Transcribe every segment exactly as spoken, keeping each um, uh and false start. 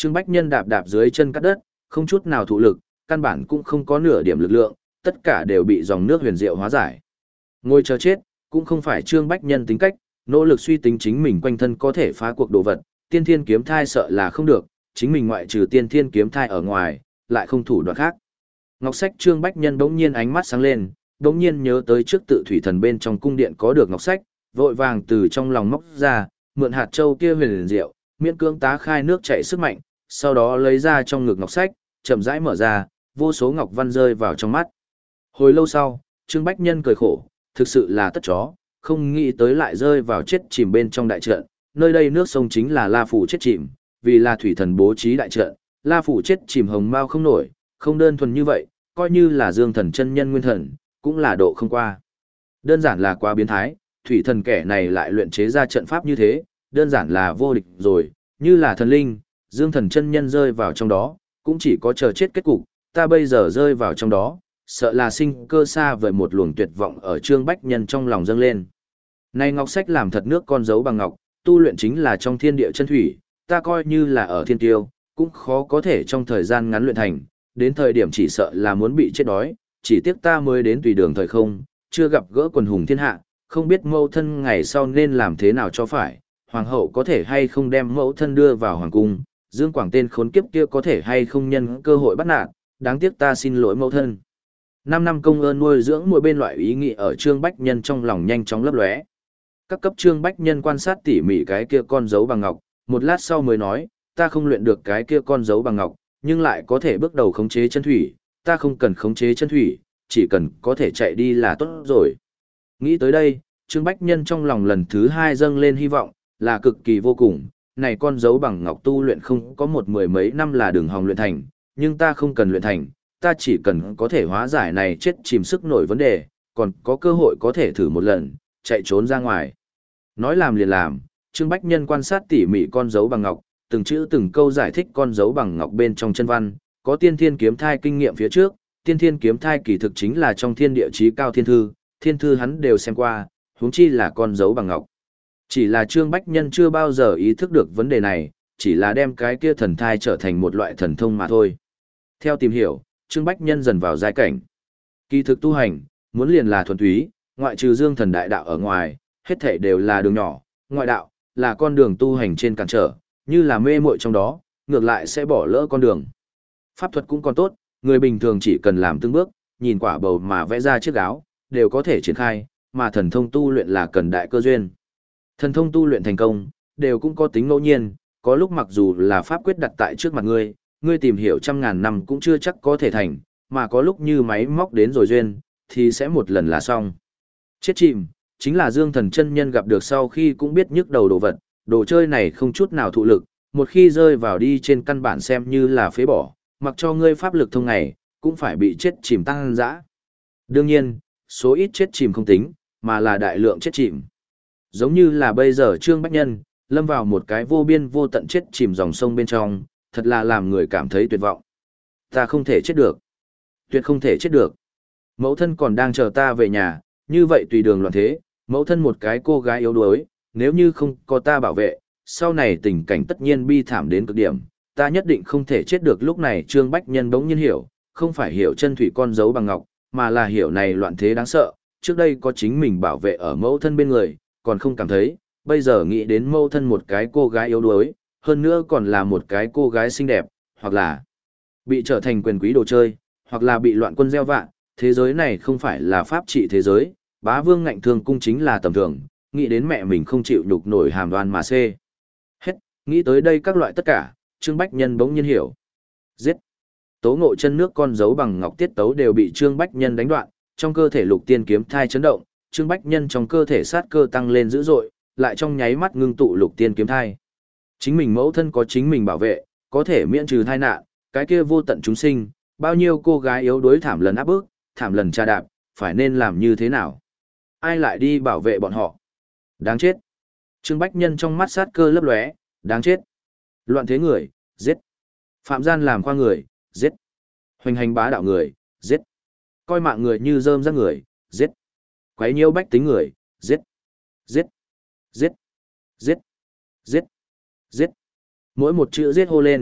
Trương Bách Nhân đạp đạp dưới chân cắt đất, không chút nào thụ lực, căn bản cũng không có nửa điểm lực lượng, tất cả đều bị dòng nước huyền diệu hóa giải. Ngồi chờ chết, cũng không phải Trương Bách Nhân tính cách, nỗ lực suy tính chính mình quanh thân có thể phá cuộc đồ vật, tiên thiên kiếm thai sợ là không được, chính mình ngoại trừ tiên thiên kiếm thai ở ngoài, lại không thủ đoạn khác. Ngọc sách Trương Bách Nhân bỗng nhiên ánh mắt sáng lên, bỗng nhiên nhớ tới trước tự thủy thần bên trong cung điện có được ngọc sách, vội vàng từ trong lòng móc ra, mượn hạt châu kia huyền diệu, miễn cưỡng tá khai nước chảy sức mạnh, sau đó lấy ra trong ngực ngọc sách, chậm rãi mở ra, vô số ngọc văn rơi vào trong mắt. Hồi lâu sau, Trương Bách Nhân cười khổ, thực sự là tất chó, không nghĩ tới lại rơi vào chết chìm bên trong đại trận, nơi đây nước sông chính là La Phủ chết chìm, vì là thủy thần bố trí đại trận, La Phủ chết chìm hồng mao không nổi, không đơn thuần như vậy, coi như là Dương Thần chân nhân nguyên thần, cũng là độ không qua. Đơn giản là quá biến thái, thủy thần kẻ này lại luyện chế ra trận pháp như thế, đơn giản là vô địch rồi, như là thần linh, Dương Thần chân nhân rơi vào trong đó, cũng chỉ có chờ chết kết cục, ta bây giờ rơi vào trong đó, sợ là sinh cơ xa vời một luồng tuyệt vọng ở Trương Bách Nhân trong lòng dâng lên. Này ngọc sách làm thật nước con dấu bằng ngọc, tu luyện chính là trong thiên địa chân thủy, ta coi như là ở thiên tiêu, cũng khó có thể trong thời gian ngắn luyện thành, đến thời điểm chỉ sợ là muốn bị chết đói, chỉ tiếc ta mới đến tùy đường thời không, chưa gặp gỡ quần hùng thiên hạ, không biết mẫu thân ngày sau nên làm thế nào cho phải, hoàng hậu có thể hay không đem mẫu thân đưa vào hoàng cung, Dương Quảng tên khốn kiếp kia có thể hay không nhân cơ hội bắt nạt, đáng tiếc ta xin lỗi mẫu thân. Năm năm công ơn nuôi dưỡng mỗi bên loại ý nghĩ ở Trương Bách Nhân trong lòng nhanh chóng lấp lóe. Các cấp Trương Bách Nhân quan sát tỉ mỉ cái kia con dấu bằng ngọc, một lát sau mới nói, ta không luyện được cái kia con dấu bằng ngọc, nhưng lại có thể bước đầu khống chế chân thủy, ta không cần khống chế chân thủy, chỉ cần có thể chạy đi là tốt rồi. Nghĩ tới đây, Trương Bách Nhân trong lòng lần thứ hai dâng lên hy vọng, là cực kỳ vô cùng, này con dấu bằng ngọc tu luyện không có một mười mấy năm là đường hòng luyện thành, nhưng ta không cần luyện thành, ta chỉ cần có thể hóa giải này chết chìm sức nổi vấn đề, còn có cơ hội có thể thử một lần, chạy trốn ra ngoài. Nói làm liền làm, Trương Bách Nhân quan sát tỉ mỉ con dấu bằng ngọc, từng chữ từng câu giải thích con dấu bằng ngọc bên trong chân văn, có tiên thiên kiếm thai kinh nghiệm phía trước, tiên thiên kiếm thai kỳ thực chính là trong thiên địa chí cao thiên thư, thiên thư hắn đều xem qua, huống chi là con dấu bằng ngọc. Chỉ là Trương Bách Nhân chưa bao giờ ý thức được vấn đề này, chỉ là đem cái kia thần thai trở thành một loại thần thông mà thôi. Theo tìm hiểu, Trương Bách Nhân dần vào giai cảnh. Kỳ thực tu hành, muốn liền là thuần túy, ngoại trừ Dương Thần đại đạo ở ngoài, hết thảy đều là đường nhỏ, ngoại đạo là con đường tu hành trên cản trở, như là mê muội trong đó, ngược lại sẽ bỏ lỡ con đường. Pháp thuật cũng còn tốt, người bình thường chỉ cần làm từng bước, nhìn quả bầu mà vẽ ra chiếc áo, đều có thể triển khai, mà thần thông tu luyện là cần đại cơ duyên. Thần thông tu luyện thành công, đều cũng có tính ngẫu nhiên, có lúc mặc dù là pháp quyết đặt tại trước mặt ngươi, ngươi tìm hiểu trăm ngàn năm cũng chưa chắc có thể thành, mà có lúc như máy móc đến rồi duyên, thì sẽ một lần là xong. Chết chìm, chính là Dương Thần chân nhân gặp được sau khi cũng biết nhức đầu đồ vật, đồ chơi này không chút nào thụ lực, một khi rơi vào đi trên căn bản xem như là phế bỏ, mặc cho ngươi pháp lực thông ngày, cũng phải bị chết chìm tăng dã. Đương nhiên, số ít chết chìm không tính, mà là đại lượng chết chìm. Giống như là bây giờ Trương Bách Nhân, lâm vào một cái vô biên vô tận chết chìm dòng sông bên trong, thật là làm người cảm thấy tuyệt vọng. Ta không thể chết được. Tuyệt không thể chết được. Mẫu thân còn đang chờ ta về nhà, như vậy tùy đường loạn thế, mẫu thân một cái cô gái yếu đuối, nếu như không có ta bảo vệ, sau này tình cảnh tất nhiên bi thảm đến cực điểm, ta nhất định không thể chết được. Lúc này Trương Bách Nhân bỗng nhiên hiểu, không phải hiểu chân thủy con dấu bằng ngọc, mà là hiểu này loạn thế đáng sợ, trước đây có chính mình bảo vệ ở mẫu thân bên người, còn không cảm thấy, bây giờ nghĩ đến mẫu thân một cái cô gái yếu đuối, hơn nữa còn là một cái cô gái xinh đẹp, hoặc là bị trở thành quyền quý đồ chơi, hoặc là bị loạn quân gieo vạ, thế giới này không phải là pháp trị thế giới, bá vương ngạnh thương cung chính là tầm thường, nghĩ đến mẹ mình không chịu nhục nổi hàm đoan mà xê. Hết, nghĩ tới đây các loại tất cả, Trương Bách Nhân bỗng nhiên hiểu. Giết. Tố Ngộ chân nước con dấu bằng ngọc tiết tấu đều bị Trương Bách Nhân đánh đoạn, trong cơ thể lục tiên kiếm thai chấn động, Trương Bách Nhân trong cơ thể sát cơ tăng lên dữ dội, lại trong nháy mắt ngưng tụ lục tiên kiếm thai. Chính mình mẫu thân có chính mình bảo vệ, có thể miễn trừ tai nạn, cái kia vô tận chúng sinh, bao nhiêu cô gái yếu đuối thảm lần áp bức, thảm lần tra đạp, phải nên làm như thế nào? Ai lại đi bảo vệ bọn họ? Đáng chết. Trương Bách Nhân trong mắt sát cơ lấp lóe, đáng chết. Loạn thế người, giết. Phạm gian làm khoa người, giết. Hoành hành bá đạo người, giết. Coi mạng người như rơm rác người, giết. Quấy nhiễu bách tính người, giết. Giết. Giết. Giết. Giết. Giết. Mỗi một chữ giết hô lên,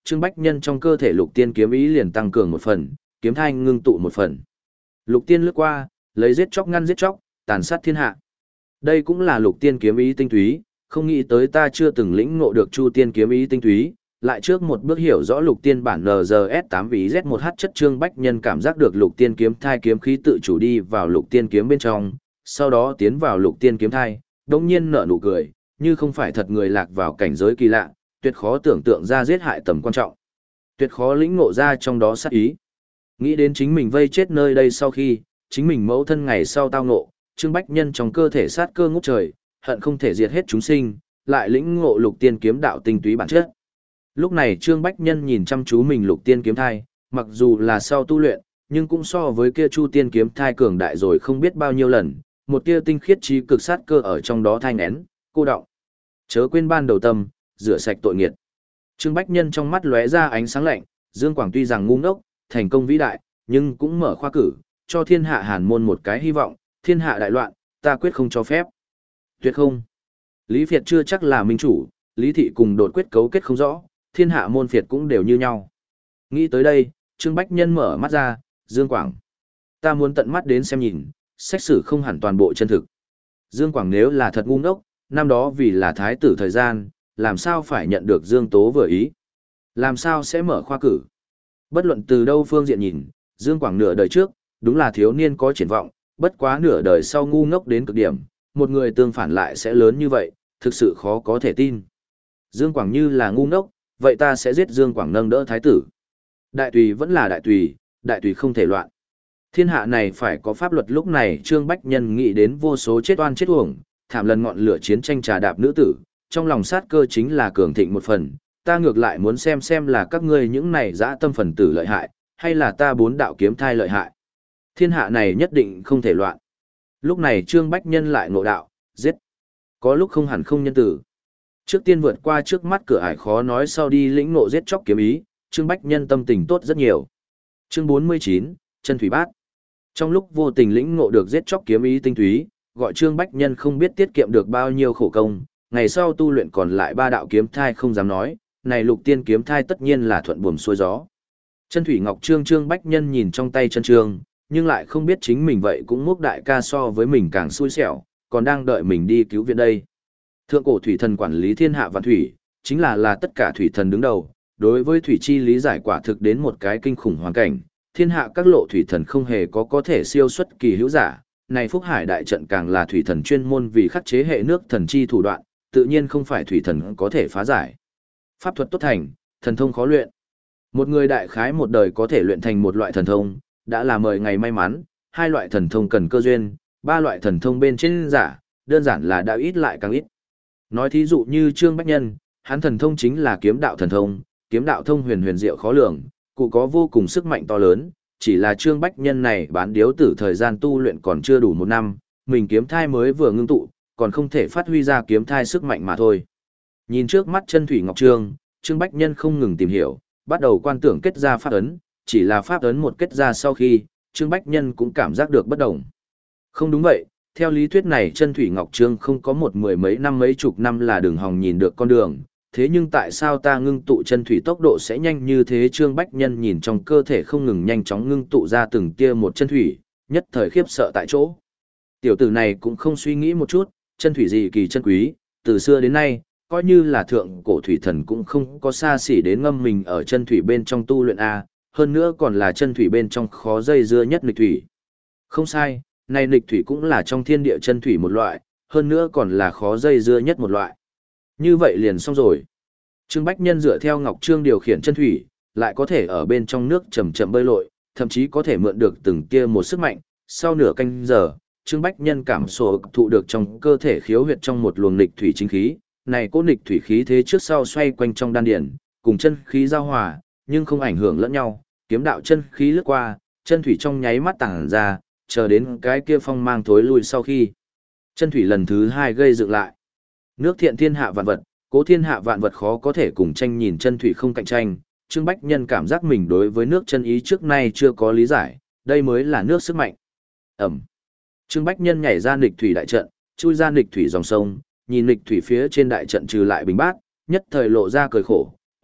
Trương Bách Nhân trong cơ thể lục tiên kiếm ý liền tăng cường một phần, kiếm thai ngưng tụ một phần. Lục tiên lướt qua, lấy giết chóc ngăn giết chóc, tàn sát thiên hạ. Đây cũng là lục tiên kiếm ý tinh túy, không nghĩ tới ta chưa từng lĩnh ngộ được chu tiên kiếm ý tinh túy, lại trước một bước hiểu rõ lục tiên bản en giê ét tám vĩ Z một H chất. Trương Bách Nhân cảm giác được lục tiên kiếm thai kiếm khí tự chủ đi vào lục tiên kiếm bên trong, sau đó tiến vào lục tiên kiếm thai, đống nhiên nở nụ cười, như không phải thật người lạc vào cảnh giới kỳ lạ, tuyệt khó tưởng tượng ra giết hại tầm quan trọng. Tuyệt khó lĩnh ngộ ra trong đó sát ý. Nghĩ đến chính mình vây chết nơi đây sau khi, chính mình mẫu thân ngày sau tao ngộ, Trương Bách Nhân trong cơ thể sát cơ ngút trời, hận không thể diệt hết chúng sinh, lại lĩnh ngộ lục tiên kiếm đạo tinh túy bản chất. Lúc này Trương Bách Nhân nhìn chăm chú mình lục tiên kiếm thai, mặc dù là sau tu luyện, nhưng cũng so với kia chu tiên kiếm thai cường đại rồi không biết bao nhiêu lần, một tia tinh khiết trí cực sát cơ ở trong đó thai nghén, cô đọng. Chớ quên ban đầu tâm, rửa sạch tội nghiệt. Trương Bách Nhân trong mắt lóe ra ánh sáng lạnh, Dương Quảng tuy rằng ngu ngốc, thành công vĩ đại, nhưng cũng mở khoa cử, cho thiên hạ hàn môn một cái hy vọng, thiên hạ đại loạn, ta quyết không cho phép. Tuyệt không. Lý Việt chưa chắc là minh chủ, Lý Thị cùng đột quyết cấu kết không rõ, thiên hạ môn phiệt cũng đều như nhau. Nghĩ tới đây, Trương Bách Nhân mở mắt ra, Dương Quảng. Ta muốn tận mắt đến xem nhìn, xét xử không hẳn toàn bộ chân thực. Dương Quảng nếu là thật ngu ngốc, năm đó vì là thái tử thời gian, làm sao phải nhận được Dương Tố vừa ý? Làm sao sẽ mở khoa cử? Bất luận từ đâu phương diện nhìn, Dương Quảng nửa đời trước, đúng là thiếu niên có triển vọng, bất quá nửa đời sau ngu ngốc đến cực điểm, một người tương phản lại sẽ lớn như vậy, thực sự khó có thể tin. Dương Quảng như là ngu ngốc, vậy ta sẽ giết Dương Quảng nâng đỡ thái tử. Đại tùy vẫn là đại tùy, đại tùy không thể loạn. Thiên hạ này phải có pháp luật. Lúc này Trương Bách Nhân nghĩ đến vô số chết oan chết uổng, thảm lần ngọn lửa chiến tranh trà đạp nữ tử, trong lòng sát cơ chính là cường thịnh một phần. Ta ngược lại muốn xem xem là các ngươi những này dã tâm phần tử lợi hại, hay là ta bốn đạo kiếm thai lợi hại. Thiên hạ này nhất định không thể loạn. Lúc này Trương Bách Nhân lại ngộ đạo, giết. Có lúc không hẳn không nhân tử. Trước tiên vượt qua trước mắt cửa ải khó nói, sau đi lĩnh ngộ giết chóc kiếm ý, Trương Bách Nhân tâm tình tốt rất nhiều. Chương bốn mươi chín, Chân Thủy Bát. Trong lúc vô tình lĩnh ngộ được giết chóc kiếm ý tinh túy, gọi Trương Bách Nhân không biết tiết kiệm được bao nhiêu khổ công, ngày sau tu luyện còn lại ba đạo kiếm thai không dám nói, này lục tiên kiếm thai tất nhiên là thuận buồm xuôi gió. Chân Thủy Ngọc Trương Trương Bách Nhân nhìn trong tay chân trương, nhưng lại không biết chính mình vậy cũng múc đại ca so với mình càng xui xẻo, còn đang đợi mình đi cứu viện đây. Thượng cổ thủy thần quản lý thiên hạ vạn thủy, chính là là tất cả thủy thần đứng đầu, đối với thủy chi lý giải quả thực đến một cái kinh khủng hoàn cảnh, thiên hạ các lộ thủy thần không hề có có thể siêu xuất kỳ hữu giả, này Phúc Hải đại trận càng là thủy thần chuyên môn vì khắc chế hệ nước thần chi thủ đoạn, tự nhiên không phải thủy thần có thể phá giải. Pháp thuật tốt thành, thần thông khó luyện. Một người đại khái một đời có thể luyện thành một loại thần thông, đã là mười ngày may mắn, hai loại thần thông cần cơ duyên, ba loại thần thông bên trên giả, đơn giản là đã ít lại càng ít. Nói thí dụ như Trương Bách Nhân, hắn thần thông chính là kiếm đạo thần thông, kiếm đạo thông huyền huyền diệu khó lường, cụ có vô cùng sức mạnh to lớn, chỉ là Trương Bách Nhân này bán điếu tử thời gian tu luyện còn chưa đủ một năm, mình kiếm thai mới vừa ngưng tụ, còn không thể phát huy ra kiếm thai sức mạnh mà thôi. Nhìn trước mắt Chân Thủy Ngọc Trương, Trương Bách Nhân không ngừng tìm hiểu, bắt đầu quan tưởng kết ra pháp ấn, chỉ là pháp ấn một kết ra sau khi, Trương Bách Nhân cũng cảm giác được bất đồng. Không đúng vậy, theo lý thuyết này Chân Thủy Ngọc Trương không có một mười mấy năm mấy chục năm là đường hòng nhìn được con đường, thế nhưng tại sao ta ngưng tụ chân thủy tốc độ sẽ nhanh như thế? Trương Bách Nhân nhìn trong cơ thể không ngừng nhanh chóng ngưng tụ ra từng tia một chân thủy, nhất thời khiếp sợ tại chỗ. Tiểu tử này cũng không suy nghĩ một chút, chân thủy gì kỳ chân quý, từ xưa đến nay, coi như là thượng cổ thủy thần cũng không có xa xỉ đến ngâm mình ở chân thủy bên trong tu luyện A, hơn nữa còn là chân thủy bên trong khó dây dưa nhất nghịch thủy. Không sai, này nghịch thủy cũng là trong thiên địa chân thủy một loại, hơn nữa còn là khó dây dưa nhất một loại. Như vậy liền xong rồi. Trương Bách Nhân dựa theo Ngọc Trương điều khiển chân thủy, lại có thể ở bên trong nước chậm chậm bơi lội, thậm chí có thể mượn được từng tia một sức mạnh. Sau nửa canh giờ, Trương Bách Nhân cảm sổ thụ được trong cơ thể khiếu huyệt trong một luồng nghịch thủy chính khí, này cố nghịch thủy khí thế trước sau xoay quanh trong đan điền, cùng chân khí giao hòa, nhưng không ảnh hưởng lẫn nhau, kiếm đạo chân khí lướt qua, chân thủy trong nháy mắt tản ra, chờ đến cái kia phong mang thối lui sau khi chân thủy lần thứ hai gây dựng lại. Nước thiện thiên hạ vạn vật, cố thiên hạ vạn vật khó có thể cùng tranh, nhìn chân thủy không cạnh tranh, Trương Bách Nhân cảm giác mình đối với nước chân ý trước nay chưa có lý giải, đây mới là nước sức mạnh. Ẩm. Trương Bách Nhân nhảy ra nghịch thủy đại trận, chui ra nghịch thủy dòng sông, nhìn nghịch thủy phía trên đại trận trừ lại bình bát, nhất thời lộ ra cười khổ,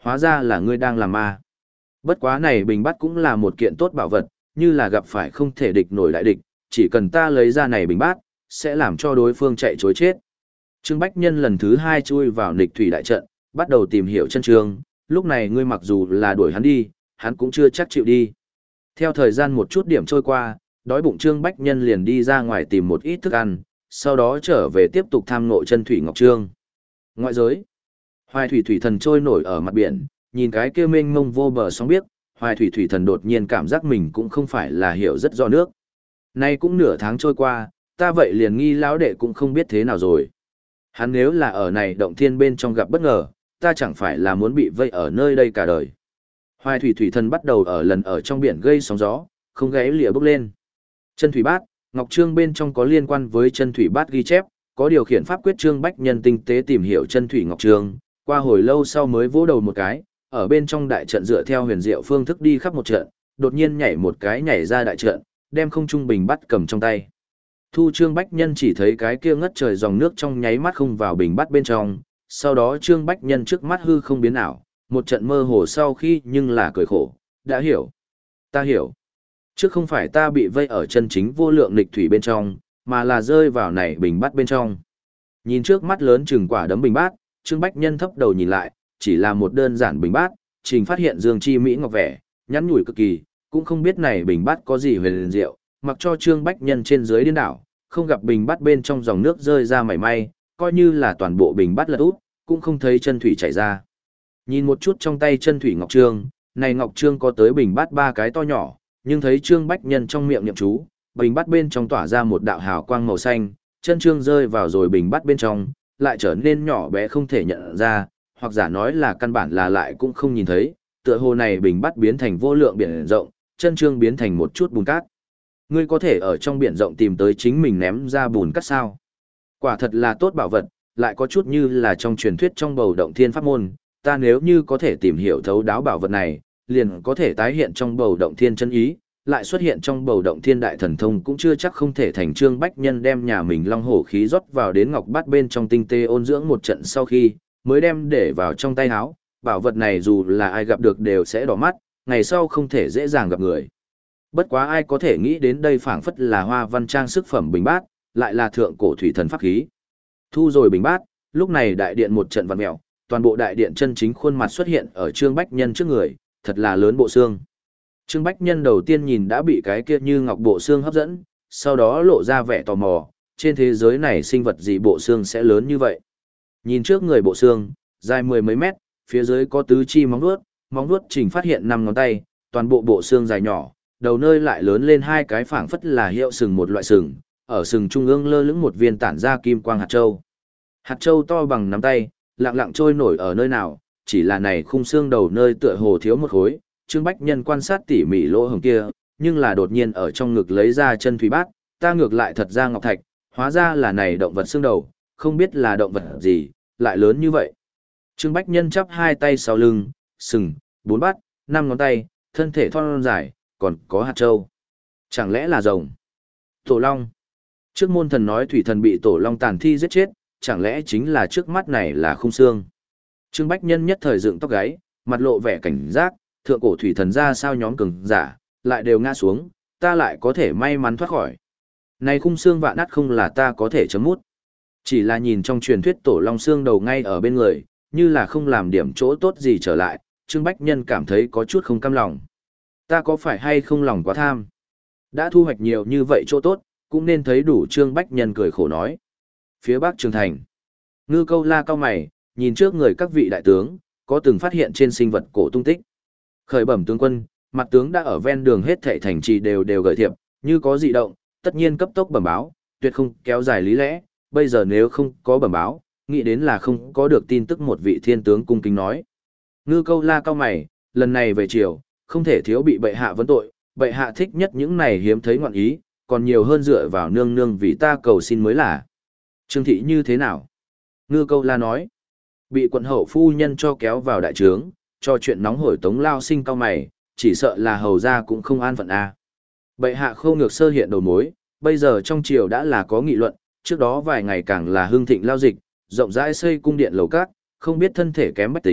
hóa ra là ngươi đang làm ma. Bất quá này bình bát cũng là một kiện tốt bảo vật, như là gặp phải không thể địch nổi đại địch, chỉ cần ta lấy ra này bình bát, sẽ làm cho đối phương chạy chối chết. Trương Bách Nhân lần thứ hai chui vào nghịch thủy đại trận, bắt đầu tìm hiểu chân trương, lúc này ngươi mặc dù là đuổi hắn đi, hắn cũng chưa chắc chịu đi. Theo thời gian một chút điểm trôi qua, đói bụng Trương Bách Nhân liền đi ra ngoài tìm một ít thức ăn, sau đó trở về tiếp tục tham ngộ chân thủy ngọc trương. Ngoại giới, Hoài Thủy Thủy Thần trôi nổi ở mặt biển, nhìn cái kia mênh mông vô bờ sóng biếc, Hoài Thủy Thủy Thần đột nhiên cảm giác mình cũng không phải là hiểu rất rõ nước. Nay cũng nửa tháng trôi qua, ta vậy liền nghi lão đệ cũng không biết thế nào rồi. Hắn nếu là ở này động thiên bên trong gặp bất ngờ, ta chẳng phải là muốn bị vây ở nơi đây cả đời. Hoài Thủy Thủy Thần bắt đầu ở lần ở trong biển gây sóng gió, không gáy lìa bốc lên. Chân thủy bát, ngọc trương bên trong có liên quan với chân thủy bát ghi chép, có điều khiển pháp quyết Trương Bách Nhân tinh tế tìm hiểu chân thủy ngọc trương, qua hồi lâu sau mới vỗ đầu một cái, ở bên trong đại trận dựa theo huyền diệu phương thức đi khắp một trận, đột nhiên nhảy một cái nhảy ra đại trận, đem không trung bình bắt cầm trong tay. Thu Trương Bách Nhân chỉ thấy cái kia ngất trời dòng nước trong nháy mắt không vào bình bắt bên trong, sau đó Trương Bách Nhân trước mắt hư không biến ảo, một trận mơ hồ sau khi nhưng là cười khổ, đã hiểu. Ta hiểu. Trước không phải ta bị vây ở chân chính vô lượng nghịch thủy bên trong, mà là rơi vào này bình bát bên trong. Nhìn trước mắt lớn chừng quả đấm bình bát, Trương Bách Nhân thấp đầu nhìn lại, chỉ là một đơn giản bình bát, trình phát hiện dương chi mỹ ngọc vẻ, nhắn nhủi cực kỳ, cũng không biết này bình bát có gì huyền diệu, mặc cho Trương Bách Nhân trên dưới điên đảo, không gặp bình bát bên trong dòng nước rơi ra mảy may, coi như là toàn bộ bình bát lật úp, cũng không thấy chân thủy chảy ra. Nhìn một chút trong tay chân thủy ngọc trương, này ngọc trương có tới bình bát ba cái to nhỏ, nhưng thấy Trương Bách Nhân trong miệng niệm chú, bình bát bên trong tỏa ra một đạo hào quang màu xanh, chân trương rơi vào rồi bình bát bên trong, lại trở nên nhỏ bé không thể nhận ra, hoặc giả nói là căn bản là lại cũng không nhìn thấy, tựa hồ này bình bát biến thành vô lượng biển rộng, chân trương biến thành một chút bùn cát. Ngươi có thể ở trong biển rộng tìm tới chính mình ném ra bùn cát sao? Quả thật là tốt bảo vật, lại có chút như là trong truyền thuyết trong bầu động thiên pháp môn, ta nếu như có thể tìm hiểu thấu đáo bảo vật này, liền có thể tái hiện trong bầu động thiên chân ý, lại xuất hiện trong bầu động thiên đại thần thông cũng chưa chắc không thể thành. Trương Bách Nhân đem nhà mình long hổ khí rót vào đến ngọc bát bên trong tinh tế ôn dưỡng một trận sau khi, mới đem để vào trong tay áo. Bảo vật này dù là ai gặp được đều sẽ đỏ mắt, ngày sau không thể dễ dàng gặp người. Bất quá ai có thể nghĩ đến đây phảng phất là hoa văn trang sức phẩm bình bát, lại là thượng cổ thủy thần pháp khí. Thu rồi bình bát, lúc này đại điện một trận vặn mèo, toàn bộ đại điện chân chính khuôn mặt xuất hiện ở Trương Bách Nhân trước người, thật là lớn bộ xương. Trương Bách Nhân đầu tiên nhìn đã bị cái kia như ngọc bộ xương hấp dẫn, sau đó lộ ra vẻ tò mò, trên thế giới này sinh vật gì bộ xương sẽ lớn như vậy. Nhìn trước người bộ xương, dài mười mấy mét, phía dưới có tứ chi móng vuốt, móng vuốt trình phát hiện năm ngón tay, toàn bộ bộ xương dài nhỏ, đầu nơi lại lớn lên hai cái phảng phất là hiệu sừng một loại sừng, ở sừng trung ương lơ lửng một viên tản ra kim quang hạt châu. Hạt châu to bằng nắm tay, lặng lặng trôi nổi ở nơi nào, chỉ là này khung xương đầu nơi tựa hồ thiếu một khối. Trương Bách Nhân quan sát tỉ mỉ lỗ hổng kia, nhưng là đột nhiên ở trong ngực lấy ra chân thủy bát, ta ngược lại thật ra ngọc thạch, hóa ra là này động vật xương đầu, không biết là động vật gì, lại lớn như vậy. Trương Bách Nhân chắp hai tay sau lưng, sừng, bốn bát, năm ngón tay, thân thể thon dài, còn có hạt châu. Chẳng lẽ là rồng? Tổ Long. Trước môn thần nói thủy thần bị Tổ Long tàn thi giết chết, chẳng lẽ chính là trước mắt này là khung xương? Trương Bách Nhân nhất thời dựng tóc gáy, mặt lộ vẻ cảnh giác, thượng cổ thủy thần ra sao nhóm cường giả, lại đều ngã xuống, ta lại có thể may mắn thoát khỏi. Này khung xương vạn nát không là ta có thể chấm mút. Chỉ là nhìn trong truyền thuyết Tổ Long xương đầu ngay ở bên người, như là không làm điểm chỗ tốt gì trở lại, Trương Bách Nhân cảm thấy có chút không cam lòng. Ta có phải hay không lòng quá tham? Đã thu hoạch nhiều như vậy chỗ tốt, cũng nên thấy đủ. Trương Bách Nhân cười khổ nói. Phía Bắc Trường Thành, Ngư Câu La cao mày, nhìn trước người các vị đại tướng, có từng phát hiện trên sinh vật cổ tung tích. Khởi bẩm tướng quân, mặt tướng đã ở ven đường hết thảy thành trì đều đều gửi thiệp, như có dị động, tất nhiên cấp tốc bẩm báo, tuyệt không kéo dài lý lẽ, bây giờ nếu không có bẩm báo, nghĩ đến là không có được tin tức. Một vị thiên tướng cung kính nói. Ngư Câu La cao mày, lần này về chiều, không thể thiếu bị bệ hạ vấn tội, bệ hạ thích nhất những này hiếm thấy ngoạn ý, còn nhiều hơn dựa vào nương nương vì ta cầu xin mới là. Trương thị như thế nào? Ngư Câu La nói. Bị quận hậu phu nhân cho kéo vào đại trướng, cho chuyện nóng hổi Tống Lao Sinh cao mày, chỉ sợ là hầu ra cũng không an phận a. Bệ hạ Khâu Ngược sơ hiện đầu mối, bây giờ trong triều đã là có nghị luận, trước đó vài ngày càng là hưng thịnh lao dịch, rộng rãi xây cung điện lầu các, không biết thân thể kém bách tính,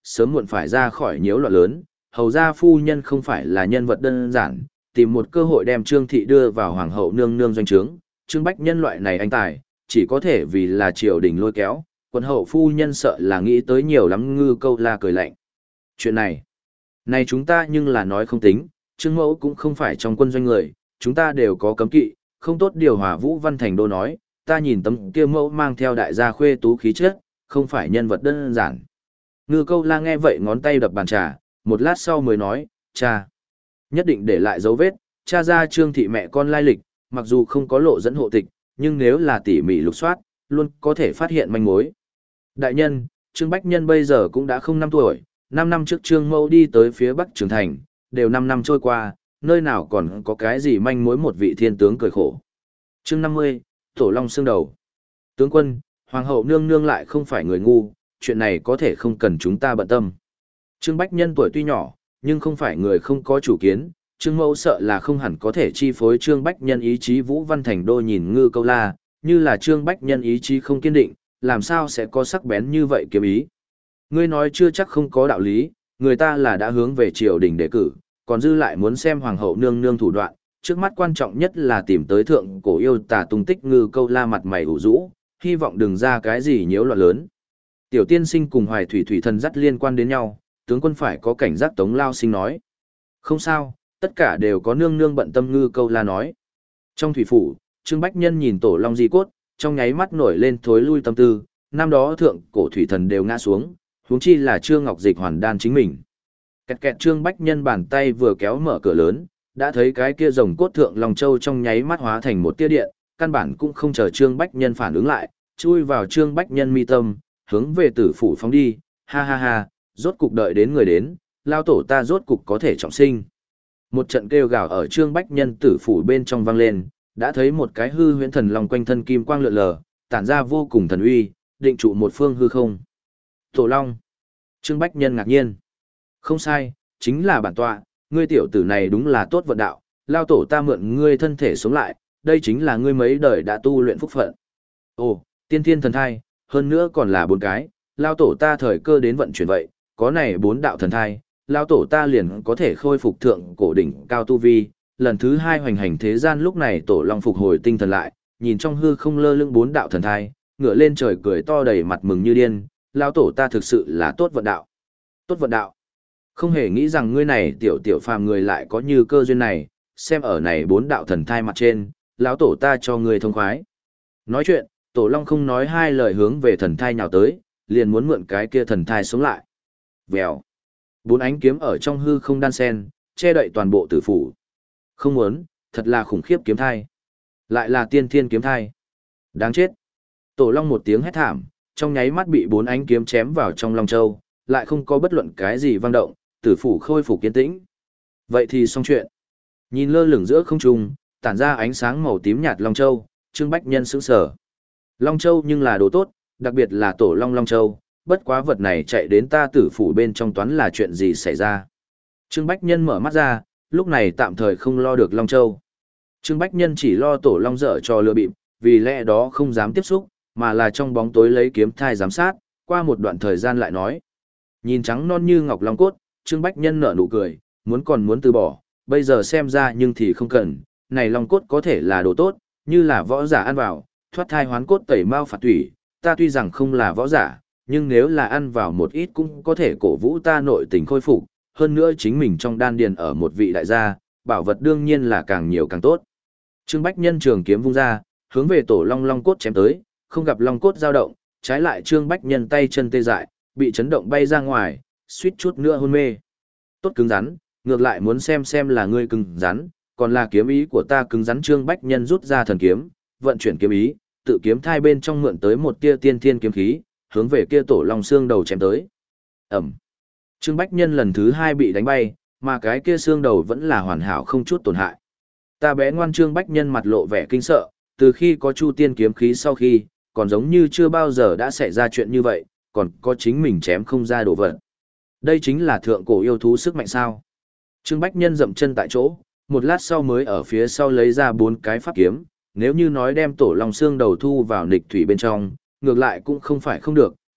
sớm muộn phải ra khỏi nhiễu loạn lớn, hầu gia phu nhân không phải là nhân vật đơn giản, tìm một cơ hội đem Trương thị đưa vào hoàng hậu nương nương doanh trướng, Trương Bách Nhân loại này anh tài, chỉ có thể vì là triều đình lôi kéo, quân hậu phu nhân sợ là nghĩ tới nhiều lắm. Ngư Câu La cười lạnh. Chuyện này, này chúng ta nhưng là nói không tính, Trương mẫu cũng không phải trong quân doanh người, chúng ta đều có cấm kỵ, không tốt điều hòa. Vũ Văn Thành Đô nói, ta nhìn tấm kia mẫu mang theo đại gia khuê tú khí chất, không phải nhân vật đơn giản. Ngư Câu La nghe vậy ngón tay đập bàn trà, một lát sau mới nói, cha, nhất định để lại dấu vết, cha ra Trương thị mẹ con lai lịch, mặc dù không có lộ dẫn hộ tịch, nhưng nếu là tỉ mỉ lục soát, luôn có thể phát hiện manh mối. Đại nhân, Trương Bách Nhân bây giờ cũng đã không năm tuổi, năm năm trước Trương mẫu đi tới phía Bắc trưởng thành, đều năm năm trôi qua, nơi nào còn có cái gì manh mối. Một vị thiên tướng cười khổ. Chương năm mươi, Tổ Long xương đầu. Tướng quân, hoàng hậu nương nương lại không phải người ngu, chuyện này có thể không cần chúng ta bận tâm. Trương Bách Nhân tuổi tuy nhỏ, nhưng không phải người không có chủ kiến, Trương mẫu sợ là không hẳn có thể chi phối Trương Bách Nhân ý chí. Vũ Văn Thành Đô nhìn Ngư Câu La, như là Trương Bách Nhân ý chí không kiên định, làm sao sẽ có sắc bén như vậy kiếm ý. Ngươi nói chưa chắc không có đạo lý, người ta là đã hướng về triều đình đề cử, còn dư lại muốn xem hoàng hậu nương nương thủ đoạn, trước mắt quan trọng nhất là tìm tới thượng cổ yêu tà tung tích. Ngư Câu La mặt mày ủ rũ, hy vọng đừng ra cái gì nhiễu loạn lớn. Tiểu tiên sinh cùng Hoài Thủy Thủy thần dắt liên quan đến nhau, tướng quân phải có cảnh giác. Tống Lao Sinh nói. Không sao, tất cả đều có nương nương bận tâm. Ngư Câu La nói. Trong thủy phủ, Trương Bách Nhân nhìn Tổ Long di cốt, trong nháy mắt nổi lên thối lui tâm tư, năm đó thượng cổ thủy thần đều ngã xuống, huống chi là Trương Ngọc Dịch hoàn đan chính mình. Kẹt kẹt. Trương Bách Nhân bàn tay vừa kéo mở cửa lớn, đã thấy cái kia rồng cốt thượng Long Châu trong nháy mắt hóa thành một tia điện, căn bản cũng không chờ Trương Bách Nhân phản ứng lại, chui vào Trương Bách Nhân mi tâm, hướng về tử phủ phóng đi. Ha ha ha, rốt cục đợi đến người đến, lao tổ ta rốt cục có thể trọng sinh. Một trận kêu gào ở Trương Bách Nhân tử phủ bên trong vang lên, đã thấy một cái hư huyễn thần long quanh thân kim quang lượn lờ, tản ra vô cùng thần uy, định trụ một phương hư không. Tổ Long. Trương Bách Nhân ngạc nhiên. Không sai, chính là bản tọa, ngươi tiểu tử này đúng là tốt vận đạo, lao tổ ta mượn ngươi thân thể sống lại, đây chính là ngươi mấy đời đã tu luyện phúc phận. Ồ, tiên thiên thần thai, hơn nữa còn là bốn cái, lao tổ ta thời cơ đến vận chuyển vậy, có này bốn đạo thần thai, lao tổ ta liền có thể khôi phục thượng cổ đỉnh cao tu vi. Lần thứ hai hoành hành thế gian. Lúc này Tổ Long phục hồi tinh thần lại, nhìn trong hư không lơ lưng bốn đạo thần thai, ngửa lên trời cười to đầy mặt mừng như điên, lao tổ ta thực sự là tốt vận đạo. Tốt vận đạo. Không hề nghĩ rằng ngươi này tiểu tiểu phàm người lại có như cơ duyên này, xem ở này bốn đạo thần thai mặt trên, lão tổ ta cho ngươi thông khoái. Nói chuyện, Tổ Long không nói hai lời hướng về thần thai nhào tới, liền muốn mượn cái kia thần thai sống lại. Vèo. Bốn ánh kiếm ở trong hư không đan sen, che đậy toàn bộ tử phủ. Không muốn, thật là khủng khiếp kiếm thai. Lại là tiên thiên kiếm thai. Đáng chết. Tổ Long một tiếng hét thảm, trong nháy mắt bị bốn ánh kiếm chém vào trong Long Châu, lại không có bất luận cái gì vang động, tử phủ khôi phục kiên tĩnh. Vậy thì xong chuyện. Nhìn lơ lửng giữa không trung, tản ra ánh sáng màu tím nhạt Long Châu, Trương Bách Nhân sững sờ. Long Châu nhưng là đồ tốt, đặc biệt là Tổ Long Long Châu, bất quá vật này chạy đến ta tử phủ bên trong toán là chuyện gì xảy ra. Trương Bách Nhân mở mắt ra, lúc này tạm thời không lo được Long Châu. Trương Bách Nhân chỉ lo Tổ Long dở cho lừa bịp, vì lẽ đó không dám tiếp xúc, mà là trong bóng tối lấy kiếm thai giám sát, qua một đoạn thời gian lại nói. Nhìn trắng non như ngọc long cốt, Trương Bách Nhân nở nụ cười, muốn còn muốn từ bỏ, bây giờ xem ra nhưng thì không cần, này long cốt có thể là đồ tốt, như là võ giả ăn vào, thoát thai hoán cốt tẩy mao phạt thủy, ta tuy rằng không là võ giả, nhưng nếu là ăn vào một ít cũng có thể cổ vũ ta nội tình khôi phục, hơn nữa chính mình trong đan điền ở một vị đại gia, bảo vật đương nhiên là càng nhiều càng tốt. Trương Bách Nhân trường kiếm vung ra, hướng về Tổ Long long cốt chém tới, không gặp long cốt dao động, trái lại Trương Bách Nhân tay chân tê dại, bị chấn động bay ra ngoài, suýt chút nữa hôn mê. Tốt cứng rắn, ngược lại muốn xem xem là ngươi cứng rắn, còn là kiếm ý của ta cứng rắn. Trương Bách Nhân rút ra thần kiếm, vận chuyển kiếm ý, tự kiếm thai bên trong mượn tới một tia tiên thiên kiếm khí, hướng về kia Tổ Long xương đầu chém tới. Ẩm. Trương Bách Nhân lần thứ hai bị đánh bay, mà cái kia xương đầu vẫn là hoàn hảo không chút tổn hại. Ta bé ngoan. Trương Bách Nhân mặt lộ vẻ kinh sợ, từ khi có Chu Tiên kiếm khí sau khi, còn giống như chưa bao giờ đã xảy ra chuyện như vậy, còn có chính mình chém không ra đồ vật. Đây chính là thượng cổ yêu thú sức mạnh sao? Trương Bách Nhân dậm chân tại chỗ, một lát sau mới ở phía sau lấy ra bốn cái pháp kiếm, nếu như nói đem Tổ Long xương đầu thu vào nịch thủy bên trong, ngược lại cũng không phải không được,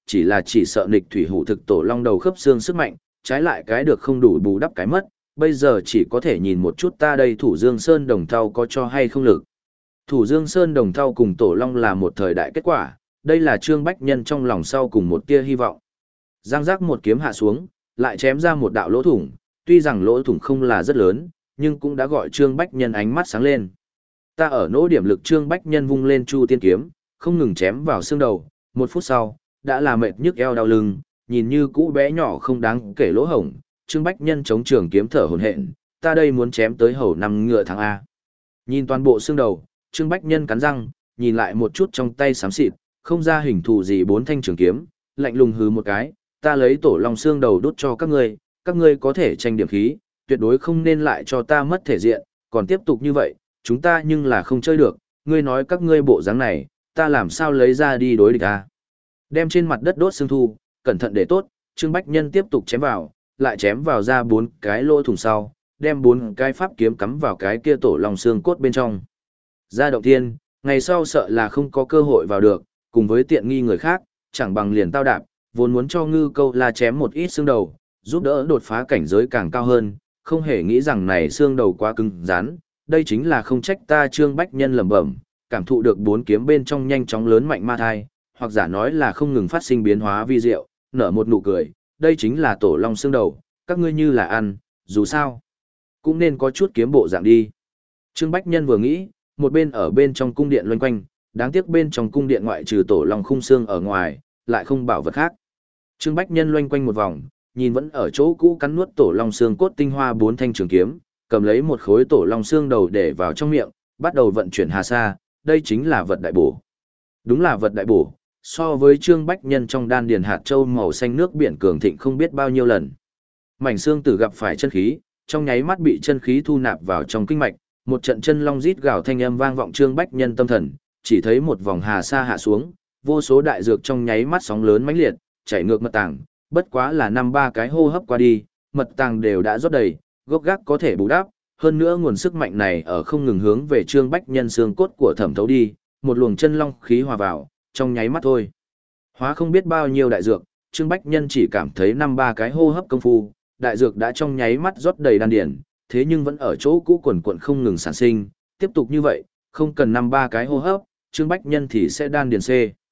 chỉ là chỉ sợ nghịch thủy hủ thực tổ long đầu khớp xương sức mạnh, trái lại cái được không đủ bù đắp cái mất, bây giờ chỉ có thể nhìn một chút ta đây Thủ Dương Sơn Đồng Thau có cho hay không lực. Thủ Dương Sơn Đồng Thau cùng tổ long là một thời đại kết quả, đây là Trương Bách Nhân trong lòng sau cùng một tia hy vọng. Giang giác một kiếm hạ xuống, lại chém ra một đạo lỗ thủng, tuy rằng lỗ thủng không là rất lớn, nhưng cũng đã gọi Trương Bách Nhân ánh mắt sáng lên. Ta ở nỗ điểm lực Trương Bách Nhân vung lên Chu Tiên kiếm, không ngừng chém vào xương đầu, một phút sau, đã là mệt nhức eo đau lưng, nhìn như cũ bé nhỏ không đáng kể lỗ hổng, Trương Bách Nhân chống trường kiếm thở hổn hển, ta đây muốn chém tới hầu năm ngựa thắng a. Nhìn toàn bộ xương đầu, Trương Bách Nhân cắn răng, nhìn lại một chút trong tay xám xịt, không ra hình thù gì bốn thanh trường kiếm, lạnh lùng hừ một cái, ta lấy tổ long xương đầu đút cho các ngươi, các ngươi có thể tranh điểm khí, tuyệt đối không nên lại cho ta mất thể diện, còn tiếp tục như vậy, chúng ta nhưng là không chơi được, ngươi nói các ngươi bộ dáng này, ta làm sao lấy ra đi đối địch a. Đem trên mặt đất đốt xương thu, cẩn thận để tốt, Trương Bách Nhân tiếp tục chém vào, lại chém vào ra bốn cái lỗ thủng sau, đem bốn cái pháp kiếm cắm vào cái kia tổ long xương cốt bên trong. Ra động thiên, ngày sau sợ là không có cơ hội vào được, cùng với tiện nghi người khác, chẳng bằng liền tao đạp, vốn muốn cho ngư câu la chém một ít xương đầu, giúp đỡ đột phá cảnh giới càng cao hơn, không hề nghĩ rằng này xương đầu quá cứng rắn, đây chính là không trách ta Trương Bách Nhân lẩm bẩm, cảm thụ được bốn kiếm bên trong nhanh chóng lớn mạnh ma thai, hoặc giả nói là không ngừng phát sinh biến hóa vi diệu, nở một nụ cười, đây chính là tổ long xương đầu, các ngươi như là ăn, dù sao, cũng nên có chút kiếm bộ dạng đi. Trương Bách Nhân vừa nghĩ, một bên ở bên trong cung điện loanh quanh, đáng tiếc bên trong cung điện ngoại trừ tổ long khung xương ở ngoài, lại không bảo vật khác. Trương Bách Nhân loanh quanh một vòng, nhìn vẫn ở chỗ cũ cắn nuốt tổ long xương cốt tinh hoa bốn thanh trường kiếm, cầm lấy một khối tổ long xương đầu để vào trong miệng, bắt đầu vận chuyển hà sa, đây chính là vật đại bổ. Đúng là vật đại bổ, so với Trương Bách Nhân trong đan điền hạt châu màu xanh nước biển cường thịnh không biết bao nhiêu lần. Mảnh xương tử gặp phải chân khí, trong nháy mắt bị chân khí thu nạp vào trong kinh mạch, một trận chân long rít gào thanh âm vang vọng Trương Bách Nhân tâm thần, chỉ thấy một vòng hà sa hạ xuống, vô số đại dược trong nháy mắt sóng lớn mãnh liệt, chảy ngược mật tàng, bất quá là năm ba cái hô hấp qua đi, mật tàng đều đã rót đầy, gốc gác có thể bù đắp, hơn nữa nguồn sức mạnh này ở không ngừng hướng về Trương Bách Nhân xương cốt của thẩm thấu đi, một luồng chân long khí hòa vào, trong nháy mắt thôi. Hóa không biết bao nhiêu đại dược, Trương Bách Nhân chỉ cảm thấy năm ba cái hô hấp công phu, đại dược đã trong nháy mắt rót đầy đan điển, thế nhưng vẫn ở chỗ cũ quần quần không ngừng sản sinh, tiếp tục như vậy, không cần năm ba cái hô hấp, Trương Bách Nhân thì sẽ đan điển C.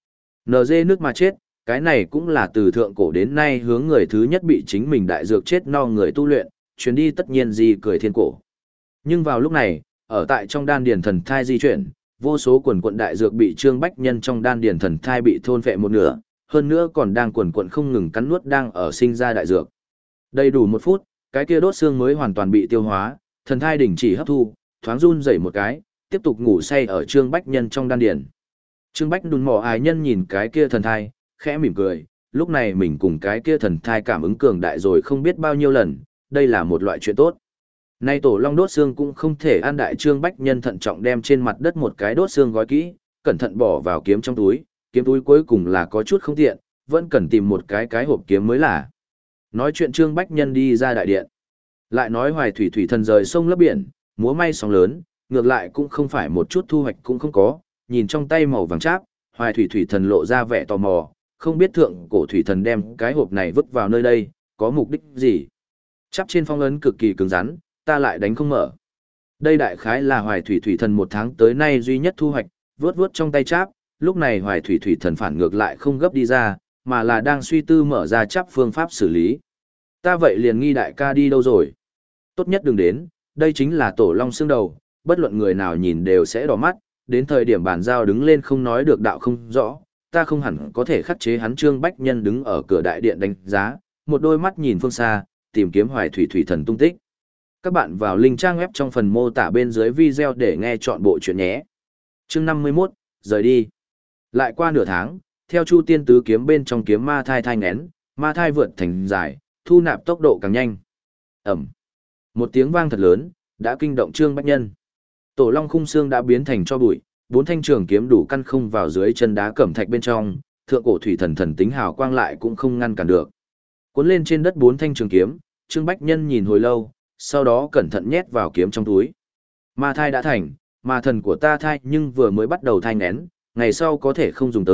en giê nước mà chết, cái này cũng là từ thượng cổ đến nay hướng người thứ nhất bị chính mình đại dược chết no người tu luyện, chuyến đi tất nhiên gì cười thiên cổ. Nhưng vào lúc này, ở tại trong đan điển thần thai di chuyển, vô số quần quận đại dược bị Trương Bách Nhân trong đan điển thần thai bị thôn phệ một nửa, hơn nữa còn đang quần quận không ngừng cắn nuốt đang ở sinh ra đại dược. Đầy đủ một phút, cái kia đốt xương mới hoàn toàn bị tiêu hóa, thần thai đình chỉ hấp thu, thoáng run rẩy một cái, tiếp tục ngủ say ở Trương Bách Nhân trong đan điển. Trương Bách đùn mỏ ái nhân nhìn cái kia thần thai, khẽ mỉm cười, lúc này mình cùng cái kia thần thai cảm ứng cường đại rồi không biết bao nhiêu lần, đây là một loại chuyện tốt. Nay tổ long đốt xương cũng không thể ăn đại. Trương Bách Nhân thận trọng đem trên mặt đất một cái đốt xương gói kỹ, cẩn thận bỏ vào kiếm trong túi, kiếm túi cuối cùng là có chút không tiện, vẫn cần tìm một cái cái hộp kiếm mới là. Nói chuyện Trương Bách Nhân đi ra đại điện. Lại nói Hoài Thủy Thủy Thần rời sông lấp biển, múa may sóng lớn, ngược lại cũng không phải một chút thu hoạch cũng không có, nhìn trong tay màu vàng cháp, Hoài Thủy Thủy Thần lộ ra vẻ tò mò, không biết thượng cổ thủy thần đem cái hộp này vứt vào nơi đây, có mục đích gì. Chắp trên phong ấn cực kỳ cứng rắn, ta lại đánh không mở. Đây đại khái là Hoài Thủy Thủy Thần một tháng tới nay duy nhất thu hoạch, vướt vướt trong tay cháp, lúc này Hoài Thủy Thủy Thần phản ngược lại không gấp đi ra, mà là đang suy tư mở ra cháp phương pháp xử lý. Ta vậy liền nghi đại ca đi đâu rồi? Tốt nhất đừng đến, đây chính là tổ long xương đầu, bất luận người nào nhìn đều sẽ đỏ mắt, đến thời điểm bàn giao đứng lên không nói được đạo không rõ, ta không hẳn có thể khắc chế hắn. Trương Bách Nhân đứng ở cửa đại điện đánh giá, một đôi mắt nhìn phương xa, tìm kiếm Hoài Thủy Thủy Thần tung tích. Các bạn vào link trang web trong phần mô tả bên dưới video để nghe chọn bộ chuyện nhé. Chương năm mươi mốt, rời đi. Lại qua nửa tháng, theo Chu Tiên tứ kiếm bên trong kiếm ma thai thai nghén, ma thai vượt thành dài, thu nạp tốc độ càng nhanh. Ẩm. Một tiếng vang thật lớn, đã kinh động Trương Bách Nhân. Tổ long khung xương đã biến thành cho bụi, bốn thanh trường kiếm đủ căn không vào dưới chân đá cẩm thạch bên trong, thượng cổ thủy thần thần tính hào quang lại cũng không ngăn cản được. Cuốn lên trên đất bốn thanh trường kiếm, Trương Bách Nhân nhìn hồi lâu, sau đó cẩn thận nhét vào kiếm trong túi. Ma thai đã thành, ma thần của ta thai nhưng vừa mới bắt đầu thai nghén, ngày sau có thể không dùng tới,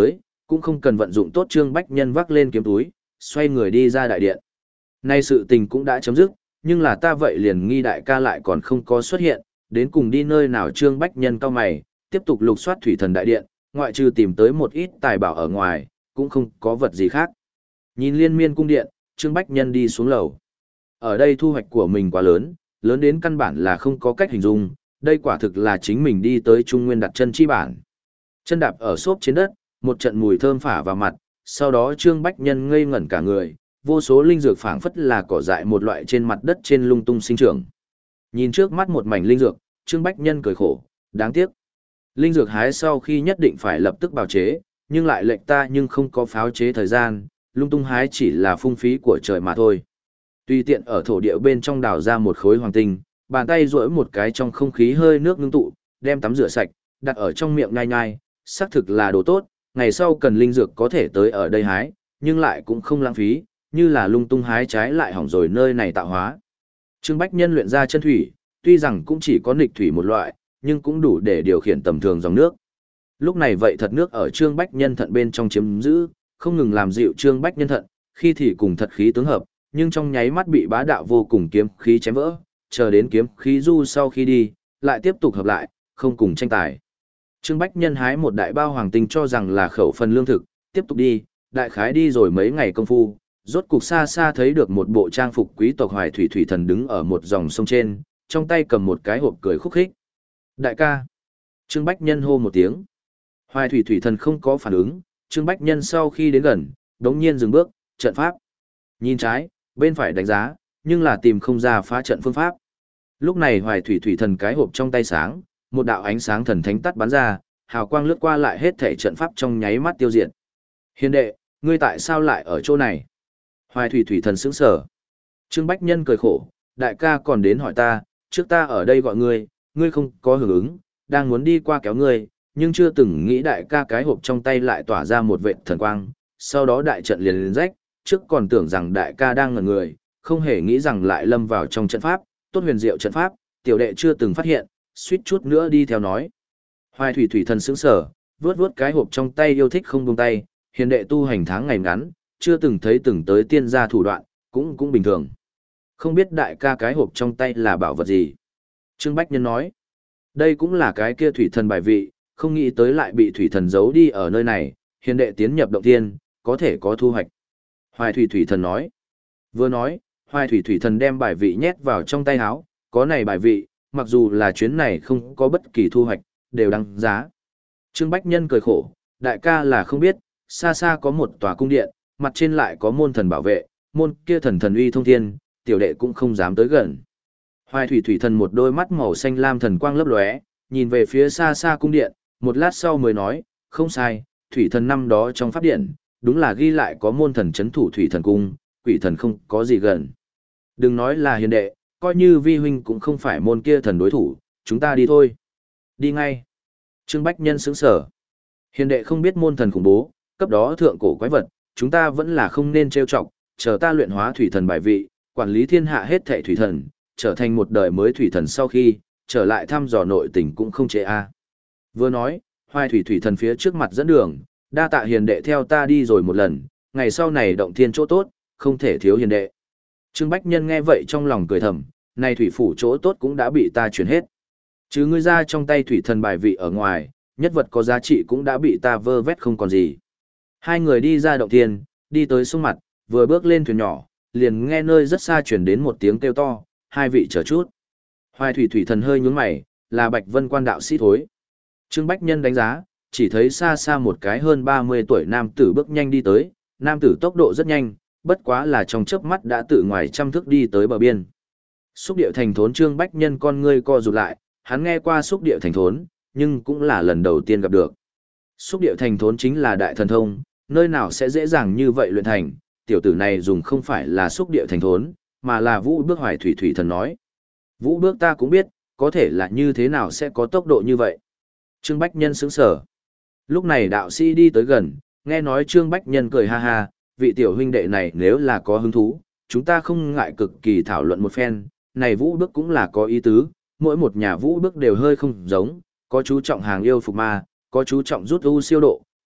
cũng không cần vận dụng tốt Trương Bách Nhân vác lên kiếm túi, xoay người đi ra đại điện. Nay sự tình cũng đã chấm dứt, nhưng là ta vậy liền nghi đại ca lại còn không có xuất hiện, đến cùng đi nơi nào. Trương Bách Nhân cao mày, tiếp tục lục soát thủy thần đại điện, ngoại trừ tìm tới một ít tài bảo ở ngoài, cũng không có vật gì khác. Nhìn liên miên cung điện, Trương Bách Nhân đi xuống lầu. Ở đây thu hoạch của mình quá lớn, lớn đến căn bản là không có cách hình dung, đây quả thực là chính mình đi tới Trung Nguyên đặt chân chi bản. Chân đạp ở xốp trên đất, một trận mùi thơm phả vào mặt, sau đó Trương Bách Nhân ngây ngẩn cả người, vô số linh dược phảng phất là cỏ dại một loại trên mặt đất trên lung tung sinh trưởng. Nhìn trước mắt một mảnh linh dược, Trương Bách Nhân cười khổ, đáng tiếc. Linh dược hái sau khi nhất định phải lập tức bào chế, nhưng lại lệnh ta nhưng không có pháo chế thời gian, lung tung hái chỉ là phung phí của trời mà thôi. Tùy tiện ở thổ địa bên trong đào ra một khối hoàng tinh, bàn tay duỗi một cái trong không khí hơi nước ngưng tụ, đem tắm rửa sạch, đặt ở trong miệng nhai nhai, xác thực là đồ tốt, ngày sau cần linh dược có thể tới ở đây hái, nhưng lại cũng không lãng phí, như là lung tung hái trái lại hỏng rồi nơi này tạo hóa. Trương Bách Nhân luyện ra chân thủy, tuy rằng cũng chỉ có nghịch thủy một loại, nhưng cũng đủ để điều khiển tầm thường dòng nước. Lúc này vậy thật nước ở Trương Bách Nhân thận bên trong chiếm giữ, không ngừng làm dịu Trương Bách Nhân thận, khi thì cùng thật khí tướng hợp, nhưng trong nháy mắt bị bá đạo vô cùng kiếm khí chém vỡ, chờ đến kiếm khí du sau khi đi, lại tiếp tục hợp lại, không cùng tranh tài. Trương Bách Nhân hái một đại bao hoàng tinh cho rằng là khẩu phần lương thực, tiếp tục đi, đại khái đi rồi mấy ngày công phu, rốt cục xa xa thấy được một bộ trang phục quý tộc Hoài Thủy Thủy Thần đứng ở một dòng sông trên, trong tay cầm một cái hộp cười khúc khích. Đại ca! Trương Bách Nhân hô một tiếng. Hoài Thủy Thủy Thần không có phản ứng, Trương Bách Nhân sau khi đến gần, đống nhiên dừng bước, trận pháp. Nhìn trái, bên phải đánh giá, nhưng là tìm không ra phá trận phương pháp. Lúc này Hoài Thủy Thủy Thần cái hộp trong tay sáng, một đạo ánh sáng thần thánh tắt bắn ra, hào quang lướt qua lại hết thể trận pháp trong nháy mắt tiêu diệt. Hiền đệ, ngươi tại sao lại ở chỗ này? Hoài Thủy Thủy Thần sững sờ. Trương Bách Nhân cười khổ, đại ca còn đến hỏi ta, trước ta ở đây gọi ngươi, ngươi không có hưởng ứng, đang muốn đi qua kéo ngươi, nhưng chưa từng nghĩ đại ca cái hộp trong tay lại tỏa ra một vệt thần quang, sau đó đại trận liền liền rách, trước còn tưởng rằng đại ca đang ngẩn người, không hề nghĩ rằng lại lâm vào trong trận pháp, tốt huyền diệu trận pháp, tiểu đệ chưa từng phát hiện, suýt chút nữa đi theo nói. Hoài Thủy Thủy Thần sững sờ, vướt vướt cái hộp trong tay yêu thích không buông tay, hiền đệ tu hành tháng ngày ngắn, chưa từng thấy từng tới tiên gia thủ đoạn, cũng cũng bình thường. Không biết đại ca cái hộp trong tay là bảo vật gì? Trương Bách Nhân nói, đây cũng là cái kia thủy thần bài vị, không nghĩ tới lại bị thủy thần giấu đi ở nơi này, hiền đệ tiến nhập động tiên, có thể có thu hoạch. Hoài Thủy Thủy Thần nói, vừa nói, Hoài Thủy Thủy Thần đem bài vị nhét vào trong tay áo, có này bài vị, mặc dù là chuyến này không có bất kỳ thu hoạch, đều đáng giá. Trương Bách Nhân cười khổ, đại ca là không biết, xa xa có một tòa cung điện, mặt trên lại có môn thần bảo vệ, môn kia thần thần uy thông thiên, tiểu đệ cũng không dám tới gần. Hoài Thủy Thủy Thần một đôi mắt màu xanh lam thần quang lấp lóe, nhìn về phía xa xa cung điện, một lát sau mới nói, không sai, Thủy Thần năm đó trong pháp điện, đúng là ghi lại có môn thần chấn thủ Thủy Thần cung, quỷ thần không có gì gần. Đừng nói là hiền đệ, coi như vi huynh cũng không phải môn kia thần đối thủ, chúng ta đi thôi. Đi ngay. Trương Bách Nhân sững sở. Hiền đệ không biết môn thần khủng bố, cấp đó thượng cổ quái vật, chúng ta vẫn là không nên trêu chọc, chờ ta luyện hóa thủy thần bài vị, quản lý thiên hạ hết thảy thủy thần, trở thành một đời mới thủy thần sau khi, trở lại thăm dò nội tình cũng không trễ a. Vừa nói, Hoài Thủy Thủy Thần phía trước mặt dẫn đường, đa tạ hiền đệ theo ta đi rồi một lần, ngày sau này động thiên chỗ tốt, không thể thiếu hiền đệ. Trương Bách Nhân nghe vậy trong lòng cười thầm, này thủy phủ chỗ tốt cũng đã bị ta chuyển hết. Chứ ngươi ra trong tay thủy thần bài vị ở ngoài, nhất vật có giá trị cũng đã bị ta vơ vét không còn gì. Hai người đi ra động thiên, đi tới sông mặt, vừa bước lên thuyền nhỏ, liền nghe nơi rất xa chuyển đến một tiếng kêu to, hai vị chờ chút. Hoài Thủy Thủy Thần hơi nhướng mày, là Bạch Vân Quan đạo sĩ thối. Trương Bách Nhân đánh giá, chỉ thấy xa xa một cái hơn ba mươi tuổi nam tử bước nhanh đi tới, nam tử tốc độ rất nhanh, bất quá là trong chớp mắt đã tự ngoài trăm thước đi tới bờ biên. Xúc điệu thành thốn Trương Bách Nhân con ngươi co rụt lại, hắn nghe qua xúc điệu thành thốn, nhưng cũng là lần đầu tiên gặp được. Xúc điệu thành thốn chính là đại thần thông, nơi nào sẽ dễ dàng như vậy luyện thành, tiểu tử này dùng không phải là xúc điệu thành thốn, mà là vũ bước Hoài Thủy Thủy Thần nói. Vũ bước ta cũng biết, có thể là như thế nào sẽ có tốc độ như vậy. Trương Bách Nhân sững sờ. Lúc này đạo sĩ đi tới gần, nghe nói Trương Bách Nhân cười ha ha, vị tiểu huynh đệ này nếu là có hứng thú, chúng ta không ngại cực kỳ thảo luận một phen, này vũ bước cũng là có ý tứ, mỗi một nhà vũ bước đều hơi không giống, có chú trọng hàng yêu phục ma, có chú trọng rút u siêu độ,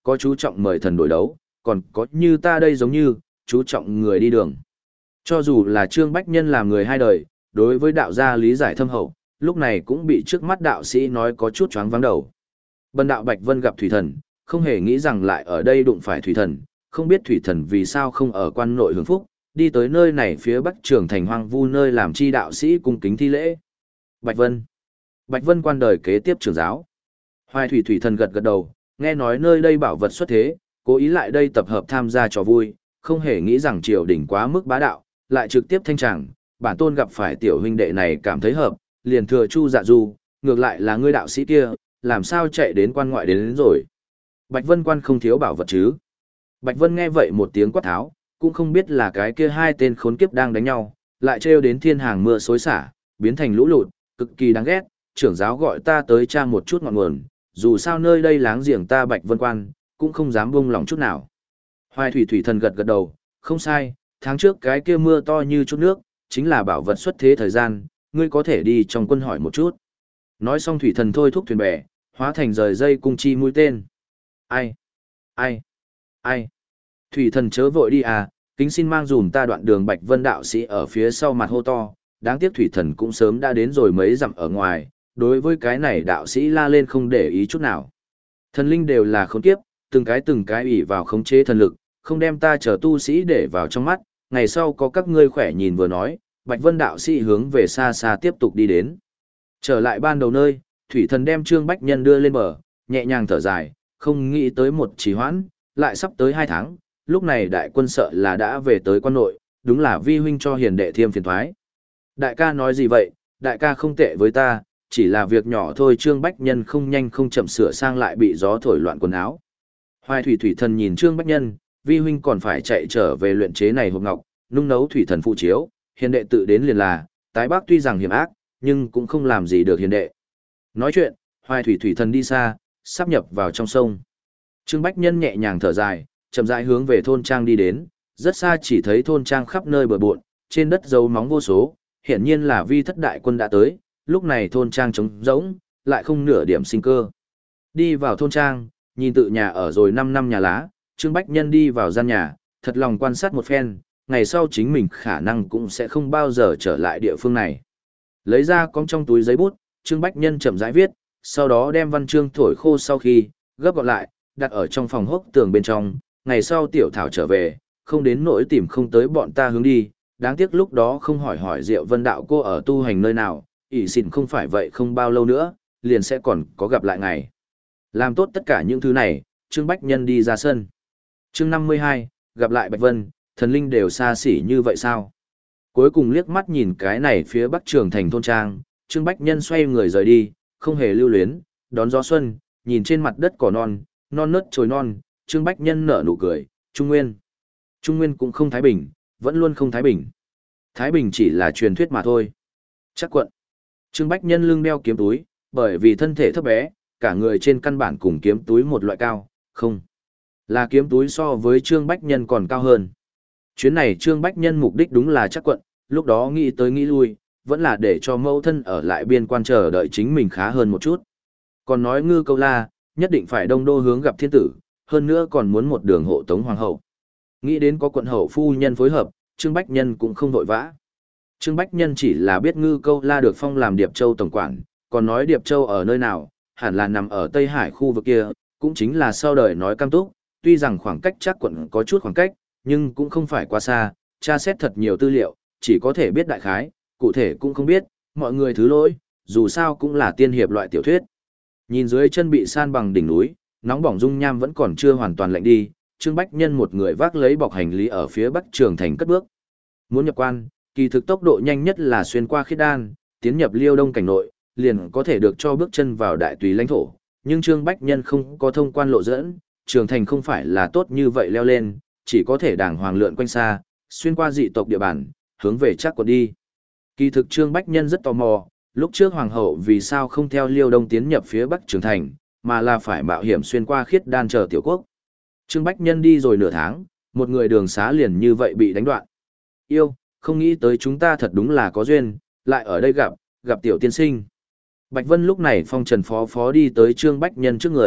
có chú trọng mời thần đổi đấu, còn có như ta đây giống như, chú trọng người đi đường. Cho dù là Trương Bách Nhân làm người hai đời, đối với đạo gia lý giải thâm hậu, lúc này cũng bị trước mắt đạo sĩ nói có chút choáng váng đầu. Bần đạo Bạch Vân gặp thủy thần, không hề nghĩ rằng lại ở đây đụng phải thủy thần, không biết thủy thần vì sao không ở quan nội hưởng phúc, đi tới nơi này phía bắc trường thành hoang vu nơi làm chi đạo sĩ cung kính thi lễ. Bạch Vân. Bạch Vân quan đời kế tiếp trưởng giáo. Hoài thủy thủy thần gật gật đầu, nghe nói nơi đây bảo vật xuất thế, cố ý lại đây tập hợp tham gia trò vui, không hề nghĩ rằng triều đình quá mức bá đạo, lại trực tiếp thanh tràng, bản tôn gặp phải tiểu huynh đệ này cảm thấy hợp, liền thừa Chu Dạ Du, ngược lại là ngươi đạo sĩ kia, làm sao chạy đến quan ngoại đến, đến rồi. Bạch Vân quan không thiếu bảo vật chứ. Bạch Vân nghe vậy một tiếng quát tháo, cũng không biết là cái kia hai tên khốn kiếp đang đánh nhau, lại trêu đến thiên hàng mưa xối xả, biến thành lũ lụt, cực kỳ đáng ghét, trưởng giáo gọi ta tới tra một chút ngọn nguồn, dù sao nơi đây láng giềng ta Bạch Vân quan, cũng không dám buông lòng chút nào. Hoài thủy thủy thần gật gật đầu, không sai, tháng trước cái kia mưa to như chút nước, chính là bảo vật xuất thế thời gian, ngươi có thể đi trong quân hỏi một chút. Nói xong thủy thần thôi thúc thuyền bè, hóa thành rời dây cung chi mũi tên. Ai? Ai? Ai? Thủy thần chớ vội đi à, kính xin mang dùm ta đoạn đường Bạch Vân đạo sĩ ở phía sau mặt hô to, đáng tiếc thủy thần cũng sớm đã đến rồi mấy dặm ở ngoài, đối với cái này đạo sĩ la lên không để ý chút nào. Thần linh đều là khốn kiếp, từng cái từng cái ủy vào khống chế thần lực, không đem ta chờ tu sĩ để vào trong mắt, ngày sau có các ngươi khỏe nhìn vừa nói, Bạch Vân đạo sĩ hướng về xa xa tiếp tục đi đến. Trở lại ban đầu nơi, thủy thần đem Trương Bách Nhân đưa lên bờ, nhẹ nhàng thở dài, không nghĩ tới một trì hoãn, lại sắp tới hai tháng, lúc này đại quân sợ là đã về tới quan nội, đúng là vi huynh cho hiền đệ thêm phiền thoái. Đại ca nói gì vậy, đại ca không tệ với ta, chỉ là việc nhỏ thôi. Trương Bách Nhân không nhanh không chậm sửa sang lại bị gió thổi loạn quần áo. Hoài thủy thủy thần nhìn Trương Bách Nhân, vi huynh còn phải chạy trở về luyện chế này hộp ngọc, nung nấu thủy thần phụ chiếu, hiền đệ tự đến liền là, tái bác tuy rằng hiểm ác, nhưng cũng không làm gì được hiền đệ. Nói chuyện, Hoài thủy thủy thần đi xa, sắp nhập vào trong sông. Trương Bách Nhân nhẹ nhàng thở dài, chậm rãi hướng về thôn trang đi đến, rất xa chỉ thấy thôn trang khắp nơi bừa bộn, trên đất dấu móng vô số, hiển nhiên là vi thất đại quân đã tới, lúc này thôn trang trống rỗng, lại không nửa điểm sinh cơ. Đi vào thôn trang, nhìn tự nhà ở rồi năm năm nhà lá, Trương Bách Nhân đi vào gian nhà, thật lòng quan sát một phen, ngày sau chính mình khả năng cũng sẽ không bao giờ trở lại địa phương này. Lấy ra cong trong túi giấy bút, Trương Bách Nhân chậm rãi viết, sau đó đem văn chương thổi khô sau khi, gấp gọn lại, đặt ở trong phòng hốc tường bên trong, ngày sau tiểu thảo trở về, không đến nỗi tìm không tới bọn ta hướng đi, đáng tiếc lúc đó không hỏi hỏi Diệu Vân đạo cô ở tu hành nơi nào, ỷ xỉn không phải vậy không bao lâu nữa, liền sẽ còn có gặp lại ngày. Làm tốt tất cả những thứ này, Trương Bách Nhân đi ra sân. Chương năm mươi hai, gặp lại Bạch Vân, thần linh đều xa xỉ như vậy sao? Cuối cùng liếc mắt nhìn cái này phía bắc trường thành thôn trang, Trương Bách Nhân xoay người rời đi, không hề lưu luyến, đón gió xuân, nhìn trên mặt đất cỏ non, non nớt trồi non, Trương Bách Nhân nở nụ cười, Trung Nguyên. Trung Nguyên cũng không thái bình, vẫn luôn không thái bình. Thái bình chỉ là truyền thuyết mà thôi. Chắc quận. Trương Bách Nhân lưng đeo kiếm túi, bởi vì thân thể thấp bé, cả người trên căn bản cùng kiếm túi một loại cao, không. Là kiếm túi so với Trương Bách Nhân còn cao hơn. Chuyến này Trương Bách Nhân mục đích đúng là chắc quận, lúc đó nghĩ tới nghĩ lui, vẫn là để cho mẫu thân ở lại biên quan chờ đợi chính mình khá hơn một chút. Còn nói Ngư Câu La, nhất định phải đông đô hướng gặp thiên tử, hơn nữa còn muốn một đường hộ tống hoàng hậu. Nghĩ đến có quận hậu phu nhân phối hợp, Trương Bách Nhân cũng không vội vã. Trương Bách Nhân chỉ là biết Ngư Câu La được phong làm Điệp Châu tổng quản, còn nói Điệp Châu ở nơi nào, hẳn là nằm ở Tây Hải khu vực kia, cũng chính là sau đời nói Cam Túc, tuy rằng khoảng cách chắc quận có chút khoảng cách, nhưng cũng không phải quá xa, tra xét thật nhiều tư liệu, chỉ có thể biết đại khái, cụ thể cũng không biết, mọi người thứ lỗi, dù sao cũng là tiên hiệp loại tiểu thuyết. Nhìn dưới chân bị san bằng đỉnh núi, nóng bỏng dung nham vẫn còn chưa hoàn toàn lạnh đi, Trương Bách Nhân một người vác lấy bọc hành lý ở phía bắc trường thành cất bước. Muốn nhập quan, kỳ thực tốc độ nhanh nhất là xuyên qua Khiết Đan, tiến nhập Liêu Đông cảnh nội, liền có thể được cho bước chân vào đại tùy lãnh thổ, nhưng Trương Bách Nhân không có thông quan lộ dẫn, trường thành không phải là tốt như vậy leo lên, chỉ có thể đàng hoàng lượn quanh xa, xuyên qua dị tộc địa bàn, hướng về chắc quận đi. Kỳ thực Trương Bách Nhân rất tò mò, lúc trước hoàng hậu vì sao không theo Liêu Đông tiến nhập phía bắc trường thành, mà là phải mạo hiểm xuyên qua Khiết Đan chờ tiểu quốc. Trương Bách Nhân đi rồi nửa tháng, một người đường xá liền như vậy bị đánh đoạn. Yêu, không nghĩ tới chúng ta thật đúng là có duyên, lại ở đây gặp, gặp tiểu tiên sinh. Bạch Vân lúc này phong trần phó phó đi tới Trương Bách Nhân trước người,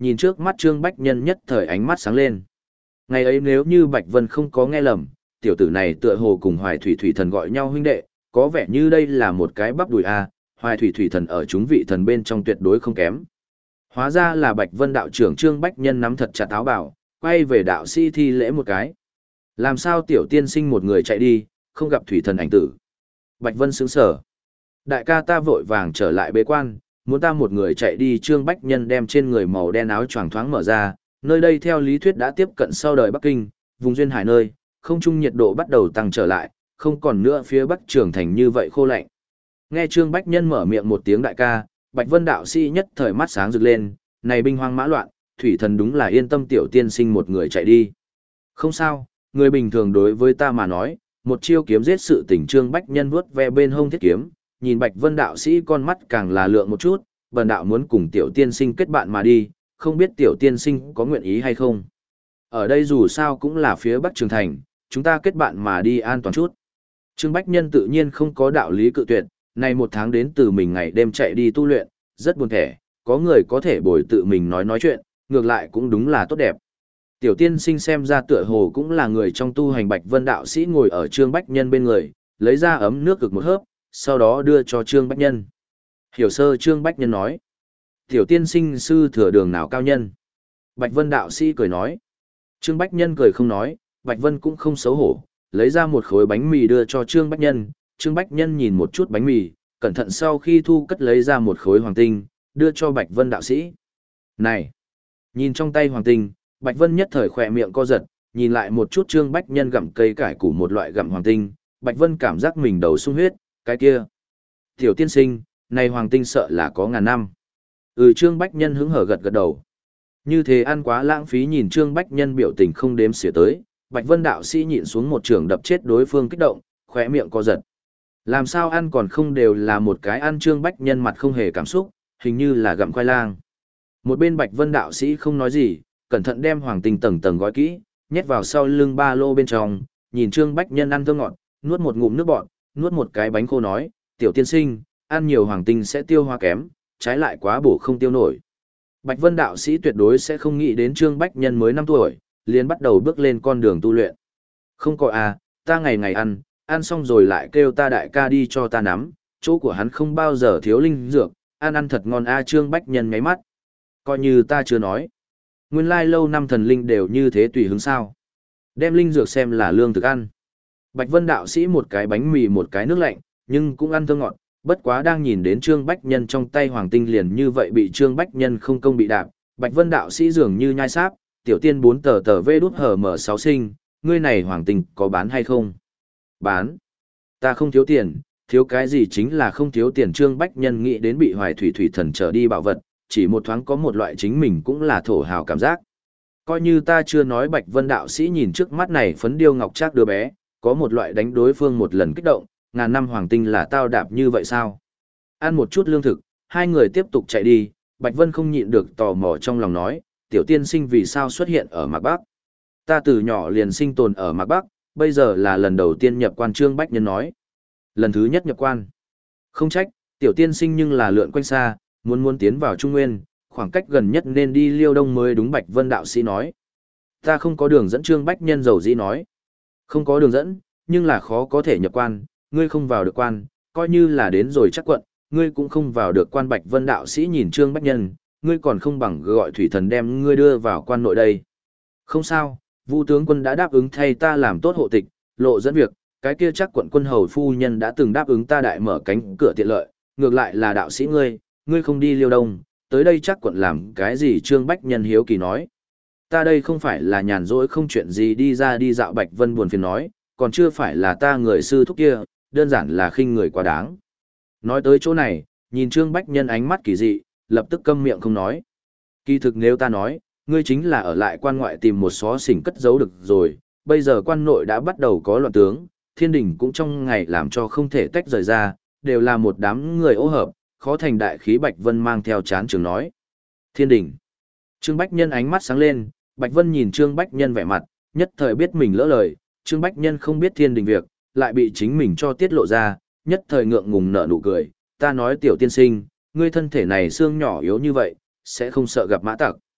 nhìn trước mắt Trương Bách Nhân nhất thời ánh mắt sáng lên. Ngày ấy nếu như Bạch Vân không có nghe lầm, tiểu tử này tựa hồ cùng Hoài Thủy Thủy Thần gọi nhau huynh đệ, có vẻ như đây là một cái bắp đùi a, Hoài Thủy Thủy Thần ở chúng vị thần bên trong tuyệt đối không kém. Hóa ra là Bạch Vân đạo trưởng Trương Bách Nhân nắm thật chặt áo bảo, quay về đạo sĩ thi lễ một cái. Làm sao tiểu tiên sinh một người chạy đi, không gặp Thủy Thần ảnh tử. Bạch Vân sững sờ. Đại ca ta vội vàng trở lại bế quan, muốn ta một người chạy đi. Trương Bách Nhân đem trên người màu đen áo choàng thoáng mở ra, nơi đây theo lý thuyết đã tiếp cận sau đời Bắc Kinh, vùng duyên hải nơi, không trung nhiệt độ bắt đầu tăng trở lại, không còn nữa phía Bắc Trường Thành như vậy khô lạnh. Nghe Trương Bách Nhân mở miệng một tiếng đại ca, Bạch Vân đạo sĩ nhất thời mắt sáng rực lên, này binh hoang mã loạn, Thủy Thần đúng là yên tâm tiểu tiên sinh một người chạy đi. Không sao, người bình thường đối với ta mà nói, một chiêu kiếm giết sự tình. Trương Bách Nhân vuốt ve bên hông thiết kiếm, nhìn Bạch Vân đạo sĩ con mắt càng là lượng một chút, bần đạo muốn cùng tiểu tiên sinh kết bạn mà đi, không biết tiểu tiên sinh có nguyện ý hay không. Ở đây dù sao cũng là phía Bắc Trường Thành, chúng ta kết bạn mà đi an toàn chút. Trương Bách Nhân tự nhiên không có đạo lý cự tuyệt, này một tháng đến từ mình ngày đêm chạy đi tu luyện, rất buồn thẻ, có người có thể bồi tự mình nói nói chuyện, ngược lại cũng đúng là tốt đẹp. Tiểu tiên sinh xem ra tựa hồ cũng là người trong tu hành. Bạch Vân đạo sĩ ngồi ở Trương Bách Nhân bên người, lấy ra ấm nước cực một hớp, sau đó đưa cho Trương Bách Nhân. Hiểu sơ. Trương Bách Nhân nói. Tiểu tiên sinh sư thừa đường nào cao nhân? Bạch Vân đạo sĩ cười nói. Trương Bách Nhân cười không nói, Bạch Vân cũng không xấu hổ, lấy ra một khối bánh mì đưa cho Trương Bách Nhân. Trương Bách Nhân nhìn một chút bánh mì, cẩn thận sau khi thu cất lấy ra một khối hoàng tinh, đưa cho Bạch Vân đạo sĩ. Này! Nhìn trong tay hoàng tinh, Bạch Vân nhất thời khỏe miệng co giật, nhìn lại một chút Trương Bách Nhân gặm cây cải củ một loại gặm hoàng tinh, Bạch Vân cảm giác mình đầu sung huyết, cái kia. Tiểu tiên sinh, này hoàng tinh sợ là có ngàn năm. Ừ. Trương Bách Nhân hứng hở gật gật đầu. Như thế ăn quá lãng phí. Nhìn Trương Bách Nhân biểu tình không đếm xỉa tới, Bạch Vân đạo sĩ nhịn xuống một trường đập chết đối phương kích động, khỏe miệng co giật. Làm sao ăn còn không đều là một cái ăn. Trương Bách Nhân mặt không hề cảm xúc, hình như là gặm khoai lang. Một bên Bạch Vân đạo sĩ không nói gì, cẩn thận đem hoàng tinh tầng tầng gói kỹ, nhét vào sau lưng ba lô bên trong, nhìn Trương Bách Nhân ăn thơm ngọt, nuốt một ngụm nước bọt, nuốt một cái bánh khô nói, tiểu tiên sinh, ăn nhiều hoàng tinh sẽ tiêu hóa kém, trái lại quá bổ không tiêu nổi. Bạch Vân đạo sĩ tuyệt đối sẽ không nghĩ đến Trương Bách Nhân mới năm tuổi, liền bắt đầu bước lên con đường tu luyện. Không có à, ta ngày ngày ăn, ăn xong rồi lại kêu ta đại ca đi cho ta nắm, chỗ của hắn không bao giờ thiếu linh dược, ăn ăn thật ngon a. Trương Bách Nhân ngáy mắt. Coi như ta chưa nói. Nguyên lai lâu năm thần linh đều như thế tùy hứng sao. Đem linh dược xem là lương thực ăn. Bạch Vân đạo sĩ một cái bánh mì một cái nước lạnh, nhưng cũng ăn thơm ngọt, bất quá đang nhìn đến Trương Bách Nhân trong tay hoàng tinh liền như vậy bị Trương Bách Nhân không công bị đạp, Bạch Vân đạo sĩ dường như nhai sáp, tiểu tiên bốn tờ tờ vê đút hở mở sáu sinh, ngươi này hoàng tinh có bán hay không? Bán. Ta không thiếu tiền, thiếu cái gì chính là không thiếu tiền. Trương Bách Nhân nghĩ đến bị Hoài Thủy Thủy Thần trở đi bảo vật, chỉ một thoáng có một loại chính mình cũng là thổ hào cảm giác. Coi như ta chưa nói. Bạch Vân đạo sĩ nhìn trước mắt này phấn điêu ngọc trác đứa bé, có một loại đánh đối phương một lần kích động, ngàn năm hoàng tinh là tao đạp như vậy sao? Ăn một chút lương thực, hai người tiếp tục chạy đi. Bạch Vân không nhịn được tò mò trong lòng nói, tiểu tiên sinh vì sao xuất hiện ở Mạc Bắc? Ta từ nhỏ liền sinh tồn ở Mạc Bắc, bây giờ là lần đầu tiên nhập quan. Trương Bách Nhân nói. Lần thứ nhất nhập quan. Không trách, tiểu tiên sinh nhưng là lượn quanh xa, muốn muốn tiến vào Trung Nguyên, khoảng cách gần nhất nên đi Liêu Đông mới đúng. Bạch Vân đạo sĩ nói. Ta không có đường dẫn. Trương Bách Nhân dầu dĩ nói. Không có đường dẫn, nhưng là khó có thể nhập quan, ngươi không vào được quan, coi như là đến rồi chắc quận, ngươi cũng không vào được quan. Bạch Vân đạo sĩ nhìn Trương Bách Nhân, ngươi còn không bằng gọi Thủy Thần đem ngươi đưa vào quan nội đây. Không sao, Vu tướng quân đã đáp ứng thay ta làm tốt hộ tịch, lộ dẫn việc, cái kia chắc quận quân hầu phu nhân đã từng đáp ứng ta đại mở cánh cửa tiện lợi, ngược lại là đạo sĩ ngươi, ngươi không đi Liêu Đông, tới đây chắc quận làm cái gì? Trương Bách Nhân hiếu kỳ nói. Ta đây không phải là nhàn rỗi không chuyện gì đi ra đi dạo. Bạch Vân buồn phiền nói, còn chưa phải là ta người sư thúc kia, đơn giản là khinh người quá đáng. Nói tới chỗ này, nhìn Trương Bách Nhân ánh mắt kỳ dị, lập tức câm miệng không nói. Kỳ thực nếu ta nói, ngươi chính là ở lại quan ngoại tìm một xó xỉnh cất giấu được rồi, bây giờ quan nội đã bắt đầu có loạn tướng, thiên đình cũng trong ngày làm cho không thể tách rời ra, đều là một đám người ô hợp, khó thành đại khí. Bạch Vân mang theo chán trường nói. Thiên đình. Trương Bách Nhân ánh mắt sáng lên, Bạch Vân nhìn Trương Bách Nhân vẻ mặt, nhất thời biết mình lỡ lời, Trương Bách Nhân không biết thiên đình việc, lại bị chính mình cho tiết lộ ra, nhất thời ngượng ngùng nở nụ cười, ta nói tiểu tiên sinh, ngươi thân thể này xương nhỏ yếu như vậy, sẽ không sợ gặp mã tặc.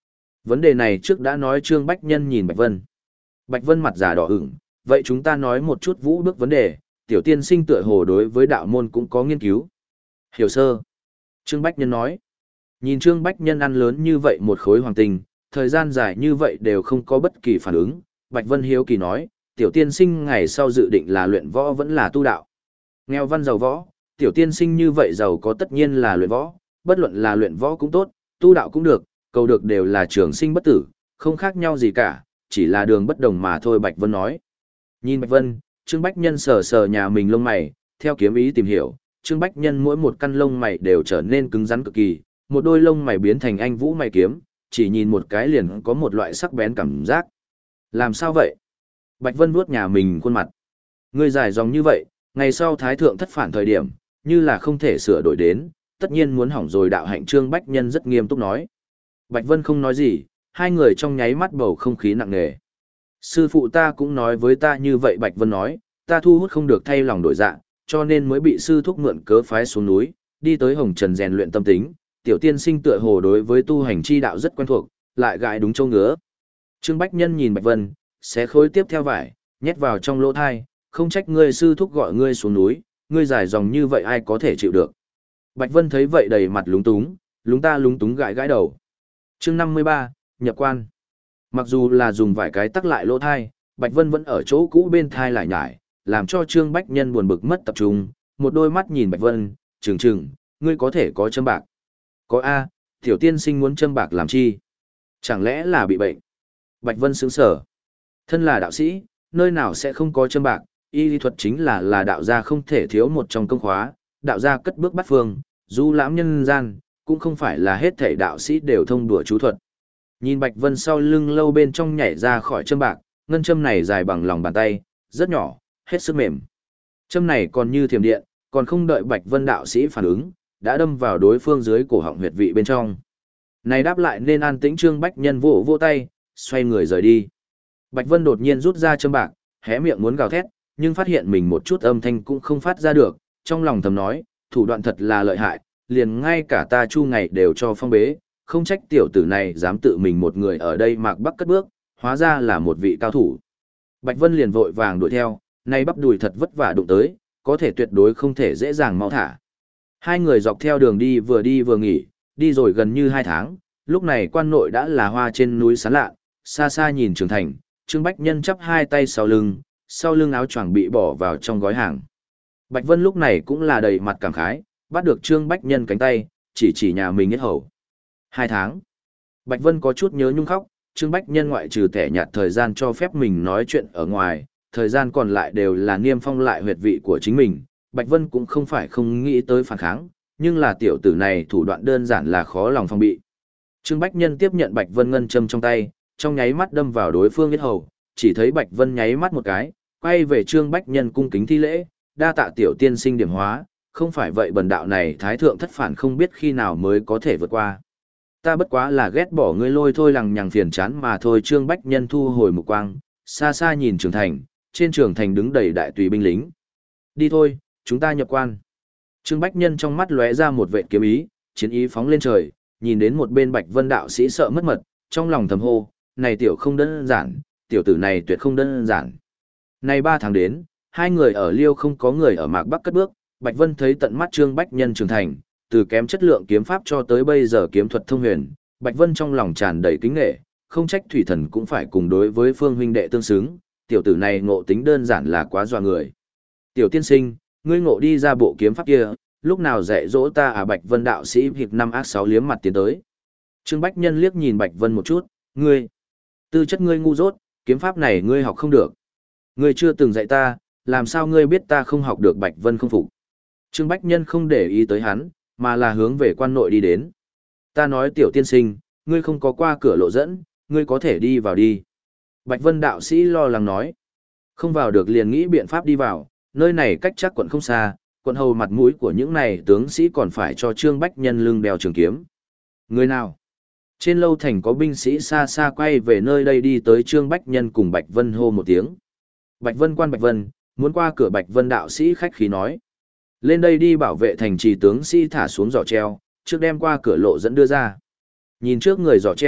Vấn đề này trước đã nói Trương Bách Nhân nhìn Bạch Vân. Bạch Vân mặt già đỏ ửng, vậy chúng ta nói một chút vũ bước vấn đề, tiểu tiên sinh tựa hồ đối với đạo môn cũng có nghiên cứu. Hiểu sơ. Trương Bách Nhân nói. Nhìn Trương Bách Nhân ăn lớn như vậy một khối hoàng tinh, thời gian dài như vậy đều không có bất kỳ phản ứng, Bạch Vân hiếu kỳ nói, tiểu tiên sinh ngày sau dự định là luyện võ vẫn là tu đạo. Nghèo văn giàu võ, tiểu tiên sinh như vậy giàu có tất nhiên là luyện võ, bất luận là luyện võ cũng tốt, tu đạo cũng được, cầu được đều là trường sinh bất tử, không khác nhau gì cả, chỉ là đường bất đồng mà thôi Bạch Vân nói. Nhìn Bạch Vân, Trương Bách Nhân sờ sờ nhà mình lông mày, theo kiếm ý tìm hiểu, Trương Bách Nhân mỗi một căn lông mày đều trở nên cứng rắn cực kỳ, một đôi lông mày biến thành anh vũ mày kiếm, chỉ nhìn một cái liền có một loại sắc bén cảm giác. Làm sao vậy? Bạch Vân vuốt nhà mình khuôn mặt. Ngươi dài dòng như vậy, ngày sau thái thượng thất phản thời điểm, như là không thể sửa đổi đến, tất nhiên muốn hỏng rồi đạo hạnh. Trương Bách Nhân rất nghiêm túc nói. Bạch Vân không nói gì, hai người trong nháy mắt bầu không khí nặng nề. Sư phụ ta cũng nói với ta như vậy Bạch Vân nói, ta thu hút không được thay lòng đổi dạ, cho nên mới bị sư thúc mượn cớ phái xuống núi, đi tới Hồng Trần rèn luyện tâm tính, tiểu tiên sinh tựa hồ đối với tu hành chi đạo rất quen thuộc, lại gãi đúng châu ngứa. Trương Bách Nhân nhìn Bạch Vân, xé khối tiếp theo vải, nhét vào trong lỗ thai, không trách ngươi sư thúc gọi ngươi xuống núi, ngươi dài dòng như vậy ai có thể chịu được. Bạch Vân thấy vậy đầy mặt lúng túng, lúng ta lúng túng gãi gãi đầu. Chương năm mươi ba, nhập quan. Mặc dù là dùng vải cái tắc lại lỗ thai, Bạch Vân vẫn ở chỗ cũ bên thai lại nhải, làm cho Trương Bách Nhân buồn bực mất tập trung, một đôi mắt nhìn Bạch Vân, trừng trừng, ngươi có thể có châm bạc. Có A, tiểu tiên sinh muốn châm bạc làm chi? Chẳng lẽ là bị bệnh? Bạch Vân sững sờ. Thân là đạo sĩ, nơi nào sẽ không có châm bạc, y lý thuật chính là là đạo gia không thể thiếu một trong công khóa, đạo gia cất bước bắt phương, du lãm nhân gian, cũng không phải là hết thảy đạo sĩ đều thông đùa chú thuật. Nhìn Bạch Vân sau lưng lâu bên trong nhảy ra khỏi châm bạc, ngân châm này dài bằng lòng bàn tay, rất nhỏ, hết sức mềm. Châm này còn như thiểm điện, còn không đợi Bạch Vân đạo sĩ phản ứng, đã đâm vào đối phương dưới cổ họng huyệt vị bên trong. Này đáp lại nên an tĩnh. Trương Bách Nhân vỗ vỗ tay, xoay người rời đi. Bạch Vân đột nhiên rút ra châm bạc, hé miệng muốn gào thét, nhưng phát hiện mình một chút âm thanh cũng không phát ra được, trong lòng thầm nói, thủ đoạn thật là lợi hại, liền ngay cả ta Chu Ngày đều cho phong bế, không trách tiểu tử này dám tự mình một người ở đây mạc bắc cất bước, hóa ra là một vị cao thủ. Bạch Vân liền vội vàng đuổi theo, nay bắp đùi thật vất vả đụng tới, có thể tuyệt đối không thể dễ dàng mau thả. Hai người dọc theo đường đi vừa đi vừa nghỉ, đi rồi gần như hai tháng, lúc này quan nội đã là hoa trên núi sán lạ, xa xa nhìn Trường Thành, Trương Bách Nhân chắp hai tay sau lưng, sau lưng áo choàng bị bỏ vào trong gói hàng. Bạch Vân lúc này cũng là đầy mặt cảm khái, bắt được Trương Bách Nhân cánh tay, chỉ chỉ nhà mình hết hầu. Hai tháng. Bạch Vân có chút nhớ nhung khóc, Trương Bách Nhân ngoại trừ thẻ nhạt thời gian cho phép mình nói chuyện ở ngoài, thời gian còn lại đều là niêm phong lại huyệt vị của chính mình. Bạch Vân cũng không phải không nghĩ tới phản kháng, nhưng là tiểu tử này thủ đoạn đơn giản là khó lòng phòng bị. Trương Bách Nhân tiếp nhận Bạch Vân ngân châm trong tay, trong nháy mắt đâm vào đối phương yết hầu, chỉ thấy Bạch Vân nháy mắt một cái, quay về Trương Bách Nhân cung kính thi lễ, đa tạ tiểu tiên sinh điểm hóa, không phải vậy bần đạo này thái thượng thất phản không biết khi nào mới có thể vượt qua. Ta bất quá là ghét bỏ ngươi lôi thôi lằng nhằng phiền chán mà thôi. Trương Bách Nhân thu hồi mục quang, xa xa nhìn Trường Thành, trên Trường Thành đứng đầy đại tùy binh lính. Đi thôi, chúng ta nhập quan. Trương Bách Nhân trong mắt lóe ra một vệt kiếm ý, chiến ý phóng lên trời, nhìn đến một bên Bạch Vân đạo sĩ sợ mất mật, trong lòng thầm hô, này tiểu không đơn giản, tiểu tử này tuyệt không đơn giản. Nay ba tháng đến, hai người ở Liêu không có người ở Mạc Bắc cất bước, Bạch Vân thấy tận mắt Trương Bách Nhân trưởng thành, từ kém chất lượng kiếm pháp cho tới bây giờ kiếm thuật thông huyền, Bạch Vân trong lòng tràn đầy kính nghệ, không trách thủy thần cũng phải cùng đối với Phương huynh đệ tương xứng, tiểu tử này ngộ tính đơn giản là quá dọa người. Tiểu tiên sinh, ngươi ngộ đi ra bộ kiếm pháp kia, lúc nào dạy dỗ ta à? Bạch Vân đạo sĩ hiệp năm ác sáu liếm mặt tiến tới. Trương Bách Nhân liếc nhìn Bạch Vân một chút, ngươi, tư chất ngươi ngu dốt, kiếm pháp này ngươi học không được. Ngươi chưa từng dạy ta, làm sao ngươi biết ta không học được? Bạch Vân không phục. Trương Bách Nhân không để ý tới hắn, mà là hướng về quan nội đi đến. Ta nói tiểu tiên sinh, ngươi không có qua cửa lộ dẫn, ngươi có thể đi vào đi. Bạch Vân đạo sĩ lo lắng nói. Không vào được liền nghĩ biện pháp đi vào, nơi này cách chắc quận không xa, quận hầu mặt mũi của những này tướng sĩ còn phải cho Trương Bách Nhân lưng đeo trường kiếm. Người nào? Trên lâu thành có binh sĩ xa xa quay về nơi đây đi tới. Trương Bách Nhân cùng Bạch Vân hô một tiếng. Bạch Vân quan Bạch Vân, muốn qua cửa. Bạch Vân đạo sĩ khách khí nói. Lên đây đi. Bảo vệ thành trì tướng sĩ thả xuống giỏ treo, trước đem qua cửa lộ dẫn đưa ra. Nhìn trước người giỏ treo,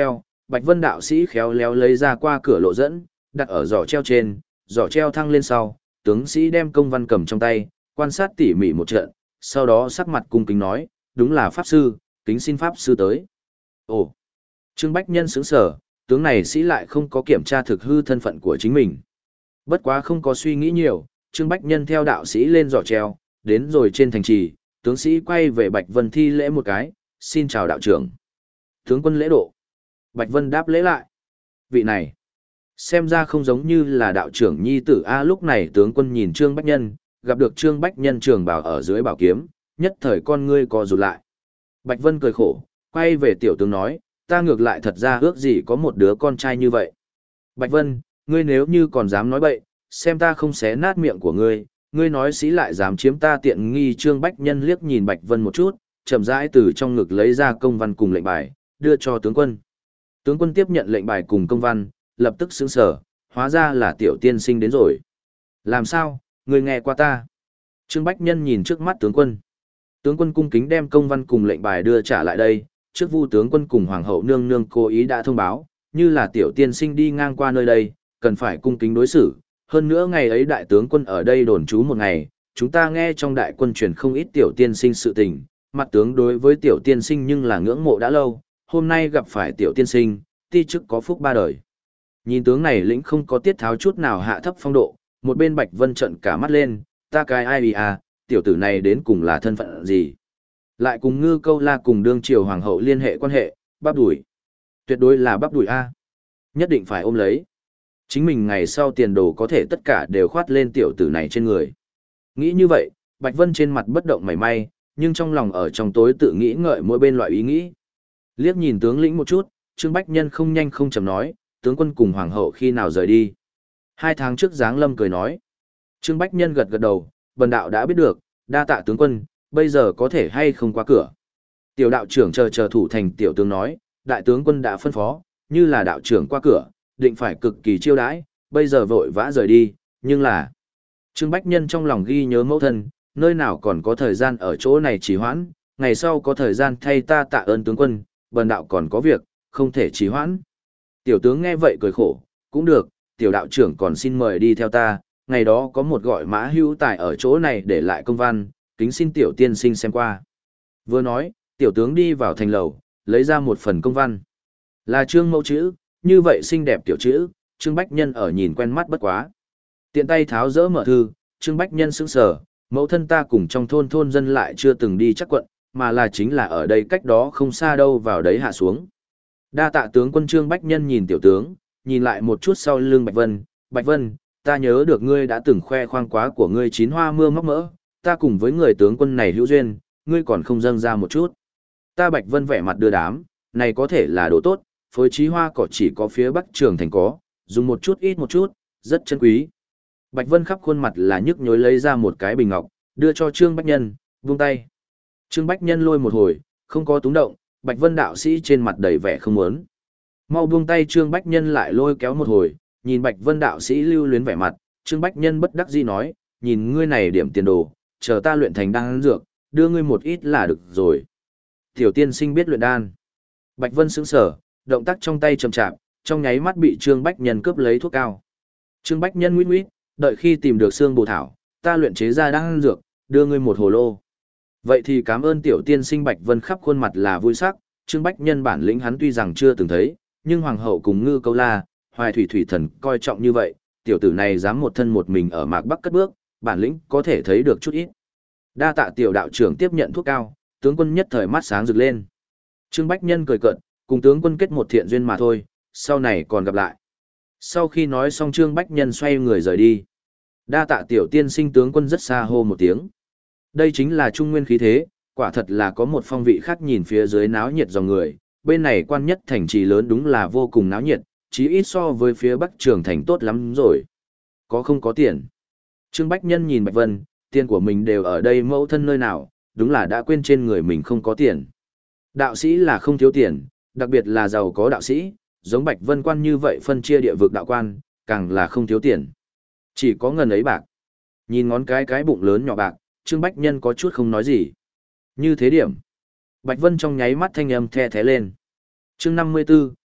Bạch Vân đạo sĩ khéo léo lấy ra qua cửa lộ dẫn, đặt ở giỏ treo trên, giỏ treo thăng lên sau, tướng sĩ đem công văn cầm trong tay, quan sát tỉ mỉ một trận, sau đó sắc mặt cung kính nói, đúng là pháp sư, kính xin pháp sư tới. Ồ, Trương Bách Nhân sững sờ, tướng này sĩ lại không có kiểm tra thực hư thân phận của chính mình. Bất quá không có suy nghĩ nhiều, Trương Bách Nhân theo đạo sĩ lên giỏ treo, đến rồi trên thành trì, tướng sĩ quay về Bạch Vân thi lễ một cái, xin chào đạo trưởng. Tướng quân lễ độ. Bạch Vân đáp lễ lại. Vị này, xem ra không giống như là đạo trưởng nhi tử A. Lúc này tướng quân nhìn Trương Bách Nhân, gặp được Trương Bách Nhân trường bảo ở dưới bảo kiếm, nhất thời con ngươi co rụt lại. Bạch Vân cười khổ, quay về tiểu tướng nói, ta ngược lại thật ra ước gì có một đứa con trai như vậy. Bạch Vân, ngươi nếu như còn dám nói bậy, xem ta không xé nát miệng của ngươi, ngươi nói sĩ lại dám chiếm ta tiện nghi. Trương Bách Nhân liếc nhìn Bạch Vân một chút, chậm rãi từ trong ngực lấy ra công văn cùng lệnh bài, đưa cho tướng quân. Tướng quân tiếp nhận lệnh bài cùng công văn, lập tức sững sờ, hóa ra là tiểu tiên sinh đến rồi. Làm sao, ngươi nghe qua ta? Trương Bách Nhân nhìn trước mắt tướng quân. Tướng quân cung kính đem công văn cùng lệnh bài đưa trả lại đây, trước Vu tướng quân cùng hoàng hậu nương nương cố ý đã thông báo, như là tiểu tiên sinh đi ngang qua nơi đây, cần phải cung kính đối xử. Hơn nữa ngày ấy đại tướng quân ở đây đồn trú một ngày, chúng ta nghe trong đại quân truyền không ít tiểu tiên sinh sự tình, mặt tướng đối với tiểu tiên sinh nhưng là ngưỡng mộ đã lâu, hôm nay gặp phải tiểu tiên sinh, ti chức có phúc ba đời. Nhìn tướng này lĩnh không có tiết tháo chút nào hạ thấp phong độ, một bên Bạch Vân trợn cả mắt lên, ta cái ai à, tiểu tử này đến cùng là thân phận gì? Lại cùng Ngư Câu La cùng đương triều hoàng hậu liên hệ quan hệ, bắp đuổi. Tuyệt đối là bắp đuổi a. Nhất định phải ôm lấy. Chính mình ngày sau tiền đồ có thể tất cả đều khoát lên tiểu tử này trên người. Nghĩ như vậy, Bạch Vân trên mặt bất động mảy may, nhưng trong lòng ở trong tối tự nghĩ ngợi mỗi bên loại ý nghĩ. Liếc nhìn tướng lĩnh một chút, Trương Bách Nhân không nhanh không chậm nói, tướng quân cùng hoàng hậu khi nào rời đi. Hai tháng trước Giáng Lâm cười nói. Trương Bách Nhân gật gật đầu, bần đạo đã biết được, đa tạ tướng quân, bây giờ có thể hay không qua cửa. Tiểu đạo trưởng chờ chờ thủ thành tiểu tướng nói, đại tướng quân đã phân phó, như là đạo trưởng qua cửa, định phải cực kỳ chiêu đãi, bây giờ vội vã rời đi, nhưng là... Trương Bách Nhân trong lòng ghi nhớ mẫu thân, nơi nào còn có thời gian ở chỗ này trì hoãn, ngày sau có thời gian thay ta tạ ơn tướng quân, bần đạo còn có việc, không thể trì hoãn. Tiểu tướng nghe vậy cười khổ, cũng được, tiểu đạo trưởng còn xin mời đi theo ta, ngày đó có một gọi mã hữu tài ở chỗ này để lại công văn, kính xin tiểu tiên sinh xem qua. Vừa nói, tiểu tướng đi vào thành lầu, lấy ra một phần công văn. Là Trương mẫu chữ, như vậy xinh đẹp tiểu chữ, Trương Bách Nhân ở nhìn quen mắt bất quá. Tiện tay tháo dỡ mở thư, Trương Bách Nhân sững sờ, mẫu thân ta cùng trong thôn thôn dân lại chưa từng đi chắc quận, mà là chính là ở đây cách đó không xa đâu vào đấy hạ xuống. Đa tạ tướng quân. Trương Bách Nhân nhìn tiểu tướng, nhìn lại một chút sau lưng Bạch Vân, Bạch Vân, ta nhớ được ngươi đã từng khoe khoang quá của ngươi chín hoa mưa móc mỡ, ta cùng với người tướng quân này hữu duyên, ngươi còn không dâng ra một chút. Ta Bạch Vân vẻ mặt đưa đám, này có thể là đồ tốt, phối trí hoa cỏ chỉ có phía Bắc Trường Thành có, dùng một chút ít một chút, rất chân quý. Bạch Vân khắp khuôn mặt là nhức nhối lấy ra một cái bình ngọc, đưa cho Trương Bách Nhân, buông tay. Trương Bách Nhân lôi một hồi, không có túng động, Bạch Vân đạo sĩ trên mặt đầy vẻ không muốn. Mau buông tay. Trương Bách Nhân lại lôi kéo một hồi, nhìn Bạch Vân đạo sĩ lưu luyến vẻ mặt, Trương Bách Nhân bất đắc dĩ nói, nhìn ngươi này điểm tiền đồ, chờ ta luyện thành đan dược, đưa ngươi một ít là được rồi. Tiểu tiên sinh biết luyện đan. Bạch Vân sững sờ, động tác trong tay chậm chạp, trong nháy mắt bị Trương Bách Nhân cướp lấy thuốc cao. Trương Bách Nhân nguyết nguyết, đợi khi tìm được xương bồ thảo, ta luyện chế ra đan dược, đưa ngươi một hồ lô. Vậy thì cảm ơn tiểu tiên sinh. Bạch Vân khắp khuôn mặt là vui sắc, Trương Bách Nhân bản lĩnh hắn tuy rằng chưa từng thấy, nhưng hoàng hậu cùng Ngư Câu La, Hoài Thủy Thủy Thần coi trọng như vậy, tiểu tử này dám một thân một mình ở Mạc Bắc cất bước, bản lĩnh có thể thấy được chút ít. Đa tạ tiểu đạo trưởng tiếp nhận thuốc cao, tướng quân nhất thời mắt sáng rực lên. Trương Bách Nhân cười cợt, cùng tướng quân kết một thiện duyên mà thôi, sau này còn gặp lại. Sau khi nói xong Trương Bách Nhân xoay người rời đi. Đa tạ tiểu tiên sinh. Tướng quân rất xa hô một tiếng. Đây chính là trung nguyên khí thế, quả thật là có một phong vị khác. Nhìn phía dưới náo nhiệt dòng người, bên này quan nhất thành trì lớn đúng là vô cùng náo nhiệt, chí ít so với phía Bắc Trường Thành tốt lắm rồi. Có không có tiền? Trương Bách Nhân nhìn Bạch Vân, tiền của mình đều ở đây, mẫu thân nơi nào, đúng là đã quên trên người mình không có tiền. Đạo sĩ là không thiếu tiền, đặc biệt là giàu có đạo sĩ, giống Bạch Vân quan như vậy phân chia địa vực đạo quan, càng là không thiếu tiền. Chỉ có ngần ấy bạc. Nhìn ngón cái cái bụng lớn nhỏ bạc, Trương Bách Nhân có chút không nói gì. Như thế điểm. Bạch Vân trong nháy mắt thanh âm the thế lên. Chương năm mươi 54,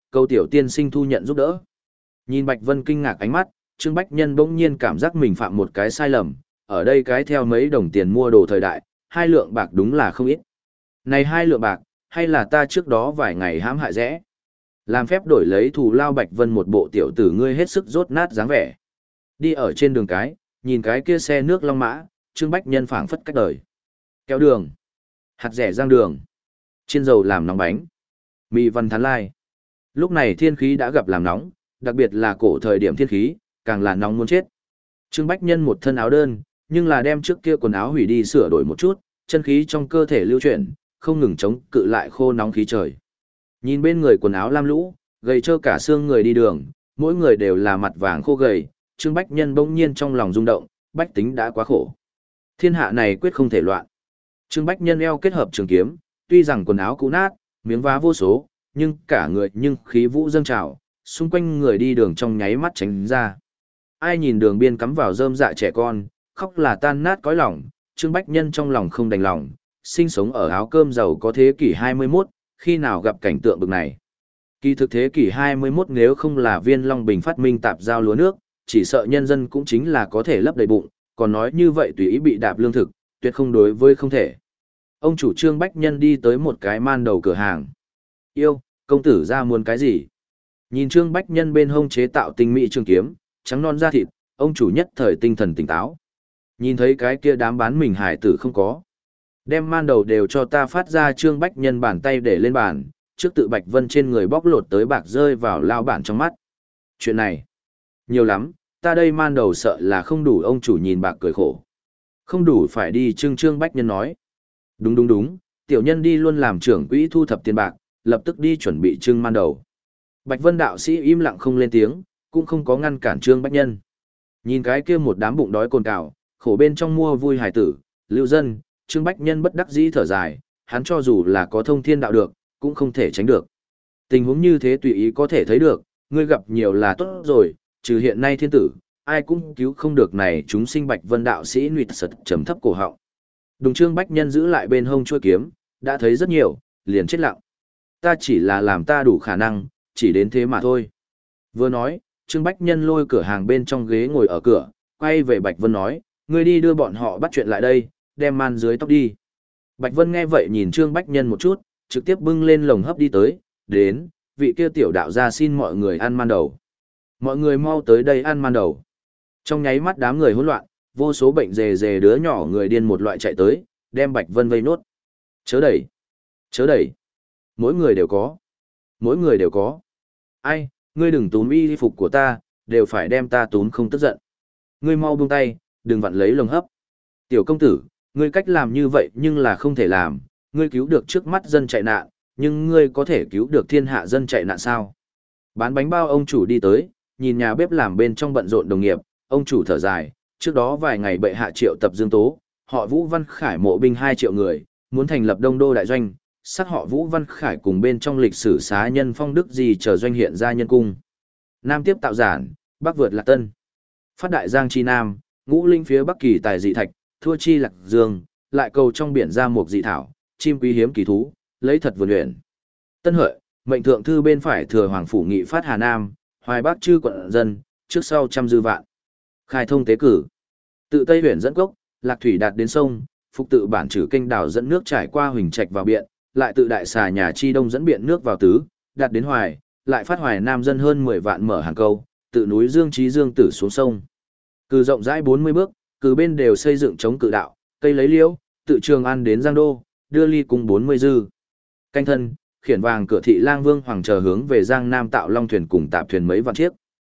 câu tiểu tiên sinh thu nhận giúp đỡ. Nhìn Bạch Vân kinh ngạc ánh mắt, Trương Bách Nhân bỗng nhiên cảm giác mình phạm một cái sai lầm, ở đây cái theo mấy đồng tiền mua đồ thời đại, hai lượng bạc đúng là không ít. Này hai lượng bạc, hay là ta trước đó vài ngày hãm hại rẽ. Làm phép đổi lấy thù lao Bạch Vân một bộ tiểu tử ngươi hết sức rốt nát dáng vẻ. Đi ở trên đường cái, nhìn cái kia xe nước long mã, Trương Bách Nhân phảng phất cách đời. Kéo đường, hạt rẻ rang đường, chiên dầu làm nóng bánh, mì văn thán lai. Lúc này thiên khí đã gặp làm nóng, đặc biệt là cổ thời điểm thiên khí, càng là nóng muốn chết. Trương Bách Nhân một thân áo đơn, nhưng là đem trước kia quần áo hủy đi sửa đổi một chút, chân khí trong cơ thể lưu chuyển, không ngừng chống cự lại khô nóng khí trời. Nhìn bên người quần áo lam lũ, gầy trơ cả xương người đi đường, mỗi người đều là mặt vàng khô gầy, Trương Bách Nhân bỗng nhiên trong lòng rung động, bách tính đã quá khổ. Thiên hạ này quyết không thể loạn. Trương Bách Nhân eo kết hợp trường kiếm, tuy rằng quần áo cũ nát, miếng vá vô số, nhưng cả người nhưng khí vũ dâng trào, xung quanh người đi đường trong nháy mắt tránh ra. Ai nhìn đường biên cắm vào rơm dạ trẻ con, khóc là tan nát cõi lòng, Trương Bách Nhân trong lòng không đành lòng, sinh sống ở áo cơm giàu có thế kỷ hai mươi mốt, khi nào gặp cảnh tượng bực này. Kỳ thực thế kỷ hai mươi mốt nếu không là Viên Long Bình phát minh tạp giao lúa nước, chỉ sợ nhân dân cũng chính là có thể lấp đầy bụng, còn nói như vậy tùy ý bị đạp lương thực, tuyệt không đối với không thể. Ông chủ Trương Bách Nhân đi tới một cái man đầu cửa hàng. Yêu, công tử ra muốn cái gì? Nhìn Trương Bách Nhân bên hông chế tạo tinh mỹ trường kiếm, trắng non da thịt, ông chủ nhất thời tinh thần tỉnh táo. Nhìn thấy cái kia đám bán mình hải tử không có. Đem man đầu đều cho ta phát ra. Trương Bách Nhân bàn tay để lên bàn, trước tự Bạch Vân trên người bóc lột tới bạc rơi vào lao bản trong mắt. Chuyện này, nhiều lắm, ta đây man đầu sợ là không đủ. Ông chủ nhìn bạc cười khổ. Không đủ phải đi. Trương Trương Bách Nhân nói. Đúng đúng đúng, tiểu nhân đi luôn làm trưởng quỹ thu thập tiền bạc, lập tức đi chuẩn bị trưng man đầu. Bạch Vân đạo sĩ im lặng không lên tiếng, cũng không có ngăn cản Trương Bách Nhân. Nhìn cái kia một đám bụng đói cồn cào, khổ bên trong mua vui hải tử, lưu dân, Trương Bách Nhân bất đắc dĩ thở dài, hắn cho dù là có thông thiên đạo được, cũng không thể tránh được. Tình huống như thế tùy ý có thể thấy được, ngươi gặp nhiều là tốt rồi, trừ hiện nay thiên tử, ai cũng cứu không được này. Chúng sinh Bạch Vân đạo sĩ nụy sật trầm thấp cổ họng. Đùng Trương Bách Nhân giữ lại bên hông chuôi kiếm, đã thấy rất nhiều, liền chết lặng. Ta chỉ là làm ta đủ khả năng, chỉ đến thế mà thôi. Vừa nói, Trương Bách Nhân lôi cửa hàng bên trong ghế ngồi ở cửa, quay về Bạch Vân nói, ngươi đi đưa bọn họ bắt chuyện lại đây, đem man dưới tóc đi. Bạch Vân nghe vậy nhìn Trương Bách Nhân một chút, trực tiếp bưng lên lồng hấp đi tới, đến, vị kia tiểu đạo ra xin mọi người ăn man đầu. Mọi người mau tới đây ăn man đầu. Trong nháy mắt đám người hỗn loạn, vô số bệnh dề dề đứa nhỏ người điên một loại chạy tới, đem Bạch Vân vây nốt. Chớ đẩy, chớ đẩy. Mỗi người đều có. Mỗi người đều có. Ai, ngươi đừng túm y phục của ta, đều phải đem ta túm không tức giận. Ngươi mau buông tay, đừng vặn lấy lồng hấp. Tiểu công tử, ngươi cách làm như vậy nhưng là không thể làm, ngươi cứu được trước mắt dân chạy nạn, nhưng ngươi có thể cứu được thiên hạ dân chạy nạn sao? Bán bánh bao ông chủ đi tới, nhìn nhà bếp làm bên trong bận rộn đồng nghiệp, ông chủ thở dài, trước đó vài ngày bệ hạ triệu tập Dương Tố, họ Vũ Văn Khải mộ binh hai triệu người, muốn thành lập Đông Đô đại doanh, sát họ Vũ Văn Khải cùng bên trong lịch sử xá nhân phong đức gì chờ doanh hiện ra nhân cung. Nam tiếp tạo giản, Bắc vượt lạc tân. Phát đại giang chi nam, ngũ linh phía Bắc kỳ tài dị thạch, thua chi lạc dương, lại cầu trong biển ra một dị thảo, chim quý hiếm kỳ thú, lấy thật vườn luyện. Tân Hợi, mệnh thượng thư bên phải thừa hoàng phủ nghị phát Hà Nam, hoài Bắc chư quận dân, trước sau trăm dư vạn. Khai thông tế cử. Tự Tây huyện dẫn cốc, lạc thủy đạt đến sông, phục tự bản trừ kênh đảo dẫn nước trải qua huỳnh trạch vào biện, lại tự đại xà nhà chi đông dẫn biện nước vào tứ, đạt đến hoài, lại phát hoài nam dân hơn mười vạn mở hàng câu, tự núi Dương Chí Dương tử xuống sông. Cử rộng rãi bốn mươi bước, cử bên đều xây dựng chống cự đạo, cây lấy liễu, tự Trường An đến Giang Đô, đưa ly cung bốn mươi dư. Canh thân, khiển vàng cửa thị lang vương hoàng chờ hướng về Giang Nam tạo long thuyền cùng tạp thuyền mấy vạn chiếc.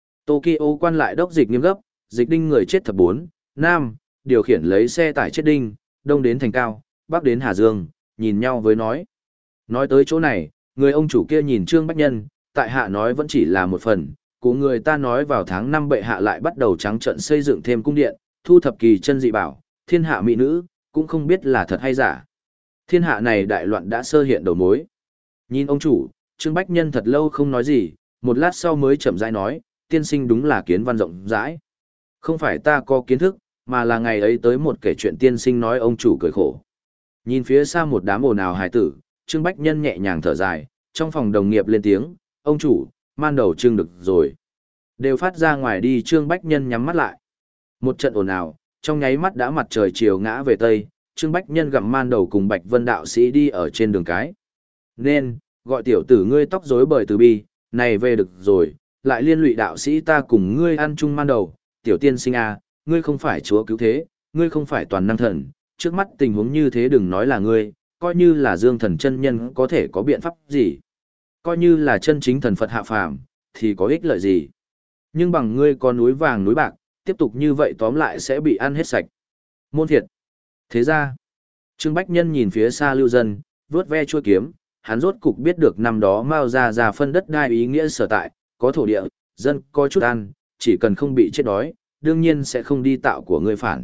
Tokyo quan lại đốc dịch nghiêm gấp, dịch đinh người chết thập bốn, Nam, điều khiển lấy xe tải chết đinh, đông đến thành cao, bắc đến Hà Dương, nhìn nhau với nói. Nói tới chỗ này, người ông chủ kia nhìn Trương Bách Nhân, tại hạ nói vẫn chỉ là một phần, của người ta nói vào tháng năm bệ hạ lại bắt đầu trắng trận xây dựng thêm cung điện, thu thập kỳ chân dị bảo, thiên hạ mỹ nữ, cũng không biết là thật hay giả. Thiên hạ này đại loạn đã sơ hiện đầu mối. Nhìn ông chủ, Trương Bách Nhân thật lâu không nói gì, một lát sau mới chậm rãi nói, tiên sinh đúng là kiến văn rộng rãi. Không phải ta có kiến thức, mà là ngày ấy tới một kể chuyện tiên sinh nói ông chủ cười khổ. Nhìn phía xa một đám ồn ào hài tử, Trương Bách Nhân nhẹ nhàng thở dài, trong phòng đồng nghiệp lên tiếng, Ông chủ, man đầu trưng được rồi. Đều phát ra ngoài đi. Trương Bách Nhân nhắm mắt lại. Một trận ồn ào, trong nháy mắt đã mặt trời chiều ngã về Tây, Trương Bách Nhân gặm man đầu cùng Bạch Vân đạo sĩ đi ở trên đường cái. Nên, gọi tiểu tử ngươi tóc rối bời từ bi, này về được rồi, lại liên lụy đạo sĩ ta cùng ngươi ăn chung man đầu, tiểu tiên sinh à, ngươi không phải chúa cứu thế, ngươi không phải toàn năng thần, trước mắt tình huống như thế đừng nói là ngươi, coi như là Dương Thần chân nhân có thể có biện pháp gì. Coi như là chân chính thần Phật hạ phàm, thì có ích lợi gì. Nhưng bằng ngươi có núi vàng núi bạc, tiếp tục như vậy tóm lại sẽ bị ăn hết sạch. Môn thiệt. Thế ra, Trương Bách Nhân nhìn phía xa lưu dân, vuốt ve chuôi kiếm, hắn rốt cục biết được năm đó Mao ra ra phân đất đai ý nghĩa sở tại, có thổ địa, dân có chút ăn, chỉ cần không bị chết đói, đương nhiên sẽ không đi tạo của ngươi phản.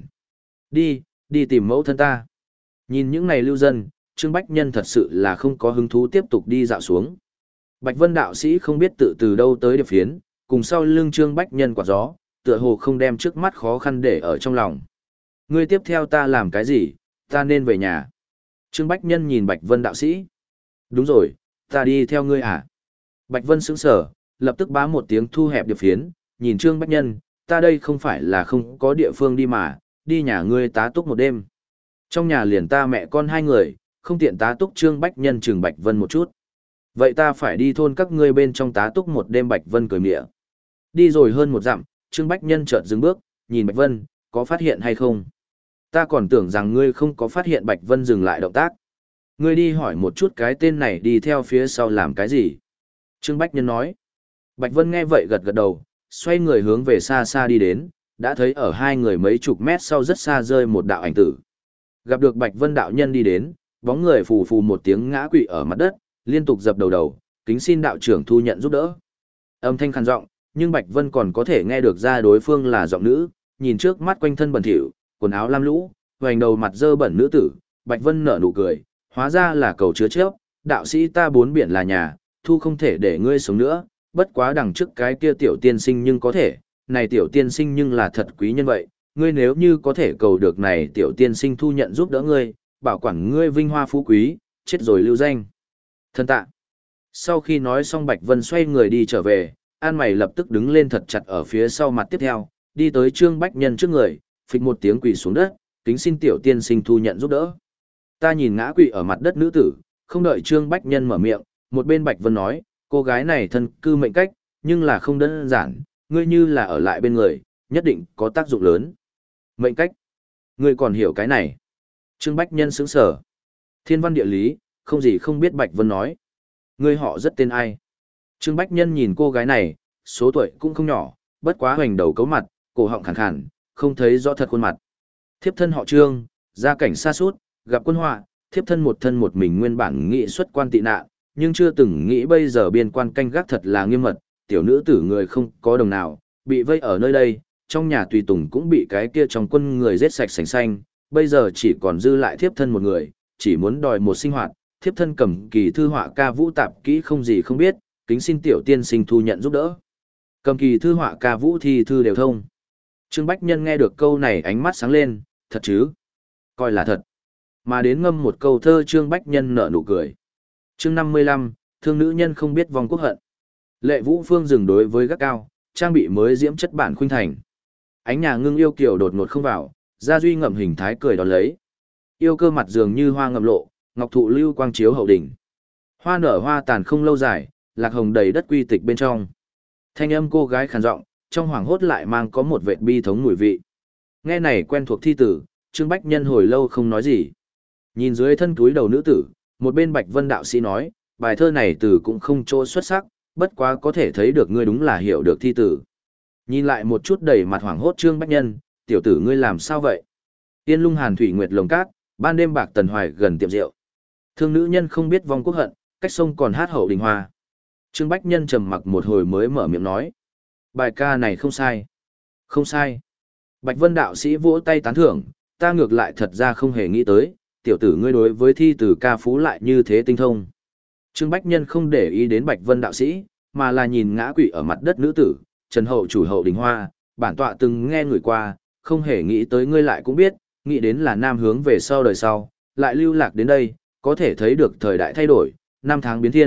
Đi, đi tìm mẫu thân ta. Nhìn những này lưu dân, Trương Bách Nhân thật sự là không có hứng thú tiếp tục đi dạo xuống. Bạch Vân đạo sĩ không biết tự từ đâu tới điệp phiến, cùng sau lưng Trương Bách Nhân quạt gió, tựa hồ không đem trước mắt khó khăn để ở trong lòng. Ngươi tiếp theo ta làm cái gì, ta nên về nhà. Trương Bách Nhân nhìn Bạch Vân đạo sĩ. Đúng rồi, ta đi theo ngươi à? Bạch Vân sững sờ, lập tức bá một tiếng thu hẹp điệp phiến, nhìn Trương Bách Nhân, ta đây không phải là không có địa phương đi mà, đi nhà ngươi tá túc một đêm. Trong nhà liền ta mẹ con hai người, không tiện tá túc. Trương Bách Nhân chừng Bạch Vân một chút. Vậy ta phải đi thôn các ngươi bên trong tá túc một đêm. Bạch Vân cười mỉa. Đi rồi hơn một dặm, Trương Bách Nhân chợt dừng bước, nhìn Bạch Vân, có phát hiện hay không? Ta còn tưởng rằng ngươi không có phát hiện. Bạch Vân dừng lại động tác. Ngươi đi hỏi một chút cái tên này đi theo phía sau làm cái gì? Trương Bách Nhân nói. Bạch Vân nghe vậy gật gật đầu, xoay người hướng về xa xa đi đến, đã thấy ở hai người mấy chục mét sau rất xa rơi một đạo ảnh tử. Gặp được Bạch Vân đạo nhân đi đến, bóng người phù phù một tiếng ngã quỵ ở mặt đất, liên tục dập đầu đầu, kính xin đạo trưởng thu nhận giúp đỡ. Âm thanh khàn giọng, nhưng Bạch Vân còn có thể nghe được ra đối phương là giọng nữ, nhìn trước mắt quanh thân bẩn thỉu, quần áo lam lũ, hoành đầu mặt dơ bẩn nữ tử, Bạch Vân nở nụ cười, hóa ra là cầu chứa chấp, đạo sĩ ta bốn biển là nhà, thu không thể để ngươi sống nữa, bất quá đằng trước cái kia tiểu tiên sinh nhưng có thể, này tiểu tiên sinh nhưng là thật quý nhân vậy, ngươi nếu như có thể cầu được này tiểu tiên sinh thu nhận giúp đỡ ngươi, bảo quản ngươi vinh hoa phú quý, chết rồi lưu danh. Thân tạ. Sau khi nói xong Bạch Vân xoay người đi trở về, An Mày lập tức đứng lên thật chặt ở phía sau mặt tiếp theo, đi tới Trương Bách Nhân trước người, phịch một tiếng quỳ xuống đất, kính xin tiểu tiên sinh thu nhận giúp đỡ. Ta nhìn ngã quỵ ở mặt đất nữ tử, không đợi Trương Bách Nhân mở miệng, một bên Bạch Vân nói, cô gái này thân cư mệnh cách, nhưng là không đơn giản, ngươi như là ở lại bên người, nhất định có tác dụng lớn. Mệnh cách? Ngươi còn hiểu cái này? Trương Bách Nhân sững sờ. Thiên văn địa lý, không gì không biết. Bạch Vân nói. Ngươi họ rất tên ai? Trương Bách Nhân nhìn cô gái này, số tuổi cũng không nhỏ, bất quá hoành đầu cấu mặt, cổ họng khàn khàn, không thấy rõ thật khuôn mặt. Thiếp thân họ Trương, gia cảnh xa sút, gặp quân họa, thiếp thân một thân một mình nguyên bản nghị xuất quan tị nạn, nhưng chưa từng nghĩ bây giờ biên quan canh gác thật là nghiêm mật, tiểu nữ tử người không có đồng nào, bị vây ở nơi đây, trong nhà tùy tùng cũng bị cái kia trong quân người giết sạch sành xanh, bây giờ chỉ còn dư lại thiếp thân một người, chỉ muốn đòi một sinh hoạt, thiếp thân cầm kỳ thư họa ca vũ tạp kỹ không gì không biết, kính xin tiểu tiên sinh thu nhận giúp đỡ. Cầm kỳ thư họa ca vũ thi thư đều thông. Trương Bách Nhân nghe được câu này ánh mắt sáng lên, thật chứ? Coi là thật. Mà đến ngâm một câu thơ Trương Bách Nhân nở nụ cười. Chương năm mươi lăm, thương nữ nhân không biết vong quốc hận. Lệ Vũ Phương dừng đối với gác cao, trang bị mới diễm chất bản khuynh thành. Ánh nhà ngưng yêu kiều đột ngột không vào, Gia Duy ngậm hình thái cười đón lấy. Yêu cơ mặt dường như hoa ngậm lộ, ngọc thụ lưu quang chiếu hậu đỉnh. Hoa nở hoa tàn không lâu dài, lạc hồng đầy đất quy tịch bên trong. Thanh âm cô gái khàn giọng, trong hoàng hốt lại mang có một vệt bi thống mùi vị. Nghe này quen thuộc thi tử, Trương Bách Nhân hồi lâu không nói gì. Nhìn dưới thân túi đầu nữ tử, một bên Bạch Vân đạo sĩ nói, bài thơ này từ cũng không chỗ xuất sắc, bất quá có thể thấy được ngươi đúng là hiểu được thi tử. Nhìn lại một chút đầy mặt hoảng hốt Trương Bách Nhân, tiểu tử ngươi làm sao vậy? Tiên lung hàn thủy nguyệt lồng cát, ban đêm bạc tần hoài gần tiệm rượu. Thương nữ nhân không biết vong quốc hận, cách sông còn hát hậu đình hoa. Trương Bách Nhân trầm mặc một hồi mới mở miệng nói. Bài ca này không sai. Không sai. Bạch Vân đạo sĩ vỗ tay tán thưởng, ta ngược lại thật ra không hề nghĩ tới, tiểu tử ngươi đối với thi tử ca phú lại như thế tinh thông. Trương Bách Nhân không để ý đến Bạch Vân đạo sĩ, mà là nhìn ngã quỵ ở mặt đất nữ tử, Trần Hậu chủ hậu đình hoa, bản tọa từng nghe người qua, không hề nghĩ tới ngươi lại cũng biết, nghĩ đến là nam hướng về sau đời sau, lại lưu lạc đến đây, có thể thấy được thời đại thay đổi, năm tháng biến thiên,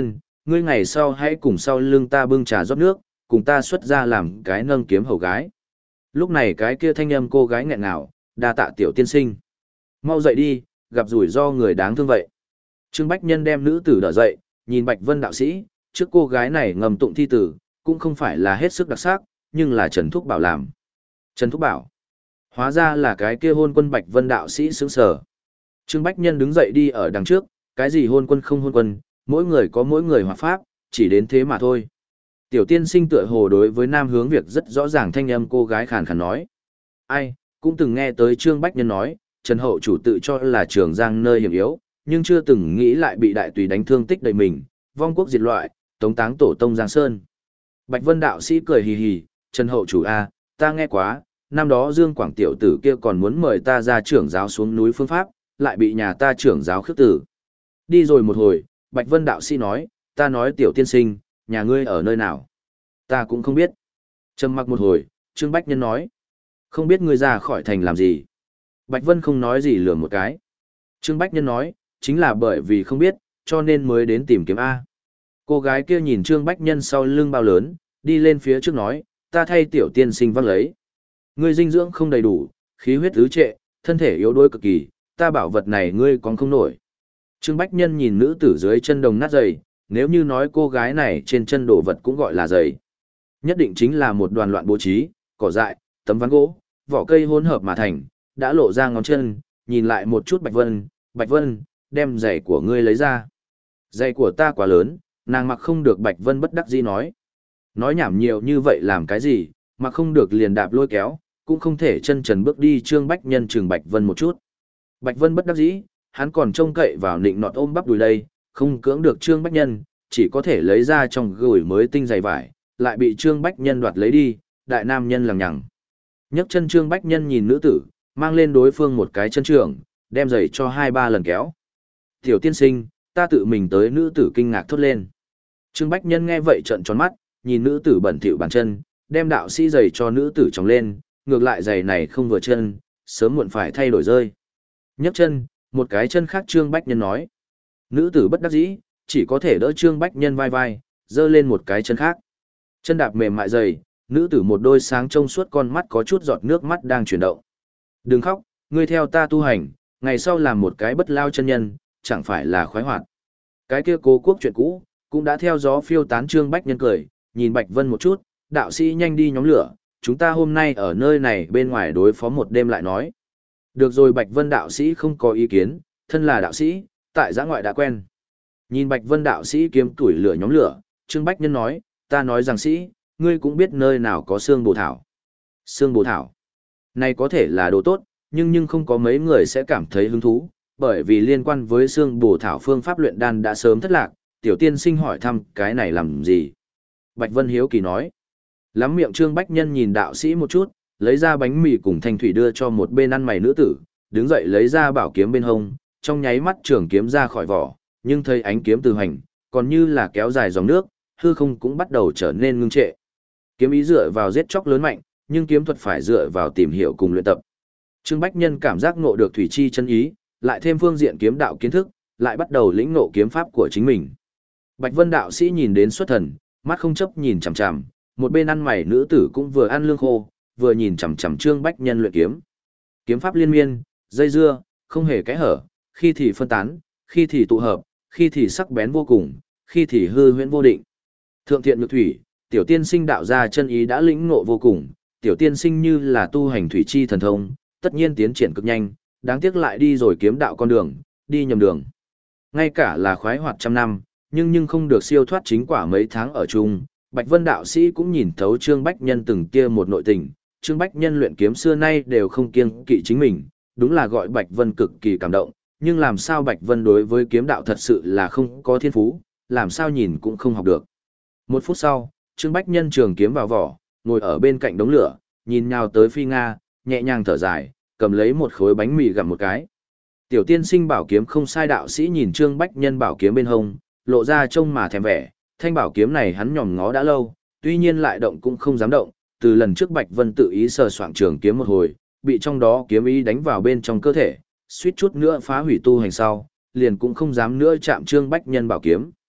ngươi ngày sau hãy cùng sau lưng ta bưng trà rót nước, cùng ta xuất ra làm cái nâng kiếm hầu gái. Lúc này cái kia thanh âm cô gái nghẹn ngào, đa tạ tiểu tiên sinh. Mau dậy đi, gặp rủi ro người đáng thương vậy. Trương Bách Nhân đem nữ tử đỡ dậy, nhìn Bạch Vân đạo sĩ, trước cô gái này ngầm tụng thi tử, cũng không phải là hết sức đặc sắc, nhưng là Trần Thúc Bảo làm. Trần Thúc Bảo. Hóa ra là cái kia hôn quân Bạch Vân đạo sĩ sướng sở. Trương Bách Nhân đứng dậy đi ở đằng trước, cái gì hôn quân không hôn quân, mỗi người có mỗi người hoạt pháp, chỉ đến thế mà thôi. Tiểu tiên sinh tựa hồ đối với nam hướng việc rất rõ ràng thanh âm cô gái khàn khàn nói. Ai, cũng từng nghe tới Trương Bách Nhân nói, Trần Hậu chủ tự cho là Trường Giang nơi hiểm yếu, nhưng chưa từng nghĩ lại bị đại tùy đánh thương tích đầy mình, vong quốc diệt loại, tống táng tổ tông Giang Sơn. Bạch Vân đạo sĩ cười hì hì, Trần Hậu chủ a, ta nghe quá, năm đó Dương Quảng tiểu tử kia còn muốn mời ta ra trưởng giáo xuống núi phương pháp, lại bị nhà ta trưởng giáo khước tử. Đi rồi một hồi, Bạch Vân đạo sĩ nói, ta nói tiểu tiên sinh, nhà ngươi ở nơi nào? Ta cũng không biết. Trầm mặc một hồi, Trương Bách Nhân nói, không biết ngươi ra khỏi thành làm gì. Bạch Vân không nói gì lừa một cái. Trương Bách Nhân nói, chính là bởi vì không biết, cho nên mới đến tìm kiếm A. Cô gái kia nhìn Trương Bách Nhân sau lưng bao lớn, đi lên phía trước nói, ta thay tiểu tiên sinh vác lấy. Ngươi dinh dưỡng không đầy đủ, khí huyết ứ trệ, thân thể yếu đuối cực kỳ, ta bảo vật này ngươi còn không nổi. Trương Bách Nhân nhìn nữ tử dưới chân đồng nát giày, nếu như nói cô gái này trên chân đồ vật cũng gọi là giày. Nhất định chính là một đoàn loạn bố trí, cỏ dại, tấm ván gỗ, vỏ cây hỗn hợp mà thành, đã lộ ra ngón chân, nhìn lại một chút Bạch Vân, Bạch Vân, đem giày của ngươi lấy ra. Giày của ta quá lớn, nàng mặc không được. Bạch Vân bất đắc dĩ nói. Nói nhảm nhiều như vậy làm cái gì, mặc không được liền đạp lôi kéo, cũng không thể chân trần bước đi. Trương Bách Nhân chừng Bạch Vân một chút. Bạch Vân bất đắc dĩ, hắn còn trông cậy vào nịnh nọt ôm bắp đùi đây, không cưỡng được Trương Bách Nhân, chỉ có thể lấy ra trong gửi mới tinh giày vải, lại bị Trương Bách Nhân đoạt lấy đi, đại nam nhân lằng nhằng. Nhấc chân Trương Bách Nhân nhìn nữ tử, mang lên đối phương một cái chân trường, đem giày cho hai ba lần kéo. Tiểu tiên sinh, ta tự mình tới. Nữ tử kinh ngạc thốt lên. Trương Bách Nhân nghe vậy trợn tròn mắt, nhìn nữ tử bẩn thỉu bàn chân, đem đạo sĩ giày cho nữ tử tròng lên, ngược lại giày này không vừa chân, sớm muộn phải thay đổi rơi. Nhấc chân, một cái chân khác. Trương Bách Nhân nói. Nữ tử bất đắc dĩ, chỉ có thể đỡ Trương Bách Nhân vai vai, giơ lên một cái chân khác. Chân đạp mềm mại dày, nữ tử một đôi sáng trông suốt con mắt có chút giọt nước mắt đang chuyển động. Đừng khóc, ngươi theo ta tu hành, ngày sau làm một cái bất lao chân nhân, chẳng phải là khoái hoạt. Cái kia cố quốc chuyện cũ, cũng đã theo gió phiêu tán. Trương Bách Nhân cười, nhìn Bạch Vân một chút, đạo sĩ nhanh đi nhóm lửa, chúng ta hôm nay ở nơi này bên ngoài đối phó một đêm lại nói. Được rồi. Bạch Vân đạo sĩ không có ý kiến, thân là đạo sĩ, tại giã ngoại đã quen. Nhìn Bạch Vân đạo sĩ kiếm tuổi lửa nhóm lửa, Trương Bách Nhân nói, ta nói rằng sĩ, ngươi cũng biết nơi nào có xương bồ thảo. Xương bồ thảo. Này có thể là đồ tốt, nhưng nhưng không có mấy người sẽ cảm thấy hứng thú, bởi vì liên quan với xương bồ thảo phương pháp luyện đan đã sớm thất lạc. Tiểu tiên sinh hỏi thăm cái này làm gì? Bạch Vân hiếu kỳ nói. Lắm miệng. Trương Bách Nhân nhìn đạo sĩ một chút, lấy ra bánh mì cùng thanh thủy đưa cho một bên ăn mày nữ tử, đứng dậy lấy ra bảo kiếm bên hông, trong nháy mắt trường kiếm ra khỏi vỏ, nhưng thấy ánh kiếm từ hành, còn như là kéo dài dòng nước, hư không cũng bắt đầu trở nên ngưng trệ. Kiếm ý dựa vào giết chóc lớn mạnh, nhưng kiếm thuật phải dựa vào tìm hiểu cùng luyện tập. Trương Bách Nhân cảm giác ngộ được thủy chi chân ý, lại thêm phương diện kiếm đạo kiến thức, lại bắt đầu lĩnh ngộ kiếm pháp của chính mình. Bạch Vân đạo sĩ nhìn đến xuất thần, mắt không chấp nhìn chằm chằm, một bên ăn mày nữ tử cũng vừa ăn lương khô, vừa nhìn chằm chằm Trương Bách Nhân luyện kiếm. Kiếm pháp liên miên, dây dưa, không hề kẽ hở, khi thì phân tán, khi thì tụ hợp, khi thì sắc bén vô cùng, khi thì hư huyễn vô định. Thượng thiện nhược thủy, tiểu tiên sinh đạo ra chân ý đã lĩnh ngộ vô cùng, tiểu tiên sinh như là tu hành thủy chi thần thông, tất nhiên tiến triển cực nhanh, đáng tiếc lại đi rồi kiếm đạo con đường, đi nhầm đường. Ngay cả là khoái hoạt trăm năm, nhưng nhưng không được siêu thoát chính quả mấy tháng ở chung. Bạch Vân đạo sĩ cũng nhìn thấu Trương Bách Nhân từng kia một nội tình, Trương Bách Nhân luyện kiếm xưa nay đều không kiêng kỵ chính mình, đúng là gọi Bạch Vân cực kỳ cảm động, nhưng làm sao Bạch Vân đối với kiếm đạo thật sự là không có thiên phú, làm sao nhìn cũng không học được. Một phút sau, Trương Bách Nhân trường kiếm vào vỏ, ngồi ở bên cạnh đống lửa, nhìn nhào tới Phi Nga, nhẹ nhàng thở dài, cầm lấy một khối bánh mì gặm một cái. Tiểu tiên sinh bảo kiếm không sai. Đạo sĩ nhìn Trương Bách Nhân bảo kiếm bên hông, lộ ra trông mà thèm vẻ, thanh bảo kiếm này hắn nhòm ngó đã lâu, tuy nhiên lại động cũng không dám động, từ lần trước Bạch Vân tự ý sờ soạng trường kiếm một hồi, bị trong đó kiếm ý đánh vào bên trong cơ thể, suýt chút nữa phá hủy tu hành sau, liền cũng không dám nữa chạm Trương Bách Nhân bảo kiếm.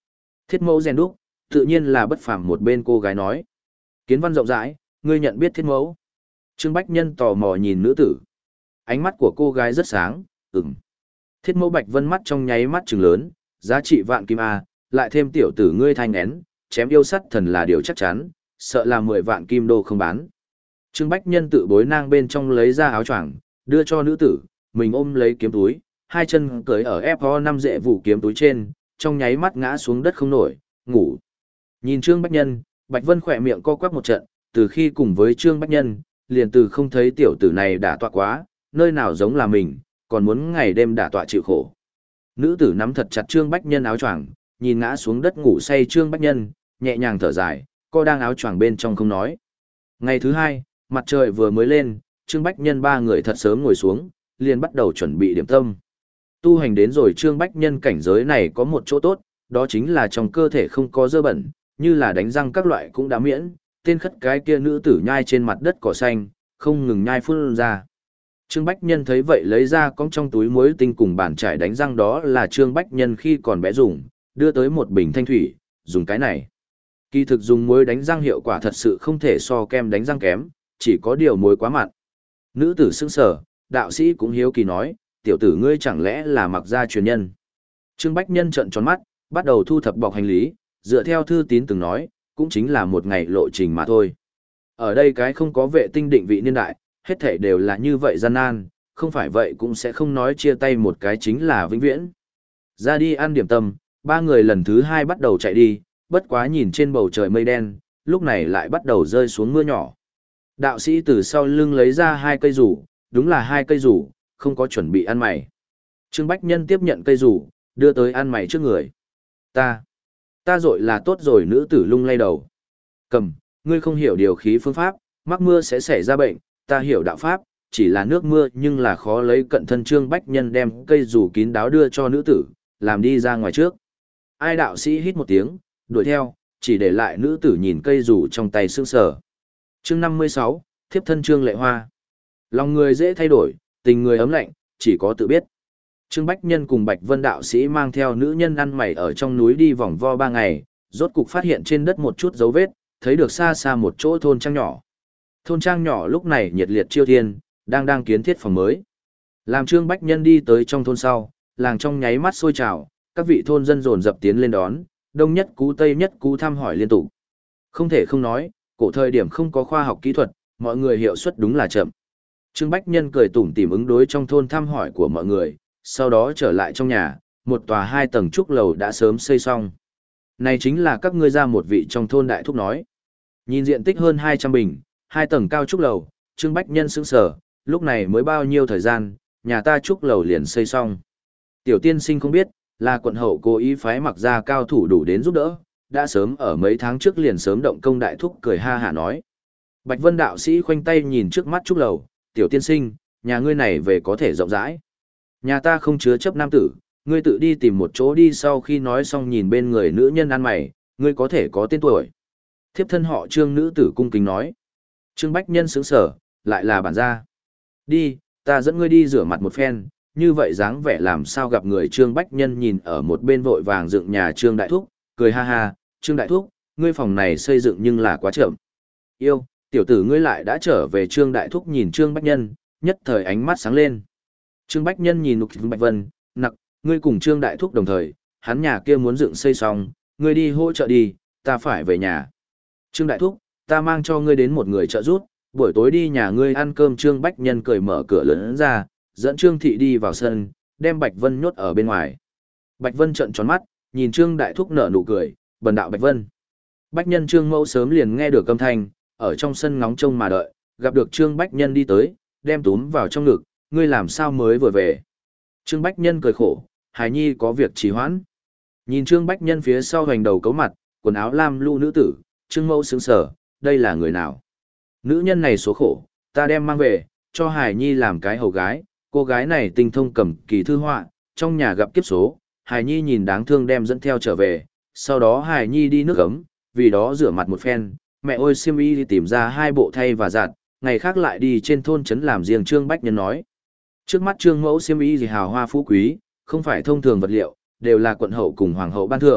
Thiết mẫu rèn đúc, tự nhiên là bất phàm một bên cô gái nói. Kiến văn rộng rãi, ngươi nhận biết thiết mẫu. Trương Bách Nhân tò mò nhìn nữ tử. Ánh mắt của cô gái rất sáng, ừm. Thiết mẫu Bạch Vân mắt trong nháy mắt trừng lớn, giá trị vạn kim A, lại thêm tiểu tử ngươi thanh én, chém yêu sắt thần là điều chắc chắn, sợ là mười vạn kim đô không bán. Trương Bách Nhân tự bối nang bên trong lấy ra áo choàng, đưa cho nữ tử, mình ôm lấy kiếm túi, hai chân cởi ở ép ho năm dệ vụ kiếm túi trên, trong nháy mắt ngã xuống đất không nổi, ngủ. Nhìn Trương Bách Nhân, Bạch Vân khỏe miệng co quắp một trận, từ khi cùng với Trương Bách Nhân, liền từ không thấy tiểu tử này đả tọa quá, nơi nào giống là mình, còn muốn ngày đêm đả tọa chịu khổ. Nữ tử nắm thật chặt Trương Bách Nhân áo choàng, nhìn ngã xuống đất ngủ say Trương Bách Nhân, nhẹ nhàng thở dài, co đang áo choàng bên trong không nói. Ngày thứ hai, mặt trời vừa mới lên, Trương Bách Nhân ba người thật sớm ngồi xuống, liền bắt đầu chuẩn bị điểm tâm. Tu hành đến rồi Trương Bách Nhân cảnh giới này có một chỗ tốt, đó chính là trong cơ thể không có dơ bẩn, như là đánh răng các loại cũng đã miễn, tên khất cái kia nữ tử nhai trên mặt đất cỏ xanh, không ngừng nhai phun ra. Trương Bách Nhân thấy vậy lấy ra cong trong túi muối tinh cùng bàn chải đánh răng, đó là Trương Bách Nhân khi còn bé dùng, đưa tới một bình thanh thủy, dùng cái này. Kỳ thực dùng muối đánh răng hiệu quả thật sự không thể so kem đánh răng kém, chỉ có điều muối quá mặn. Nữ tử sững sờ, đạo sĩ cũng hiếu kỳ nói, tiểu tử ngươi chẳng lẽ là mặc gia truyền nhân. Trương Bách Nhân trợn tròn mắt, bắt đầu thu thập bọc hành lý, dựa theo thư tín từng nói, cũng chính là một ngày lộ trình mà thôi. Ở đây cái không có vệ tinh định vị niên đại, hết thảy đều là như vậy gian nan, không phải vậy cũng sẽ không nói chia tay một cái chính là vĩnh viễn. Ra đi ăn điểm tâm, ba người lần thứ hai bắt đầu chạy đi, bất quá nhìn trên bầu trời mây đen, lúc này lại bắt đầu rơi xuống mưa nhỏ. Đạo sĩ từ sau lưng lấy ra hai cây rủ, đúng là hai cây rủ, không có chuẩn bị ăn mày. Trương Bách Nhân tiếp nhận cây rủ, đưa tới ăn mày trước người. Ta, ta rội là tốt rồi, nữ tử lung lay đầu. Cầm, ngươi không hiểu điều khí phương pháp, mắc mưa sẽ xảy ra bệnh, ta hiểu đạo pháp, chỉ là nước mưa nhưng là khó lấy cận thân. Trương Bách Nhân đem cây rủ kín đáo đưa cho nữ tử, làm đi ra ngoài trước. Ai đạo sĩ hít một tiếng, đuổi theo, chỉ để lại nữ tử nhìn cây rủ trong tay sương sở. Chương năm mươi sáu, thiếp thân Trương Lệ Hoa. Lòng người dễ thay đổi, tình người ấm lạnh, chỉ có tự biết. Trương Bách Nhân cùng Bạch Vân đạo sĩ mang theo nữ nhân ăn mày ở trong núi đi vòng vo ba ngày, rốt cục phát hiện trên đất một chút dấu vết, thấy được xa xa một chỗ thôn trang nhỏ. Thôn trang nhỏ lúc này nhiệt liệt chiêu thiên, đang đang kiến thiết phòng mới. Làm Trương Bách Nhân đi tới trong thôn sau, làng trong nháy mắt sôi trào, các vị thôn dân dồn dập tiến lên đón, đông nhất cú tây nhất cú thăm hỏi liên tục. Không thể không nói, cổ thời điểm không có khoa học kỹ thuật, mọi người hiệu suất đúng là chậm. Trương Bách Nhân cười tủm tỉm ứng đối trong thôn thăm hỏi của mọi người, sau đó trở lại trong nhà, một tòa hai tầng trúc lầu đã sớm xây xong. Này chính là các ngươi ra một vị trong thôn đại thúc nói. Nhìn diện tích hơn hai trăm bình, hai tầng cao trúc lầu, Trương Bách Nhân sững sờ, lúc này mới bao nhiêu thời gian, nhà ta trúc lầu liền xây xong. Tiểu tiên sinh không biết, là quận hậu cố ý phái mặc ra cao thủ đủ đến giúp đỡ, đã sớm ở mấy tháng trước liền sớm động công. Đại thúc cười ha hả nói. Bạch Vân đạo sĩ khoanh tay nhìn trước mắt trúc lầu, tiểu tiên sinh, nhà ngươi này về có thể rộng rãi. Nhà ta không chứa chấp nam tử, ngươi tự đi tìm một chỗ đi. Sau khi nói xong nhìn bên người nữ nhân ăn mày, ngươi có thể có tên tuổi. Thiếp thân họ Trương, nữ tử cung kính nói. Trương Bách Nhân sững sở, lại là bản gia. Đi, ta dẫn ngươi đi rửa mặt một phen, như vậy dáng vẻ làm sao gặp người. Trương Bách Nhân nhìn ở một bên vội vàng dựng nhà Trương Đại Thúc, cười ha ha, Trương Đại Thúc, ngươi phòng này xây dựng nhưng là quá chậm. Yêu, tiểu tử ngươi lại đã trở về. Trương Đại Thúc nhìn Trương Bách Nhân, nhất thời ánh mắt sáng lên. Trương Bách Nhân nhìn Nục Bạch Vân, nặc, ngươi cùng Trương Đại Thúc đồng thời, hắn nhà kia muốn dựng xây xong, ngươi đi hỗ trợ đi, ta phải về nhà. Trương Đại Thúc, ta mang cho ngươi đến một người trợ giúp, buổi tối đi nhà ngươi ăn cơm. Trương Bách Nhân cười mở cửa lớn ra, dẫn Trương Thị đi vào sân, đem Bạch Vân nhốt ở bên ngoài. Bạch Vân trợn tròn mắt, nhìn Trương Đại Thúc nở nụ cười, bần đạo Bạch Vân. Bách Nhân Trương Mẫu sớm liền nghe được âm thanh, ở trong sân ngóng trông mà đợi, gặp được Trương Bách Nhân đi tới, đem túm vào trong ngực, ngươi làm sao mới vừa về. Trương Bách Nhân cười khổ, hài nhi có việc trì hoãn. Nhìn Trương Bách Nhân phía sau hoành đầu cấu mặt, quần áo lam lu nữ tử, Trương Mẫu sững sờ, đây là người nào? Nữ nhân này số khổ, ta đem mang về, cho hài nhi làm cái hầu gái. Cô gái này tinh thông cầm kỳ thư họa, trong nhà gặp kiếp số, hài nhi nhìn đáng thương đem dẫn theo trở về, sau đó hài nhi đi nước ấm, vì đó rửa mặt một phen, mẹ ôi xiêm y đi tìm ra hai bộ thay và giặt, ngày khác lại đi trên thôn trấn làm riêng. Trương Bách Nhân nói. Trước mắt Trương Mẫu xiêm y gì hào hoa phú quý, không phải thông thường vật liệu, đều là quận hậu cùng hoàng hậu ban thưởng,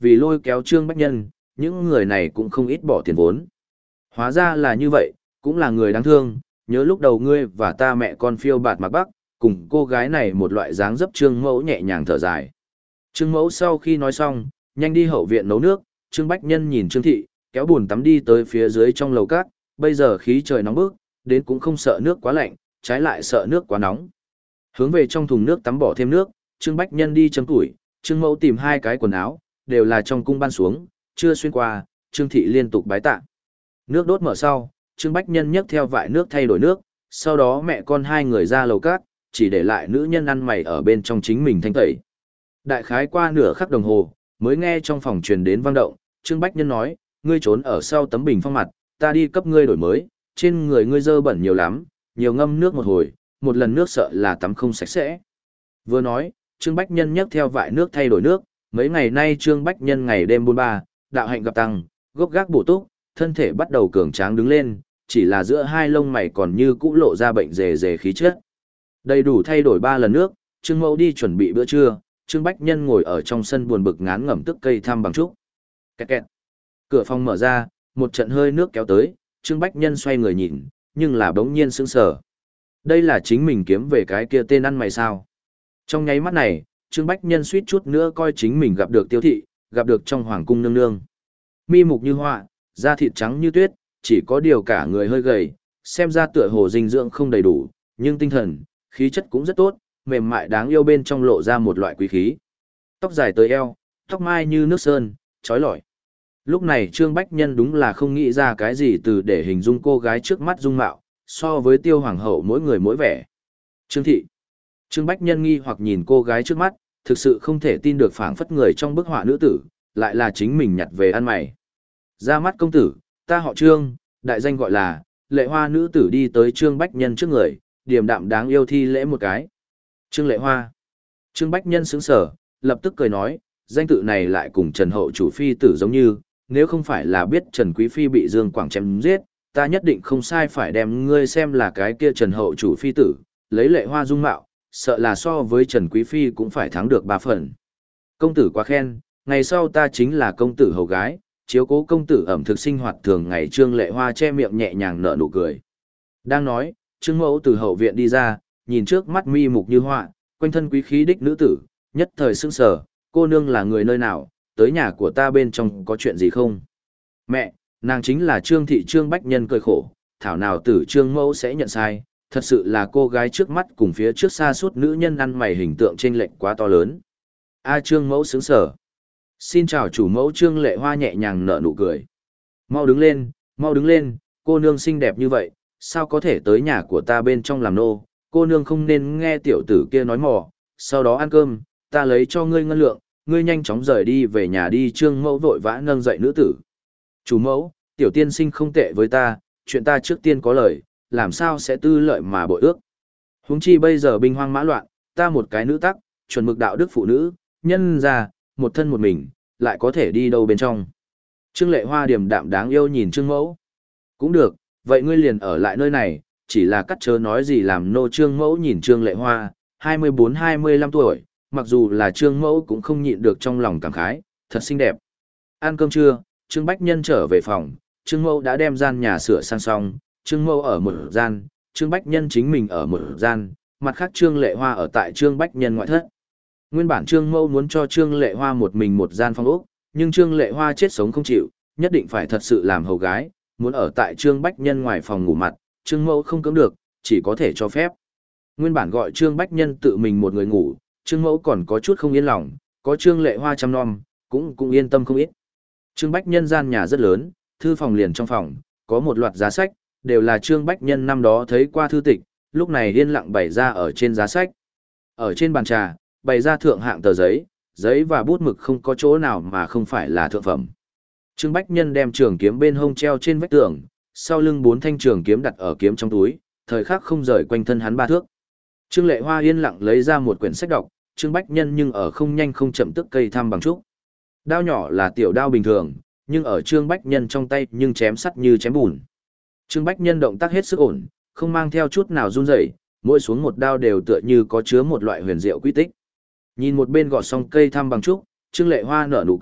vì lôi kéo Trương Bách Nhân, những người này cũng không ít bỏ tiền vốn. Hóa ra là như vậy, cũng là người đáng thương, nhớ lúc đầu ngươi và ta mẹ con phiêu bạt mặc bắc, cùng cô gái này một loại dáng dấp Trương Mẫu nhẹ nhàng thở dài. Trương Mẫu sau khi nói xong, nhanh đi hậu viện nấu nước, Trương Bách Nhân nhìn Trương Thị, kéo bùn tắm đi tới phía dưới trong lầu cát, bây giờ khí trời nóng bức, đến cũng không sợ nước quá lạnh, trái lại sợ nước quá nóng. Hướng về trong thùng nước tắm bỏ thêm nước, Trương Bách Nhân đi chấm củi, Trương Mẫu tìm hai cái quần áo, đều là trong cung ban xuống, chưa xuyên qua, Trương Thị liên tục bái tạ. Nước đốt mở sau, Trương Bách Nhân nhấc theo vại nước thay đổi nước, sau đó mẹ con hai người ra lầu cát, chỉ để lại nữ nhân ăn mày ở bên trong chính mình thanh tẩy. Đại khái qua nửa khắc đồng hồ, mới nghe trong phòng truyền đến vang động, Trương Bách Nhân nói, ngươi trốn ở sau tấm bình phong mặt, ta đi cấp ngươi đổi mới, trên người ngươi dơ bẩn nhiều lắm, nhiều ngâm nước một hồi, một lần nước sợ là tắm không sạch sẽ. Vừa nói, Trương Bách Nhân nhấc theo vại nước thay đổi nước, mấy ngày nay Trương Bách Nhân ngày đêm buôn ba, đạo hạnh gặp tăng, gốc gác bổ túc, thân thể bắt đầu cường tráng đứng lên, chỉ là giữa hai lông mày còn như cũ lộ ra bệnh rề rề khí chất. Đầy đủ thay đổi ba lần nước, Trương Mẫu đi chuẩn bị bữa trưa, Trương Bách Nhân ngồi ở trong sân buồn bực ngán ngẩm tức cây thăm bằng trúc. Kẹt kẹt. Cửa phòng mở ra, một trận hơi nước kéo tới, Trương Bách Nhân xoay người nhìn, nhưng là bỗng nhiên sững sờ. Đây là chính mình kiếm về cái kia tên ăn mày sao? Trong nháy mắt này, Trương Bách Nhân suýt chút nữa coi chính mình gặp được Tiêu Thị, gặp được trong hoàng cung nương nương. Mi mục như họa, da thịt trắng như tuyết, chỉ có điều cả người hơi gầy, xem ra tựa hồ dinh dưỡng không đầy đủ, nhưng tinh thần, khí chất cũng rất tốt, mềm mại đáng yêu bên trong lộ ra một loại quý khí. Tóc dài tới eo, tóc mai như nước sơn, trói lọi. Lúc này Trương Bách Nhân đúng là không nghĩ ra cái gì từ để hình dung cô gái trước mắt dung mạo, so với Tiêu Hoàng hậu mỗi người mỗi vẻ. Trương Thị. Trương Bách Nhân nghi hoặc nhìn cô gái trước mắt, thực sự không thể tin được phảng phất người trong bức họa nữ tử, lại là chính mình nhặt về ăn mày. Ra mắt công tử, ta họ Trương, đại danh gọi là, Lệ Hoa nữ tử đi tới Trương Bách Nhân trước người, điềm đạm đáng yêu thi lễ một cái. Trương Lệ Hoa. Trương Bách Nhân sững sở, lập tức cười nói, danh tự này lại cùng Trần Hậu chủ phi tử giống như, nếu không phải là biết Trần Quý Phi bị Dương Quảng chém giết, ta nhất định không sai phải đem ngươi xem là cái kia Trần Hậu chủ phi tử, lấy Lệ Hoa dung mạo, sợ là so với Trần Quý Phi cũng phải thắng được ba phần. Công tử quá khen, ngày sau ta chính là công tử hầu gái, chiếu cố công tử ẩm thực sinh hoạt thường ngày. Trương Lệ Hoa che miệng nhẹ nhàng nở nụ cười. Đang nói, Trương Mẫu từ hậu viện đi ra, nhìn trước mắt mi mục như họa, quanh thân quý khí đích nữ tử, nhất thời sững sờ, cô nương là người nơi nào, tới nhà của ta bên trong có chuyện gì không? Mẹ, nàng chính là Trương Thị. Trương Bách Nhân cười khổ, thảo nào tử Trương Mẫu sẽ nhận sai, thật sự là cô gái trước mắt cùng phía trước xa suốt nữ nhân ăn mày hình tượng chênh lệch quá to lớn. A Trương Mẫu sững sờ. Xin chào chủ mẫu. Trương Lệ Hoa nhẹ nhàng nở nụ cười. Mau đứng lên, mau đứng lên, cô nương xinh đẹp như vậy, sao có thể tới nhà của ta bên trong làm nô, cô nương không nên nghe tiểu tử kia nói mò, sau đó ăn cơm, ta lấy cho ngươi ngân lượng, ngươi nhanh chóng rời đi về nhà đi. Trương Mẫu vội vã nâng dậy nữ tử. Chủ mẫu, tiểu tiên sinh không tệ với ta, chuyện ta trước tiên có lời, làm sao sẽ tư lợi mà bội ước. Huống chi bây giờ binh hoang mã loạn, ta một cái nữ tắc, chuẩn mực đạo đức phụ nữ, nhân ra, một thân một mình, lại có thể đi đâu bên trong. Trương Lệ Hoa điềm đạm đáng yêu nhìn Trương Mẫu. Cũng được, vậy ngươi liền ở lại nơi này, chỉ là cắt chớ nói gì làm nô. Trương Mẫu nhìn Trương Lệ Hoa, hai mươi bốn hai mươi lăm tuổi, mặc dù là Trương Mẫu cũng không nhịn được trong lòng cảm khái, thật xinh đẹp. Ăn cơm trưa, Trương Bách Nhân trở về phòng, Trương Mẫu đã đem gian nhà sửa sang xong, Trương Mẫu ở một gian, Trương Bách Nhân chính mình ở một gian, mặt khác Trương Lệ Hoa ở tại Trương Bách Nhân ngoại thất. Nguyên bản Trương Mẫu muốn cho Trương Lệ Hoa một mình một gian phòng ốc, nhưng Trương Lệ Hoa chết sống không chịu, nhất định phải thật sự làm hầu gái, muốn ở tại Trương Bách Nhân ngoài phòng ngủ mặt, Trương Mẫu không cưỡng được, chỉ có thể cho phép. Nguyên bản gọi Trương Bách Nhân tự mình một người ngủ, Trương Mẫu còn có chút không yên lòng, có Trương Lệ Hoa chăm nom, cũng cũng yên tâm không ít. Trương Bách Nhân gian nhà rất lớn, thư phòng liền trong phòng, có một loạt giá sách, đều là Trương Bách Nhân năm đó thấy qua thư tịch, lúc này yên lặng bày ra ở trên giá sách. Ở trên bàn trà, bày ra thượng hạng tờ giấy, giấy và bút mực không có chỗ nào mà không phải là thượng phẩm. Trương Bách Nhân đem trường kiếm bên hông treo trên vách tường, sau lưng bốn thanh trường kiếm đặt ở kiếm trong túi, thời khắc không rời quanh thân hắn ba thước. Trương Lệ Hoa yên lặng lấy ra một quyển sách đọc, Trương Bách Nhân nhưng ở không nhanh không chậm tức cây thăm bằng trúc. Đao nhỏ là tiểu đao bình thường, nhưng ở Trương Bách Nhân trong tay nhưng chém sắt như chém bùn. Trương Bách Nhân động tác hết sức ổn, không mang theo chút nào run rẩy, mỗi xuống một đao đều tựa như có chứa một loại huyền diệu quy tích. Nhìn một bên gọt xong cây thăm bằng trúc, Trương Lệ Hoa nở nụ cười,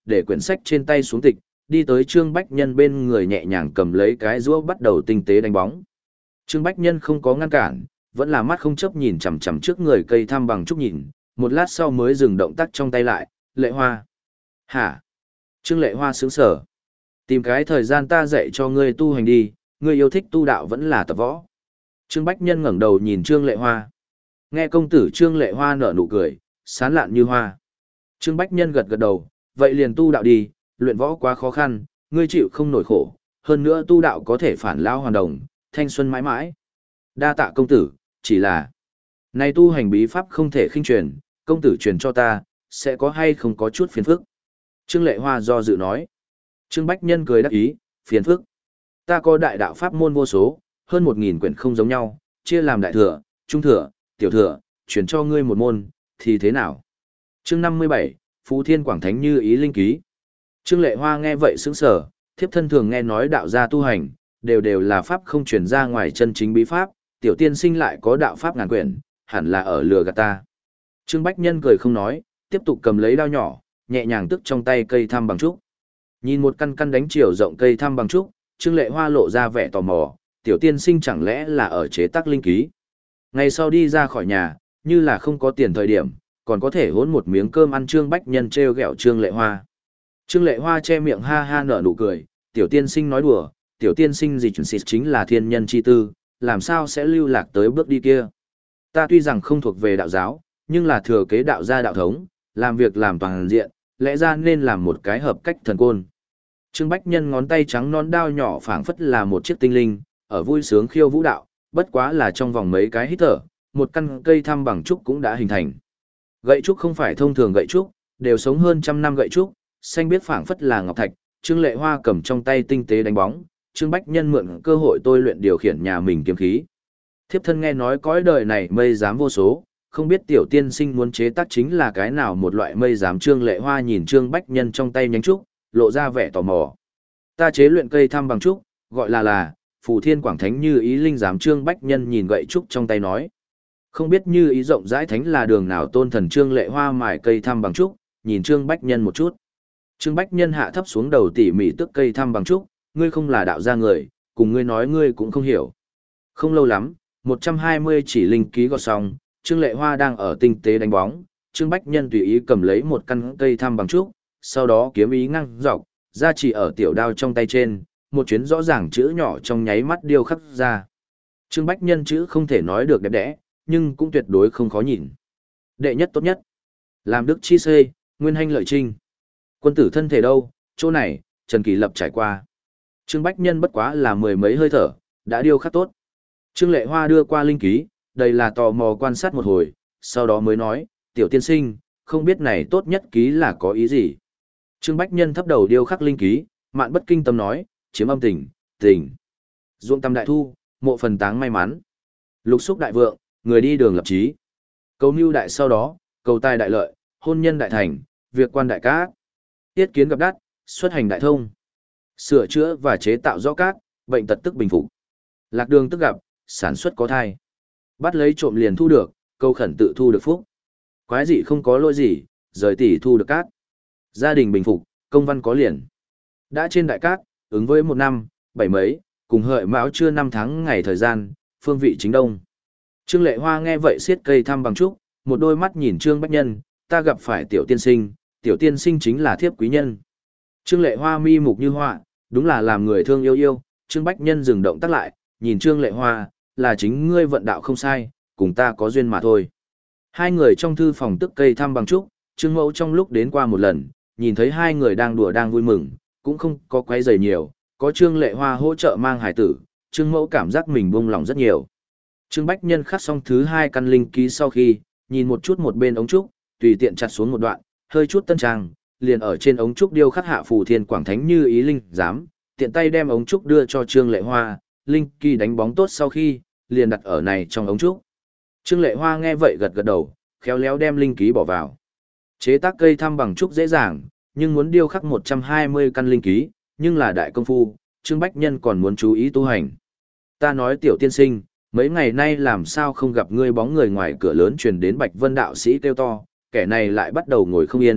để quyển sách trên tay xuống tịch, đi tới Trương Bách Nhân bên người nhẹ nhàng cầm lấy cái rũa bắt đầu tinh tế đánh bóng. Trương Bách Nhân không có ngăn cản, vẫn là mắt không chớp nhìn chằm chằm trước người cây thăm bằng trúc nhìn, một lát sau mới dừng động tác trong tay lại, Lệ Hoa. Hả? Trương Lệ Hoa sướng sở. Tìm cái thời gian ta dạy cho ngươi tu hành đi, ngươi yêu thích tu đạo vẫn là tập võ. Trương Bách Nhân ngẩng đầu nhìn Trương Lệ Hoa. Nghe công tử Trương Lệ Hoa nở nụ cười, sán lạn như hoa. Trương Bách Nhân gật gật đầu, vậy liền tu đạo đi, luyện võ quá khó khăn, ngươi chịu không nổi khổ, hơn nữa tu đạo có thể phản lao hoàn đồng, thanh xuân mãi mãi. Đa tạ công tử, chỉ là này tu hành bí pháp không thể khinh truyền, công tử truyền cho ta, sẽ có hay không có chút phiền phức. Trương Lệ Hoa do dự nói. Trương Bách Nhân cười đắc ý, phiền phức. Ta có đại đạo pháp môn vô số, hơn một nghìn quyển không giống nhau, chia làm đại thừa, trung thừa, tiểu thừa, truyền cho ngươi một môn, thì thế nào? Chương năm mươi bảy, Phú Thiên Quảng Thánh Như Ý Linh Ký. Trương Lệ Hoa nghe vậy sững sờ, thiếp thân thường nghe nói đạo gia tu hành, đều đều là pháp không truyền ra ngoài chân chính bí pháp, tiểu tiên sinh lại có đạo pháp ngàn quyển, hẳn là ở lừa gạt ta. Trương Bách Nhân cười không nói, tiếp tục cầm lấy đao nhỏ, nhẹ nhàng tức trong tay cây thăm bằng trúc. Nhìn một căn căn đánh chiều rộng cây thăm bằng trúc, Trương Lệ Hoa lộ ra vẻ tò mò, tiểu tiên sinh chẳng lẽ là ở chế tác linh ký. Ngày sau đi ra khỏi nhà, như là không có tiền thời điểm, còn có thể hôn một miếng cơm ăn. Trương Bách Nhân trêu ghẹo Trương Lệ Hoa. Trương Lệ Hoa che miệng ha ha nở nụ cười, tiểu tiên sinh nói đùa, tiểu tiên sinh gì chuẩn xịt chính là thiên nhân chi tư, làm sao sẽ lưu lạc tới bước đi kia. Ta tuy rằng không thuộc về đạo giáo, nhưng là thừa kế đạo gia đạo thống, làm việc làm toàn diện, lẽ ra nên làm một cái hợp cách thần côn. Trương Bách Nhân ngón tay trắng non đao nhỏ phảng phất là một chiếc tinh linh, ở vui sướng khiêu vũ đạo, bất quá là trong vòng mấy cái hít thở, một căn cây thăm bằng trúc cũng đã hình thành. Gậy trúc không phải thông thường gậy trúc, đều sống hơn trăm năm gậy trúc, xanh biết phảng phất là ngọc thạch. Trương Lệ Hoa cầm trong tay tinh tế đánh bóng, Trương Bách Nhân mượn cơ hội tôi luyện điều khiển nhà mình kiếm khí. Thiếp thân nghe nói cõi đời này mây giám vô số, không biết tiểu tiên sinh muốn chế tác chính là cái nào một loại mây giám. Trương Lệ Hoa nhìn Trương Bách Nhân trong tay nhánh trúc, lộ ra vẻ tò mò. Ta chế luyện cây thăm bằng trúc, gọi là là Phù Thiên Quảng Thánh Như Ý Linh Giám. Trương Bách Nhân nhìn gậy trúc trong tay nói. Không biết Như Ý rộng rãi thánh là đường nào tôn thần. Trương Lệ Hoa mài cây thăm bằng trúc, nhìn Trương Bách Nhân một chút. Trương Bách Nhân hạ thấp xuống đầu tỉ mỉ tức cây thăm bằng trúc, ngươi không là đạo gia người, cùng ngươi nói ngươi cũng không hiểu. Không lâu lắm, một trăm hai mươi chỉ linh ký gọt xong, Trương Lệ Hoa đang ở tinh tế đánh bóng, Trương Bách Nhân tùy ý cầm lấy một căn cây thăm bằng trúc, sau đó kiếm ý ngăng dọc, ra chỉ ở tiểu đao trong tay trên, một chuyến rõ ràng chữ nhỏ trong nháy mắt điêu khắc ra. Trương Bách Nhân chữ không thể nói được đẹp đẽ, nhưng cũng tuyệt đối không khó nhìn. Đệ nhất tốt nhất, làm đức chi xê, nguyên hanh lợi trinh. Quân tử thân thể đâu, chỗ này, Trần Kỳ Lập trải qua. Trương Bách Nhân bất quá là mười mấy hơi thở, đã điêu khắc tốt. Trương Lệ Hoa đưa qua linh ký, đây là tò mò quan sát một hồi, sau đó mới nói, tiểu tiên sinh, không biết này tốt nhất ký là có ý gì. Trương Bách Nhân thấp đầu điêu khắc linh ký, mạn bất kinh tâm nói, chiếm âm tình, tình. Ruộng tâm đại thu, mộ phần táng may mắn. Lục xúc đại vượng, người đi đường lập chí. Cầu mưu đại sau đó, cầu tài đại lợi, hôn nhân đại thành, việc quan đại cát. Tiết kiến gặp đắt, xuất hành đại thông. Sửa chữa và chế tạo rõ cát, bệnh tật tức bình phục. Lạc đường tức gặp, sản xuất có thai. Bắt lấy trộm liền thu được, câu khẩn tự thu được phúc. Quái dị không có lỗi gì, rời tỷ thu được cát. Gia đình bình phục, công văn có liền. Đã trên đại cát, ứng với một năm, bảy mấy, cùng hợi mão chưa năm tháng ngày thời gian, phương vị chính đông. Trương Lệ Hoa nghe vậy siết cây thăm bằng trúc, một đôi mắt nhìn Trương Bách Nhân, ta gặp phải tiểu tiên sinh, tiểu tiên sinh chính là thiếp quý nhân. Trương Lệ Hoa mi mục như họa, đúng là làm người thương yêu yêu. Trương Bách Nhân dừng động tác lại, nhìn Trương Lệ Hoa, là chính ngươi vận đạo không sai, cùng ta có duyên mà thôi. Hai người trong thư phòng tức cây thăm bằng trúc, Trương Mẫu trong lúc đến qua một lần, nhìn thấy hai người đang đùa đang vui mừng, cũng không có quấy rầy nhiều, có Trương Lệ Hoa hỗ trợ mang hải tử, Trương Mẫu cảm giác mình buông lòng rất nhiều. Trương Bách Nhân khắc xong thứ hai căn linh ký sau khi, nhìn một chút một bên ống trúc, tùy tiện chặt xuống một đoạn, hơi chút tân trang, liền ở trên ống trúc điêu khắc hạ Phù Thiên Quảng Thánh Như Ý Linh Giám, tiện tay đem ống trúc đưa cho Trương Lệ Hoa, linh kỳ đánh bóng tốt sau khi, liền đặt ở này trong ống trúc. Trương Lệ Hoa nghe vậy gật gật đầu, khéo léo đem linh ký bỏ vào. Chế tác cây thăm bằng trúc dễ dàng, nhưng muốn điêu khắc một trăm hai mươi căn linh ký, nhưng là đại công phu, Trương Bách Nhân còn muốn chú ý tu hành. Ta nói tiểu tiên sinh, mấy ngày nay làm sao không gặp ngươi bóng người ngoài cửa lớn truyền đến Bạch Vân đạo sĩ kêu to, kẻ này lại bắt đầu ngồi không yên,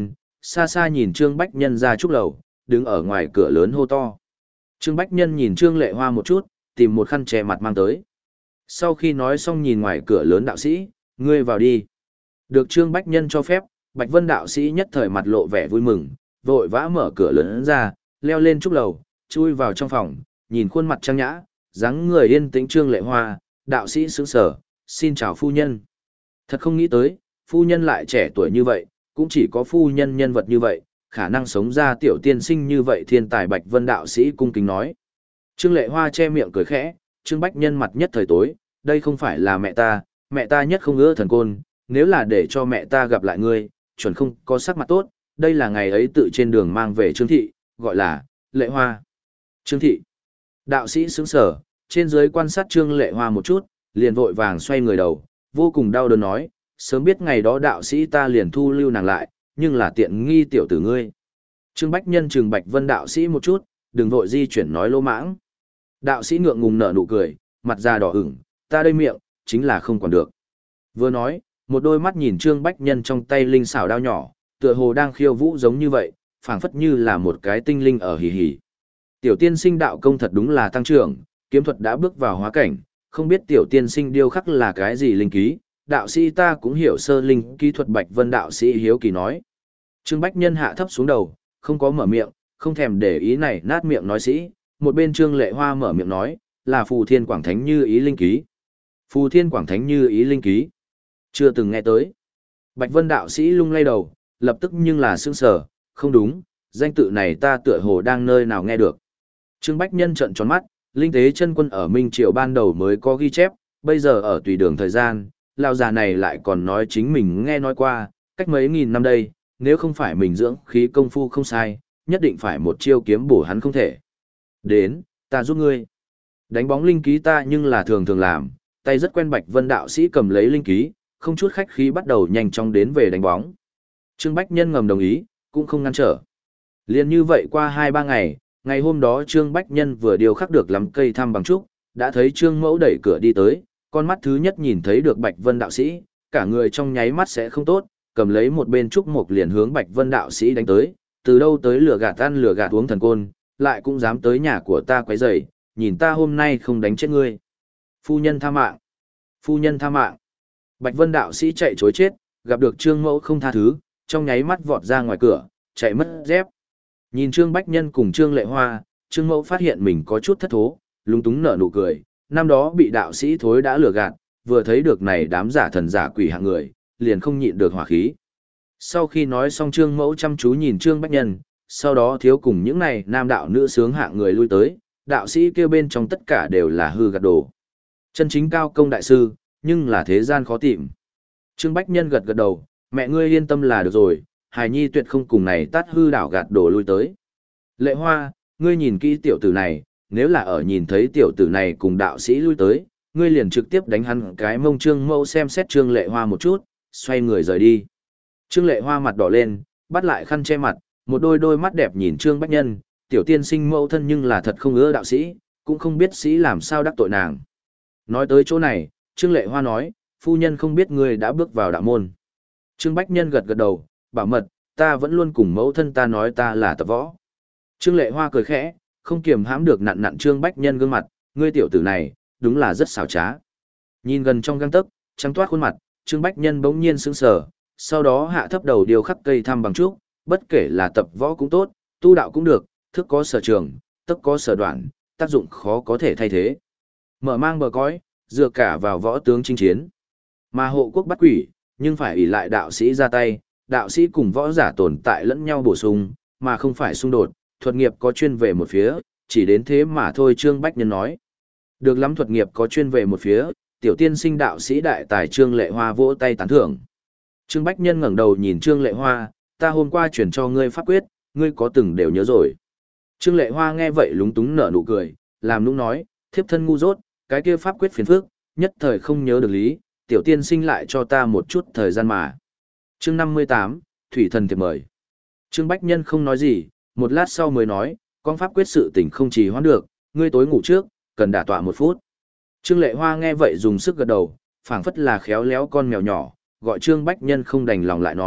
xa xa nhìn Trương Bách Nhân ra trúc lầu, đứng ở ngoài cửa lớn hô to. Trương Bách Nhân nhìn Trương Lệ Hoa một chút, tìm một khăn che mặt mang tới. Sau khi nói xong nhìn ngoài cửa lớn đạo sĩ, ngươi vào đi. Được Trương Bách Nhân cho phép, Bạch Vân đạo sĩ nhất thời mặt lộ vẻ vui mừng, vội vã mở cửa lớn ra, leo lên trúc lầu, chui vào trong phòng, nhìn khuôn mặt trang nhã, dáng người yên tĩnh Trương Lệ Hoa, đạo sĩ sững sờ, xin chào phu nhân. Thật không nghĩ tới, phu nhân lại trẻ tuổi như vậy, cũng chỉ có phu nhân nhân vật như vậy, khả năng sống ra tiểu tiên sinh như vậy thiên tài. Bạch Vân đạo sĩ cung kính nói. Trương Lệ Hoa che miệng cười khẽ, Trương Bách Nhân mặt nhất thời tối, đây không phải là mẹ ta, mẹ ta nhất không ưa thần côn, nếu là để cho mẹ ta gặp lại ngươi, chuẩn không có sắc mặt tốt, đây là ngày ấy tự trên đường mang về Trương Thị, gọi là, Lệ Hoa. Trương Thị. Đạo sĩ sững sờ, trên dưới quan sát Trương Lệ Hoa một chút, liền vội vàng xoay người đầu, vô cùng đau đớn nói, sớm biết ngày đó đạo sĩ ta liền thu lưu nàng lại, nhưng là tiện nghi tiểu tử ngươi. Trương Bách Nhân trừng Bạch Vân đạo sĩ một chút, đừng vội di chuyển nói lô mãng. Đạo sĩ ngượng ngùng nở nụ cười, mặt già đỏ ửng, ta đây miệng, chính là không còn được. Vừa nói, một đôi mắt nhìn Trương Bách Nhân trong tay linh xảo đao nhỏ, tựa hồ đang khiêu vũ giống như vậy, phảng phất như là một cái tinh linh ở hì hì. Tiểu tiên sinh đạo công thật đúng là tăng trưởng, kiếm thuật đã bước vào hóa cảnh, không biết tiểu tiên sinh điêu khắc là cái gì linh ký, đạo sĩ ta cũng hiểu sơ linh kỹ thuật. Bạch Vân đạo sĩ hiếu kỳ nói. Trương Bách Nhân hạ thấp xuống đầu, không có mở miệng, không thèm để ý này nát miệng nói sĩ, một bên Trương Lệ Hoa mở miệng nói, là Phù Thiên Quảng Thánh Như Ý linh ký. Phù Thiên Quảng Thánh Như Ý linh ký. Chưa từng nghe tới. Bạch Vân đạo sĩ lung lay đầu, lập tức nhưng là sững sờ, không đúng, danh tự này ta tựa hồ đang nơi nào nghe được. Trương Bách Nhân trợn tròn mắt, linh tế chân quân ở Minh Triều ban đầu mới có ghi chép, bây giờ ở tùy đường thời gian, lão già này lại còn nói chính mình nghe nói qua, cách mấy nghìn năm đây, nếu không phải mình dưỡng khí công phu không sai, nhất định phải một chiêu kiếm bổ hắn không thể. Đến, ta giúp ngươi. Đánh bóng linh ký ta nhưng là thường thường làm, tay rất quen. Bạch Vân đạo sĩ cầm lấy linh ký, không chút khách khí bắt đầu nhanh chóng đến về đánh bóng. Trương Bách Nhân ngầm đồng ý, cũng không ngăn trở. Liên như vậy qua hai ba ngày, ngày hôm đó Trương Bách Nhân vừa điều khắc được lắm cây thăm bằng trúc, đã thấy Trương Mẫu đẩy cửa đi tới, con mắt thứ nhất nhìn thấy được Bạch Vân đạo sĩ, cả người trong nháy mắt sẽ không tốt, cầm lấy một bên trúc mục liền hướng Bạch Vân đạo sĩ đánh tới, từ đâu tới lửa gạt ăn lửa gạt uống thần côn, lại cũng dám tới nhà của ta quấy rầy, nhìn ta hôm nay không đánh chết ngươi. Phu nhân tha mạng. Phu nhân tha mạng. Bạch Vân đạo sĩ chạy chối chết, gặp được Trương Mẫu không tha thứ, trong nháy mắt vọt ra ngoài cửa, chạy mất dép. Nhìn Trương Bách Nhân cùng Trương Lệ Hoa, Trương Mẫu phát hiện mình có chút thất thố, lúng túng nở nụ cười, năm đó bị đạo sĩ thối đã lừa gạt, vừa thấy được này đám giả thần giả quỷ hạng người, liền không nhịn được hỏa khí. Sau khi nói xong Trương Mẫu chăm chú nhìn Trương Bách Nhân, sau đó thiếu cùng những này nam đạo nữ sướng hạng người lui tới, đạo sĩ kêu bên trong tất cả đều là hư gạt đồ. Chân chính cao công đại sư, nhưng là thế gian khó tìm. Trương Bách Nhân gật gật đầu, mẹ ngươi yên tâm là được rồi, hài nhi tuyệt không cùng này tát hư đảo gạt đồ lui tới. Lệ Hoa, ngươi nhìn kỹ tiểu tử này, nếu là ở nhìn thấy tiểu tử này cùng đạo sĩ lui tới, ngươi liền trực tiếp đánh hắn cái mông. Trương Mẫu xem xét Trương Lệ Hoa một chút, xoay người rời đi. Trương Lệ Hoa mặt đỏ lên, bắt lại khăn che mặt, một đôi đôi mắt đẹp nhìn Trương Bách Nhân, tiểu tiên sinh mẫu thân nhưng là thật không ưa đạo sĩ, cũng không biết sĩ làm sao đắc tội nàng. Nói tới chỗ này, Trương Lệ Hoa nói, phu nhân không biết ngươi đã bước vào đạo môn. Trương Bách Nhân gật gật đầu, bảo mật, ta vẫn luôn cùng mẫu thân ta nói ta là tập võ. Trương Lệ Hoa cười khẽ, không kiềm hãm được nặn nặn Trương Bách Nhân gương mặt, ngươi tiểu tử này, đúng là rất xảo trá. Nhìn gần trong gang tấc, trắng toát khuôn mặt, Trương Bách Nhân bỗng nhiên sững sờ, sau đó hạ thấp đầu điều khắc cây thăm bằng trúc, bất kể là tập võ cũng tốt, tu đạo cũng được, thức có sở trường, tức có sở đoạn, tác dụng khó có thể thay thế. Mở mang bờ cõi, dựa cả vào võ tướng chinh chiến. Mà hộ quốc bắt quỷ, nhưng phải ỷ lại đạo sĩ ra tay, đạo sĩ cùng võ giả tồn tại lẫn nhau bổ sung, mà không phải xung đột, thuật nghiệp có chuyên về một phía, chỉ đến thế mà thôi. Trương Bách Nhân nói. Được lắm, thuật nghiệp có chuyên về một phía, tiểu tiên sinh đạo sĩ đại tài. Trương Lệ Hoa vỗ tay tán thưởng. Trương Bách Nhân ngẩng đầu nhìn Trương Lệ Hoa, ta hôm qua chuyển cho ngươi pháp quyết, ngươi có từng đều nhớ rồi. Trương Lệ Hoa nghe vậy lúng túng nở nụ cười, làm nũng nói, thiếp thân ngu dốt, cái kia pháp quyết phiền phức, nhất thời không nhớ được lý, tiểu tiên sinh lại cho ta một chút thời gian mà. Chương năm mươi tám, Thủy Thần thiệp mời. Trương Bách Nhân không nói gì, một lát sau mới nói, con pháp quyết sự tình không trì hoãn được, ngươi tối ngủ trước, cần đả tọa một phút. Trương Lệ Hoa nghe vậy dùng sức gật đầu, phảng phất là khéo léo con mèo nhỏ, gọi Trương Bách Nhân không đành lòng lại nói,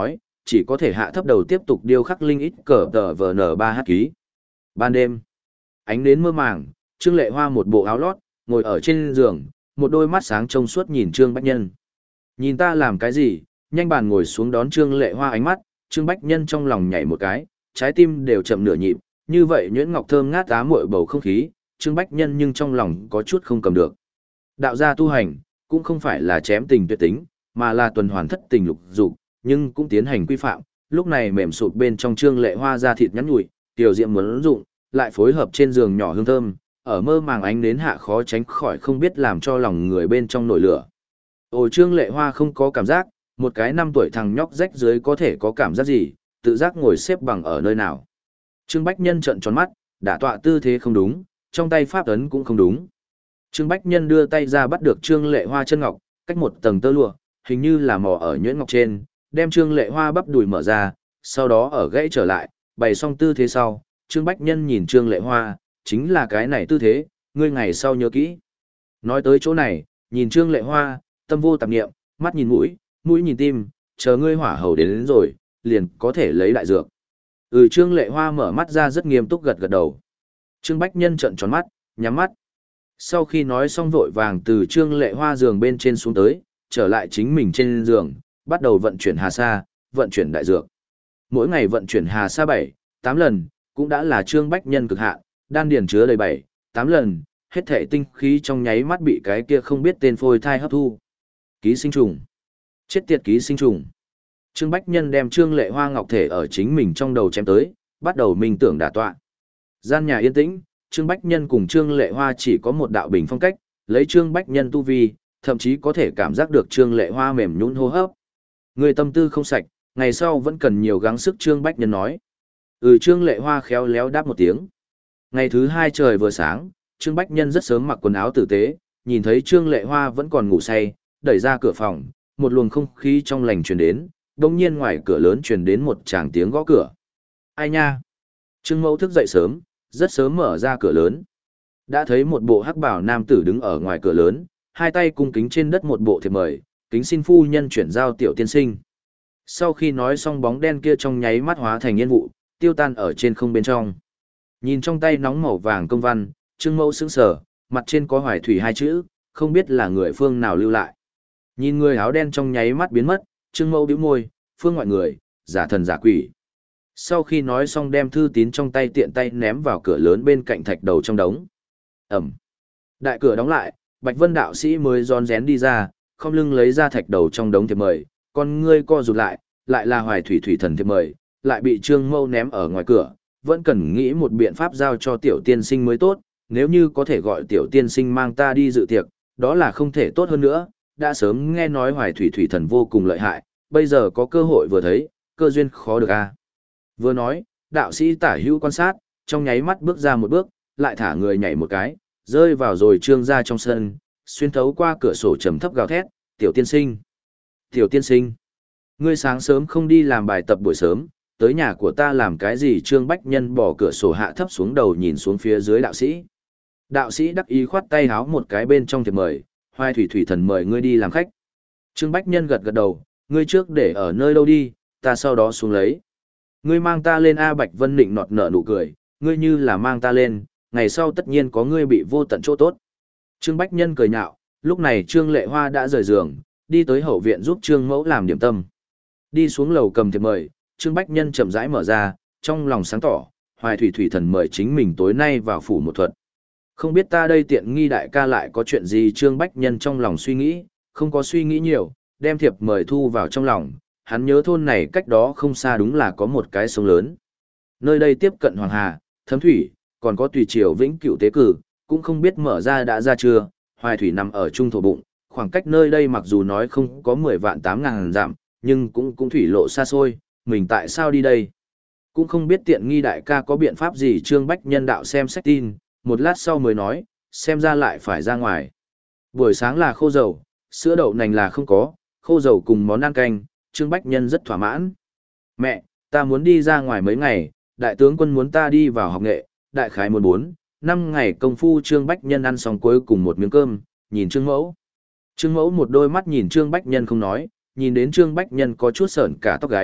chỉ có thể hạ thấp đầu tiếp tục điêu khắc linh ít cờ tờ vờ n ba h ký. Ban đêm, ánh đến mơ màng, Trương Lệ Hoa một bộ áo lót, ngồi ở trên giường, một đôi mắt sáng trông suốt nhìn Trương Bách Nhân. Nhìn ta làm cái gì, nhanh bàn ngồi xuống đón Trương Lệ Hoa ánh mắt, Trương Bách Nhân trong lòng nhảy một cái, trái tim đều chậm nửa nhịp, như vậy nhuyễn ngọc thơm ngát á muội bầu không khí, Trương Bách Nhân nhưng trong lòng có chút không cầm được. Đạo gia tu hành, cũng không phải là chém tình tuyệt tính, mà là tuần hoàn thất tình lục dục, nhưng cũng tiến hành quy phạm, lúc này mềm sụp bên trong Trương Lệ Hoa da thịt nhắn nhủi, tiểu diệm muốn dụng, lại phối hợp trên giường nhỏ hương thơm, ở mơ màng ánh đến hạ khó tránh khỏi không biết làm cho lòng người bên trong nổi lửa. Ồ, Trương Lệ Hoa không có cảm giác, một cái năm tuổi thằng nhóc rách dưới có thể có cảm giác gì, tự giác ngồi xếp bằng ở nơi nào. Trương Bách Nhân trợn tròn mắt, đả tọa tư thế không đúng, trong tay pháp ấn cũng không đúng. Trương Bách Nhân đưa tay ra bắt được Trương Lệ Hoa chân ngọc, cách một tầng tơ lụa, hình như là mò ở nhuyễn ngọc trên, đem Trương Lệ Hoa bắp đùi mở ra, sau đó ở gãy trở lại, bày xong tư thế sau, Trương Bách Nhân nhìn Trương Lệ Hoa, chính là cái này tư thế, ngươi ngày sau nhớ kỹ. Nói tới chỗ này, nhìn Trương Lệ Hoa, tâm vô tạp niệm, mắt nhìn mũi, mũi nhìn tim, chờ ngươi hỏa hầu đến, đến rồi, liền có thể lấy đại dược. Ừ, Trương Lệ Hoa mở mắt ra rất nghiêm túc gật gật đầu. Trương Bách Nhân trợn tròn mắt, nhắm mắt. Sau khi nói xong vội vàng từ Trương Lệ Hoa giường bên trên xuống tới, trở lại chính mình trên giường, bắt đầu vận chuyển hà sa, vận chuyển đại dược. Mỗi ngày vận chuyển hà sa bảy, tám lần, cũng đã là Trương Bách Nhân cực hạn, đan điền chứa đầy bảy, tám lần, hết thể tinh khí trong nháy mắt bị cái kia không biết tên phôi thai hấp thu. Ký sinh trùng. Chết tiệt ký sinh trùng. Trương Bách Nhân đem Trương Lệ Hoa ngọc thể ở chính mình trong đầu chém tới, bắt đầu minh tưởng đả tọa. Gian nhà yên tĩnh, Trương Bách Nhân cùng Trương Lệ Hoa chỉ có một đạo bình phong cách, lấy Trương Bách Nhân tu vi, thậm chí có thể cảm giác được Trương Lệ Hoa mềm nhũn hô hấp. Người tâm tư không sạch, ngày sau vẫn cần nhiều gắng sức, Trương Bách Nhân nói. Ừ, Trương Lệ Hoa khéo léo đáp một tiếng. Ngày thứ hai trời vừa sáng, Trương Bách Nhân rất sớm mặc quần áo tử tế, nhìn thấy Trương Lệ Hoa vẫn còn ngủ say, đẩy ra cửa phòng, một luồng không khí trong lành truyền đến, đồng nhiên ngoài cửa lớn truyền đến một tràng tiếng gõ cửa. Ai nha? Trương Mẫu thức dậy sớm, rất sớm mở ra cửa lớn. Đã thấy một bộ hắc bào nam tử đứng ở ngoài cửa lớn, hai tay cung kính trên đất một bộ thiệp mời, kính xin phu nhân chuyển giao tiểu tiên sinh. Sau khi nói xong bóng đen kia trong nháy mắt hóa thành yên vụ, tiêu tan ở trên không bên trong. Nhìn trong tay nóng màu vàng công văn, Trương Mẫu sững sờ, mặt trên có Hoài Thủy hai chữ, không biết là người phương nào lưu lại. Nhìn người áo đen trong nháy mắt biến mất, Trương Mẫu bĩu môi, phương ngoại người, giả thần giả quỷ. Sau khi nói xong đem thư tín trong tay tiện tay ném vào cửa lớn bên cạnh thạch đầu trong đống. Ẩm. Đại cửa đóng lại, Bạch Vân đạo sĩ mới rón rén đi ra, không lưng lấy ra thạch đầu trong đống thiệp mời, con ngươi co rụt lại, lại là Hoài Thủy thủy thần thiệp mời, lại bị Trương Mẫu ném ở ngoài cửa, vẫn cần nghĩ một biện pháp giao cho tiểu tiên sinh mới tốt, nếu như có thể gọi tiểu tiên sinh mang ta đi dự tiệc, đó là không thể tốt hơn nữa, đã sớm nghe nói Hoài Thủy thủy thần vô cùng lợi hại, bây giờ có cơ hội vừa thấy, cơ duyên khó được a. À. Vừa nói, đạo sĩ tả hữu quan sát, trong nháy mắt bước ra một bước, lại thả người nhảy một cái, rơi vào rồi Trương gia trong sân, xuyên thấu qua cửa sổ trầm thấp gào thét, tiểu tiên sinh, tiểu tiên sinh, ngươi sáng sớm không đi làm bài tập buổi sớm, tới nhà của ta làm cái gì? Trương Bách Nhân bỏ cửa sổ hạ thấp xuống đầu nhìn xuống phía dưới đạo sĩ. Đạo sĩ đắc ý khoát tay háo một cái bên trong thiệp mời, Hoài Thủy thủy thần mời ngươi đi làm khách. Trương Bách Nhân gật gật đầu, ngươi trước để ở nơi đâu đi, ta sau đó xuống lấy. Ngươi mang ta lên A. Bạch Vân nịnh nọt nở nụ cười, ngươi như là mang ta lên, ngày sau tất nhiên có ngươi bị vô tận chỗ tốt. Trương Bách Nhân cười nhạo, lúc này Trương Lệ Hoa đã rời giường, đi tới hậu viện giúp Trương Mẫu làm điểm tâm. Đi xuống lầu cầm thiệp mời, Trương Bách Nhân chậm rãi mở ra, trong lòng sáng tỏ, Hoài Thủy thủy thần mời chính mình tối nay vào phủ một thuật. Không biết ta đây tiện nghi đại ca lại có chuyện gì? Trương Bách Nhân trong lòng suy nghĩ, không có suy nghĩ nhiều, đem thiệp mời thu vào trong lòng, hắn nhớ thôn này cách đó không xa đúng là có một cái sông lớn. Nơi đây tiếp cận Hoàng Hà, Thấm Thủy, còn có Tùy Triều Vĩnh Cửu tế cử, cũng không biết mở ra đã ra chưa. Hoài Thủy nằm ở trung thổ bụng, khoảng cách nơi đây mặc dù nói không có mười vạn tám ngàn dặm, nhưng cũng cũng thủy lộ xa xôi, mình tại sao đi đây? Cũng không biết tiện nghi đại ca có biện pháp gì. Trương Bách Nhân đạo xem sách tin, một lát sau mới nói, xem ra lại phải ra ngoài. Buổi sáng là khô dầu, sữa đậu nành là không có, khô dầu cùng món ăn canh, Trương Bách Nhân rất thỏa mãn. Mẹ, ta muốn đi ra ngoài mấy ngày, đại tướng quân muốn ta đi vào học nghệ, đại khái muốn bốn, năm ngày công phu. Trương Bách Nhân ăn xong cuối cùng một miếng cơm, nhìn Trương Mẫu. Trương Mẫu một đôi mắt nhìn Trương Bách Nhân không nói, nhìn đến Trương Bách Nhân có chút sởn cả tóc gáy,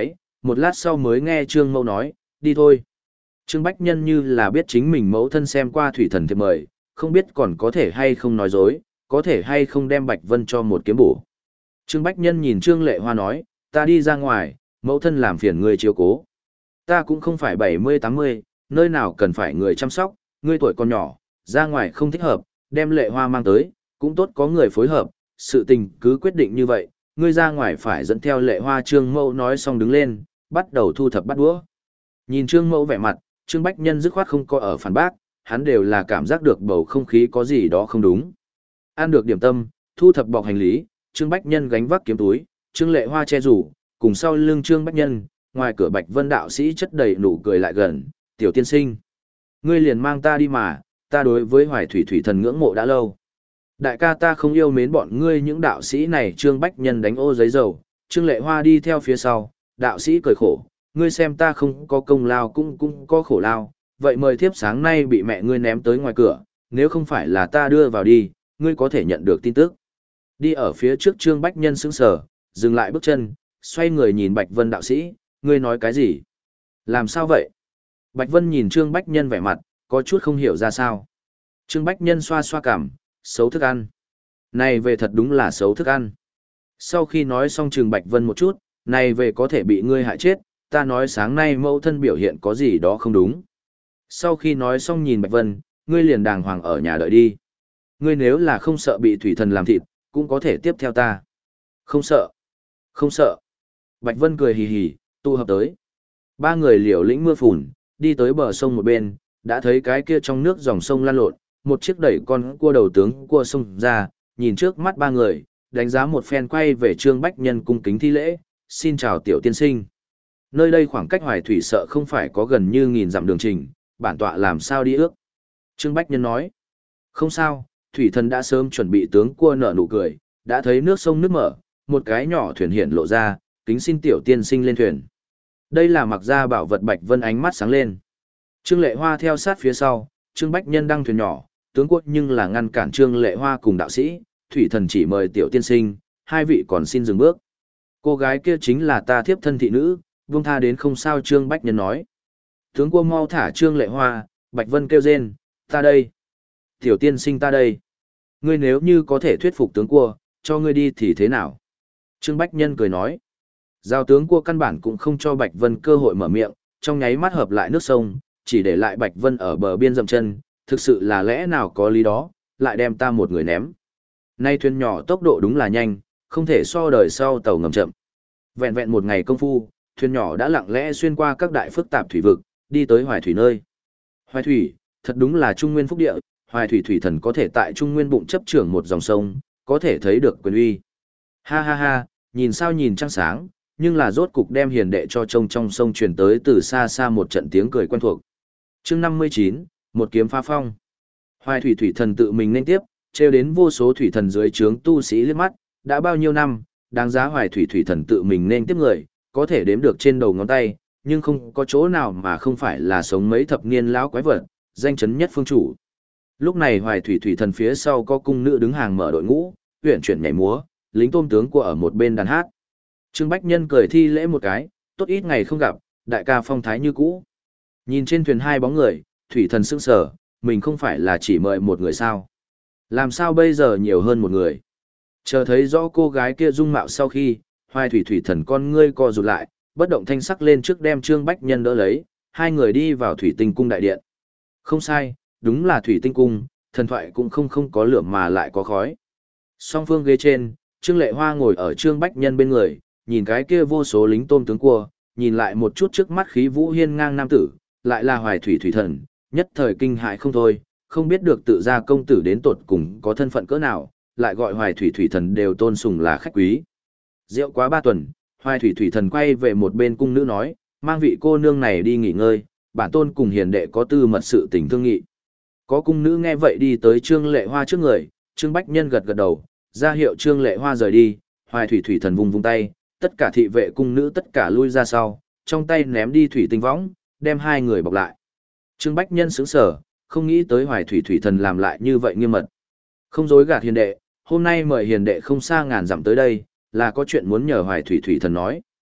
một lát sau mới nghe Trương Mẫu nói, đi thôi. Trương Bách Nhân như là biết chính mình mẫu thân xem qua thủy thần thiệp mời, không biết còn có thể hay không nói dối, có thể hay không đem Bạch Vân cho một kiếm bổ. Trương Bách Nhân nhìn Trương Lệ Hoa nói, ta đi ra ngoài, mẫu thân làm phiền người chiếu cố. Ta cũng không phải bảy mươi tám mươi, nơi nào cần phải người chăm sóc, ngươi tuổi còn nhỏ, ra ngoài không thích hợp, đem Lệ Hoa mang tới, cũng tốt có người phối hợp, sự tình cứ quyết định như vậy, ngươi ra ngoài phải dẫn theo Lệ Hoa. Trương Mẫu nói xong đứng lên, bắt đầu thu thập bát đũa. Nhìn Trương Mẫu vẻ mặt, Trương Bách Nhân dứt khoát không có ở phản bác, hắn đều là cảm giác được bầu không khí có gì đó không đúng. Ăn được điểm tâm, thu thập bọc hành lý, Trương Bách Nhân gánh vác kiếm túi, Trương Lệ Hoa che rủ, cùng sau lưng Trương Bách Nhân, ngoài cửa Bạch Vân đạo sĩ chất đầy nụ cười lại gần, "Tiểu tiên sinh, ngươi liền mang ta đi mà, ta đối với Hoài Thủy Thủy thần ngưỡng mộ đã lâu. Đại ca ta không yêu mến bọn ngươi những đạo sĩ này." Trương Bách Nhân đánh ô giấy dầu, Trương Lệ Hoa đi theo phía sau, đạo sĩ cười khổ, "Ngươi xem ta không có công lao cũng cũng có khổ lao, vậy mời thiếp sáng nay bị mẹ ngươi ném tới ngoài cửa, nếu không phải là ta đưa vào đi, ngươi có thể nhận được tin tức." Đi ở phía trước Trương Bách Nhân sững sờ, dừng lại bước chân, xoay người nhìn Bạch Vân đạo sĩ, "Ngươi nói cái gì? Làm sao vậy?" Bạch Vân nhìn Trương Bách Nhân vẻ mặt, có chút không hiểu ra sao. Trương Bách Nhân xoa xoa cằm, "Xấu thức ăn. Này về thật đúng là xấu thức ăn." Sau khi nói xong Trương Bạch Vân một chút, "Này về có thể bị ngươi hại chết, ta nói sáng nay mẫu thân biểu hiện có gì đó không đúng." Sau khi nói xong nhìn Bạch Vân, "Ngươi liền đàng hoàng ở nhà đợi đi. Ngươi nếu là không sợ bị thủy thần làm thịt, cũng có thể tiếp theo ta." "Không sợ, không sợ." Bạch Vân cười hì hì, tụ hợp tới. Ba người liều lĩnh mưa phùn, đi tới bờ sông một bên, đã thấy cái kia trong nước dòng sông lan lộn, một chiếc đẩy con cua đầu tướng cua sông ra, nhìn trước mắt ba người, đánh giá một phen quay về Trương Bách Nhân cung kính thi lễ, "Xin chào tiểu tiên sinh. Nơi đây khoảng cách Hoài Thủy sợ không phải có gần như nghìn dặm đường trình, bản tọa làm sao đi ước?" Trương Bách Nhân nói, "Không sao, thủy thần đã sớm chuẩn bị." Tướng cua nở nụ cười, đã thấy nước sông nước mở, một cái nhỏ thuyền hiện lộ ra, "Kính xin tiểu tiên sinh lên thuyền." Đây là mặc ra bảo vật. Bạch Vân ánh mắt sáng lên. Trương Lệ Hoa theo sát phía sau, Trương Bách Nhân đăng thuyền nhỏ, tướng quốc nhưng là ngăn cản Trương Lệ Hoa cùng đạo sĩ, "Thủy thần chỉ mời tiểu tiên sinh, hai vị còn xin dừng bước." "Cô gái kia chính là ta thiếp thân thị nữ, buông tha đến không sao." Trương Bách Nhân nói. Tướng quốc mau thả Trương Lệ Hoa. Bạch Vân kêu rên, "Ta đây. Tiểu tiên sinh ta đây. Ngươi nếu như có thể thuyết phục tướng quốc, cho ngươi đi thì thế nào?" Trương Bách Nhân cười nói. Giao tướng cua căn bản cũng không cho Bạch Vân cơ hội mở miệng, trong nháy mắt hợp lại nước sông, chỉ để lại Bạch Vân ở bờ biên dậm chân, "Thực sự là lẽ nào có lý đó, lại đem ta một người ném." Nay thuyền nhỏ tốc độ đúng là nhanh, không thể so đời sau tàu ngầm chậm. Vẹn vẹn một ngày công phu, thuyền nhỏ đã lặng lẽ xuyên qua các đại phức tạp thủy vực, đi tới Hoài Thủy nơi. Hoài Thủy, thật đúng là Trung Nguyên phúc địa, Hoài Thủy thủy thần có thể tại Trung Nguyên bụng chấp trưởng một dòng sông, có thể thấy được quyền uy. Ha ha ha, nhìn sao nhìn trăng sáng, nhưng là rốt cục đem hiền đệ cho trông trong sông truyền tới từ xa xa một trận tiếng cười quen thuộc. Chương năm mươi chín, một kiếm phá phong. Hoài Thủy thủy thần tự mình nên tiếp, trêu đến vô số thủy thần dưới trướng tu sĩ liếc mắt, đã bao nhiêu năm, đáng giá Hoài Thủy thủy thần tự mình nên tiếp người, có thể đếm được trên đầu ngón tay, nhưng không có chỗ nào mà không phải là sống mấy thập niên lão quái vật, danh chấn nhất phương chủ. Lúc này Hoài Thủy thủy thần phía sau có cung nữ đứng hàng mở đội ngũ, uyển chuyển nhảy múa, lính tôm tướng của ở một bên đàn hát. Trương Bách Nhân cười thi lễ một cái, "Tốt ít ngày không gặp, đại ca phong thái như cũ." Nhìn trên thuyền hai bóng người, thủy thần sững sờ, mình không phải là chỉ mời một người sao? Làm sao bây giờ nhiều hơn một người? Chờ thấy rõ cô gái kia dung mạo sau khi, Hoài Thủy thủy thần con ngươi co rụt lại, bất động thanh sắc lên trước đem Trương Bách Nhân đỡ lấy, hai người đi vào Thủy Tinh cung đại điện. Không sai, đúng là Thủy Tinh cung, thần thoại cũng không không có lửa mà lại có khói. Song phương ghế trên, Trương Lệ Hoa ngồi ở Trương Bách Nhân bên người, nhìn cái kia vô số lính tôm tướng cua, nhìn lại một chút trước mắt khí vũ hiên ngang nam tử, lại là Hoài Thủy thủy thần, nhất thời kinh hại không thôi, không biết được tự gia công tử đến tột cùng có thân phận cỡ nào, lại gọi Hoài Thủy thủy thần đều tôn sùng là khách quý. Rượu quá ba tuần, Hoài Thủy thủy thần quay về một bên cung nữ nói, "Mang vị cô nương này đi nghỉ ngơi, bản tôn cùng hiền đệ có tư mật sự tình thương nghị." Có cung nữ nghe vậy đi tới Trương Lệ Hoa trước người, Trương Bách Nhân gật gật đầu, ra hiệu Trương Lệ Hoa rời đi, Hoài Thủy thủy thần vung vung tay, tất cả thị vệ cung nữ tất cả lui ra sau, trong tay ném đi thủy tinh võng, đem hai người bọc lại. Trương Bách Nhân sững sờ, không nghĩ tới Hoài Thủy thủy thần làm lại như vậy nghiêm mật. Không dối gạt hiền đệ, hôm nay mời hiền đệ không xa ngàn dặm tới đây, là có chuyện muốn nhờ Hoài Thủy thủy thần nói.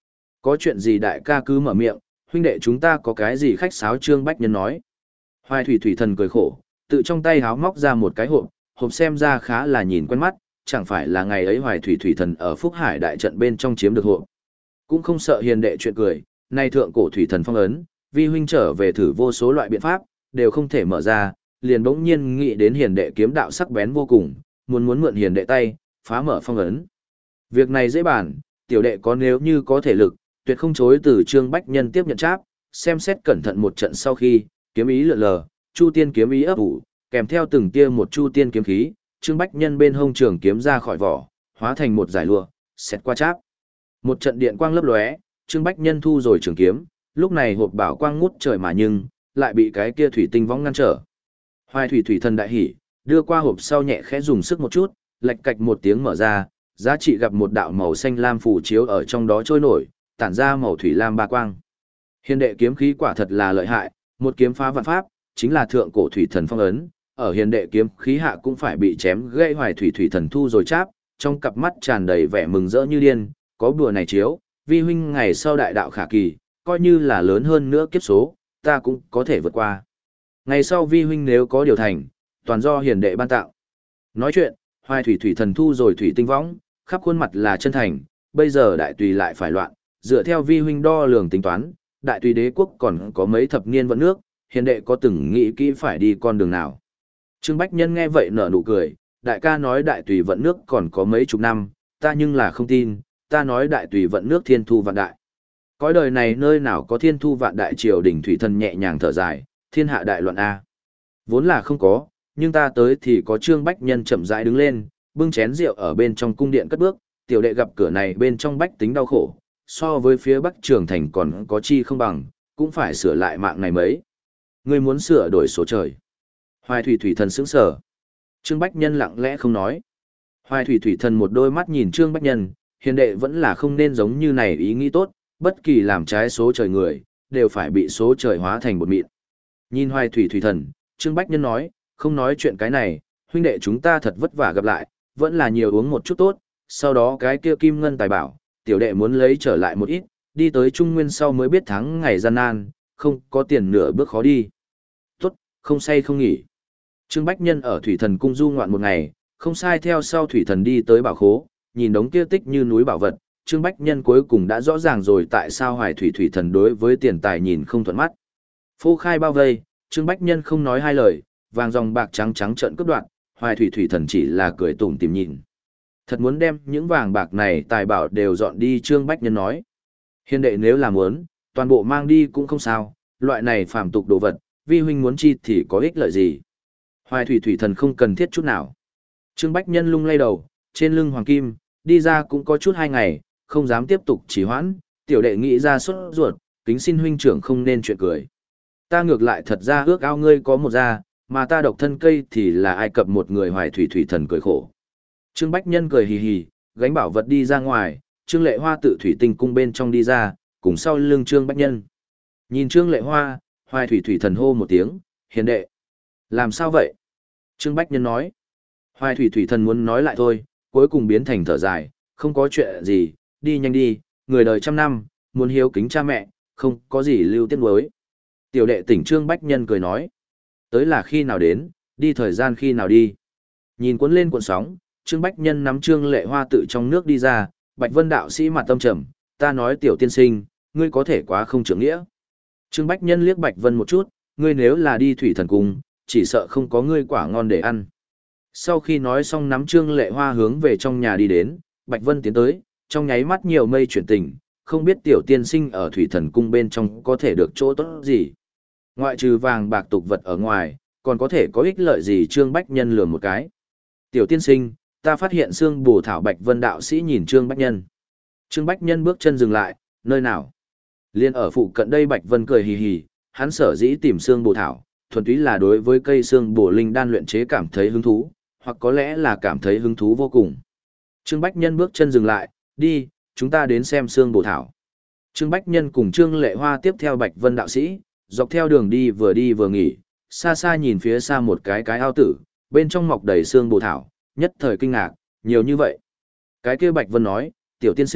Có chuyện gì đại ca cứ mở miệng, huynh đệ chúng ta có cái gì khách sáo. Trương Bách Nhân nói. Hoài thủy thủy thần cười khổ, tự trong tay háo móc ra một cái hộp, hộp xem ra khá là nhìn quen mắt, chẳng phải là ngày ấy Hoài thủy thủy thần ở Phúc Hải đại trận bên trong chiếm được hộp. Cũng không sợ hiền đệ chuyện cười, nay thượng cổ thủy thần phong ấn, vi huynh trở về thử vô số loại biện pháp, đều không thể mở ra, liền bỗng nhiên nghĩ đến hiền đệ kiếm đạo sắc bén vô cùng, muốn muốn mượn hiền đệ tay, phá mở phong ấn. Việc này dễ bàn, tiểu đệ có nếu như có thể lực, tuyệt không chối từ. Trương Bách Nhân tiếp nhận cháp, xem xét cẩn thận một trận sau khi, kiếm ý lượn lờ, chu tiên kiếm ý ấp ủ, kèm theo từng tia một chu tiên kiếm khí, Trương Bách Nhân bên hông trường kiếm ra khỏi vỏ, hóa thành một giải lụa, xét qua cháp. Một trận điện quang lấp lóe, Trương Bách Nhân thu rồi trường kiếm, lúc này hộp bảo quang ngút trời mà nhưng lại bị cái kia thủy tinh võng ngăn trở. Hoài thủy thủy thần đại hỉ, đưa qua hộp sau nhẹ khẽ dùng sức một chút, lạch cạch một tiếng mở ra, giá trị gặp một đạo màu xanh lam phù chiếu ở trong đó trôi nổi, tản ra màu thủy lam ba quang. Hiền đệ kiếm khí quả thật là lợi hại, một kiếm phá vạn pháp, chính là thượng cổ thủy thần phong ấn, ở hiền đệ kiếm khí hạ cũng phải bị chém gây. Hoài thủy thủy thần thu rồi cháp, trong cặp mắt tràn đầy vẻ mừng rỡ như điên, có bùa này chiếu, vi huynh ngày sau đại đạo khả kỳ, coi như là lớn hơn nữa kiếp số, ta cũng có thể vượt qua. Ngày sau vi huynh nếu có điều thành, toàn do hiền đệ ban tạo. Nói chuyện, Hoài thủy thủy thần thu rồi thủy tinh võng, khắp khuôn mặt là chân thành, bây giờ đại tùy lại phải loạn, dựa theo vi huynh đo lường tính toán, đại tùy đế quốc còn có mấy thập niên vận nước, hiền đệ có từng nghĩ kỹ phải đi con đường nào. Trương Bách Nhân nghe vậy nở nụ cười, đại ca nói đại tùy vận nước còn có mấy chục năm, ta nhưng là không tin, ta nói đại tùy vận nước thiên thu vạn đại. Cõi đời này nơi nào có thiên thu vạn đại, triều đình thủy thần nhẹ nhàng thở dài, thiên hạ đại loạn A. Vốn là không có, nhưng ta tới thì có. Trương Bách Nhân chậm rãi đứng lên, bưng chén rượu ở bên trong cung điện cất bước, tiểu đệ gặp cửa này bên trong bách tính đau khổ, so với phía bắc trường thành còn có chi không bằng, cũng phải sửa lại mạng này mấy. Ngươi muốn sửa đổi số trời. Hoài thủy thủy thần sững sờ. Trương Bách Nhân lặng lẽ không nói. Hoài thủy thủy thần một đôi mắt nhìn Trương Bách Nhân, hiền đệ vẫn là không nên giống như này ý nghĩ tốt, bất kỳ làm trái số trời người, đều phải bị số trời hóa thành bột mịn. Nhìn Hoài thủy thủy thần, Trương Bách Nhân nói, không nói chuyện cái này, huynh đệ chúng ta thật vất vả gặp lại, vẫn là nhiều uống một chút tốt, sau đó cái kia kim ngân tài bảo, tiểu đệ muốn lấy trở lại một ít, đi tới Trung Nguyên sau mới biết tháng ngày gian nan, không có tiền nửa bước khó đi. Tốt, không say không nghỉ. Trương Bách Nhân ở Thủy Thần Cung du ngoạn một ngày, không sai theo sau Thủy Thần đi tới bảo khố, nhìn đống kia tích như núi bảo vật, Trương Bách Nhân cuối cùng đã rõ ràng rồi tại sao Hoài Thủy Thủy Thần đối với tiền tài nhìn không thuận mắt. Phô khai bao vây, Trương Bách Nhân không nói hai lời, vàng dòng bạc trắng trắng trợn cướp đoạt, Hoài Thủy Thủy Thần chỉ là cười tủm tỉm nhìn. Thật muốn đem những vàng bạc này tài bảo đều dọn đi. Trương Bách Nhân nói. Hiền đệ nếu là muốn, toàn bộ mang đi cũng không sao, loại này phàm tục đồ vật, vi huynh muốn chi thì có ích lợi gì. Hoài Thủy Thủy Thần không cần thiết chút nào. Trương Bách Nhân lung lay đầu, trên lưng hoàng kim, đi ra cũng có chút hai ngày, không dám tiếp tục trì hoãn, tiểu đệ nghĩ ra sốt ruột, kính xin huynh trưởng không nên chuyện cười. Ta ngược lại thật ra ước ao ngươi có một gia, mà ta độc thân cây thì là Ai Cập một người. Hoài Thủy Thủy Thần cười khổ. Trương Bách Nhân cười hì hì, gánh bảo vật đi ra ngoài, Trương Lệ Hoa tự thủy tinh cung bên trong đi ra, cùng sau lưng Trương Bách Nhân. Nhìn Trương Lệ Hoa, Hoài Thủy Thủy Thần hô một tiếng, hiền đệ. Làm sao vậy? Trương Bách Nhân nói. Hoài Thủy Thủy Thần muốn nói lại thôi, cuối cùng biến thành thở dài, không có chuyện gì, đi nhanh đi, người đời trăm năm, muốn hiếu kính cha mẹ, không có gì lưu tiếc nuối. Tiểu đệ tỉnh. Trương Bách Nhân cười nói. Tới là khi nào đến, đi thời gian khi nào đi. Nhìn cuốn lên cuộn sóng, Trương Bách Nhân nắm Trương Lệ Hoa tự trong nước đi ra, Bạch Vân đạo sĩ mặt tâm trầm, ta nói tiểu tiên sinh, ngươi có thể quá không trưởng nghĩa. Trương Bách Nhân liếc Bạch Vân một chút, ngươi nếu là đi Thủy Thần Cung, chỉ sợ không có ngươi quả ngon để ăn. Sau khi nói xong nắm Trương Lệ Hoa hướng về trong nhà đi đến, Bạch Vân tiến tới, trong nháy mắt nhiều mây chuyển tình, không biết tiểu tiên sinh ở Thủy Thần Cung bên trong có thể được chỗ tốt gì. Ngoại trừ vàng bạc tục vật ở ngoài, còn có thể có ích lợi gì. Trương Bách Nhân lườm một cái. Tiểu tiên sinh, ta phát hiện xương bổ thảo. Bạch Vân đạo sĩ nhìn Trương Bách Nhân. Trương Bách Nhân bước chân dừng lại, nơi nào? Liên ở phụ cận đây. Bạch Vân cười hì hì, hắn sở dĩ tìm xương bổ thảo, thuần túy là đối với cây xương bổ linh đan luyện chế cảm thấy hứng thú, hoặc có lẽ là cảm thấy hứng thú vô cùng. Trương Bách Nhân bước chân dừng lại, đi, chúng ta đến xem xương bổ thảo. Trương Bách Nhân cùng Trương Lệ Hoa tiếp theo Bạch Vân đạo sĩ, dọc theo đường đi vừa đi vừa nghỉ, xa xa nhìn phía xa một cái cái ao tử, bên trong mọc đầy xương bổ thảo, nhất thời kinh ngạc, nhiều như vậy. Cái kia Bạch Vân nói, tiểu tiên sinh,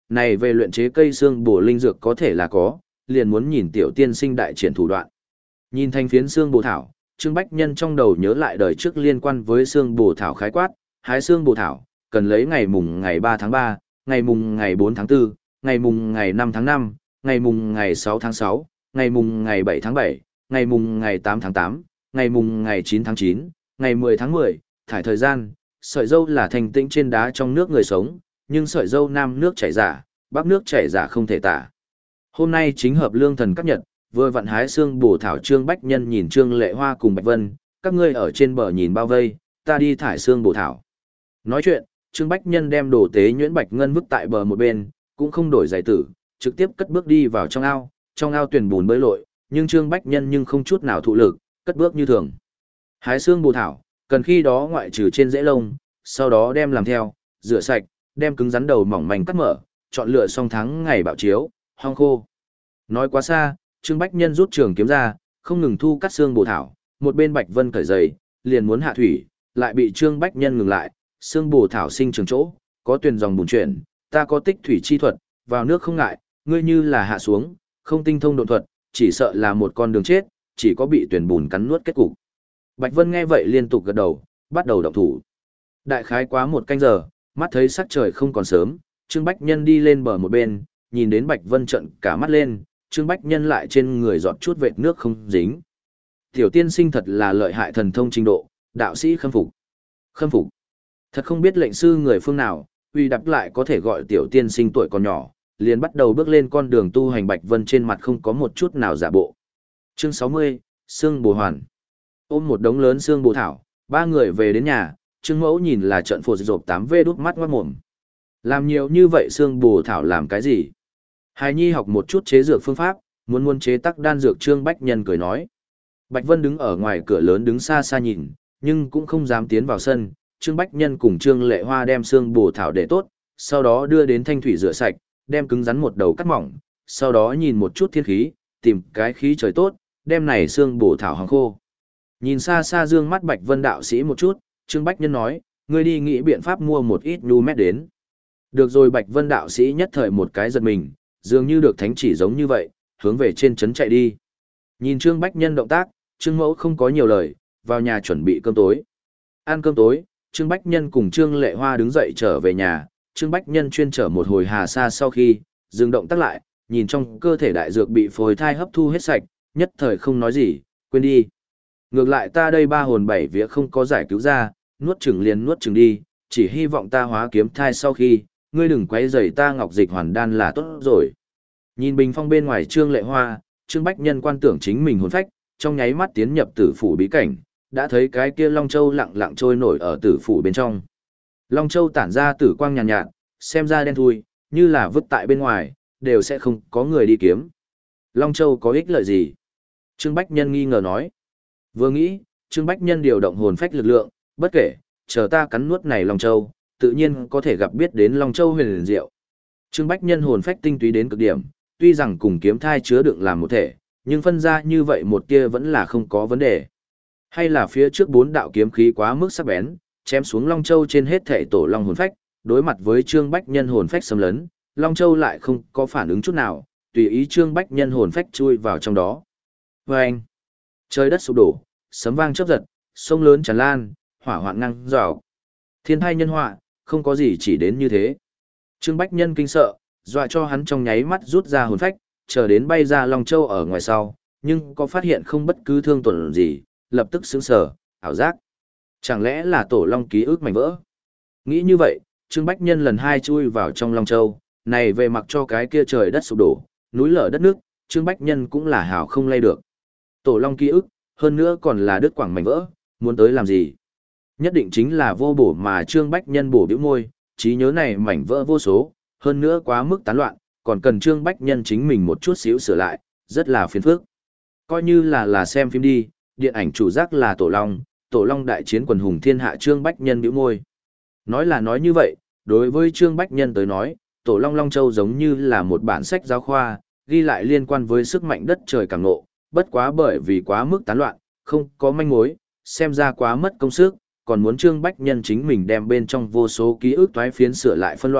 này về luyện chế cây xương bổ linh dược có thể là có, liền muốn nhìn tiểu tiên sinh đại triển thủ đoạn. Nhìn thanh phiến xương bổ thảo, Trương Bách Nhân trong đầu nhớ lại đời trước liên quan với xương bổ thảo khái quát, hái xương bổ thảo, cần lấy ngày mùng ngày ba tháng ba, ngày mùng ngày bốn tháng tư, ngày mùng ngày năm tháng năm, ngày mùng ngày sáu tháng sáu, ngày mùng ngày bảy tháng bảy, ngày mùng ngày tám tháng tám, ngày mùng ngày chín tháng chín, ngày mười tháng mười, thải thời gian, sợi dâu là thành tĩnh trên đá trong nước người sống, nhưng sợi dâu nam nước chảy giả, bắc nước chảy giả không thể tả. Hôm nay chính hợp lương thần các nhật, vừa vặn hái xương bổ thảo. Trương Bách Nhân nhìn Trương Lệ Hoa cùng Bạch Vân, các ngươi ở trên bờ nhìn bao vây, ta đi thải xương bổ thảo. Nói chuyện, Trương Bách Nhân đem đồ tế nhuyễn bạch ngân vứt tại bờ một bên, cũng không đổi giày tử, trực tiếp cất bước đi vào trong ao, trong ao tuyển bùn bơi lội, nhưng Trương Bách Nhân nhưng không chút nào thụ lực, cất bước như thường. Hái xương bổ thảo, cần khi đó ngoại trừ trên rễ lông, sau đó đem làm theo, rửa sạch, đem cứng rắn đầu mỏng manh cắt mở, chọn lựa xong tháng ngày bạo chiếu, hong khô. Nói quá xa, Trương Bách Nhân rút trường kiếm ra, không ngừng thu cắt xương bổ thảo, một bên Bạch Vân cởi giày, liền muốn hạ thủy, lại bị Trương Bách Nhân ngừng lại, xương bổ thảo sinh trường chỗ, có tuyền dòng bùn chuyển, ta có tích thủy chi thuật, vào nước không ngại, ngươi như là hạ xuống, không tinh thông độn thuật, chỉ sợ là một con đường chết, chỉ có bị tuyền bùn cắn nuốt kết cục. Bạch Vân nghe vậy liên tục gật đầu, bắt đầu động thủ. Đại khái quá một canh giờ, mắt thấy sắc trời không còn sớm, Trương Bách Nhân đi lên bờ một bên, nhìn đến Bạch Vân trợn cả mắt lên, Trương Bách Nhân lại trên người giọt chút vệt nước không dính. Tiểu tiên sinh thật là lợi hại thần thông trình độ, đạo sĩ khâm phục. Khâm phục. Thật không biết lệnh sư người phương nào, uy đắp lại có thể gọi tiểu tiên sinh tuổi còn nhỏ, liền bắt đầu bước lên con đường tu hành. Bạch Vân trên mặt không có một chút nào giả bộ. Chương sáu mươi, Xương Bồ Hoàn. Ôm một đống lớn xương bồ thảo, ba người về đến nhà, Trương Mẫu nhìn là trận phột rộp tám vê đút mắt ngoát mồm. Làm nhiều như vậy xương bồ thảo làm cái gì? Hài Nhi học một chút chế dược phương pháp, muốn muốn chế tác đan dược. Trương Bách Nhân cười nói. Bạch Vân đứng ở ngoài cửa lớn đứng xa xa nhìn, nhưng cũng không dám tiến vào sân. Trương Bách Nhân cùng Trương Lệ Hoa đem xương bồ thảo để tốt, sau đó đưa đến thanh thủy rửa sạch, đem cứng rắn một đầu cắt mỏng, sau đó nhìn một chút thiên khí, tìm cái khí trời tốt, đem này xương bồ thảo hong khô. Nhìn xa xa dương mắt Bạch Vân đạo sĩ một chút, Trương Bách Nhân nói, ngươi đi nghĩ biện pháp mua một ít nhu mét đến. Được rồi. Bạch Vân đạo sĩ nhất thời một cái giật mình, dường như được thánh chỉ giống như vậy, hướng về trên trấn chạy đi. Nhìn Trương Bách Nhân động tác, Trương Mẫu không có nhiều lời, vào nhà chuẩn bị cơm tối. Ăn cơm tối, Trương Bách Nhân cùng Trương Lệ Hoa đứng dậy trở về nhà. Trương Bách Nhân chuyên trở một hồi hà sa sau khi dừng động tác lại, nhìn trong cơ thể đại dược bị phôi thai hấp thu hết sạch, nhất thời không nói gì, quên đi. Ngược lại ta đây ba hồn bảy vía không có giải cứu ra, nuốt chửng liền nuốt chửng đi, chỉ hy vọng ta hóa kiếm thai sau khi, ngươi đừng quấy rầy ta ngọc dịch hoàn đan là tốt rồi. Nhìn bình phong bên ngoài Trương Lệ Hoa, Trương Bách Nhân quan tưởng chính mình hồn phách, trong nháy mắt tiến nhập tử phủ bí cảnh, đã thấy cái kia Long Châu lặng lặng trôi nổi ở tử phủ bên trong. Long Châu tản ra tử quang nhàn nhạt, nhạt, xem ra đen thui, như là vứt tại bên ngoài, đều sẽ không có người đi kiếm. Long Châu có ích lợi gì? Trương Bách Nhân nghi ngờ nói. Vừa nghĩ, Trương Bách Nhân điều động hồn phách lực lượng, bất kể, chờ ta cắn nuốt này Long Châu, tự nhiên có thể gặp biết đến Long Châu huyền diệu. Trương Bách Nhân hồn phách tinh túy đến cực điểm, tuy rằng cùng kiếm thai chứa đựng làm một thể, nhưng phân ra như vậy một kia vẫn là không có vấn đề. Hay là phía trước bốn đạo kiếm khí quá mức sắc bén, chém xuống Long Châu trên hết thể tổ long hồn phách, đối mặt với Trương Bách Nhân hồn phách xâm lấn, Long Châu lại không có phản ứng chút nào, tùy ý Trương Bách Nhân hồn phách chui vào trong đó. Và anh, trời đất sụp đổ, sấm vang chớp giật, sông lớn tràn lan, hỏa hoạn ngang dọc. Thiên thai nhân họa, không có gì chỉ đến như thế. Trương Bách Nhân kinh sợ, dọa cho hắn trong nháy mắt rút ra hồn phách, chờ đến bay ra Long Châu ở ngoài sau, nhưng có phát hiện không bất cứ thương tổn gì, lập tức sững sờ, ảo giác. Chẳng lẽ là tổ long ký ức mảnh vỡ? Nghĩ như vậy, Trương Bách Nhân lần hai chui vào trong Long Châu, này về mặc cho cái kia trời đất sụp đổ, núi lở đất nước, Trương Bách Nhân cũng là hảo không lay được. Tổ long ký ức, hơn nữa còn là đứt quảng mảnh vỡ, muốn tới làm gì? Nhất định chính là vô bổ mà Trương Bách Nhân bổ bĩu môi, trí nhớ này mảnh vỡ vô số, hơn nữa quá mức tán loạn, còn cần Trương Bách Nhân chính mình một chút xíu sửa lại, rất là phiền phức. Coi như là là xem phim đi, điện ảnh chủ giác là Tổ Long, Tổ Long đại chiến quần hùng thiên hạ. Trương Bách Nhân bĩu môi. Nói là nói như vậy, đối với Trương Bách Nhân tới nói, Tổ Long Long Châu giống như là một bản sách giáo khoa, ghi lại liên quan với sức mạnh đất trời càng nộ, bất quá bởi vì quá mức tán loạn, không có manh mối, xem ra quá mất công sức, còn muốn Trương Bách Nhân chính mình đem bên trong vô số ký ức toái phiến sửa lại phân loại,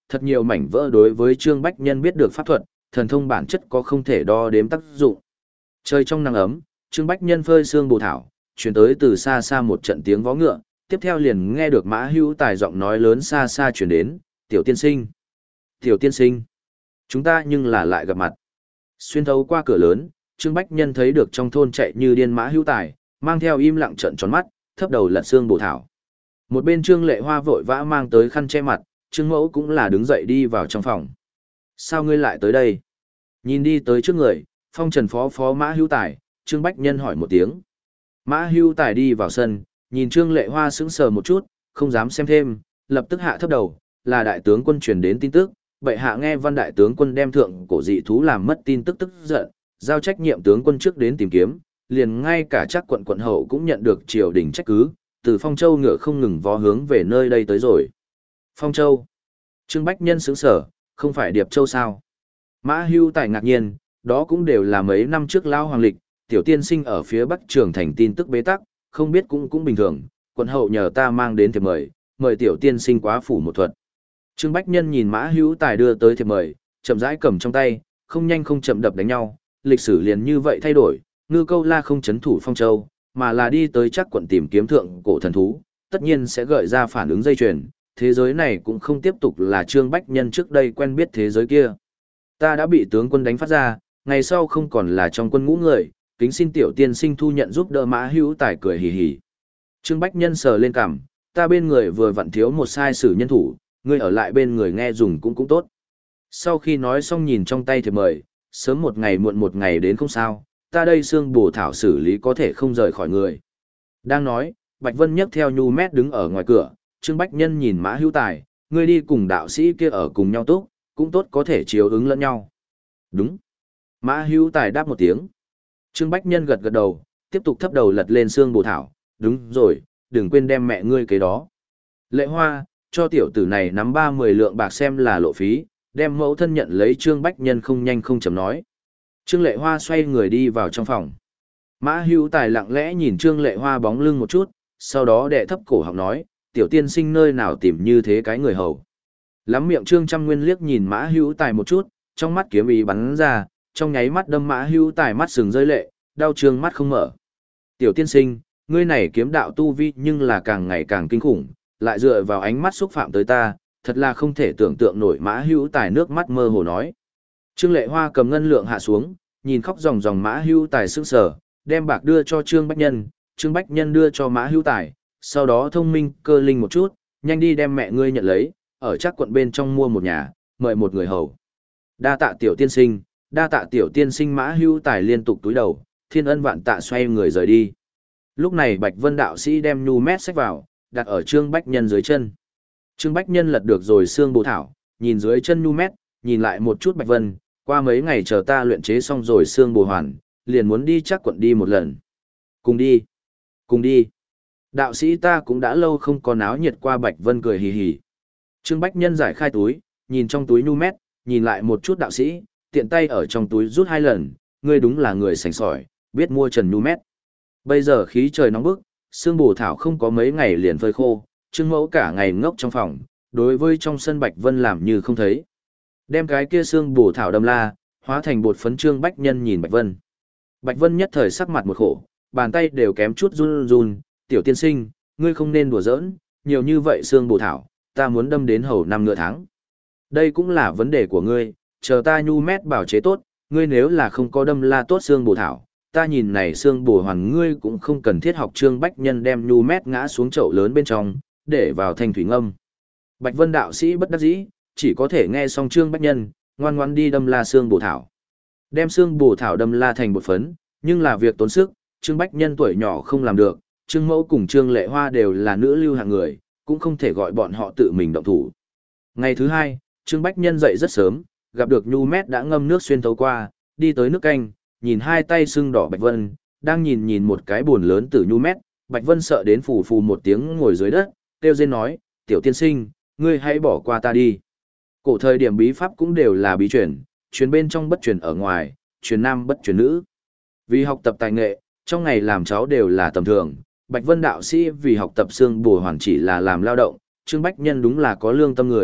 thật nhiều mảnh vỡ đối với Trương Bách Nhân biết được pháp thuật, thần thông bản chất có không thể đo đếm tác dụng. Trời trong nắng ấm, Trương Bách Nhân phơi xương bồ thảo, truyền tới từ xa xa một trận tiếng vó ngựa, tiếp theo liền nghe được Mã Hữu Tài giọng nói lớn xa xa truyền đến, "Tiểu tiên sinh, tiểu tiên sinh, chúng ta nhưng là lại gặp mặt." Xuyên thấu qua cửa lớn, Trương Bách Nhân thấy được trong thôn chạy như điên Mã Hữu Tài, mang theo im lặng trợn tròn mắt, thấp đầu lật xương bồ thảo. Một bên Trương Lệ Hoa vội vã mang tới khăn che mặt, Trương Mẫu cũng là đứng dậy đi vào trong phòng. "Sao ngươi lại tới đây?" Nhìn đi tới trước người, phong trần phó phó Mã Hữu Tài, Trương Bách Nhân hỏi một tiếng. Mã Hữu Tài đi vào sân, nhìn Trương Lệ Hoa sững sờ một chút, không dám xem thêm, lập tức hạ thấp đầu, là đại tướng quân truyền đến tin tức, bệ hạ nghe văn đại tướng quân đem thượng cổ dị thú làm mất tin tức tức giận, giao trách nhiệm tướng quân trước đến tìm kiếm, liền ngay cả chắc quận quận hậu cũng nhận được triều đình trách cứ, từ Phong Châu ngựa không ngừng vó hướng về nơi đây tới rồi. Phong Châu. Trương Bách Nhân sững sờ, không phải Điệp Châu sao? Mã Hữu Tài ngạc nhiên, đó cũng đều là mấy năm trước lao hoàng lịch, tiểu tiên sinh ở phía Bắc Trường thành tin tức bế tắc, không biết cũng cũng bình thường, quận hậu nhờ ta mang đến thiệp mời, mời tiểu tiên sinh quá phủ một thuật. Trương Bách Nhân nhìn Mã Hữu Tài đưa tới thiệp mời, chậm rãi cầm trong tay, không nhanh không chậm đập đánh nhau, lịch sử liền như vậy thay đổi, Ngư Câu La không chấn thủ Phong Châu, mà là đi tới chắc quận tìm kiếm thượng cổ thần thú, tất nhiên sẽ gợi ra phản ứng dây chuyền, thế giới này cũng không tiếp tục là Trương Bách Nhân trước đây quen biết thế giới kia. Ta đã bị tướng quân đánh phát ra, ngày sau không còn là trong quân ngũ người, kính xin tiểu tiên sinh thu nhận giúp đỡ. Mã Hữu Tài cười hì hì. Trương Bách Nhân sờ lên cằm, ta bên người vừa vặn thiếu một sai sử nhân thủ, ngươi ở lại bên người nghe dùng cũng cũng tốt. Sau khi nói xong nhìn trong tay thì mời, sớm một ngày muộn một ngày đến không sao, ta đây xương bổ thảo xử lý có thể không rời khỏi người. Đang nói, Bạch Vân nhấc theo nhu mét đứng ở ngoài cửa, Trương Bách Nhân nhìn Mã Hữu Tài, ngươi đi cùng đạo sĩ kia ở cùng nhau tốt, cũng tốt có thể chiếu ứng lẫn nhau. Đúng. Mã Hữu Tài đáp một tiếng. Trương Bách Nhân gật gật đầu, tiếp tục thấp đầu lật lên xương bồ thảo, đúng rồi, đừng quên đem mẹ ngươi cái đó. Lệ Hoa, cho tiểu tử này nắm ba mươi lượng bạc xem là lộ phí, đem mẫu thân nhận lấy. Trương Bách Nhân không nhanh không chậm nói. Trương Lệ Hoa xoay người đi vào trong phòng. Mã Hữu Tài lặng lẽ nhìn Trương Lệ Hoa bóng lưng một chút, sau đó đệ thấp cổ họng nói, tiểu tiên sinh nơi nào tìm như thế cái người hầu. Lắm miệng Trương Trăm Nguyên liếc nhìn Mã Hữu Tài một chút, trong mắt kiếm ý bắn ra, trong nháy mắt đâm Mã Hữu Tài mắt sừng rơi lệ, đau trương mắt không mở. Tiểu tiên sinh, ngươi này kiếm đạo tu vi nhưng là càng ngày càng kinh khủng, lại dựa vào ánh mắt xúc phạm tới ta, thật là không thể tưởng tượng nổi. Mã Hữu Tài nước mắt mơ hồ nói. Trương Lệ Hoa cầm ngân lượng hạ xuống, nhìn khóc ròng ròng Mã Hữu Tài sững sờ, đem bạc đưa cho Trương Bách Nhân, Trương Bách Nhân đưa cho Mã Hữu Tài, sau đó thông minh cơ linh một chút, nhanh đi đem mẹ ngươi nhận lấy, ở chắc quận bên trong mua một nhà, mời một người hầu. Đa tạ tiểu tiên sinh, đa tạ tiểu tiên sinh. Mã Hữu Tài liên tục túi đầu, thiên ân vạn tạ xoay người rời đi. Lúc này Bạch Vân đạo sĩ đem nhu mét sách vào, đặt ở Trương Bách Nhân dưới chân. Trương Bách Nhân lật được rồi xương bồ thảo, nhìn dưới chân nhu mét, nhìn lại một chút Bạch Vân, qua mấy ngày chờ ta luyện chế xong rồi xương bồ hoàn, liền muốn đi chắc quận đi một lần. Cùng đi, cùng đi. Đạo sĩ ta cũng đã lâu không có náo nhiệt qua. Bạch Vân cười hì hì. Trương Bách Nhân giải khai túi, nhìn trong túi nhu mét, nhìn lại một chút đạo sĩ, tiện tay ở trong túi rút hai lần, ngươi đúng là người sành sỏi, biết mua trần nhu mét. Bây giờ khí trời nóng bức, xương bồ thảo không có mấy ngày liền phơi khô, Trương Mẫu cả ngày ngốc trong phòng, đối với trong sân Bạch Vân làm như không thấy. Đem cái kia xương bồ thảo đâm la, hóa thành bột phấn. Trương Bách Nhân nhìn Bạch Vân. Bạch Vân nhất thời sắc mặt một khổ, bàn tay đều kém chút run run, tiểu tiên sinh, ngươi không nên đùa giỡn, nhiều như vậy xương bồ thảo, ta muốn đâm đến hầu năm nửa tháng. Đây cũng là vấn đề của ngươi, chờ ta nhu mét bảo chế tốt, ngươi nếu là không có đâm la tốt xương bồ thảo, ta nhìn này xương bồ hoàn ngươi cũng không cần thiết học. Trương Bách Nhân đem nhu mét ngã xuống chậu lớn bên trong, để vào thanh thủy ngâm. Bạch Vân đạo sĩ bất đắc dĩ, chỉ có thể nghe xong Trương Bách Nhân, ngoan ngoan đi đâm la xương bồ thảo. Đem xương bồ thảo đâm la thành bột phấn, nhưng là việc tốn sức, Trương Bách Nhân tuổi nhỏ không làm được, Trương Mẫu cùng Trương Lệ Hoa đều là nữ lưu hạng người, cũng không thể gọi bọn họ tự mình động thủ. Ngày thứ hai, Trương Bách Nhân dậy rất sớm, gặp được nhu mét đã ngâm nước xuyên thấu qua, đi tới nước canh, nhìn hai tay sưng đỏ Bạch Vân, đang nhìn nhìn một cái buồn lớn từ nhu mét, Bạch Vân sợ đến phù phù một tiếng ngồi dưới đất, kêu rên nói, tiểu tiên sinh, ngươi hãy bỏ qua ta đi. Cổ thời điểm bí pháp cũng đều là bí truyền, truyền bên trong bất truyền ở ngoài, truyền nam bất truyền nữ. Vì học tập tài nghệ, trong ngày làm cháu đều là tầm thường, Bạch Vân đạo sĩ vì học tập xương bồ hoàn chỉ là làm lao động, Trương Bách Nhân đúng là có lương tâm người,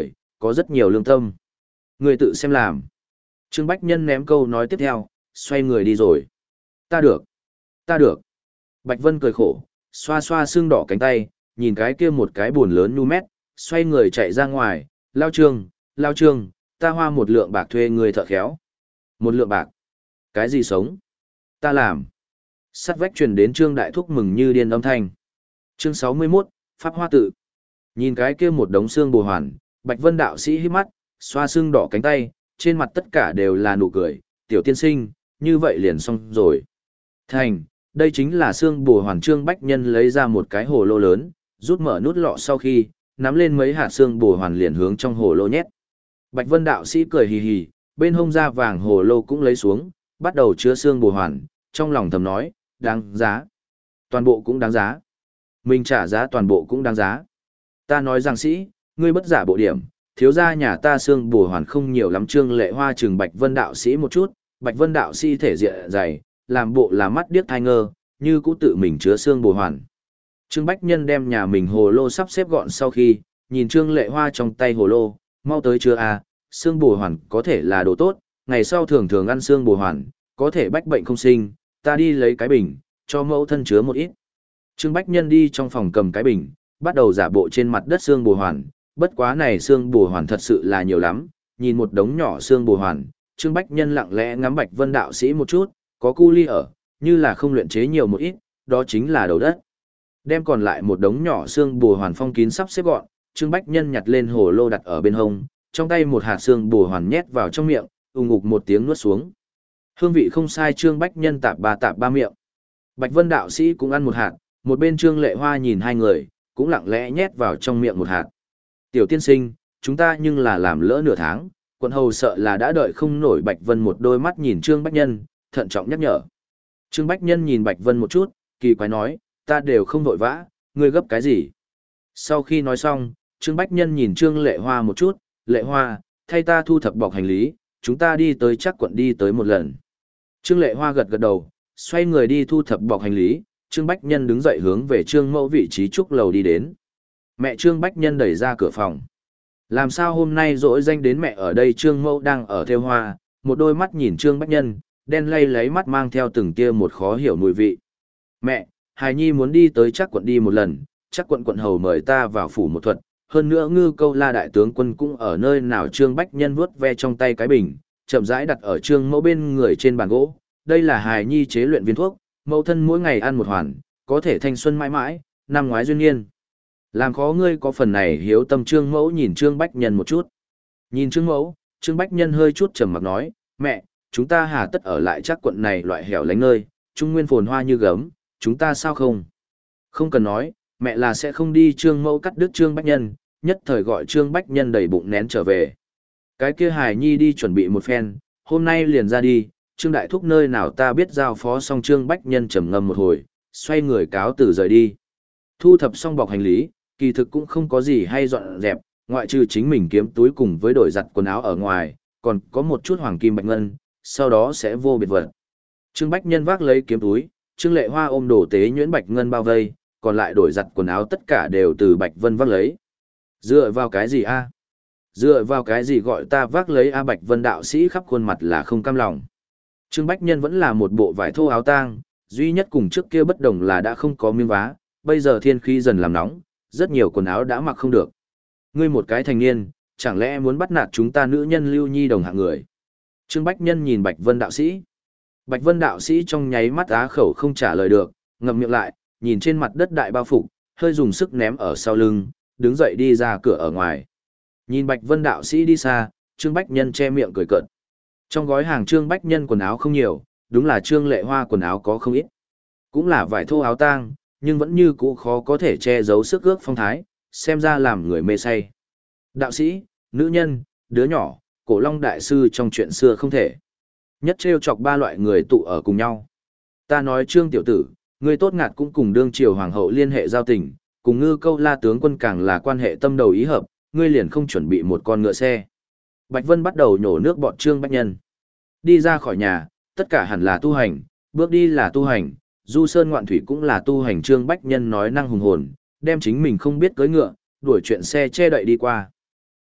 có rất nhiều lương tâm. Người tự xem làm. Trương Bách Nhân ném câu nói tiếp theo, xoay người đi rồi. Ta được. Ta được. Bạch Vân cười khổ, xoa xoa xương đỏ cánh tay, nhìn cái kia một cái buồn lớn nu mét, xoay người chạy ra ngoài, lao trương, lao trương, ta hoa một lượng bạc thuê người thợ khéo. Một lượng bạc. Cái gì sống? Ta làm. Sắt vách truyền đến Trương Đại Thúc mừng như điên âm thanh. Chương sáu mươi mốt, Pháp Hoa Tự. Nhìn cái kia một đống xương bồ hoàn, Bạch Vân đạo sĩ hít mắt, xoa xương đỏ cánh tay, trên mặt tất cả đều là nụ cười, tiểu tiên sinh, như vậy liền xong rồi. Thành, đây chính là xương bồ hoàn. Trương Bách Nhân lấy ra một cái hồ lô lớn, rút mở nút lọ sau khi, nắm lên mấy hạt xương bồ hoàn liền hướng trong hồ lô nhét. Bạch Vân đạo sĩ cười hì hì, bên hông da vàng hồ lô cũng lấy xuống, bắt đầu chứa xương bồ hoàn, trong lòng thầm nói, đáng giá. Toàn bộ cũng đáng giá. Mình trả giá toàn bộ cũng đáng giá. Ta nói rằng sĩ, ngươi bất giả bộ điểm, thiếu gia nhà ta xương bồ hoàn không nhiều lắm. Trương Lệ Hoa chừng Bạch Vân đạo sĩ một chút, Bạch Vân đạo sĩ thể diện dày, làm bộ là mắt điếc thai ngơ, như cũ tự mình chứa xương bồ hoàn. Trương Bách Nhân đem nhà mình hồ lô sắp xếp gọn sau khi, nhìn Trương Lệ Hoa trong tay hồ lô, mau tới chưa à, xương bồ hoàn có thể là đồ tốt, ngày sau thường thường ăn xương bồ hoàn, có thể bách bệnh không sinh, ta đi lấy cái bình, cho mẫu thân chứa một ít. Trương Bách Nhân đi trong phòng cầm cái bình, bắt đầu giả bộ trên mặt đất xương bồ hoàn, bất quá này xương bồ hoàn thật sự là nhiều lắm, nhìn một đống nhỏ xương bồ hoàn, Trương Bách Nhân lặng lẽ ngắm Bạch Vân đạo sĩ một chút, có cu ly ở, như là không luyện chế nhiều một ít, đó chính là đầu đất. Đem còn lại một đống nhỏ xương bồ hoàn phong kín sắp xếp gọn, Trương Bách Nhân nhặt lên hồ lô đặt ở bên hông, trong tay một hạt xương bồ hoàn nhét vào trong miệng, ù ngục một tiếng nuốt xuống. Hương vị không sai. Trương Bách Nhân tạp ba tạp ba miệng. Bạch Vân đạo sĩ cũng ăn một hạt, một bên Trương Lệ Hoa nhìn hai người, cũng lặng lẽ nhét vào trong miệng một hạt. Tiểu tiên sinh, chúng ta nhưng là làm lỡ nửa tháng, quận hầu sợ là đã đợi không nổi. Bạch Vân một đôi mắt nhìn Trương Bách Nhân, thận trọng nhắc nhở. Trương Bách Nhân nhìn Bạch Vân một chút, kỳ quái nói, ta đều không vội vã, ngươi gấp cái gì? Sau khi nói xong, Trương Bách Nhân nhìn Trương Lệ Hoa một chút, Lệ Hoa, thay ta thu thập bọc hành lý, chúng ta đi tới chắc quận đi tới một lần. Trương Lệ Hoa gật gật đầu, xoay người đi thu thập bọc hành lý, Trương Bách Nhân đứng dậy hướng về Trương Mẫu vị trí trúc lầu đi đến. Mẹ Trương Bách Nhân đẩy ra cửa phòng. Làm sao hôm nay dỗi danh đến mẹ ở đây? Trương Mẫu đang ở theo hoa, một đôi mắt nhìn Trương Bách Nhân, đen lay lấy mắt mang theo từng tia một khó hiểu mùi vị. Mẹ, Hài Nhi muốn đi tới chắc quận đi một lần, chắc quận quận hầu mời ta vào phủ một thuật, hơn nữa Ngư Câu La đại tướng quân cũng ở nơi nào. Trương Bách Nhân vuốt ve trong tay cái bình, chậm rãi đặt ở Trương Mẫu bên người trên bàn gỗ. Đây là Hài Nhi chế luyện viên thuốc, mẫu thân mỗi ngày ăn một hoàn, có thể thanh xuân mãi mãi, năm ngoái duyên niên. Làm khó ngươi có phần này hiếu tâm. Trương Mẫu nhìn Trương Bách Nhân một chút. Nhìn Trương Mẫu, Trương Bách Nhân hơi chút trầm mặc nói, mẹ, chúng ta hà tất ở lại chắc quận này loại hẻo lánh nơi, trung nguyên phồn hoa như gấm, chúng ta sao không? Không cần nói, mẹ là sẽ không đi. Trương Mẫu cắt đứt Trương Bách Nhân, nhất thời gọi Trương Bách Nhân đầy bụng nén trở về. Cái kia Hải Nhi đi chuẩn bị một phen, hôm nay liền ra đi, Trương Đại Thúc nơi nào ta biết giao phó. Xong Trương Bách Nhân trầm ngâm một hồi, xoay người cáo từ rời đi. Thu thập xong bọc hành lý, kỳ thực cũng không có gì hay dọn dẹp, ngoại trừ chính mình kiếm túi cùng với đổi giặt quần áo ở ngoài, còn có một chút hoàng kim bạch ngân, sau đó sẽ vô biệt vật. Trương Bách Nhân vác lấy kiếm túi, Trương Lệ Hoa ôm đồ tế nhuyễn bạch ngân bao vây, còn lại đổi giặt quần áo tất cả đều từ Bạch Vân vác lấy. Dựa vào cái gì a? Dựa vào cái gì gọi ta vác lấy a? Bạch Vân đạo sĩ khắp khuôn mặt là không cam lòng. Trương Bách Nhân vẫn là một bộ vải thô áo tang, duy nhất cùng trước kia bất đồng là đã không có miếng vá, bây giờ thiên khí dần làm nóng, rất nhiều quần áo đã mặc không được. Ngươi một cái thành niên, chẳng lẽ muốn bắt nạt chúng ta nữ nhân lưu nhi đồng hạng người? Trương Bách Nhân nhìn Bạch Vân đạo sĩ. Bạch Vân đạo sĩ trong nháy mắt á khẩu không trả lời được, ngậm miệng lại, nhìn trên mặt đất đại bao phục, hơi dùng sức ném ở sau lưng, đứng dậy đi ra cửa ở ngoài. Nhìn Bạch Vân đạo sĩ đi xa, Trương Bách Nhân che miệng cười cợt. Trong gói hàng Trương Bách Nhân quần áo không nhiều, đúng là Trương Lệ Hoa quần áo có không ít. Cũng là vải thô áo tang, nhưng vẫn như cũ khó có thể che giấu sức ước phong thái, xem ra làm người mê say. Đạo sĩ, nữ nhân, đứa nhỏ, Cổ Long đại sư trong chuyện xưa không thể. Nhất trêu chọc ba loại người tụ ở cùng nhau. Ta nói Trương tiểu tử, ngươi tốt ngạt cũng cùng đương triều hoàng hậu liên hệ giao tình, cùng Ngư Câu La tướng quân càng là quan hệ tâm đầu ý hợp, ngươi liền không chuẩn bị một con ngựa xe. Bạch Vân bắt đầu nhổ nước bọt Trương Bách Nhân. Đi ra khỏi nhà, tất cả hẳn là tu hành, bước đi là tu hành, du sơn ngoạn thủy cũng là tu hành. Trương Bách Nhân nói năng hùng hồn, đem chính mình không biết cưỡi ngựa, đuổi chuyện xe che đậy đi qua.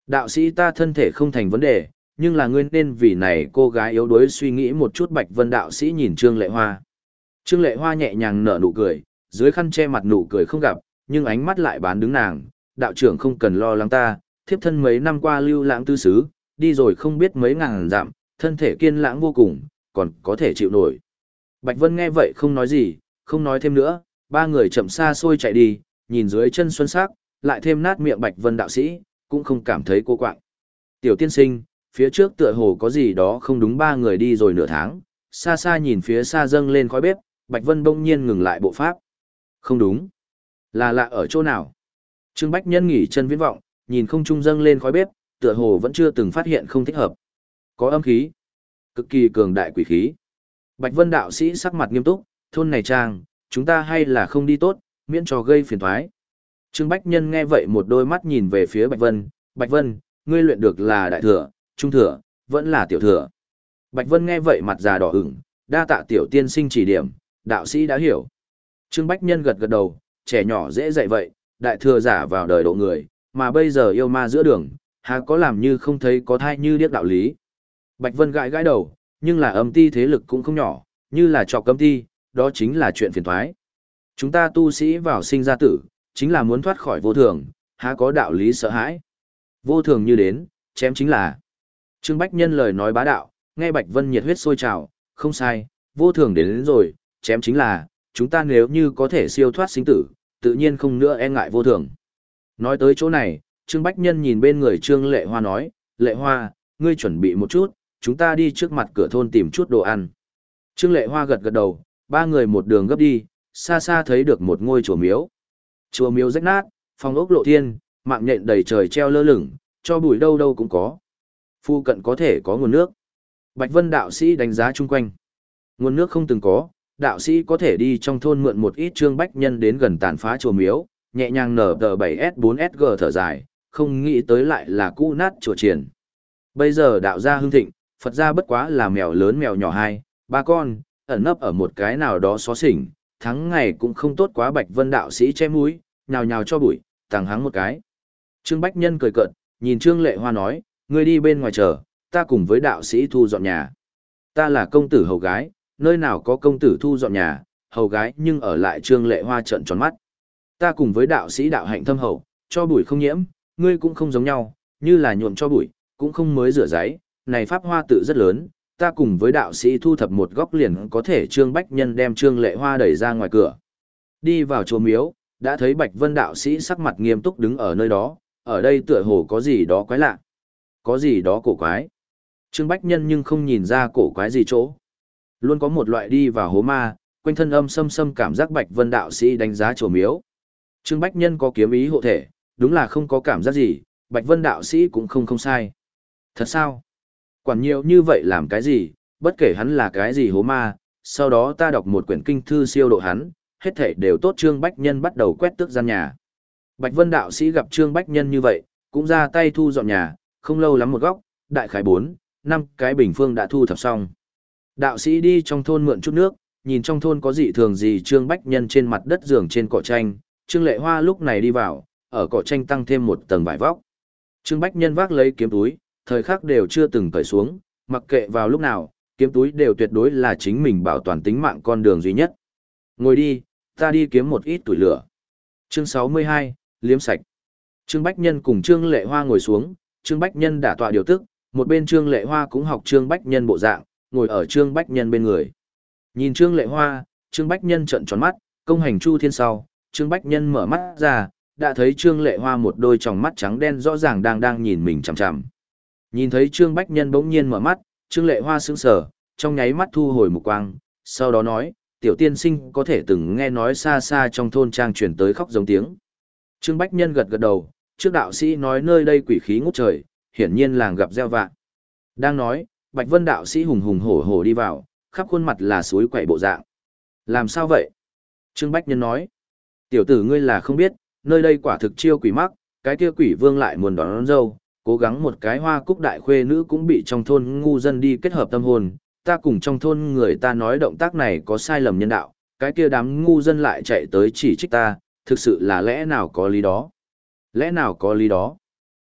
Đạo sĩ ta thân thể không thành vấn đề, nhưng là ngươi nên vì này cô gái yếu đuối suy nghĩ một chút. Bạch Vân đạo sĩ nhìn Trương Lệ Hoa. Trương Lệ Hoa nhẹ nhàng nở nụ cười, dưới khăn che mặt nụ cười không gặp, nhưng ánh mắt lại bán đứng nàng. Đạo trưởng không cần lo lắng ta, thiếp thân mấy năm qua lưu lãng tư xứ, đi rồi không biết mấy ngàn dặm, thân thể kiên lãng vô cùng, còn có thể chịu nổi. Bạch Vân nghe vậy không nói gì, không nói thêm nữa, ba người chậm xa xôi chạy đi, nhìn dưới chân xuân sắc, lại thêm nát miệng Bạch Vân đạo sĩ, cũng không cảm thấy cô quạng. Tiểu tiên sinh, phía trước tựa hồ có gì đó không đúng. Ba người đi rồi nửa tháng, xa xa nhìn phía xa dâng lên khói bếp, Bạch Vân bỗng nhiên ngừng lại bộ pháp. Không đúng. Là lạ ở chỗ nào? Trương Bách Nhân nghỉ chân viễn vọng, nhìn không trung dâng lên khói bếp, tựa hồ vẫn chưa từng phát hiện không thích hợp. Có âm khí, cực kỳ cường đại quỷ khí. Bạch Vân đạo sĩ sắc mặt nghiêm túc, thôn này trang, chúng ta hay là không đi tốt, miễn cho gây phiền toái. Trương Bách Nhân nghe vậy một đôi mắt nhìn về phía Bạch Vân, Bạch Vân, ngươi luyện được là đại thừa, trung thừa, vẫn là tiểu thừa. Bạch Vân nghe vậy mặt già đỏ ửng, đa tạ tiểu tiên sinh chỉ điểm, đạo sĩ đã hiểu. Trương Bách Nhân gật gật đầu, trẻ nhỏ dễ dạy vậy, đại thừa giả vào đời độ người, mà bây giờ yêu ma giữa đường, há có làm như không thấy có thai như điếc đạo lý. Bạch Vân gãi gãi đầu, nhưng là âm ti thế lực cũng không nhỏ, như là trọc âm ti, đó chính là chuyện phiền toái. Chúng ta tu sĩ vào sinh ra tử, chính là muốn thoát khỏi vô thường, há có đạo lý sợ hãi. Vô thường như đến, chém chính là. Trương Bách Nhân lời nói bá đạo, nghe Bạch Vân nhiệt huyết sôi trào, không sai, vô thường đến, đến rồi, chém chính là, chúng ta nếu như có thể siêu thoát sinh tử, tự nhiên không nữa e ngại vô thường. Nói tới chỗ này, Trương Bách Nhân nhìn bên người Trương Lệ Hoa nói, Lệ Hoa, ngươi chuẩn bị một chút, chúng ta đi trước mặt cửa thôn tìm chút đồ ăn. Trương Lệ Hoa gật gật đầu, ba người một đường gấp đi, xa xa thấy được một ngôi chùa miếu. Chùa miếu rách nát, phòng ốc lộ thiên, mạng nhện đầy trời treo lơ lửng, cho bụi đâu đâu cũng có. Phu cận có thể có nguồn nước. Bạch Vân đạo sĩ đánh giá chung quanh. Nguồn nước không từng có, đạo sĩ có thể đi trong thôn mượn một ít. Trương Bách Nhân đến gần tàn phá chùa miếu, nhẹ nhàng nở tờ bảy S bốn S G thở dài, không nghĩ tới lại là cũ nát chùa triển. Bây giờ đạo gia hưng thịnh, Phật gia bất quá là mèo lớn mèo nhỏ hai, ba con, ẩn nấp ở một cái nào đó xó xỉnh, tháng ngày cũng không tốt quá. Bạch Vân đạo sĩ che mũi, nhào nhào cho bụi, tàng hắng một cái. Trương Bách Nhân cười cợt, nhìn Trương Lệ Hoa nói, ngươi đi bên ngoài chờ, ta cùng với đạo sĩ thu dọn nhà. Ta là công tử hầu gái, nơi nào có công tử thu dọn nhà, hầu gái nhưng ở lại. Trương Lệ Hoa trợn tròn mắt. Ta cùng với đạo sĩ đạo hạnh thâm hậu, cho bụi không nhiễm, ngươi cũng không giống nhau, như là nhuộm cho bụi, cũng không mới rửa giấy, này pháp hoa tự rất lớn, ta cùng với đạo sĩ thu thập một góc liền có thể. Trương Bách Nhân đem Trương Lệ Hoa đẩy ra ngoài cửa. Đi vào chùa miếu, đã thấy Bạch Vân đạo sĩ sắc mặt nghiêm túc đứng ở nơi đó, ở đây tựa hồ có gì đó quái lạ. Có gì đó cổ quái. Trương Bách Nhân nhưng không nhìn ra cổ quái gì chỗ. Luôn có một loại đi vào hố ma, quanh thân âm xâm xâm cảm giác. Bạch Vân đạo sĩ đánh giá chùa miếu. Trương Bách Nhân có kiếm ý hộ thể, đúng là không có cảm giác gì, Bạch Vân đạo sĩ cũng không không sai. Thật sao? Quản nhiều như vậy làm cái gì, bất kể hắn là cái gì hố ma, sau đó ta đọc một quyển kinh thư siêu độ hắn, hết thảy đều tốt. Trương Bách Nhân bắt đầu quét tước gian nhà. Bạch Vân đạo sĩ gặp Trương Bách Nhân như vậy, cũng ra tay thu dọn nhà, không lâu lắm một góc, đại khái bốn, năm cái bình phương đã thu thập xong. Đạo sĩ đi trong thôn mượn chút nước, nhìn trong thôn có dị thường gì. Trương Bách Nhân trên mặt đất giường trên cỏ tranh, Trương Lệ Hoa lúc này đi vào, ở cỏ tranh tăng thêm một tầng vải vóc. Trương Bách Nhân vác lấy kiếm túi, thời khắc đều chưa từng cởi xuống, mặc kệ vào lúc nào, kiếm túi đều tuyệt đối là chính mình bảo toàn tính mạng con đường duy nhất. Ngồi đi, ta đi kiếm một ít tuổi lửa. Chương sáu mươi hai, liếm sạch. Trương Bách Nhân cùng Trương Lệ Hoa ngồi xuống, Trương Bách Nhân đã tọa điều tức, một bên Trương Lệ Hoa cũng học Trương Bách Nhân bộ dạng, ngồi ở Trương Bách Nhân bên người. Nhìn Trương Lệ Hoa, Trương Bách Nhân trợn tròn mắt, công hành chu thiên sau, Trương Bách Nhân mở mắt ra, đã thấy Trương Lệ Hoa một đôi tròng mắt trắng đen rõ ràng đang đang nhìn mình chằm chằm. Nhìn thấy Trương Bách Nhân bỗng nhiên mở mắt, Trương Lệ Hoa sững sờ, trong nháy mắt thu hồi mục quang, sau đó nói, tiểu tiên sinh có thể từng nghe nói xa xa trong thôn trang truyền tới khóc giống tiếng. Trương Bách Nhân gật gật đầu, trước đạo sĩ nói nơi đây quỷ khí ngút trời, hiển nhiên làng gặp gieo vạ. Đang nói, Bạch Vân đạo sĩ hùng hùng hổ hổ đi vào, khắp khuôn mặt là suối quậy bộ dạng. Làm sao vậy? Trương Bách Nhân nói, tiểu tử ngươi là không biết, nơi đây quả thực chiêu quỷ mắc, cái kia quỷ vương lại muốn đón, đón dâu, cố gắng một cái hoa cúc đại khuê nữ cũng bị trong thôn ngu dân đi kết hợp tâm hồn. Ta cùng trong thôn người ta nói động tác này có sai lầm nhân đạo, cái kia đám ngu dân lại chạy tới chỉ trích ta, thực sự là lẽ nào có lý đó? Lẽ nào có lý đó?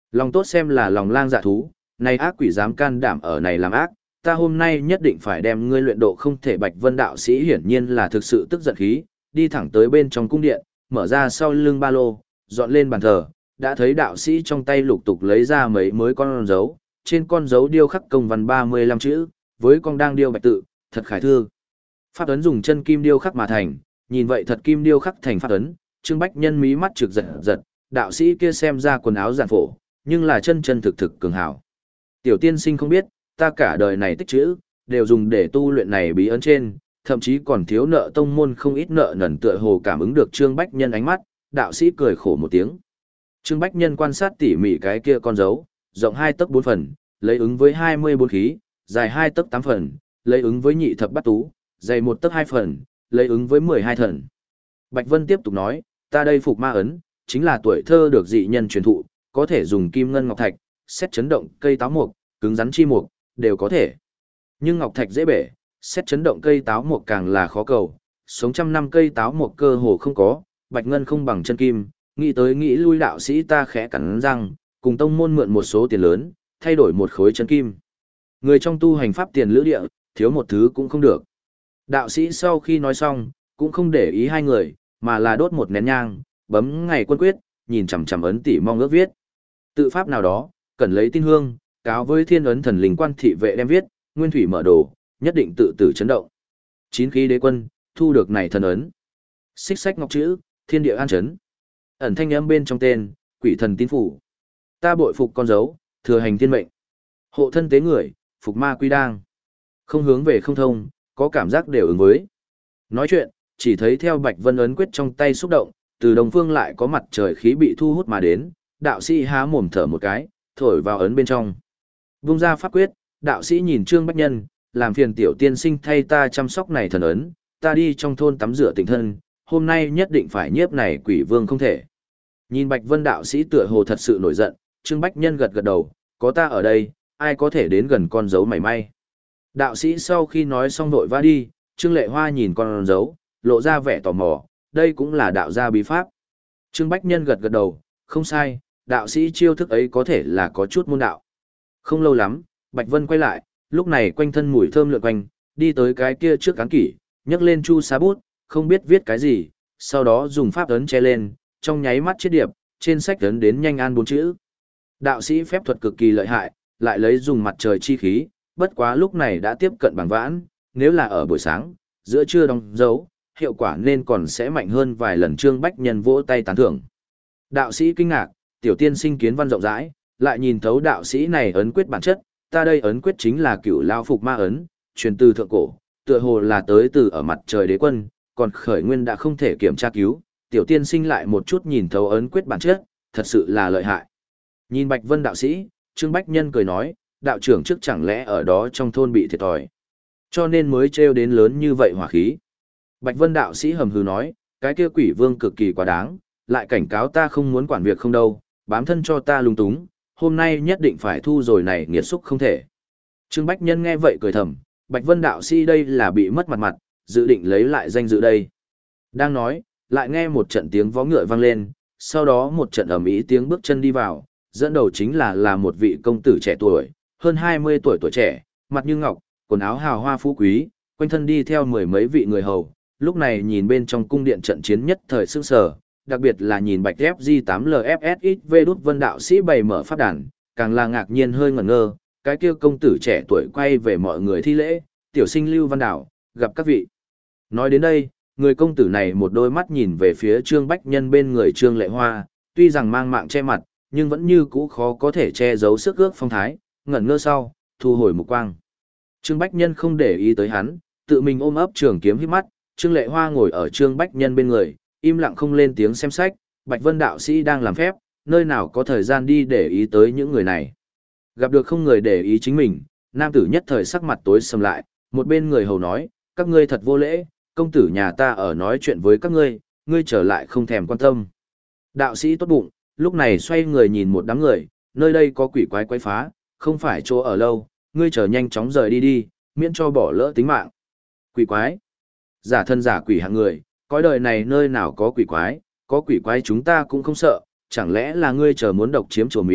Lòng tốt xem là lòng lang dạ thú, này ác quỷ dám can đảm ở này làm ác, ta hôm nay nhất định phải đem ngươi luyện độ không thể. Bạch Vân đạo sĩ hiển nhiên là thực sự tức giận khí, đi thẳng tới bên trong cung điện, mở ra sau lưng ba lô, dọn lên bàn thờ, đã thấy đạo sĩ trong tay lục tục lấy ra mấy mới con dấu, trên con dấu điêu khắc công văn ba mươi lăm chữ, với con đang điêu bạch tự, thật khải thư. Pháp ấn dùng chân kim điêu khắc mà thành, nhìn vậy thật kim điêu khắc thành pháp ấn, Trương Bách Nhân mí mắt trực giật giật, đạo sĩ kia xem ra quần áo giản phổ, nhưng là chân chân thực thực cường hảo. Tiểu tiên sinh không biết, ta cả đời này tích chữ, đều dùng để tu luyện này bí ấn trên, thậm chí còn thiếu nợ tông môn không ít nợ nần. Tựa hồ cảm ứng được Trương Bách Nhân ánh mắt, đạo sĩ cười khổ một tiếng. Trương Bách Nhân quan sát tỉ mỉ cái kia con dấu, rộng hai tấc bốn phần, lấy ứng với hai mươi bốn khí, dài hai tấc tám phần, lấy ứng với nhị thập bát tú, dày một tấc hai phần, lấy ứng với mười hai thần. Bạch Vân tiếp tục nói, ta đây phục ma ấn, chính là tuổi thơ được dị nhân truyền thụ, có thể dùng kim ngân ngọc thạch, xét chấn động cây táo mục, cứng rắn chi mục, đều có thể. Nhưng ngọc thạch dễ bể, xét chấn động cây táo mục càng là khó cầu, sống trăm năm cây táo mục cơ hồ không có, bạch ngân không bằng chân kim, nghĩ tới nghĩ lui đạo sĩ ta khẽ cắn răng, cùng tông môn mượn một số tiền lớn, thay đổi một khối chân kim. Người trong tu hành pháp tiền lữ địa, thiếu một thứ cũng không được. Đạo sĩ sau khi nói xong, cũng không để ý hai người, mà là đốt một nén nhang, bấm ngày quân quyết, nhìn chằm chằm ấn tỉ mong ước viết. Tự pháp nào đó, cần lấy tin hương, cáo với thiên ấn thần linh quan thị vệ đem viết, nguyên thủy mở đồ, nhất định tự tử chấn động. Chín khí đế quân, thu được này thần ấn. Xích sách ngọc chữ, thiên địa an chấn. Ẩn thanh âm bên trong tên, quỷ thần tín phủ. Ta bội phục con dấu, thừa hành thiên mệnh. Hộ thân tế người, phục ma quy đang. Không hướng về không thông, có cảm giác đều ứng với. Nói chuyện, chỉ thấy theo Bạch Vân ấn quyết trong tay xúc động, từ đồng phương lại có mặt trời khí bị thu hút mà đến, đạo sĩ há mồm thở một cái, thổi vào ấn bên trong. Vung ra pháp quyết, đạo sĩ nhìn Trương Bách Nhân, làm phiền tiểu tiên sinh thay ta chăm sóc này thần ấn, ta đi trong thôn tắm rửa tịnh thân, hôm nay nhất định phải nhiếp này quỷ vương không thể. Nhìn Bạch Vân đạo sĩ tựa hồ thật sự nổi giận, Trương Bách Nhân gật gật đầu, có ta ở đây, ai có thể đến gần con dấu mảy may. Đạo sĩ sau khi nói xong vội vã đi, Trương Lệ Hoa nhìn con dấu, lộ ra vẻ tò mò, đây cũng là đạo gia bí pháp. Trương Bách Nhân gật gật đầu, không sai, đạo sĩ chiêu thức ấy có thể là có chút môn đạo. Không lâu lắm, Bạch Vân quay lại, lúc này quanh thân mùi thơm lượn quanh, đi tới cái kia trước cán kỷ, nhấc lên chu sa bút, không biết viết cái gì, sau đó dùng pháp ấn che lên, trong nháy mắt chiết điệp, trên sách ấn đến nhanh an bốn chữ. Đạo sĩ phép thuật cực kỳ lợi hại, lại lấy dùng mặt trời chi khí, bất quá lúc này đã tiếp cận bằng vãn, nếu là ở buổi sáng, giữa trưa đóng dấu, hiệu quả nên còn sẽ mạnh hơn vài lần. Trương Bách Nhân vỗ tay tán thưởng. Đạo sĩ kinh ngạc, tiểu tiên sinh kiến văn rộng rãi, lại nhìn thấu đạo sĩ này ấn quyết bản chất, ta đây ấn quyết chính là cửu lao phục ma ấn, truyền từ thượng cổ, tựa hồ là tới từ ở mặt trời đế quân, còn khởi nguyên đã không thể kiểm tra cứu, tiểu tiên sinh lại một chút nhìn thấu ấn quyết bản chất, thật sự là lợi hại. Nhìn Bạch Vân đạo sĩ, Trương Bách Nhân cười nói, đạo trưởng trước chẳng lẽ ở đó trong thôn bị thiệt thòi, cho nên mới trêu đến lớn như vậy hỏa khí. Bạch Vân đạo sĩ hầm hừ nói, cái kia quỷ vương cực kỳ quá đáng, lại cảnh cáo ta không muốn quản việc không đâu, bám thân cho ta lung túng, hôm nay nhất định phải thu rồi này nghiệt xúc không thể. Trương Bách Nhân nghe vậy cười thầm, Bạch Vân đạo sĩ đây là bị mất mặt mặt, dự định lấy lại danh dự đây. Đang nói, lại nghe một trận tiếng vó ngựa vang lên, sau đó một trận ầm ĩ tiếng bước chân đi vào, dẫn đầu chính là là một vị công tử trẻ tuổi, hơn hai mươi tuổi tuổi trẻ, mặt như ngọc, quần áo hào hoa phú quý, quanh thân đi theo mười mấy vị người hầu, lúc này nhìn bên trong cung điện trận chiến nhất thời sương sở, đặc biệt là nhìn Bạch ép giê tám L F S X V đút Vân đạo sĩ bày mở pháp đàn, càng là ngạc nhiên hơi ngẩn ngơ, cái kia công tử trẻ tuổi quay về mọi người thi lễ, tiểu sinh Lưu Văn Đảo, gặp các vị. Nói đến đây, người công tử này một đôi mắt nhìn về phía Trương Bách Nhân bên người Trương Lệ Hoa, tuy rằng mang mạng che mặt, nhưng vẫn như cũ khó có thể che giấu sức ước phong thái, ngẩn ngơ sau, thu hồi mục quang. Trương Bách Nhân không để ý tới hắn, tự mình ôm ấp trường kiếm híp mắt, Trương Lệ Hoa ngồi ở Trương Bách Nhân bên người, im lặng không lên tiếng xem sách, Bạch Vân đạo sĩ đang làm phép, nơi nào có thời gian đi để ý tới những người này. Gặp được không người để ý chính mình, nam tử nhất thời sắc mặt tối sầm lại, một bên người hầu nói, các ngươi thật vô lễ, công tử nhà ta ở nói chuyện với các ngươi, ngươi trở lại không thèm quan tâm. Đạo sĩ tốt bụng, lúc này xoay người nhìn một đám người, nơi đây có quỷ quái quái phá, không phải chỗ ở lâu, ngươi chờ nhanh chóng rời đi đi, miễn cho bỏ lỡ tính mạng. Quỷ quái, giả thân giả quỷ hạng người, cõi đời này nơi nào có quỷ quái, có quỷ quái chúng ta cũng không sợ, chẳng lẽ là ngươi chờ muốn độc chiếm chùa miếu,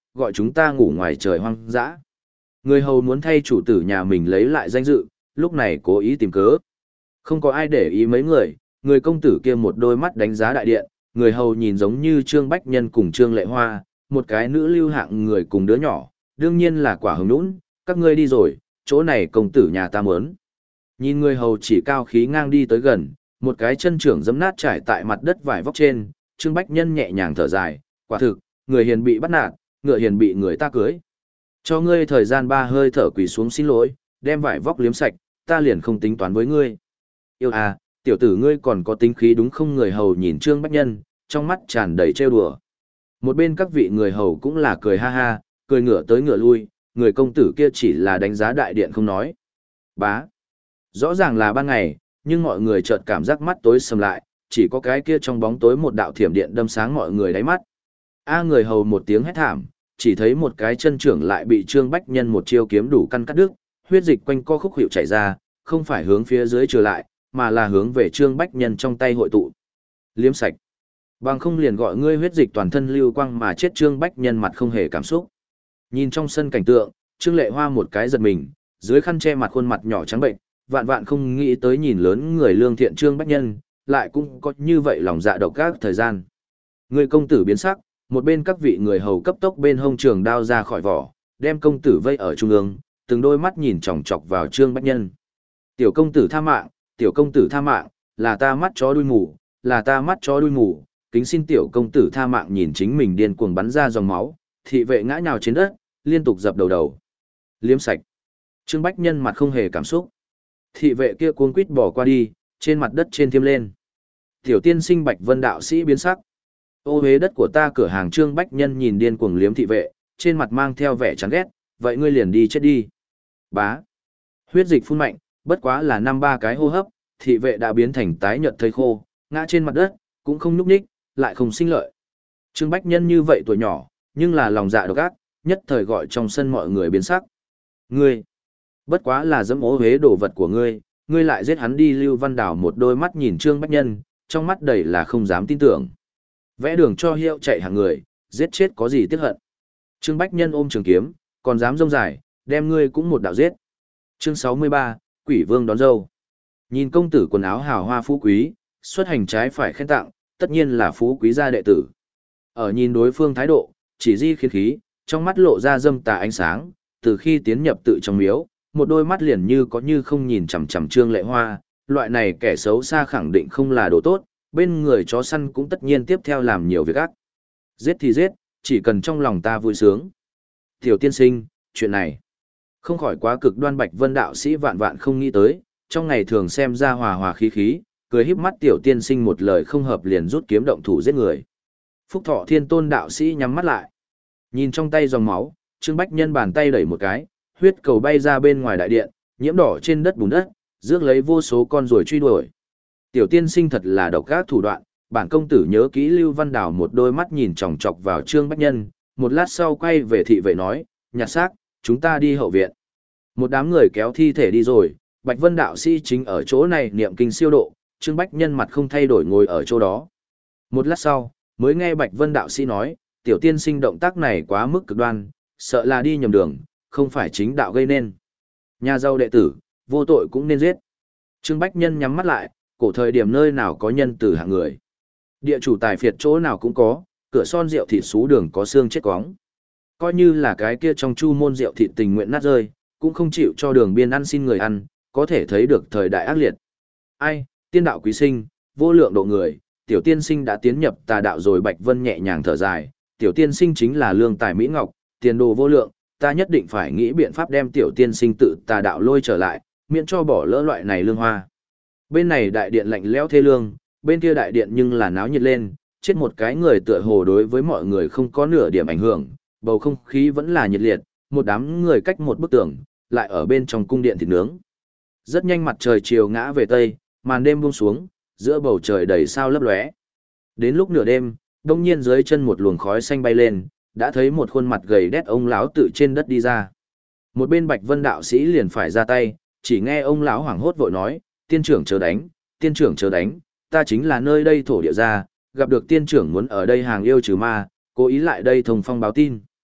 gọi chúng ta ngủ ngoài trời hoang dã. Người hầu muốn thay chủ tử nhà mình lấy lại danh dự, lúc này cố ý tìm cớ. Không có ai để ý mấy người, người công tử kia một đôi mắt đánh giá đại điện, người hầu nhìn giống như Trương Bách Nhân cùng Trương Lệ Hoa, một cái nữ lưu hạng người cùng đứa nhỏ, đương nhiên là quả hồng nũng, các ngươi đi rồi, chỗ này công tử nhà ta muốn. Nhìn người hầu chỉ cao khí ngang đi tới gần, một cái chân trưởng giẫm nát trải tại mặt đất vải vóc trên, Trương Bách Nhân nhẹ nhàng thở dài, quả thực, người hiền bị bắt nạt, ngựa hiền bị người ta cưới. Cho ngươi thời gian ba hơi thở quỳ xuống xin lỗi, đem vải vóc liếm sạch, ta liền không tính toán với ngươi. Yêu à, tiểu tử ngươi còn có tính khí đúng không? Người hầu nhìn Trương Bách Nhân, trong mắt tràn đầy trêu đùa. Một bên các vị người hầu cũng là cười ha ha, cười ngửa tới ngửa lui, người công tử kia chỉ là đánh giá đại điện không nói. Bá. Rõ ràng là ban ngày, nhưng mọi người chợt cảm giác mắt tối sầm lại, chỉ có cái kia trong bóng tối một đạo thiểm điện đâm sáng mọi người đáy mắt. A người hầu một tiếng hét thảm, chỉ thấy một cái chân trưởng lại bị Trương Bách Nhân một chiêu kiếm đủ căn cắt đứt, huyết dịch quanh co khúc hiệu chảy ra, không phải hướng phía dưới trở lại, mà là hướng về Trương Bách Nhân trong tay hội tụ. Liếm sạch. Bằng không liền gọi ngươi huyết dịch toàn thân lưu quang mà chết. Trương Bách Nhân mặt không hề cảm xúc. Nhìn trong sân cảnh tượng, Trương Lệ Hoa một cái giật mình, dưới khăn che mặt khuôn mặt nhỏ trắng bệnh, vạn vạn không nghĩ tới nhìn lớn người lương thiện Trương Bách Nhân, lại cũng có như vậy lòng dạ độc ác thời gian. Người công tử biến sắc, một bên các vị người hầu cấp tốc bên hông trường đao ra khỏi vỏ, đem công tử vây ở trung ương, từng đôi mắt nhìn chòng chọc vào Trương Bách Nhân. Tiểu công tử tha mạng, tiểu công tử tha mạng, là ta mắt chó đuôi mù, là ta mắt chó đuôi mù, kính xin tiểu công tử tha mạng. Nhìn chính mình điên cuồng bắn ra dòng máu, thị vệ ngã nhào trên đất, liên tục dập đầu đầu. Liếm sạch. Trương Bách Nhân mặt không hề cảm xúc. Thị vệ kia cuống quýt bỏ qua đi, trên mặt đất trên thiêm lên. Tiểu tiên sinh Bạch Vân đạo sĩ biến sắc. Ô hế đất của ta. Cửa hàng Trương Bách Nhân nhìn điên cuồng liếm thị vệ, trên mặt mang theo vẻ chán ghét, vậy ngươi liền đi chết đi. Bá. Huyết dịch phun mạnh, bất quá là năm ba cái hô hấp, thị vệ đã biến thành tái nhợt thây khô, ngã trên mặt đất, cũng không nhúc nhích, lại không sinh lợi. Trương Bách Nhân như vậy tuổi nhỏ, nhưng là lòng dạ độc ác, nhất thời gọi trong sân mọi người biến sắc. Ngươi, bất quá là dẫm ố hế đồ vật của ngươi, ngươi lại giết hắn đi. Lưu Văn Đào một đôi mắt nhìn Trương Bách Nhân, trong mắt đầy là không dám tin tưởng. Vẽ đường cho hiệu chạy hàng người, giết chết có gì tiếc hận. Trương Bách Nhân ôm trường kiếm, còn dám rông dài, đem ngươi cũng một đạo giết. Chương sáu mươi ba, Quỷ Vương đón dâu. Nhìn công tử quần áo hào hoa phú quý, xuất hành trái phải khen tặng, tất nhiên là phú quý gia đệ tử. Ở nhìn đối phương thái độ, chỉ di khiến khí, trong mắt lộ ra dâm tà ánh sáng, từ khi tiến nhập tự trong miếu, một đôi mắt liền như có như không nhìn chằm chằm Trương Lệ Hoa, loại này kẻ xấu xa khẳng định không là đồ tốt, bên người chó săn cũng tất nhiên tiếp theo làm nhiều việc ác. Giết thì giết, chỉ cần trong lòng ta vui sướng. Tiểu tiên sinh, chuyện này không khỏi quá cực đoan. Bạch Vân đạo sĩ vạn vạn không nghĩ tới, trong ngày thường xem ra hòa hòa khí khí, cười híp mắt tiểu tiên sinh một lời không hợp liền rút kiếm động thủ giết người. Phúc Thọ Thiên Tôn đạo sĩ nhắm mắt lại, nhìn trong tay dòng máu, Trương Bách Nhân bàn tay đẩy một cái, huyết cầu bay ra bên ngoài đại điện, nhiễm đỏ trên đất bùn đất, rước lấy vô số con ruồi truy đuổi. Tiểu tiên sinh thật là độc ác thủ đoạn, bản công tử nhớ kỹ. Lưu Văn Đào một đôi mắt nhìn chòng chọc vào Trương Bách Nhân, một lát sau quay về thị vệ nói, nhặt xác, chúng ta đi hậu viện. Một đám người kéo thi thể đi rồi, Bạch Vân đạo sĩ chính ở chỗ này niệm kinh siêu độ, Trương Bách Nhân mặt không thay đổi ngồi ở chỗ đó. Một lát sau, mới nghe Bạch Vân đạo sĩ nói, tiểu tiên sinh động tác này quá mức cực đoan, sợ là đi nhầm đường, không phải chính đạo gây nên. Nhà giàu đệ tử, vô tội cũng nên giết. Trương Bách Nhân nhắm mắt lại, cổ thời điểm nơi nào có nhân tử hạng người. Địa chủ tài phiệt chỗ nào cũng có, cửa son rượu thịt xú đường có xương chết cóng. Coi như là cái kia trong chu môn rượu thịt tình nguyện nát rơi, cũng không chịu cho đường biên ăn xin người ăn, có thể thấy được thời đại ác liệt. Ai, tiên đạo quý sinh, vô lượng độ người, tiểu tiên sinh đã tiến nhập tà đạo rồi. Bạch Vân nhẹ nhàng thở dài, tiểu tiên sinh chính là lương tài mỹ ngọc, tiền đồ vô lượng, ta nhất định phải nghĩ biện pháp đem tiểu tiên sinh tự tà đạo lôi trở lại, miễn cho bỏ lỡ loại này lương hoa. Bên này đại điện lạnh lẽo thê lương, bên kia đại điện nhưng là náo nhiệt lên, chết một cái người tựa hồ đối với mọi người không có nửa điểm ảnh hưởng, bầu không khí vẫn là nhiệt liệt, một đám người cách một bức tường, lại ở bên trong cung điện thịt nướng. Rất nhanh mặt trời chiều ngã về tây, màn đêm buông xuống, giữa bầu trời đầy sao lấp lóe. Đến lúc nửa đêm, đông nhiên dưới chân một luồng khói xanh bay lên, đã thấy một khuôn mặt gầy đét ông lão tự trên đất đi ra. Một bên Bạch Vân đạo sĩ liền phải ra tay, chỉ nghe ông lão hoảng hốt vội nói, tiên trưởng chớ đánh, tiên trưởng chớ đánh, ta chính là nơi đây thổ địa ra, gặp được tiên trưởng muốn ở đây hàng yêu trừ ma, cố ý lại đây thông phong báo tin.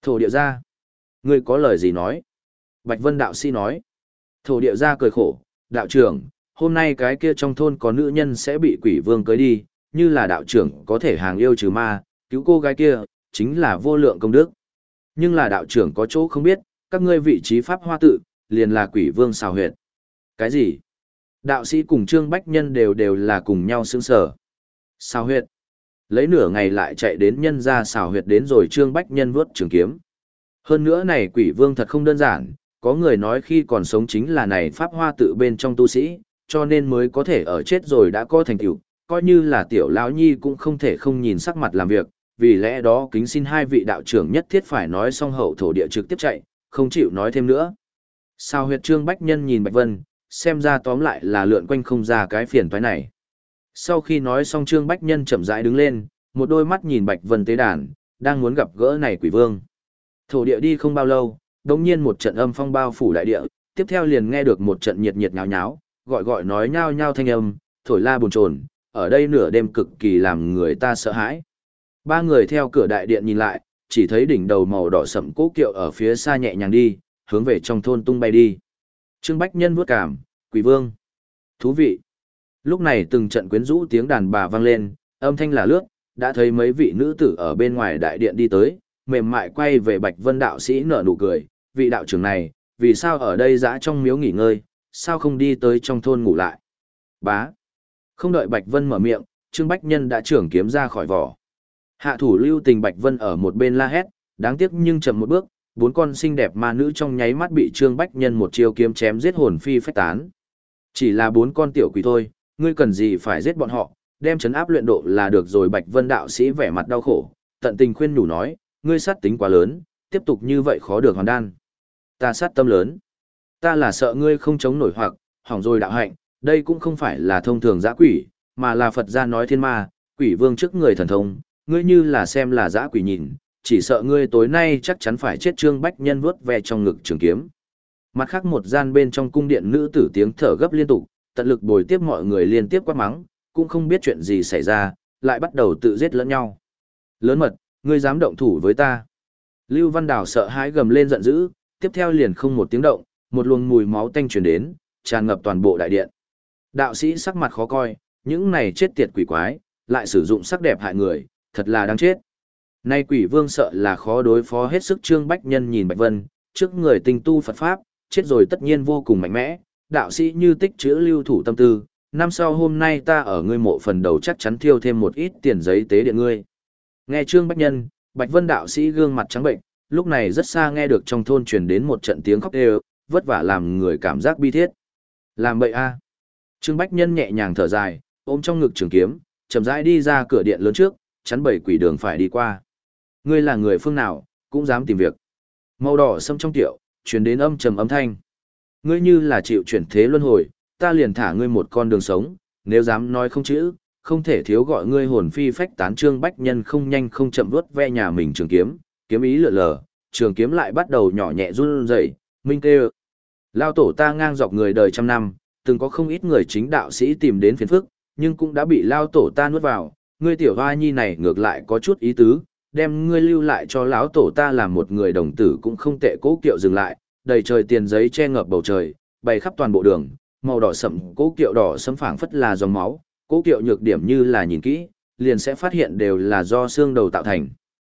Thổ địa gia, ngươi có lời gì nói? Bạch Vân đạo sĩ nói. Thổ địa gia cười khổ, đạo trưởng, hôm nay cái kia trong thôn có nữ nhân sẽ bị quỷ vương cưới đi, như là đạo trưởng có thể hàng yêu trừ ma, cứu cô gái kia, chính là vô lượng công đức. Nhưng là đạo trưởng có chỗ không biết, các ngươi vị trí pháp hoa tự, liền là quỷ vương xào huyệt. Cái gì? Đạo sĩ cùng Trương Bách Nhân đều đều là cùng nhau sướng sở. Xào huyệt. Lấy nửa ngày lại chạy đến nhân ra xào huyệt đến rồi Trương Bách Nhân vớt trường kiếm. Hơn nữa này quỷ vương thật không đơn giản, có người nói khi còn sống chính là này pháp hoa tự bên trong tu sĩ, cho nên mới có thể ở chết rồi đã có thành tựu, coi như là tiểu lão nhi cũng không thể không nhìn sắc mặt làm việc, vì lẽ đó kính xin hai vị đạo trưởng nhất thiết phải nói xong hậu thổ địa trực tiếp chạy, không chịu nói thêm nữa. Sao huyệt Trương Bách Nhân nhìn Bạch Vân, xem ra tóm lại là lượn quanh không ra cái phiền toái này. Sau khi nói xong Trương Bách Nhân chậm rãi đứng lên, một đôi mắt nhìn Bạch Vân tế đàn, đang muốn gặp gỡ này quỷ vương. Thổ địa đi không bao lâu, đột nhiên một trận âm phong bao phủ đại địa, tiếp theo liền nghe được một trận nhiệt nhiệt nháo nháo, gọi gọi nói nhao nhao thanh âm, thổi la bồn chồn, ở đây nửa đêm cực kỳ làm người ta sợ hãi. Ba người theo cửa đại điện nhìn lại, chỉ thấy đỉnh đầu màu đỏ sẫm cố kiệu ở phía xa nhẹ nhàng đi, hướng về trong thôn tung bay đi. Trương Bách Nhân vuốt cảm, quỷ vương. Thú vị. Lúc này từng trận quyến rũ tiếng đàn bà vang lên, âm thanh là lướt, đã thấy mấy vị nữ tử ở bên ngoài đại điện đi tới, mềm mại quay về Bạch Vân đạo sĩ nở nụ cười, vị đạo trưởng này, vì sao ở đây dã trong miếu nghỉ ngơi, sao không đi tới trong thôn ngủ lại. Bá. Không đợi Bạch Vân mở miệng, Trương Bách Nhân đã trưởng kiếm ra khỏi vỏ. Hạ thủ lưu tình Bạch Vân ở một bên la hét, đáng tiếc nhưng chậm một bước, bốn con xinh đẹp ma nữ trong nháy mắt bị Trương Bách Nhân một chiêu kiếm chém giết hồn phi phách tán. Chỉ là bốn con tiểu quỷ thôi, ngươi cần gì phải giết bọn họ, đem chấn áp luyện độ là được rồi. Bạch Vân đạo sĩ vẻ mặt đau khổ, tận tình khuyên nhủ nói, ngươi sát tính quá lớn, tiếp tục như vậy khó được hoàn đan. Ta sát tâm lớn, ta là sợ ngươi không chống nổi hoặc, hỏng rồi đạo hạnh, đây cũng không phải là thông thường dã quỷ, mà là Phật gia nói thiên ma, quỷ vương trước người thần thông, ngươi như là xem là dã quỷ nhìn, chỉ sợ ngươi tối nay chắc chắn phải chết. Trương Bách Nhân vuốt ve trong ngực trường kiếm. Mặt khác một gian bên trong cung điện nữ tử tiếng thở gấp liên tục, tận lực bồi tiếp mọi người liên tiếp quát mắng, cũng không biết chuyện gì xảy ra, lại bắt đầu tự giết lẫn nhau. Lớn mật, ngươi dám động thủ với ta. Lưu Văn Đào sợ hãi gầm lên giận dữ, tiếp theo liền không một tiếng động, một luồng mùi máu tanh truyền đến, tràn ngập toàn bộ đại điện. Đạo sĩ sắc mặt khó coi, những này chết tiệt quỷ quái, lại sử dụng sắc đẹp hại người, thật là đáng chết. Nay quỷ vương sợ là khó đối phó hết sức. Trương Bách Nhân nhìn Bạch Vân, trước người tinh tu Phật Pháp, chết rồi tất nhiên vô cùng mạnh mẽ, đạo sĩ như tích chữ lưu thủ tâm tư, năm sau hôm nay ta ở ngươi mộ phần đầu chắc chắn thiêu thêm một ít tiền giấy tế điện ngươi. Nghe Trương Bách Nhân, Bạch Vân đạo sĩ gương mặt trắng bệnh, lúc này rất xa nghe được trong thôn truyền đến một trận tiếng khóc đều, vất vả làm người cảm giác bi thiết. Làm bậy a. Trương Bách Nhân nhẹ nhàng thở dài, ôm trong ngực trường kiếm, chậm rãi đi ra cửa điện lớn trước, chắn bảy quỷ đường phải đi qua. Ngươi là người phương nào, cũng dám tìm việc. Màu đỏ sâm trong tiệu, truyền đến âm trầm âm thanh. Ngươi như là chịu chuyển thế luân hồi, ta liền thả ngươi một con đường sống, nếu dám nói không chữ, không thể thiếu gọi ngươi hồn phi phách tán. Trương Bách Nhân không nhanh không chậm vuốt ve nhà mình trường kiếm, kiếm ý lượn lờ, trường kiếm lại bắt đầu nhỏ nhẹ run rẩy, minh kêu. Lao tổ ta ngang dọc người đời trăm năm, từng có không ít người chính đạo sĩ tìm đến phiền phức, nhưng cũng đã bị lao tổ ta nuốt vào. Ngươi tiểu hoa nhi này ngược lại có chút ý tứ, đem ngươi lưu lại cho lão tổ ta làm một người đồng tử cũng không tệ. Cố kiệu dừng lại, đầy trời tiền giấy che ngập bầu trời, bày khắp toàn bộ đường, màu đỏ sậm cố kiệu đỏ sẫm phảng phất là dòng máu. Cố kiệu nhược điểm như là nhìn kỹ, liền sẽ phát hiện đều là do xương đầu tạo thành.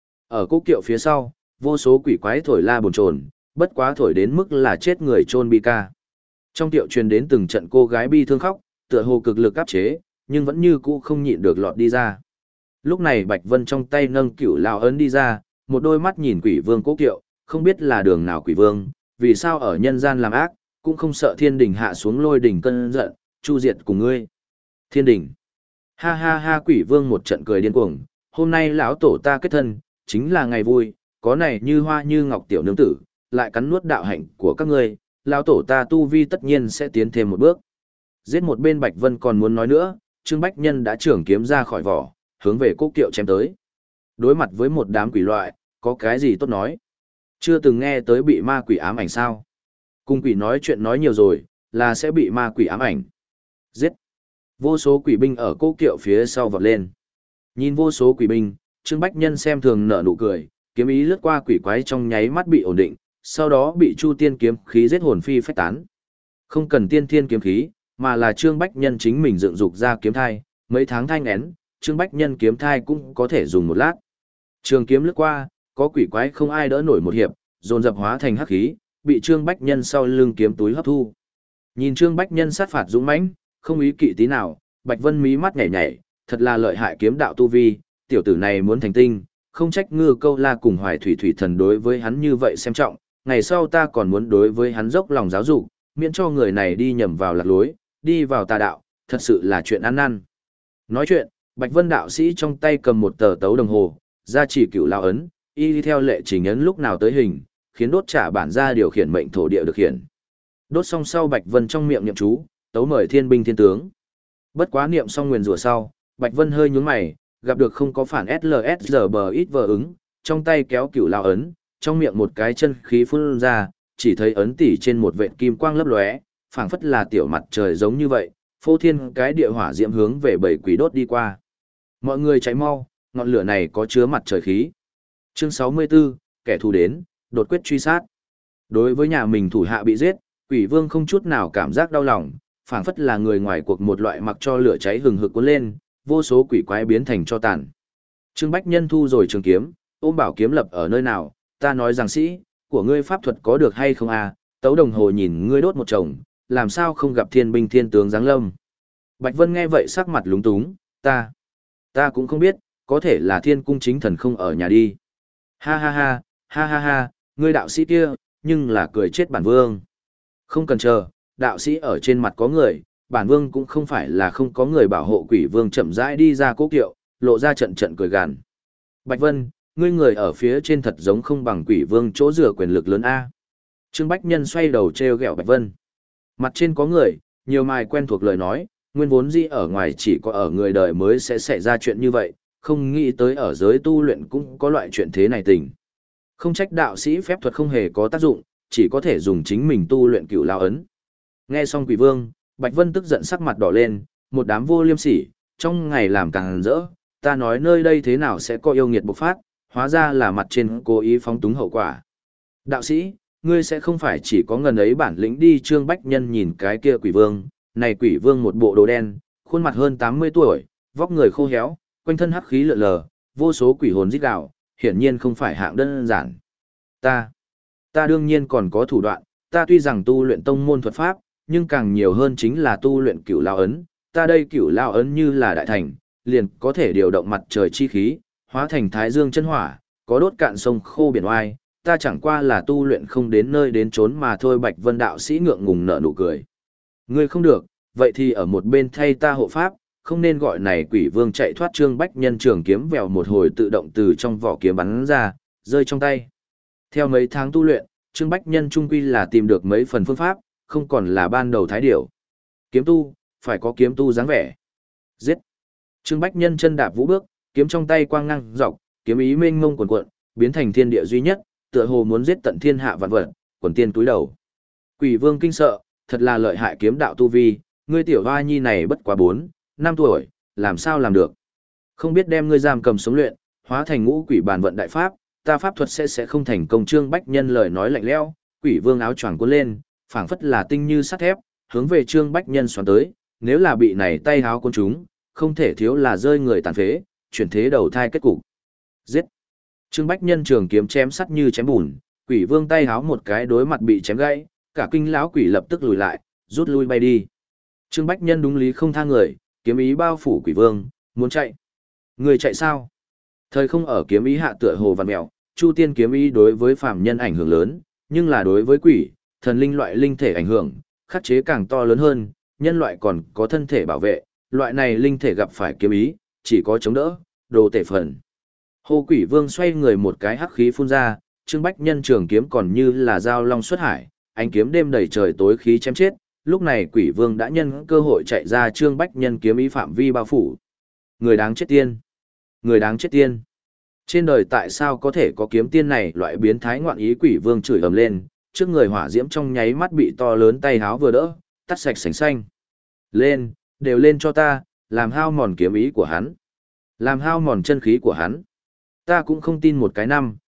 Ở cố kiệu phía sau, vô số quỷ quái thổi la bồn chồn, bất quá thổi đến mức là chết người chôn bi ca. Trong tiệu truyền đến từng trận cô gái bi thương khóc, tựa hồ cực lực áp chế, nhưng vẫn như cũ không nhịn được lọt đi ra. Lúc này Bạch Vân trong tay nâng cửu lao ấn đi ra, một đôi mắt nhìn quỷ vương cố kiệu, không biết là đường nào quỷ vương, vì sao ở nhân gian làm ác, cũng không sợ thiên đình hạ xuống lôi đỉnh cơn giận, chu diệt cùng ngươi. Thiên đình. Ha ha ha, quỷ vương một trận cười điên cuồng, hôm nay lão tổ ta kết thân, chính là ngày vui, có này như hoa như ngọc tiểu nương tử, lại cắn nuốt đạo hạnh của các ngươi, lão tổ ta tu vi tất nhiên sẽ tiến thêm một bước. Giết một bên Bạch Vân còn muốn nói nữa, Trương Bách Nhân đã trưởng kiếm ra khỏi vỏ, hướng về cố kiệu chém tới. Đối mặt với một đám quỷ loại, có cái gì tốt nói? Chưa từng nghe tới bị ma quỷ ám ảnh sao? Cùng quỷ nói chuyện nói nhiều rồi, là sẽ bị ma quỷ ám ảnh. Giết! Vô số quỷ binh ở cố kiệu phía sau vọt lên. Nhìn vô số quỷ binh, Trương Bách Nhân xem thường nở nụ cười, kiếm ý lướt qua quỷ quái trong nháy mắt bị ổn định, sau đó bị Chu Tiên kiếm khí giết hồn phi phách tán. Không cần tiên thiên kiếm khí, mà là Trương Bách Nhân chính mình dựng dục ra kiếm thai, mấy tháng thai nghén, Trương Bách Nhân kiếm thai cũng có thể dùng một lát. Trường kiếm lướt qua, có quỷ quái không ai đỡ nổi một hiệp, dồn dập hóa thành hắc khí, bị Trương Bách Nhân sau lưng kiếm túi hấp thu. Nhìn Trương Bách Nhân sát phạt dũng mãnh, không ý kỵ tí nào, Bạch Vân mí mắt nhảy nhảy, thật là lợi hại kiếm đạo tu vi, tiểu tử này muốn thành tinh, không trách Ngư Câu La cùng Hoài Thủy Thủy Thần đối với hắn như vậy xem trọng, ngày sau ta còn muốn đối với hắn dốc lòng giáo dục, miễn cho người này đi nhầm vào lạc lối, đi vào tà đạo, thật sự là chuyện ăn năn. Nói chuyện, Bạch Vân đạo sĩ trong tay cầm một tờ tấu đồng hồ, ra chỉ cựu lao ấn, y đi theo lệ trình ấn lúc nào tới hình, khiến đốt trả bản ra điều khiển mệnh thổ địa được hiển. Đốt xong sau Bạch Vân trong miệng niệm chú, tấu mời thiên binh thiên tướng. Bất quá niệm xong nguyền rủa sau, Bạch Vân hơi nhướng mày, gặp được không có phản ét lờ ét giờ bờ ít vờ ứng, trong tay kéo cựu lao ấn, trong miệng một cái chân khí phun ra, chỉ thấy ấn tỉ trên một vệt kim quang lấp lóe, phảng phất là tiểu mặt trời giống như vậy, phô thiên cái địa hỏa diễm hướng về bảy quỷ đốt đi qua. Mọi người cháy mau, ngọn lửa này có chứa mặt trời khí. Chương sáu mươi tư, kẻ thù đến, đột quyết truy sát. Đối với nhà mình thủ hạ bị giết, quỷ vương không chút nào cảm giác đau lòng, phảng phất là người ngoài cuộc một loại mặc cho lửa cháy hừng hực cuốn lên, vô số quỷ quái biến thành cho tàn. Trương Bách Nhân thu rồi trường kiếm, ôm bảo kiếm lập ở nơi nào, ta nói rằng sĩ, của ngươi pháp thuật có được hay không à, tấu đồng hồ nhìn ngươi đốt một chồng, làm sao không gặp thiên binh thiên tướng giáng lâm. Bạch Vân nghe vậy sắc mặt lúng túng, ta, ta cũng không biết, có thể là thiên cung chính thần không ở nhà đi. Ha ha ha, ha ha ha, ngươi đạo sĩ kia, nhưng là cười chết bản vương. Không cần chờ, đạo sĩ ở trên mặt có người, bản vương cũng không phải là không có người bảo hộ quỷ vương chậm rãi đi ra cố kiệu, lộ ra trận trận cười gằn. Bạch Vân, ngươi người ở phía trên thật giống không bằng quỷ vương chỗ rửa quyền lực lớn A. Trương Bách Nhân xoay đầu treo gẹo Bạch Vân. Mặt trên có người, nhiều mài quen thuộc lời nói, nguyên vốn dĩ ở ngoài chỉ có ở người đời mới sẽ xảy ra chuyện như vậy, không nghĩ tới ở giới tu luyện cũng có loại chuyện thế này tình. Không trách đạo sĩ phép thuật không hề có tác dụng, chỉ có thể dùng chính mình tu luyện cửu lao ấn. Nghe xong quỷ vương, Bạch Vân tức giận sắc mặt đỏ lên, một đám vô liêm sỉ, trong ngày làm càng rỡ, ta nói nơi đây thế nào sẽ có yêu nghiệt bộc phát, hóa ra là mặt trên cố ý phóng túng hậu quả. Đạo sĩ, ngươi sẽ không phải chỉ có ngần ấy bản lĩnh đi. Trương Bách Nhân nhìn cái kia quỷ vương, này quỷ vương một bộ đồ đen, khuôn mặt hơn tám mươi tuổi, vóc người khô héo, quanh thân hắc khí lượn lờ, vô số quỷ hồn rít gào, hiển nhiên không phải hạng đơn giản. Ta, ta đương nhiên còn có thủ đoạn, ta tuy rằng tu luyện tông môn thuật pháp, nhưng càng nhiều hơn chính là tu luyện cửu lao ấn, ta đây cửu lao ấn như là đại thành, liền có thể điều động mặt trời chi khí, hóa thành thái dương chân hỏa, có đốt cạn sông khô biển oai, ta chẳng qua là tu luyện không đến nơi đến chốn mà thôi. Bạch Vân đạo sĩ ngượng ngùng nở nụ cười. Ngươi không được, vậy thì ở một bên thay ta hộ pháp, không nên gọi này quỷ vương chạy thoát. Trương Bách Nhân trường kiếm vèo một hồi tự động từ trong vỏ kiếm bắn ra, rơi trong tay. Theo mấy tháng tu luyện, Trương Bách Nhân trung quy là tìm được mấy phần phương pháp, không còn là ban đầu thái điểu. Kiếm tu, phải có kiếm tu dáng vẻ. Giết. Trương Bách Nhân chân đạp vũ bước, kiếm trong tay quang ngang dọc, kiếm ý mênh mông cuồn cuộn, biến thành thiên địa duy nhất, tựa hồ muốn giết tận thiên hạ vạn vật, quần tiên túi đầu. Quỷ vương kinh sợ, thật là lợi hại kiếm đạo tu vi, ngươi tiểu hoa nhi này bất quá bốn, năm tuổi, làm sao làm được? Không biết đem ngươi giam cầm sống luyện, hóa thành ngũ quỷ bàn vận đại pháp, ta pháp thuật sẽ sẽ không thành công. Trương Bách Nhân lời nói lạnh lẽo, quỷ vương áo choàng cuốn lên, phảng phất là tinh như sắt thép, hướng về Trương Bách Nhân xoắn tới, nếu là bị này tay háo cuốn chúng, không thể thiếu là rơi người tàn phế, chuyển thế đầu thai kết cục. Giết. Trương Bách Nhân trường kiếm chém sắt như chém bùn, quỷ vương tay háo một cái đối mặt bị chém gãy, cả kinh lão quỷ lập tức lùi lại, rút lui bay đi. Trương Bách Nhân đúng lý không tha người, kiếm ý bao phủ quỷ vương, muốn chạy. Người chạy sao? Thời không ở kiếm ý hạ tựa hồ vằn mèo, Chu Tiên kiếm ý đối với phàm nhân ảnh hưởng lớn, nhưng là đối với quỷ, thần linh loại linh thể ảnh hưởng, khắc chế càng to lớn hơn, nhân loại còn có thân thể bảo vệ, loại này linh thể gặp phải kiếm ý, chỉ có chống đỡ, đồ tể phần. Hồ Quỷ Vương xoay người một cái hắc khí phun ra, Trương Bách Nhân trường kiếm còn như là dao long xuất hải, ánh kiếm đêm đầy trời tối khí chém chết, lúc này Quỷ Vương đã nhân cơ hội chạy ra. Trương Bách Nhân kiếm ý phạm vi bao phủ. Người đáng chết tiên! Người đáng chết tiên! Trên đời tại sao có thể có kiếm tiên này loại biến thái ngoạn ý? Quỷ Vương chửi ầm lên, trước người hỏa diễm trong nháy mắt bị to lớn tay háo vừa đỡ, tắt sạch sành xanh. Lên, đều lên cho ta, làm hao mòn kiếm ý của hắn. Làm hao mòn chân khí của hắn. Ta cũng không tin một cái năm,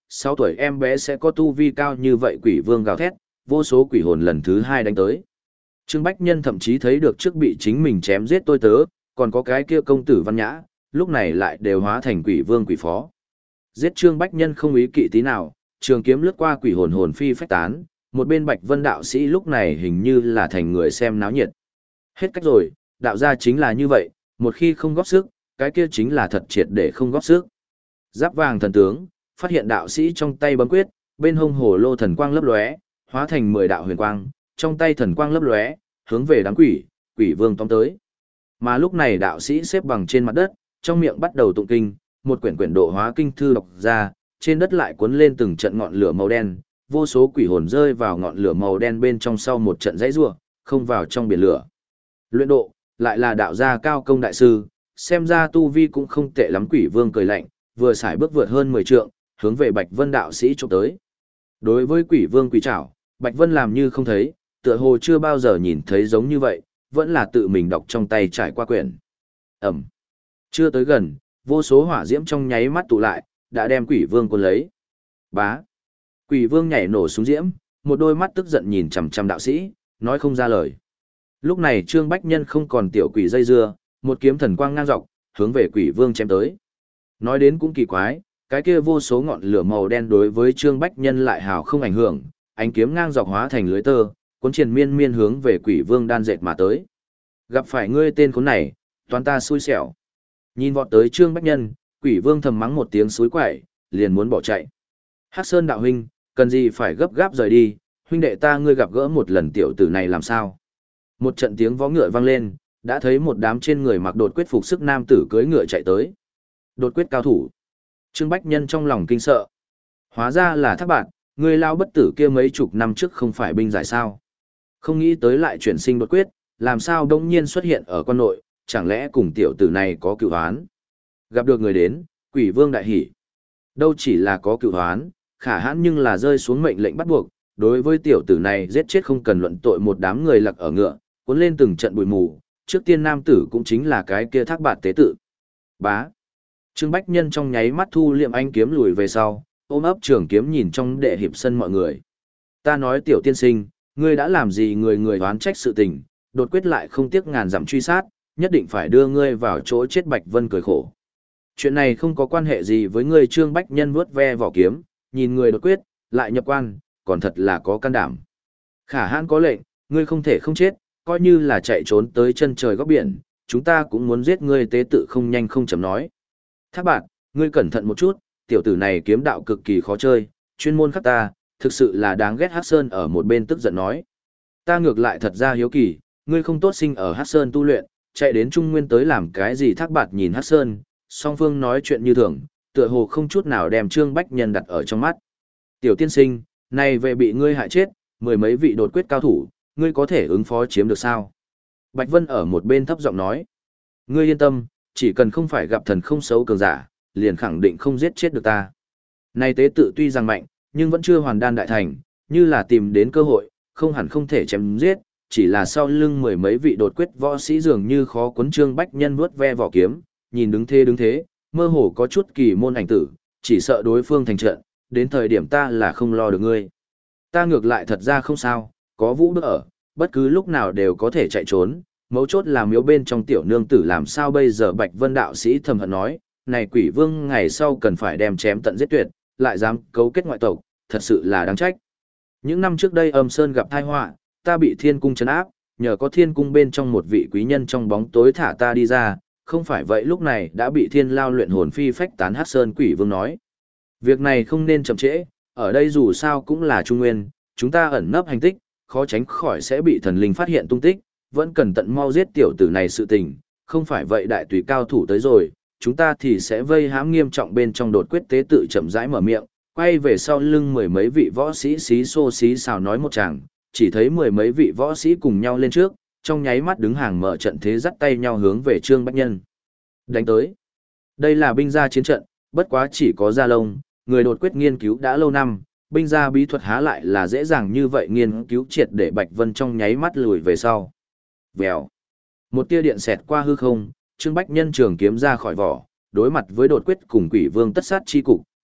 sáu tuổi em bé sẽ có tu vi cao như vậy. Quỷ vương gào thét, vô số quỷ hồn lần thứ hai đánh tới. Trương Bách Nhân thậm chí thấy được trước bị chính mình chém giết tôi tớ, còn có cái kia công tử Văn Nhã, lúc này lại đều hóa thành quỷ vương quỷ phó. Giết Trương Bách Nhân không ý kỵ tí nào, trường kiếm lướt qua quỷ hồn hồn phi phách tán, một bên Bạch Vân đạo sĩ lúc này hình như là thành người xem náo nhiệt. Hết cách rồi, đạo gia chính là như vậy, một khi không góp sức, cái kia chính là thật triệt để không góp sức. Giáp vàng thần tướng, phát hiện đạo sĩ trong tay bấm quyết, bên hông hồ lô thần quang lấp lóe, hóa thành mười đạo huyền quang, trong tay thần quang lấp lóe, hướng về đám quỷ, quỷ vương tóm tới. Mà lúc này đạo sĩ xếp bằng trên mặt đất, trong miệng bắt đầu tụng kinh, một quyển quyển độ hóa kinh thư đọc ra, trên đất lại cuốn lên từng trận ngọn lửa màu đen, vô số quỷ hồn rơi vào ngọn lửa màu đen bên trong sau một trận dãy rủa, không vào trong biển lửa. Luyện độ, lại là đạo gia cao công đại sư, xem ra tu vi cũng không tệ lắm. Quỷ vương cười lạnh, vừa xài bước vượt hơn mười trượng, hướng về Bạch Vân đạo sĩ chụp tới. Đối với quỷ vương quỷ trảo, Bạch Vân làm như không thấy, tựa hồ chưa bao giờ nhìn thấy giống như vậy, vẫn là tự mình đọc trong tay trải qua quyển. Ẩm. Chưa tới gần, vô số hỏa diễm trong nháy mắt tụ lại, đã đem quỷ vương cuốn lấy. Bá. Quỷ vương nhảy nổ xuống diễm, một đôi mắt tức giận nhìn chằm chằm đạo sĩ, nói không ra lời. Lúc này Trương Bách Nhân không còn tiểu quỷ dây dưa, một kiếm thần quang ngang dọc, hướng về quỷ vương chém tới. Nói đến cũng kỳ quái, cái kia vô số ngọn lửa màu đen đối với Trương Bách Nhân lại hào không ảnh hưởng, ánh kiếm ngang dọc hóa thành lưới tơ, cuốn triền miên miên hướng về quỷ vương đan dệt mà tới. Gặp phải ngươi tên khốn này, toàn ta xui xẻo. Nhìn vọt tới Trương Bách Nhân, quỷ vương thầm mắng một tiếng xối quậy, liền muốn bỏ chạy. Hắc Sơn đạo huynh, cần gì phải gấp gáp rời đi, huynh đệ ta ngươi gặp gỡ một lần tiểu tử này làm sao? Một trận tiếng vó ngựa vang lên, đã thấy một đám trên người mặc đột quyết phục sức nam tử cưỡi ngựa chạy tới. Đột quyết cao thủ. Trương Bách Nhân trong lòng kinh sợ. Hóa ra là Thác Bạt, người lao bất tử kia mấy chục năm trước không phải binh giải sao? Không nghĩ tới lại chuyển sinh đột quyết, làm sao đông nhiên xuất hiện ở quan nội, chẳng lẽ cùng tiểu tử này có cựu hoán? Gặp được người đến, quỷ vương đại hỉ. Đâu chỉ là có cựu hoán, khả hãn nhưng là rơi xuống mệnh lệnh bắt buộc, đối với tiểu tử này giết chết không cần luận tội một đám người lặc ở ngựa, cuốn lên từng trận bụi mù, trước tiên nam tử cũng chính là cái kia Thác Bạt tế tự. Bá. Trương Bách Nhân trong nháy mắt thu liệm anh kiếm lùi về sau, ôm ấp trường kiếm nhìn trong đệ hiệp sân mọi người. Ta nói tiểu tiên sinh, ngươi đã làm gì người người oán trách sự tình, đột quyết lại không tiếc ngàn dặm truy sát, nhất định phải đưa ngươi vào chỗ chết. Bạch Vân cười khổ. Chuyện này không có quan hệ gì với ngươi. Trương Bách Nhân vuốt ve vỏ kiếm, nhìn người đột quyết, lại nhập quan, còn thật là có can đảm. Khả hãn có lệnh, ngươi không thể không chết, coi như là chạy trốn tới chân trời góc biển, chúng ta cũng muốn giết ngươi. Tế tự không nhanh không chậm nói. Thác Bạt, ngươi cẩn thận một chút, tiểu tử này kiếm đạo cực kỳ khó chơi, chuyên môn khắc ta, thực sự là đáng ghét. Hắc Sơn ở một bên tức giận nói. Ta ngược lại thật ra hiếu kỳ, ngươi không tốt sinh ở Hắc Sơn tu luyện, chạy đến Trung Nguyên tới làm cái gì? Thác Bạt nhìn Hắc Sơn, song phương nói chuyện như thường, tựa hồ không chút nào đem Trương Bách Nhân đặt ở trong mắt. Tiểu tiên sinh, này về bị ngươi hại chết, mười mấy vị đột quyết cao thủ, ngươi có thể ứng phó chiếm được sao? Bạch Vân ở một bên thấp giọng nói. Ngươi yên tâm, chỉ cần không phải gặp thần không xấu cường giả, liền khẳng định không giết chết được ta. Này tế tự tuy rằng mạnh, nhưng vẫn chưa hoàn đan đại thành, như là tìm đến cơ hội, không hẳn không thể chém giết, chỉ là sau lưng mười mấy vị đột quyết võ sĩ dường như khó cuốn. Trương Bách Nhân vuốt ve vỏ kiếm, nhìn đứng thế đứng thế, mơ hồ có chút kỳ môn ảnh tử, chỉ sợ đối phương thành trận, đến thời điểm ta là không lo được ngươi. Ta ngược lại thật ra không sao, có vũ đức ở, bất cứ lúc nào đều có thể chạy trốn, mấu chốt là miếu bên trong tiểu nương tử làm sao bây giờ? Bạch Vân đạo sĩ thầm hận nói, này quỷ vương ngày sau cần phải đem chém tận giết tuyệt, lại dám cấu kết ngoại tộc, thật sự là đáng trách. Những năm trước đây Âm Sơn gặp tai họa, ta bị thiên cung trấn áp, nhờ có thiên cung bên trong một vị quý nhân trong bóng tối thả ta đi ra, không phải vậy lúc này đã bị thiên lao luyện hồn phi phách tán. Hắc Sơn quỷ vương nói, việc này không nên chậm trễ, ở đây dù sao cũng là Trung Nguyên, chúng ta ẩn nấp hành tích, khó tránh khỏi sẽ bị thần linh phát hiện tung tích, vẫn cần tận mau giết tiểu tử này sự tình, không phải vậy đại tùy cao thủ tới rồi, chúng ta thì sẽ vây hãm nghiêm trọng. Bên trong đột quyết tế tự chậm rãi mở miệng, quay về sau lưng mười mấy vị võ sĩ xí xô xí xào nói một chàng, chỉ thấy mười mấy vị võ sĩ cùng nhau lên trước, trong nháy mắt đứng hàng mở trận thế, dắt tay nhau hướng về Trương Bách Nhân đánh tới. Đây là binh gia chiến trận, bất quá chỉ có Gia Lông, người đột quyết nghiên cứu đã lâu năm, binh gia bí thuật há lại là dễ dàng như vậy nghiên cứu triệt để. Bạch Vân trong nháy mắt lùi về sau. Vèo. Một tia điện xẹt qua hư không, Trương Bách Nhân trường kiếm ra khỏi vỏ, đối mặt với đột quyết cùng quỷ vương tất sát chi cục,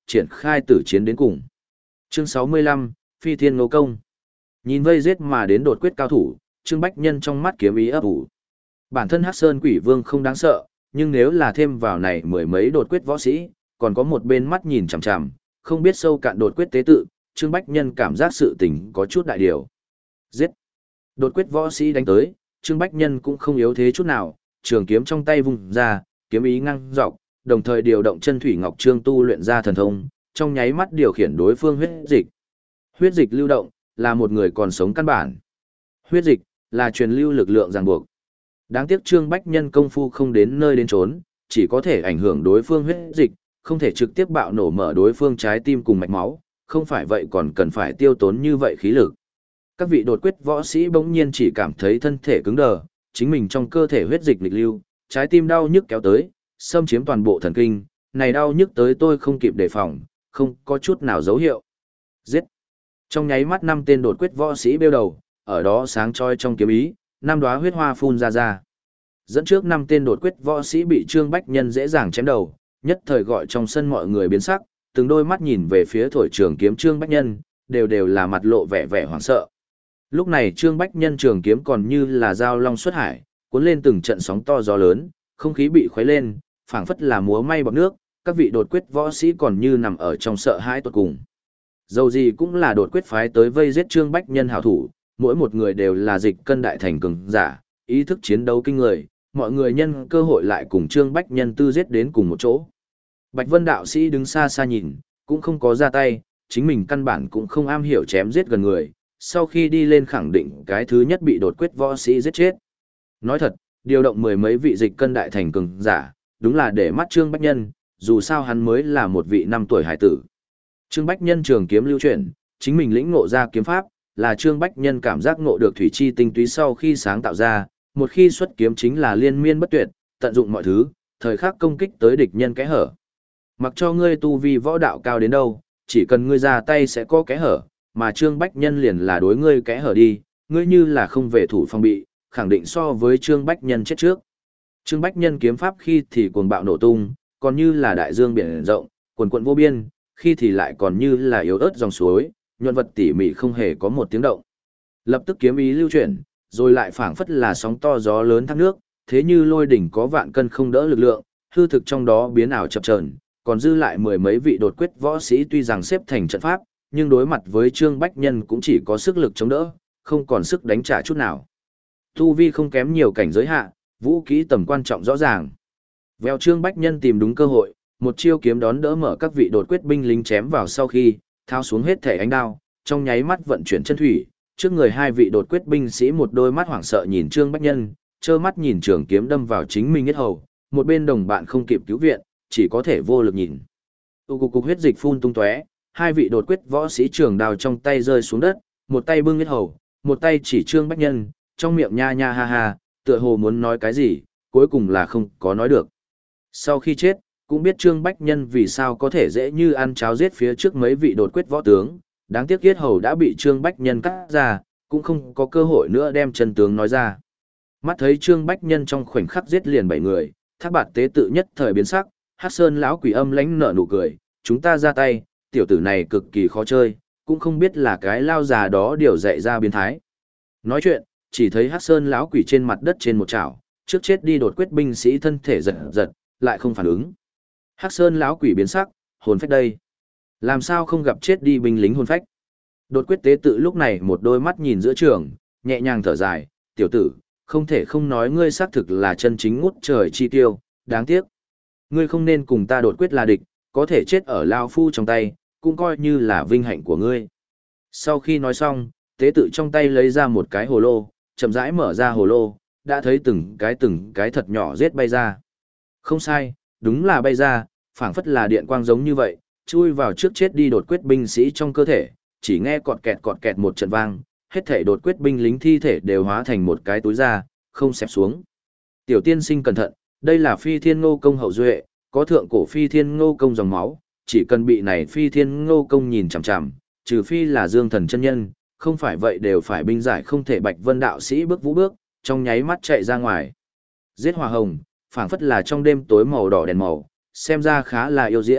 triển khai tử chiến đến cùng. Chương sáu mươi lăm, Phi Thiên Ngô Công. Nhìn vây giết mà đến đột quyết cao thủ, Trương Bách Nhân trong mắt kiếm ý ấp ủ. Bản thân Hắc Sơn Quỷ Vương không đáng sợ, nhưng nếu là thêm vào này mười mấy đột quyết võ sĩ, còn có một bên mắt nhìn chằm chằm, không biết sâu cạn đột quyết tế tự, Trương Bách Nhân cảm giác sự tình có chút đại điều. Giết! Đột quyết võ sĩ đánh tới, Trương Bách Nhân cũng không yếu thế chút nào, trường kiếm trong tay vung ra, kiếm ý ngăng dọc, đồng thời điều động chân thủy ngọc trương tu luyện ra thần thông, trong nháy mắt điều khiển đối phương huyết dịch. Huyết dịch lưu động, là một người còn sống căn bản. Huyết dịch, là truyền lưu lực lượng ràng buộc. Đáng tiếc Trương Bách Nhân công phu không đến nơi đến chốn, chỉ có thể ảnh hưởng đối phương huyết dịch, không thể trực tiếp bạo nổ mở đối phương trái tim cùng mạch máu, không phải vậy còn cần phải tiêu tốn như vậy khí lực. Các vị đột quyết võ sĩ bỗng nhiên chỉ cảm thấy thân thể cứng đờ, chính mình trong cơ thể huyết dịch nghịch lưu, trái tim đau nhức kéo tới, xâm chiếm toàn bộ thần kinh, này đau nhức tới tôi không kịp đề phòng, không có chút nào dấu hiệu. Giết! Trong nháy mắt năm tên đột quyết võ sĩ bêu đầu, ở đó sáng chói trong kiếm ý, năm đóa huyết hoa phun ra ra. Dẫn trước năm tên đột quyết võ sĩ bị Trương Bách Nhân dễ dàng chém đầu, nhất thời gọi trong sân mọi người biến sắc, từng đôi mắt nhìn về phía thổi trường kiếm Trương Bách Nhân, đều đều là mặt lộ vẻ vẻ hoảng sợ. Lúc này Trương Bách Nhân trường kiếm còn như là dao long xuất hải, cuốn lên từng trận sóng to gió lớn, không khí bị khuấy lên, phảng phất là múa may bọt nước, các vị đột quyết võ sĩ còn như nằm ở trong sợ hãi tột cùng. Dầu gì cũng là đột quyết phái tới vây giết Trương Bách Nhân hảo thủ, mỗi một người đều là dịch cân đại thành cường giả, ý thức chiến đấu kinh người, mọi người nhân cơ hội lại cùng Trương Bách Nhân tư giết đến cùng một chỗ. Bạch Vân đạo sĩ đứng xa xa nhìn, cũng không có ra tay, chính mình căn bản cũng không am hiểu chém giết gần người, sau khi đi lên khẳng định cái thứ nhất bị đột quyết võ sĩ giết chết. Nói thật, điều động mười mấy vị dịch cân đại thành cường giả, đúng là để mắt Trương Bách Nhân, dù sao hắn mới là một vị năm tuổi hải tử. Trương Bách Nhân trường kiếm lưu chuyển, chính mình lĩnh ngộ ra kiếm pháp, là Trương Bách Nhân cảm giác ngộ được thủy chi tinh túy sau khi sáng tạo ra, một khi xuất kiếm chính là liên miên bất tuyệt, tận dụng mọi thứ, thời khắc công kích tới địch nhân kẽ hở. Mặc cho ngươi tu vi võ đạo cao đến đâu, chỉ cần ngươi ra tay sẽ có kẽ hở, mà Trương Bách Nhân liền là đối ngươi kẽ hở đi, ngươi như là không về thủ phòng bị, khẳng định so với Trương Bách Nhân chết trước. Trương Bách Nhân kiếm pháp khi thì cuồng bạo nổ tung, còn như là đại dương biển rộng, quần quận vô biên, khi thì lại còn như là yếu ớt dòng suối, nhuận vật tỉ mỉ không hề có một tiếng động. Lập tức kiếm ý lưu chuyển, rồi lại phảng phất là sóng to gió lớn thác nước, thế như lôi đỉnh có vạn cân không đỡ lực lượng, hư thực trong đó biến ảo chập chờn, còn dư lại mười mấy vị đột quyết võ sĩ tuy rằng xếp thành trận pháp, nhưng đối mặt với Trương Bách Nhân cũng chỉ có sức lực chống đỡ, không còn sức đánh trả chút nào. Tu vi không kém nhiều cảnh giới hạ, vũ kỹ tầm quan trọng rõ ràng. Vèo Trương Bách Nhân tìm đúng cơ hội, một chiêu kiếm đón đỡ mở các vị đột quyết binh lính chém vào sau khi, thao xuống hết thể ánh đao, trong nháy mắt vận chuyển chân thủy, trước người hai vị đột quyết binh sĩ một đôi mắt hoảng sợ nhìn Trương Bách Nhân, trơ mắt nhìn trường kiếm đâm vào chính mình yết hầu, một bên đồng bạn không kịp cứu viện, chỉ có thể vô lực nhìn. Tu cục cục huyết dịch phun tung tóe, hai vị đột quyết võ sĩ trường đao trong tay rơi xuống đất, một tay bưng yết hầu, một tay chỉ Trương Bách Nhân, trong miệng nha nha ha ha, tựa hồ muốn nói cái gì, cuối cùng là không có nói được. Sau khi chết, cũng biết Trương Bách Nhân vì sao có thể dễ như ăn cháo giết phía trước mấy vị đột quyết võ tướng, đáng tiếc yết hầu đã bị Trương Bách Nhân cắt ra, cũng không có cơ hội nữa đem chân tướng nói ra. Mắt thấy Trương Bách Nhân trong khoảnh khắc giết liền bảy người, Thác Bạt tế tự nhất thời biến sắc, Hắc Sơn lão quỷ âm lãnh nở nụ cười, chúng ta ra tay, tiểu tử này cực kỳ khó chơi, cũng không biết là cái lao già đó điều dạy ra biến thái. Nói chuyện, chỉ thấy Hắc Sơn lão quỷ trên mặt đất trên một chảo, trước chết đi đột quyết binh sĩ thân thể giật giật, lại không phản ứng. Hắc Sơn lão quỷ biến sắc, hồn phách đây, làm sao không gặp chết đi binh lính hồn phách. Đột quyết tế tự lúc này một đôi mắt nhìn giữa trường, nhẹ nhàng thở dài, tiểu tử, không thể không nói ngươi xác thực là chân chính ngút trời chi tiêu, đáng tiếc. Ngươi không nên cùng ta đột quyết là địch, có thể chết ở lao phu trong tay, cũng coi như là vinh hạnh của ngươi. Sau khi nói xong, tế tự trong tay lấy ra một cái hồ lô, chậm rãi mở ra hồ lô, đã thấy từng cái từng cái thật nhỏ giết bay ra. Không sai, đúng là bay ra, phảng phất là điện quang giống như vậy, chui vào trước chết đi đột quyết binh sĩ trong cơ thể, chỉ nghe cọt kẹt cọt kẹt một trận vang, hết thể đột quyết binh lính thi thể đều hóa thành một cái túi da, không xẹp xuống. Tiểu tiên sinh cẩn thận, đây là Phi Thiên Ngô Công hậu duệ, có thượng cổ Phi Thiên Ngô Công dòng máu, chỉ cần bị này Phi Thiên Ngô Công nhìn chằm chằm, trừ phi là Dương Thần chân nhân, không phải vậy đều phải binh giải không thể. Bạch Vân đạo sĩ bước vũ bước, trong nháy mắt chạy ra ngoài. Giết hỏa hồng, phảng phất là trong đêm tối màu đỏ đèn màu, xem ra khá là yêu diễm,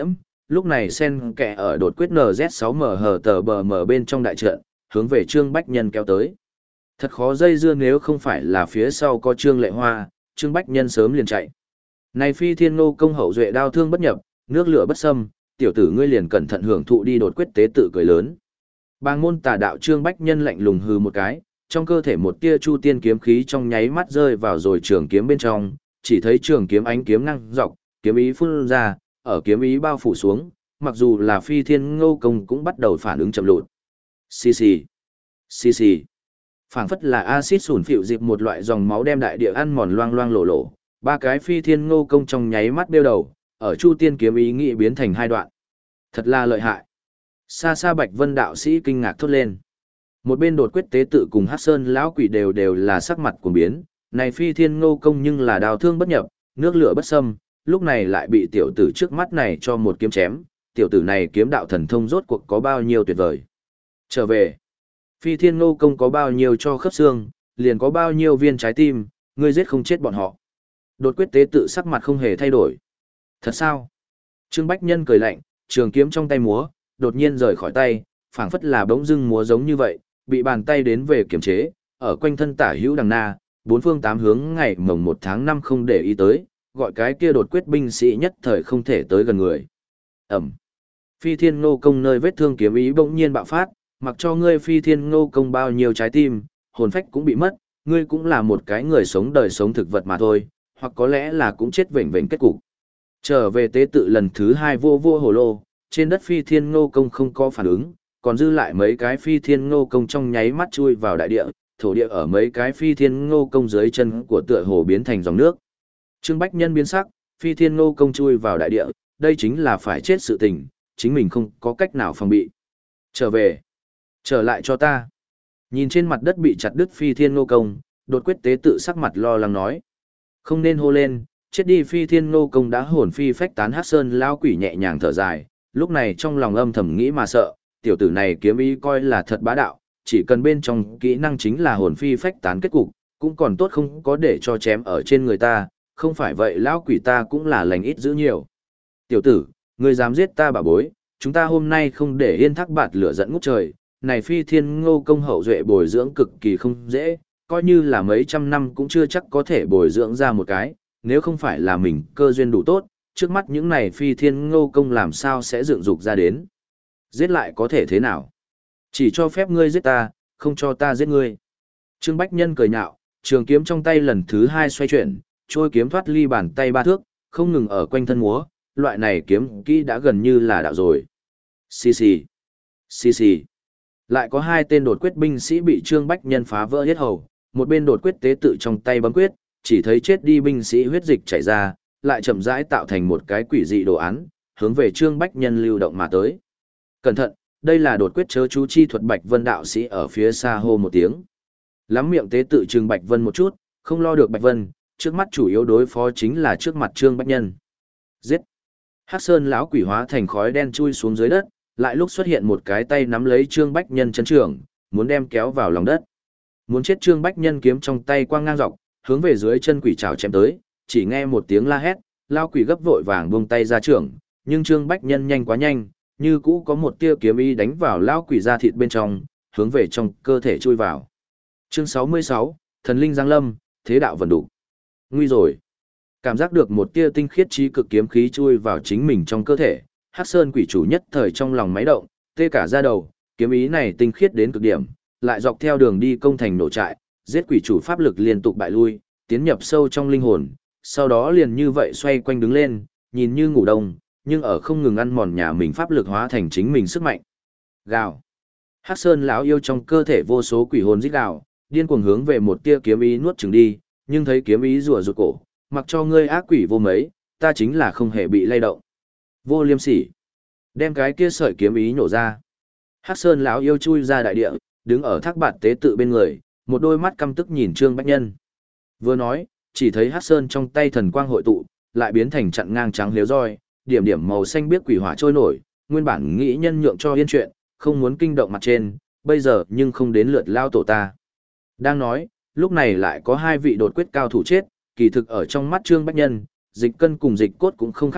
lúc này sen kẽ ở đột quyết en dét sáu M hờ tờ bờ mở bên trong đại trận, hướng về Trương Bách Nhân kéo tới. Thật khó dây dưa nếu không phải là phía sau có Trương Lệ Hoa, Trương Bách Nhân sớm liền chạy. Này phi thiên ngô công hậu duệ đao thương bất nhập, nước lửa bất xâm, tiểu tử ngươi liền cẩn thận hưởng thụ đi đột quyết tế tự cười lớn. Bàng môn tà đạo Trương Bách Nhân lạnh lùng hừ một cái, trong cơ thể một tia chu tiên kiếm khí trong nháy mắt rơi vào rồi trường kiếm bên trong, chỉ thấy trường kiếm ánh kiếm năng dọc, kiếm ý phun ra, ở kiếm ý bao phủ xuống, mặc dù là phi thiên ngô công cũng bắt đầu phản ứng chậm lụt. Xì xì, xì xì. Phảng phất là axit sủn phịu dịp một loại dòng máu đem đại địa ăn mòn loang loang lổ lổ, ba cái phi thiên ngô công trong nháy mắt đeo đầu, ở chu tiên kiếm ý nghị biến thành hai đoạn. Thật là lợi hại. Xa xa Bạch Vân đạo sĩ kinh ngạc thốt lên. Một bên đột quyết tế tự cùng Hắc Sơn lão quỷ đều đều là sắc mặt cuồng biến, này phi thiên ngô công nhưng là đào thương bất nhập, nước lửa bất xâm, lúc này lại bị tiểu tử trước mắt này cho một kiếm chém, tiểu tử này kiếm đạo thần thông rốt cuộc có bao nhiêu tuyệt vời. Trở về, phi thiên ngô công có bao nhiêu cho khớp xương, liền có bao nhiêu viên trái tim, ngươi giết không chết bọn họ. Đột quyết tế tự sắc mặt không hề thay đổi. Thật sao? Trương Bách Nhân cười lạnh, trường kiếm trong tay múa, đột nhiên rời khỏi tay, phảng phất là bỗng dưng múa giống như vậy, bị bàn tay đến về kiểm chế, ở quanh thân tả hữu đằng na, bốn phương tám hướng ngày mồng một tháng năm không để ý tới, gọi cái kia đột quyết binh sĩ nhất thời không thể tới gần người. Ẩm. Phi thiên ngô công nơi vết thương kiếm ý bỗng nhiên bạo phát, mặc cho ngươi phi thiên ngô công bao nhiêu trái tim, hồn phách cũng bị mất, ngươi cũng là một cái người sống đời sống thực vật mà thôi, hoặc có lẽ là cũng chết vểnh vểnh kết cục. Trở về tế tự lần thứ hai vô vô hồ lô, trên đất phi thiên ngô công không có phản ứng, còn dư lại mấy cái phi thiên ngô công trong nháy mắt chui vào đại địa, thổ địa ở mấy cái phi thiên ngô công dưới chân của tựa hồ biến thành dòng nước. Trương Bách Nhân biến sắc, phi thiên ngô công chui vào đại địa, đây chính là phải chết sự tình, chính mình không có cách nào phòng bị. Trở về, trở lại cho ta. Nhìn trên mặt đất bị chặt đứt phi thiên ngô công, đột quyết tế tự sắc mặt lo lắng nói. Không nên hô lên, chết đi phi thiên ngô công đã hồn phi phách tán. Hắc Sơn lao quỷ nhẹ nhàng thở dài, lúc này trong lòng âm thầm nghĩ mà sợ, tiểu tử này kiếm ý coi là thật bá đạo, chỉ cần bên trong kỹ năng chính là hồn phi phách tán kết cục, cũng còn tốt không có để cho chém ở trên người ta, không phải vậy lão quỷ ta cũng là lành ít giữ nhiều. Tiểu tử, ngươi dám giết ta bà bối, chúng ta hôm nay không để yên thác bạt lửa dẫn ngút trời, này phi thiên ngô công hậu duệ bồi dưỡng cực kỳ không dễ, coi như là mấy trăm năm cũng chưa chắc có thể bồi dưỡng ra một cái, nếu không phải là mình cơ duyên đủ tốt, trước mắt những này phi thiên ngô công làm sao sẽ dựng dục ra đến. Giết lại có thể thế nào? Chỉ cho phép ngươi giết ta, không cho ta giết ngươi. Trương Bách Nhân cười nhạo, trường kiếm trong tay lần thứ hai xoay chuyển, trôi kiếm thoát ly bàn tay ba thước, không ngừng ở quanh thân múa, loại này kiếm kỹ đã gần như là đạo rồi. Xì xì, xì xì. Lại có hai tên đột quyết binh sĩ bị Trương Bách Nhân phá vỡ hết hầu, một bên đột quyết tế tự trong tay bấm quyết, chỉ thấy chết đi binh sĩ huyết dịch chảy ra, lại chậm rãi tạo thành một cái quỷ dị đồ án, hướng về Trương Bách Nhân lưu động mà tới. Cẩn thận, đây là đột quyết chớ chú chi thuật. Bạch Vân đạo sĩ ở phía xa hô một tiếng. Lắm miệng tế tự Trương Bạch Vân một chút, không lo được Bạch Vân, trước mắt chủ yếu đối phó chính là trước mặt Trương Bách Nhân. Giết! Hắc Sơn lão quỷ hóa thành khói đen chui xuống dưới đất, lại lúc xuất hiện một cái tay nắm lấy Trương Bách Nhân chân trường, muốn đem kéo vào lòng đất. Muốn chết Trương Bách Nhân kiếm trong tay quang ngang dọc, hướng về dưới chân quỷ trảo chém tới, chỉ nghe một tiếng la hét, lão quỷ gấp vội vàng buông tay ra trường, nhưng Trương Bách Nhân nhanh quá nhanh, như cũ có một tia kiếm ý đánh vào lão quỷ da thịt bên trong, hướng về trong cơ thể chui vào. Chương sáu mươi sáu, Thần linh giáng lâm, thế đạo vận đủ. Nguy rồi. Cảm giác được một tia tinh khiết trí cực kiếm khí chui vào chính mình trong cơ thể, Hắc Sơn quỷ chủ nhất thời trong lòng máy động, tê cả da đầu, kiếm ý này tinh khiết đến cực điểm, lại dọc theo đường đi công thành nổ trại, giết quỷ chủ pháp lực liên tục bại lui, tiến nhập sâu trong linh hồn, sau đó liền như vậy xoay quanh đứng lên, nhìn như ngủ đông, nhưng ở không ngừng ăn mòn nhà mình pháp lực hóa thành chính mình sức mạnh. Gào. Hắc Sơn lão yêu trong cơ thể vô số quỷ hồn rít gào, điên cuồng hướng về một tia kiếm ý nuốt chửng đi, nhưng thấy kiếm ý rùa rụt cổ, mặc cho ngươi ác quỷ vô mấy, ta chính là không hề bị lay động. Vô liêm sỉ. Đem cái kia sợi kiếm ý nổ ra. Hắc Sơn lão yêu chui ra đại địa, đứng ở thác bạt tế tự bên người, một đôi mắt căm tức nhìn Trương Bách Nhân. Vừa nói, chỉ thấy Hắc Sơn trong tay thần quang hội tụ, lại biến thành chặn ngang trắng liếu roi, điểm điểm màu xanh biếc quỷ hỏa trôi nổi, nguyên bản nghĩ nhân nhượng cho yên chuyện, không muốn kinh động mặt trên, bây giờ nhưng không đến lượt lao tổ ta. Đang nói, lúc này lại có hai vị đột quyết cao thủ chết, kỳ thực ở trong mắt Trương Bách Nhân, dịch cân cùng dịch cốt cũng không khác biệt,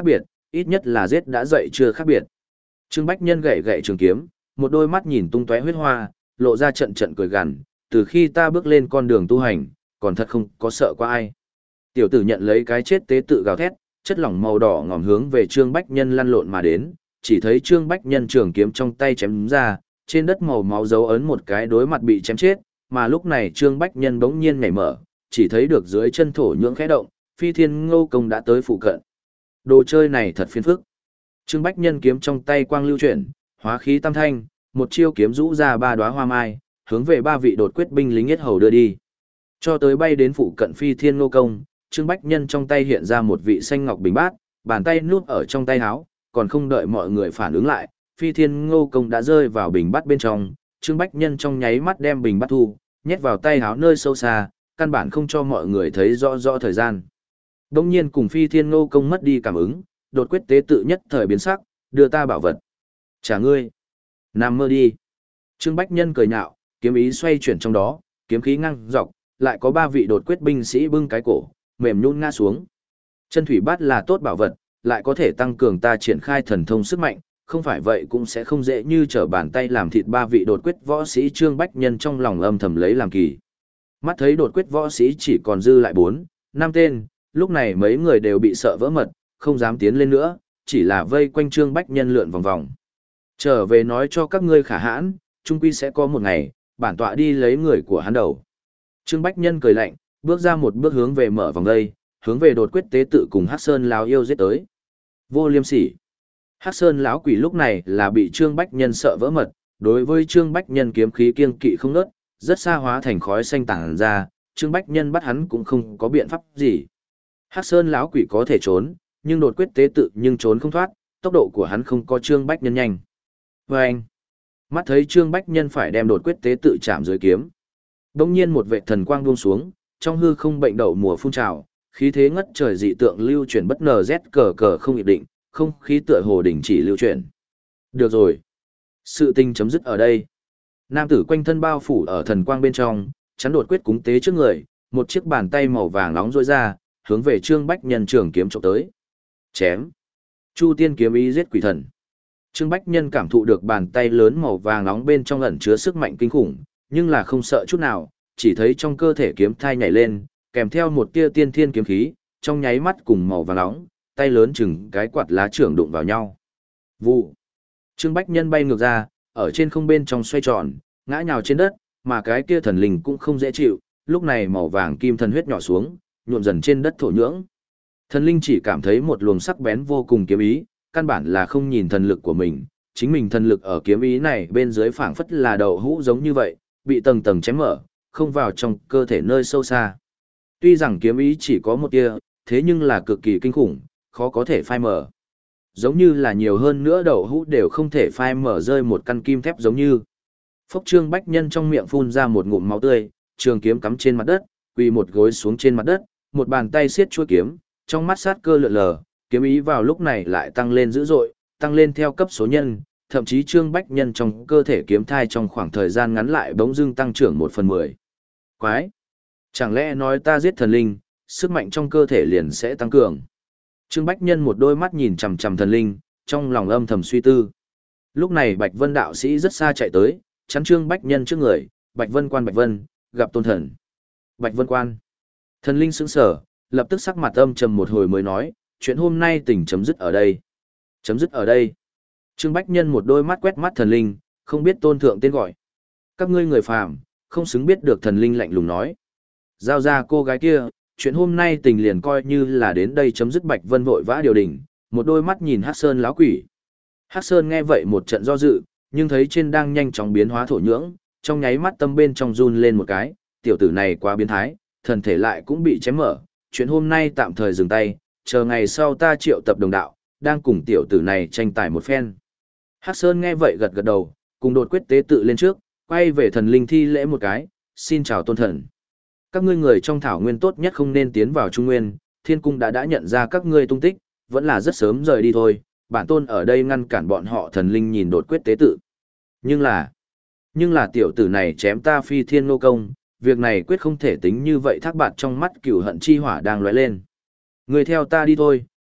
ít nhất là giết đã dậy chưa khác biệt. Trương Bách Nhân gậy gậy trường kiếm, một đôi mắt nhìn tung tóe huyết hoa, lộ ra trận trận cười gằn, từ khi ta bước lên con đường tu hành, còn thật không có sợ qua ai. Tiểu tử nhận lấy cái chết tế tự gào thét, chất lỏng màu đỏ ngòm hướng về Trương Bách Nhân lăn lộn mà đến, chỉ thấy Trương Bách Nhân trường kiếm trong tay chém ra, trên đất màu máu dấu ấn một cái đối mặt bị chém chết, mà lúc này Trương Bách Nhân bỗng nhiên nhảy mở, chỉ thấy được dưới chân thổ nhưỡng khẽ động, Phi Thiên Ngô Công đã tới phụ cận. Đồ chơi này thật phiền phức. Trương Bách Nhân kiếm trong tay quang lưu chuyển, hóa khí tam thanh, một chiêu kiếm rũ ra ba đóa hoa mai, hướng về ba vị đột quyết binh lính yết hầu đưa đi. Cho tới bay đến phụ cận Phi Thiên Ngô Công, Trương Bách Nhân trong tay hiện ra một vị xanh ngọc bình bát, bàn tay nuốt ở trong tay áo, còn không đợi mọi người phản ứng lại, Phi Thiên Ngô Công đã rơi vào bình bát bên trong, Trương Bách Nhân trong nháy mắt đem bình bát thu, nhét vào tay áo nơi sâu xa, căn bản không cho mọi người thấy rõ rõ thời gian. Đông nhiên cùng Phi Thiên Ngô Công mất đi cảm ứng, đột quyết tế tự nhất thời biến sắc, đưa ta bảo vật. Trả ngươi. Nằm mơ đi. Trương Bách Nhân cười nhạo, kiếm ý xoay chuyển trong đó, kiếm khí ngăng dọc, lại có ba vị đột quyết binh sĩ bưng cái cổ, mềm nhũn ngã xuống. Chân thủy bát là tốt bảo vật, lại có thể tăng cường ta triển khai thần thông sức mạnh, không phải vậy cũng sẽ không dễ như trở bàn tay làm thịt ba vị đột quyết võ sĩ. Trương Bách Nhân trong lòng âm thầm lấy làm kỳ. Mắt thấy đột quyết võ sĩ chỉ còn dư lại bốn, năm tên, lúc này mấy người đều bị sợ vỡ mật, không dám tiến lên nữa, chỉ là vây quanh Trương Bách Nhân lượn vòng vòng. Trở về nói cho các ngươi khả hãn, chung quy sẽ có một ngày, bản tọa đi lấy người của hắn đầu. Trương Bách Nhân cười lạnh, bước ra một bước hướng về mở vòng đây, hướng về đột quyết tế tự cùng Hắc Sơn lão yêu giết tới. Vô liêm sỉ. Hắc Sơn lão quỷ lúc này là bị Trương Bách Nhân sợ vỡ mật, đối với Trương Bách Nhân kiếm khí kiêng kỵ không ngớt, rất xa hóa thành khói xanh tản ra, Trương Bách Nhân bắt hắn cũng không có biện pháp gì. Hắc Sơn lão quỷ có thể trốn, nhưng đột quyết tế tự nhưng trốn không thoát, tốc độ của hắn không có Trương Bách Nhân nhanh. Và anh, mắt thấy Trương Bách Nhân phải đem đột quyết tế tự chạm dưới kiếm. Đông nhiên một vệ thần quang buông xuống, trong hư không bệnh đậu mùa phun trào, khí thế ngất trời dị tượng lưu chuyển bất ngờ rét cờ cờ không ịp định, không khí tựa hồ đỉnh chỉ lưu chuyển. Được rồi. Sự tình chấm dứt ở đây. Nam tử quanh thân bao phủ ở thần quang bên trong, chắn đột quyết cúng tế trước người, một chiếc bàn tay màu vàng nóng rỗi ra, hướng về Trương Bách Nhân trường kiếm chụp tới. Chém. Chu tiên kiếm ý giết quỷ thần. Trương Bách Nhân cảm thụ được bàn tay lớn màu vàng nóng bên trong ẩn chứa sức mạnh kinh khủng, nhưng là không sợ chút nào, chỉ thấy trong cơ thể kiếm thai nhảy lên, kèm theo một tia tiên thiên kiếm khí, trong nháy mắt cùng màu vàng nóng, tay lớn chừng cái quạt lá trưởng đụng vào nhau. Vụ. Trương Bách Nhân bay ngược ra, ở trên không bên trong xoay tròn, ngã nhào trên đất, mà cái kia thần linh cũng không dễ chịu, lúc này màu vàng kim thần huyết nhỏ xuống, nhuộm dần trên đất thổ nhưỡng. Thần linh chỉ cảm thấy một luồng sắc bén vô cùng kiếm ý, căn bản là không nhìn thần lực của mình, chính mình thần lực ở kiếm ý này bên dưới phảng phất là đậu hũ giống như vậy, bị tầng tầng chém mở, không vào trong cơ thể nơi sâu xa. Tuy rằng kiếm ý chỉ có một tia, thế nhưng là cực kỳ kinh khủng, khó có thể phai mở. Giống như là nhiều hơn nữa đậu hũ đều không thể phai mở rơi một căn kim thép giống như. Phốc Trương Bách Nhân trong miệng phun ra một ngụm máu tươi, trường kiếm cắm trên mặt đất, quỳ một gối xuống trên mặt đất, một bàn tay siết chuôi kiếm, trong mắt sát cơ lượn lờ, kiếm ý vào lúc này lại tăng lên dữ dội, tăng lên theo cấp số nhân, thậm chí Trương Bách Nhân trong cơ thể kiếm thai trong khoảng thời gian ngắn lại bỗng dưng tăng trưởng một phần mười. Quái! Chẳng lẽ nói ta giết thần linh, sức mạnh trong cơ thể liền sẽ tăng cường? Trương Bách Nhân một đôi mắt nhìn chằm chằm thần linh, trong lòng âm thầm suy tư. Lúc này Bạch Vân đạo sĩ rất xa chạy tới, chắn Trương Bách Nhân trước người, Bạch Vân quan Bạch Vân, gặp tôn thần. Bạch Vân quan. Thần linh sững sờ, lập tức sắc mặt âm trầm một hồi mới nói, chuyện hôm nay tình chấm dứt ở đây. Chấm dứt ở đây. Trương Bách Nhân một đôi mắt quét mắt thần linh, không biết tôn thượng tên gọi. Các ngươi người phàm, không xứng biết được thần linh lạnh lùng nói. Giao ra cô gái kia, chuyện hôm nay tình liền coi như là đến đây chấm dứt. Bạch Vân vội vã điều đình, một đôi mắt nhìn Hắc Sơn lão quỷ. Hắc Sơn nghe vậy một trận do dự, nhưng thấy trên đang nhanh chóng biến hóa thổ nhưỡng, trong nháy mắt tâm bên trong run lên một cái, tiểu tử này quá biến thái, thần thể lại cũng bị chém mở, chuyện hôm nay tạm thời dừng tay, chờ ngày sau ta triệu tập đồng đạo, đang cùng tiểu tử này tranh tài một phen. Hắc Sơn nghe vậy gật gật đầu, cùng đột quyết tế tự lên trước, quay về thần linh thi lễ một cái, xin chào tôn thần. Các ngươi người trong thảo nguyên tốt nhất không nên tiến vào Trung Nguyên, Thiên Cung đã đã nhận ra các ngươi tung tích, vẫn là rất sớm rời đi thôi, bản tôn ở đây ngăn cản bọn họ. Thần linh nhìn đột quyết tế tự. Nhưng là, nhưng là tiểu tử này chém ta Phi Thiên Ngô Công, việc này quyết không thể tính như vậy. Thác bạt trong mắt cửu hận chi hỏa đang lóe lên. Người theo ta đi thôi,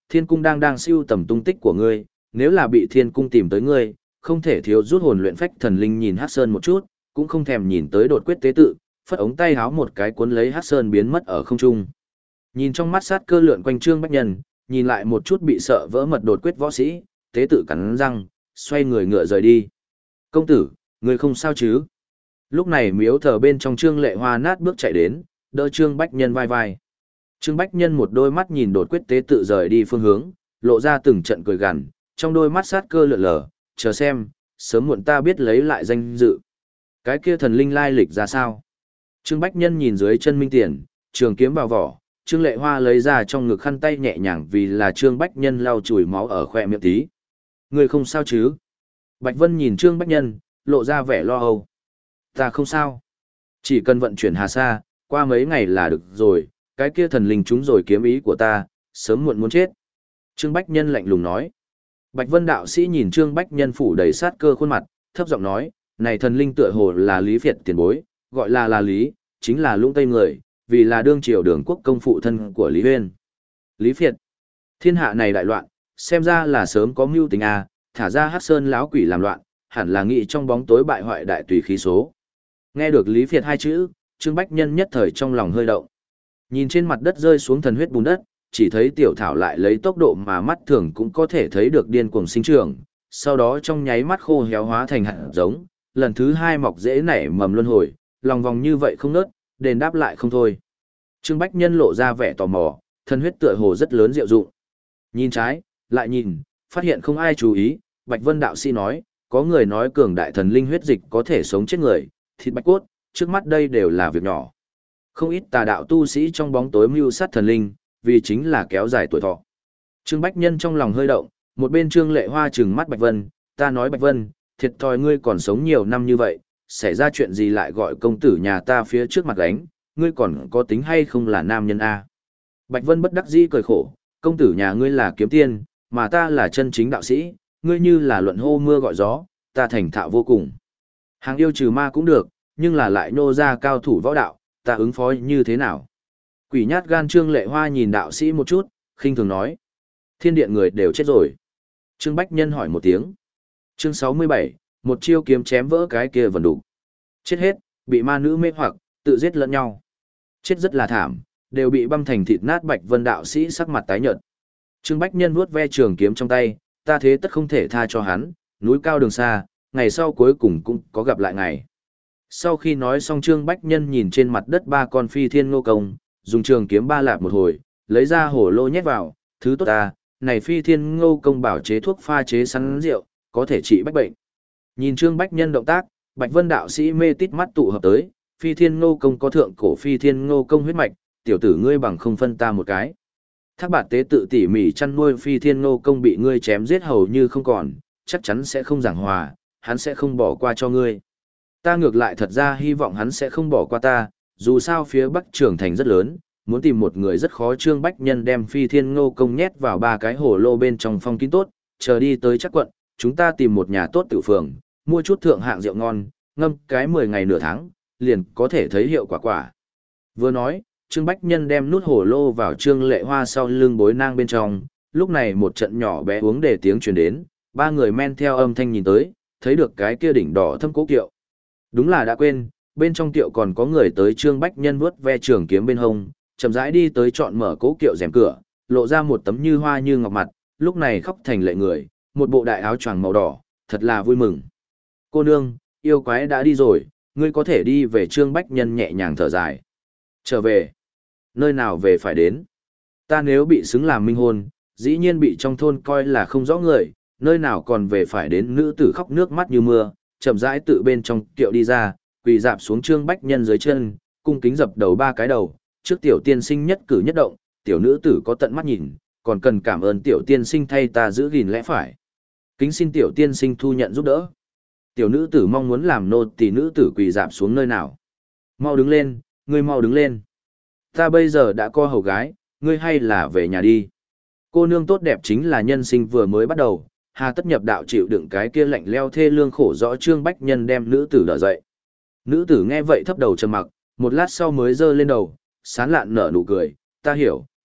thiên cung đang đang siêu tầm tung tích của ngươi, nếu là bị thiên cung tìm tới ngươi, không thể thiếu rút hồn luyện phách thần linh nhìn Hắc Sơn một chút, cũng không thèm nhìn tới đột quyết tế tự, phất ống tay háo một cái cuốn lấy Hắc Sơn biến mất ở không trung. Nhìn trong mắt sát cơ lượn quanh Trương Bách Nhân, nhìn lại một chút bị sợ vỡ mật đột quyết võ sĩ, tế tự cắn răng, xoay người ngựa rời đi. Công tử, người không sao chứ? Lúc này miếu thờ bên trong Trương Lệ Hoa nát bước chạy đến, đỡ Trương Bách Nhân vai vai. Trương Bách Nhân một đôi mắt nhìn đột quyết tế tự rời đi phương hướng, lộ ra từng trận cười gằn, trong đôi mắt sát cơ lượn lờ, chờ xem, sớm muộn ta biết lấy lại danh dự. Cái kia thần linh lai lịch ra sao? Trương Bách Nhân nhìn dưới chân minh tiền, trường kiếm vào vỏ, Trương Lệ Hoa lấy ra trong ngực khăn tay nhẹ nhàng vì là Trương Bách Nhân lau chùi máu ở khỏe miệng tí. Người không sao chứ? Bạch Vân nhìn Trương Bách Nhân, lộ ra vẻ lo âu. Ta không sao. Chỉ cần vận chuyển hà sa, qua mấy ngày là được rồi, cái kia thần linh trúng rồi kiếm ý của ta, sớm muộn muốn chết. Trương Bách Nhân lạnh lùng nói. Bạch Vân đạo sĩ nhìn Trương Bách Nhân phủ đầy sát cơ khuôn mặt, thấp giọng nói, này thần linh tựa hồ là Lý Việt tiền bối, gọi là là Lý, chính là lũng tây người, vì là đương triều đường quốc công phụ thân của Lý Huyên. Lý Việt, thiên hạ này đại loạn, xem ra là sớm có mưu tính a, thả ra Hắc Sơn lão quỷ làm loạn, hẳn là nghĩ trong bóng tối bại hoại đại tùy khí số. Nghe được Lý Việt hai chữ, Trương Bách Nhân nhất thời trong lòng hơi động. Nhìn trên mặt đất rơi xuống thần huyết bùn đất, chỉ thấy tiểu thảo lại lấy tốc độ mà mắt thường cũng có thể thấy được điên cuồng sinh trưởng, sau đó trong nháy mắt khô héo hóa thành hạt giống, lần thứ hai mọc rễ nảy mầm luân hồi, lòng vòng như vậy không nớt, đền đáp lại không thôi. Trương Bách Nhân lộ ra vẻ tò mò, thần huyết tựa hồ rất lớn diệu dụng. Nhìn trái, lại nhìn, phát hiện không ai chú ý, Bạch Vân đạo sĩ nói, có người nói cường đại thần linh huyết dịch có thể sống chết người, thịt bạch cốt, trước mắt đây đều là việc nhỏ. Không ít tà đạo tu sĩ trong bóng tối mưu sát thần linh, vì chính là kéo dài tuổi thọ. Trương Bách Nhân trong lòng hơi động, một bên Trương Lệ Hoa trừng mắt Bạch Vân, ta nói Bạch Vân, thiệt thòi ngươi còn sống nhiều năm như vậy, xảy ra chuyện gì lại gọi công tử nhà ta phía trước mặt gánh, ngươi còn có tính hay không là nam nhân a? Bạch Vân bất đắc dĩ cười khổ, công tử nhà ngươi là kiếm tiên, mà ta là chân chính đạo sĩ, ngươi như là luận hô mưa gọi gió, ta thành thạo vô cùng. Hàng yêu trừ ma cũng được, nhưng là lại nô ra cao thủ võ đạo, ta ứng phó như thế nào? Quỷ nhát gan Trương Lệ Hoa nhìn đạo sĩ một chút, khinh thường nói. Thiên điện người đều chết rồi. Trương Bách Nhân hỏi một tiếng. Chương sáu mươi bảy, một chiêu kiếm chém vỡ cái kia vần đủ. Chết hết, bị ma nữ mê hoặc, tự giết lẫn nhau. Chết rất là thảm, đều bị băm thành thịt nát. Bạch Vân đạo sĩ sắc mặt tái nhợt. Trương Bách Nhân vuốt ve trường kiếm trong tay, ta thế tất không thể tha cho hắn, núi cao đường xa, ngày sau cuối cùng cũng có gặp lại ngày. Sau khi nói xong Trương Bách Nhân nhìn trên mặt đất ba con phi thiên ngô công, dùng trường kiếm ba lạp một hồi, lấy ra hổ lô nhét vào, thứ tốt ta, này phi thiên ngô công bảo chế thuốc pha chế sắn rượu, có thể trị bách bệnh. Nhìn Trương Bách Nhân động tác, Bạch Vân đạo sĩ mê tít mắt tụ hợp tới, phi thiên ngô công có thượng cổ phi thiên ngô công huyết mạch, tiểu tử ngươi bằng không phân ta một cái. Thác bạt tế tự tỉ mỉ chăn nuôi phi thiên ngô công bị ngươi chém giết hầu như không còn, chắc chắn sẽ không giảng hòa, hắn sẽ không bỏ qua cho ngươi. Ta ngược lại thật ra hy vọng hắn sẽ không bỏ qua ta, dù sao phía bắc trường thành rất lớn, muốn tìm một người rất khó. Trương Bách Nhân đem phi thiên ngô công nhét vào ba cái hồ lô bên trong phong kín tốt, chờ đi tới chắc quận, chúng ta tìm một nhà tốt tự phường, mua chút thượng hạng rượu ngon, ngâm cái mười ngày nửa tháng, liền có thể thấy hiệu quả quả. Vừa nói, Trương Bách Nhân đem nút hồ lô vào Trương Lệ Hoa sau lưng bối nang bên trong, lúc này một trận nhỏ bé uống để tiếng truyền đến, ba người men theo âm thanh nhìn tới, thấy được cái kia đỉnh đỏ thâm cố kiệu. Đúng là đã quên, bên trong tiệu còn có người tới. Trương Bách Nhân vuốt ve trường kiếm bên hông, chậm rãi đi tới chọn mở cố kiệu rèm cửa, lộ ra một tấm như hoa như ngọc mặt, lúc này khóc thành lệ người, một bộ đại áo choàng màu đỏ, thật là vui mừng. Cô nương, yêu quái đã đi rồi, ngươi có thể đi về. Trương Bách Nhân nhẹ nhàng thở dài. Trở về? Nơi nào về phải đến? Ta nếu bị xứng làm minh hôn, dĩ nhiên bị trong thôn coi là không rõ người, nơi nào còn về phải đến. Nữ tử khóc nước mắt như mưa, chậm rãi tự bên trong kiệu đi ra, quỳ dạp xuống Trương Bách Nhân dưới chân, cung kính dập đầu ba cái đầu, trước tiểu tiên sinh nhất cử nhất động, tiểu nữ tử có tận mắt nhìn, còn cần cảm ơn tiểu tiên sinh thay ta giữ gìn lẽ phải. Kính xin tiểu tiên sinh thu nhận giúp đỡ. Tiểu nữ tử mong muốn làm nô tỳ. Nữ tử quỳ dạp xuống nơi nào. Mau đứng lên, ngươi mau đứng lên. Ta bây giờ đã có hầu gái, ngươi hay là về nhà đi. Cô nương tốt đẹp chính là nhân sinh vừa mới bắt đầu, hà tất nhập đạo chịu đựng cái kia lạnh leo thê lương khổ rõ. Trương Bách Nhân đem nữ tử đỡ dậy. Nữ tử nghe vậy thấp đầu trầm mặc, một lát sau mới giơ lên đầu, sán lạn nở nụ cười, ta hiểu,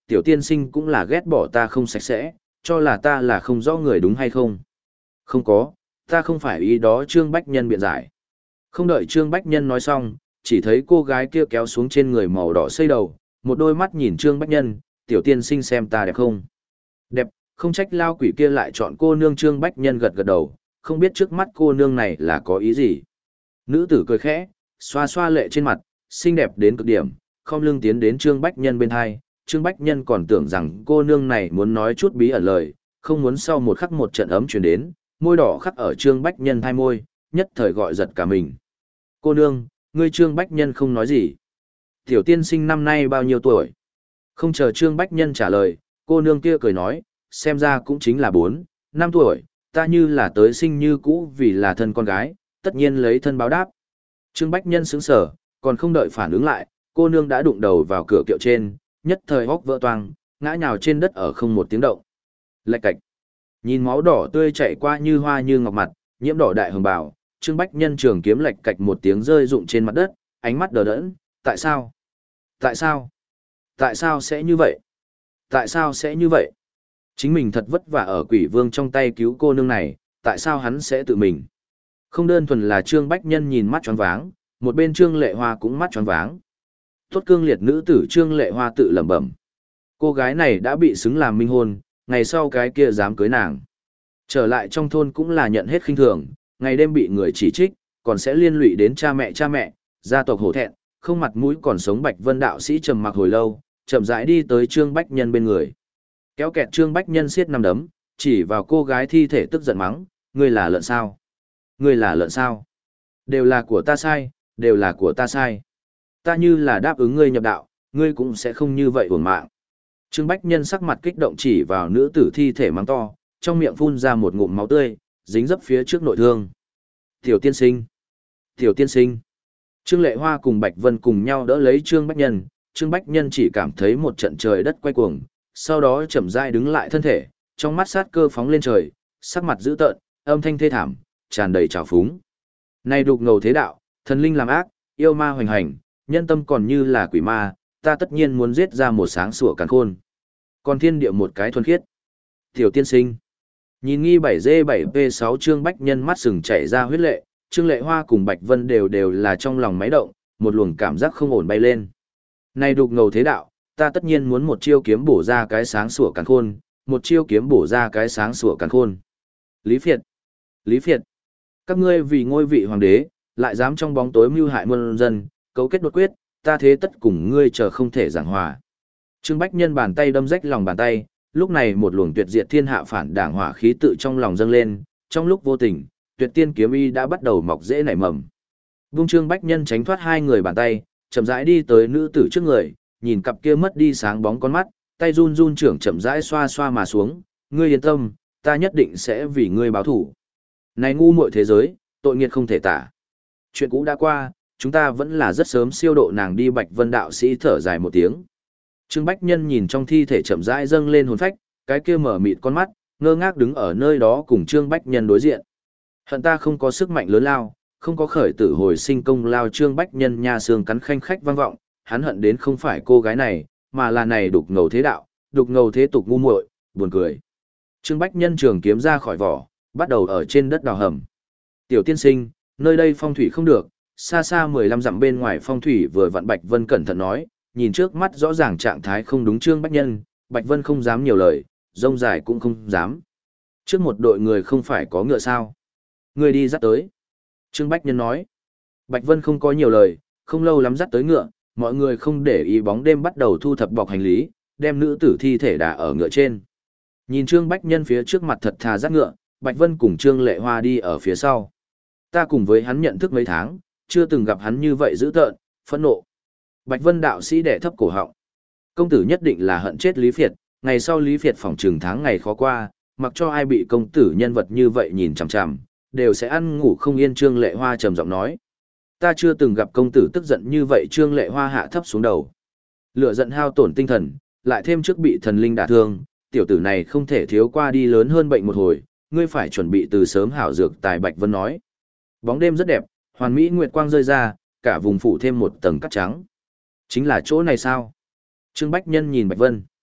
tiểu tiên sinh cũng là ghét bỏ ta không sạch sẽ, cho là ta là không rõ người đúng hay không? Không có, ta không phải ý đó. Trương Bách Nhân biện giải. Không đợi Trương Bách Nhân nói xong, chỉ thấy cô gái kia kéo xuống trên người màu đỏ xây đầu, một đôi mắt nhìn Trương Bách Nhân, tiểu tiên sinh xem ta đẹp không? Đẹp, không trách lao quỷ kia lại chọn cô nương. Trương Bách Nhân gật gật đầu, không biết trước mắt cô nương này là có ý gì. Nữ tử cười khẽ, xoa xoa lệ trên mặt, xinh đẹp đến cực điểm, không lưng tiến đến Trương Bách Nhân bên hai. Trương Bách Nhân còn tưởng rằng cô nương này muốn nói chút bí ẩn lời, không muốn sau một khắc một trận ấm truyền đến, môi đỏ khắc ở Trương Bách Nhân hai môi, nhất thời gọi giật cả mình. Cô nương, ngươi Trương Bách Nhân không nói gì. Tiểu tiên sinh năm nay bao nhiêu tuổi? Không chờ Trương Bách Nhân trả lời, cô nương kia cười nói, xem ra cũng chính là bốn, năm tuổi, ta như là tới sinh như cũ vì là thân con gái, tất nhiên lấy thân báo đáp. Trương Bách Nhân sững sờ, còn không đợi phản ứng lại, cô nương đã đụng đầu vào cửa kiệu trên, nhất thời hốc vỡ toang, ngã nhào trên đất ở không một tiếng động. Lạch cạch. Nhìn máu đỏ tươi chảy qua như hoa như ngọc mặt, nhiễm đỏ đại hồng bào, Trương Bách Nhân trường kiếm lạch cạch một tiếng rơi rụng trên mặt đất, ánh mắt đờ đẫn, tại sao? Tại sao? Tại sao sẽ như vậy? Tại sao sẽ như vậy? Chính mình thật vất vả ở quỷ vương trong tay cứu cô nương này, tại sao hắn sẽ tự mình? Không đơn thuần là Trương Bách Nhân nhìn mắt choáng váng, một bên Trương Lệ Hoa cũng mắt choáng váng. Tốt cương liệt nữ tử Trương Lệ Hoa tự lẩm bẩm. Cô gái này đã bị xứng làm minh hôn, ngày sau cái kia dám cưới nàng. Trở lại trong thôn cũng là nhận hết khinh thường, ngày đêm bị người chỉ trích, còn sẽ liên lụy đến cha mẹ cha mẹ, gia tộc hổ thẹn, không mặt mũi còn sống. Bạch Vân đạo sĩ trầm mặc hồi lâu, chậm rãi đi tới Trương Bách Nhân bên người. Kéo kẹt Trương Bách Nhân siết nắm đấm, chỉ vào cô gái thi thể tức giận mắng, ngươi là lợn sao? Ngươi là lợn sao? Đều là của ta sai, đều là của ta sai. Ta như là đáp ứng ngươi nhập đạo, ngươi cũng sẽ không như vậy uổng mạng. Trương Bách Nhân sắc mặt kích động chỉ vào nữ tử thi thể mắng to, trong miệng phun ra một ngụm máu tươi, dính dấp phía trước nội thương. Tiểu tiên sinh! Tiểu tiên sinh! Trương Lệ Hoa cùng Bạch Vân cùng nhau đỡ lấy Trương Bách Nhân, Trương Bách Nhân chỉ cảm thấy một trận trời đất quay cuồng, sau đó chậm rãi đứng lại thân thể, trong mắt sát cơ phóng lên trời, sắc mặt dữ tợn, âm thanh thê thảm, tràn đầy trào phúng. Này đục ngầu thế đạo, thần linh làm ác, yêu ma hoành hành, nhân tâm còn như là quỷ ma, ta tất nhiên muốn giết ra một sáng sủa càn khôn. Còn thiên địa một cái thuần khiết. Tiểu tiên sinh. Nhìn nghi bảy D bảy P sáu Trương Bách Nhân mắt sừng chảy ra huyết lệ, Trương Lệ Hoa cùng Bạch Vân đều đều là trong lòng máy động, một luồng cảm giác không ổn bay lên. Này đục ngầu thế đạo, ta tất nhiên muốn một chiêu kiếm bổ ra cái sáng sủa càn khôn, một chiêu kiếm bổ ra cái sáng sủa càn khôn. Lý Phiệt. Lý Phiệt. Các ngươi vì ngôi vị hoàng đế, lại dám trong bóng tối mưu hại muôn dân, cấu kết đột quyết, ta thế tất cùng ngươi chờ không thể giảng hòa. Trương Bách Nhân bàn tay đâm rách lòng bàn tay, lúc này một luồng tuyệt diệt thiên hạ phản đảng hỏa khí tự trong lòng dâng lên, trong lúc vô tình, tuyệt tiên kiếm y đã bắt đầu mọc rễ nảy mầm. Vung Trương Bách Nhân tránh thoát hai người bàn tay, chậm rãi đi tới nữ tử trước người, nhìn cặp kia mất đi sáng bóng con mắt, tay run run trưởng chậm rãi xoa xoa mà xuống, ngươi yên tâm, ta nhất định sẽ vì ngươi báo thù. Này ngu muội thế giới, tội nghiệt không thể tả. Chuyện cũ đã qua, chúng ta vẫn là rất sớm siêu độ nàng đi. Bạch Vân đạo sĩ thở dài một tiếng. Trương Bách Nhân nhìn trong thi thể chậm rãi dâng lên hồn phách, cái kia mở mịt con mắt, ngơ ngác đứng ở nơi đó cùng Trương Bách Nhân đối diện. Hận ta không có sức mạnh lớn lao, không có khởi tử hồi sinh công lao. Trương Bách Nhân nha xương cắn khanh khách vang vọng, hắn hận đến không phải cô gái này, mà là này đục ngầu thế đạo, đục ngầu thế tục ngu muội, buồn cười. Trương Bách Nhân trường kiếm ra khỏi vỏ, bắt đầu ở trên đất đào hầm. Tiểu tiên sinh, nơi đây phong thủy không được, xa xa mười lăm dặm bên ngoài phong thủy vừa vặn. Bạch Vân cẩn thận nói, nhìn trước mắt rõ ràng trạng thái không đúng Trương Bách Nhân, Bạch Vân không dám nhiều lời, rông dài cũng không dám. Trước một đội người không phải có ngựa sao? Người đi dắt tới. Trương Bách Nhân nói. Bạch Vân không có nhiều lời, không lâu lắm dắt tới ngựa, mọi người không để ý bóng đêm bắt đầu thu thập bọc hành lý, đem nữ tử thi thể đả ở ngựa trên. Nhìn Trương Bách Nhân phía trước mặt thật thà dắt ngựa, Bạch Vân cùng Trương Lệ Hoa đi ở phía sau. Ta cùng với hắn nhận thức mấy tháng, chưa từng gặp hắn như vậy dữ tợn, phẫn nộ. Bạch Vân đạo sĩ đẻ thấp cổ họng. Công tử nhất định là hận chết Lý Phiệt, ngày sau Lý Phiệt phòng trường tháng ngày khó qua, mặc cho ai bị công tử nhân vật như vậy nhìn chằm chằm, đều sẽ ăn ngủ không yên. Trương Lệ Hoa trầm giọng nói. Ta chưa từng gặp công tử tức giận như vậy. Trương Lệ Hoa hạ thấp xuống đầu. Lửa giận hao tổn tinh thần, lại thêm trước bị thần linh đả thương, tiểu tử này không thể thiếu qua đi lớn hơn bệnh một hồi, ngươi phải chuẩn bị từ sớm hảo dược tài. Bạch Vân nói. Bóng đêm rất đẹp, hoàn mỹ nguyệt quang rơi ra, cả vùng phủ thêm một tầng cát trắng. Chính là chỗ này sao? Trương Bách Nhân nhìn Bạch Vân.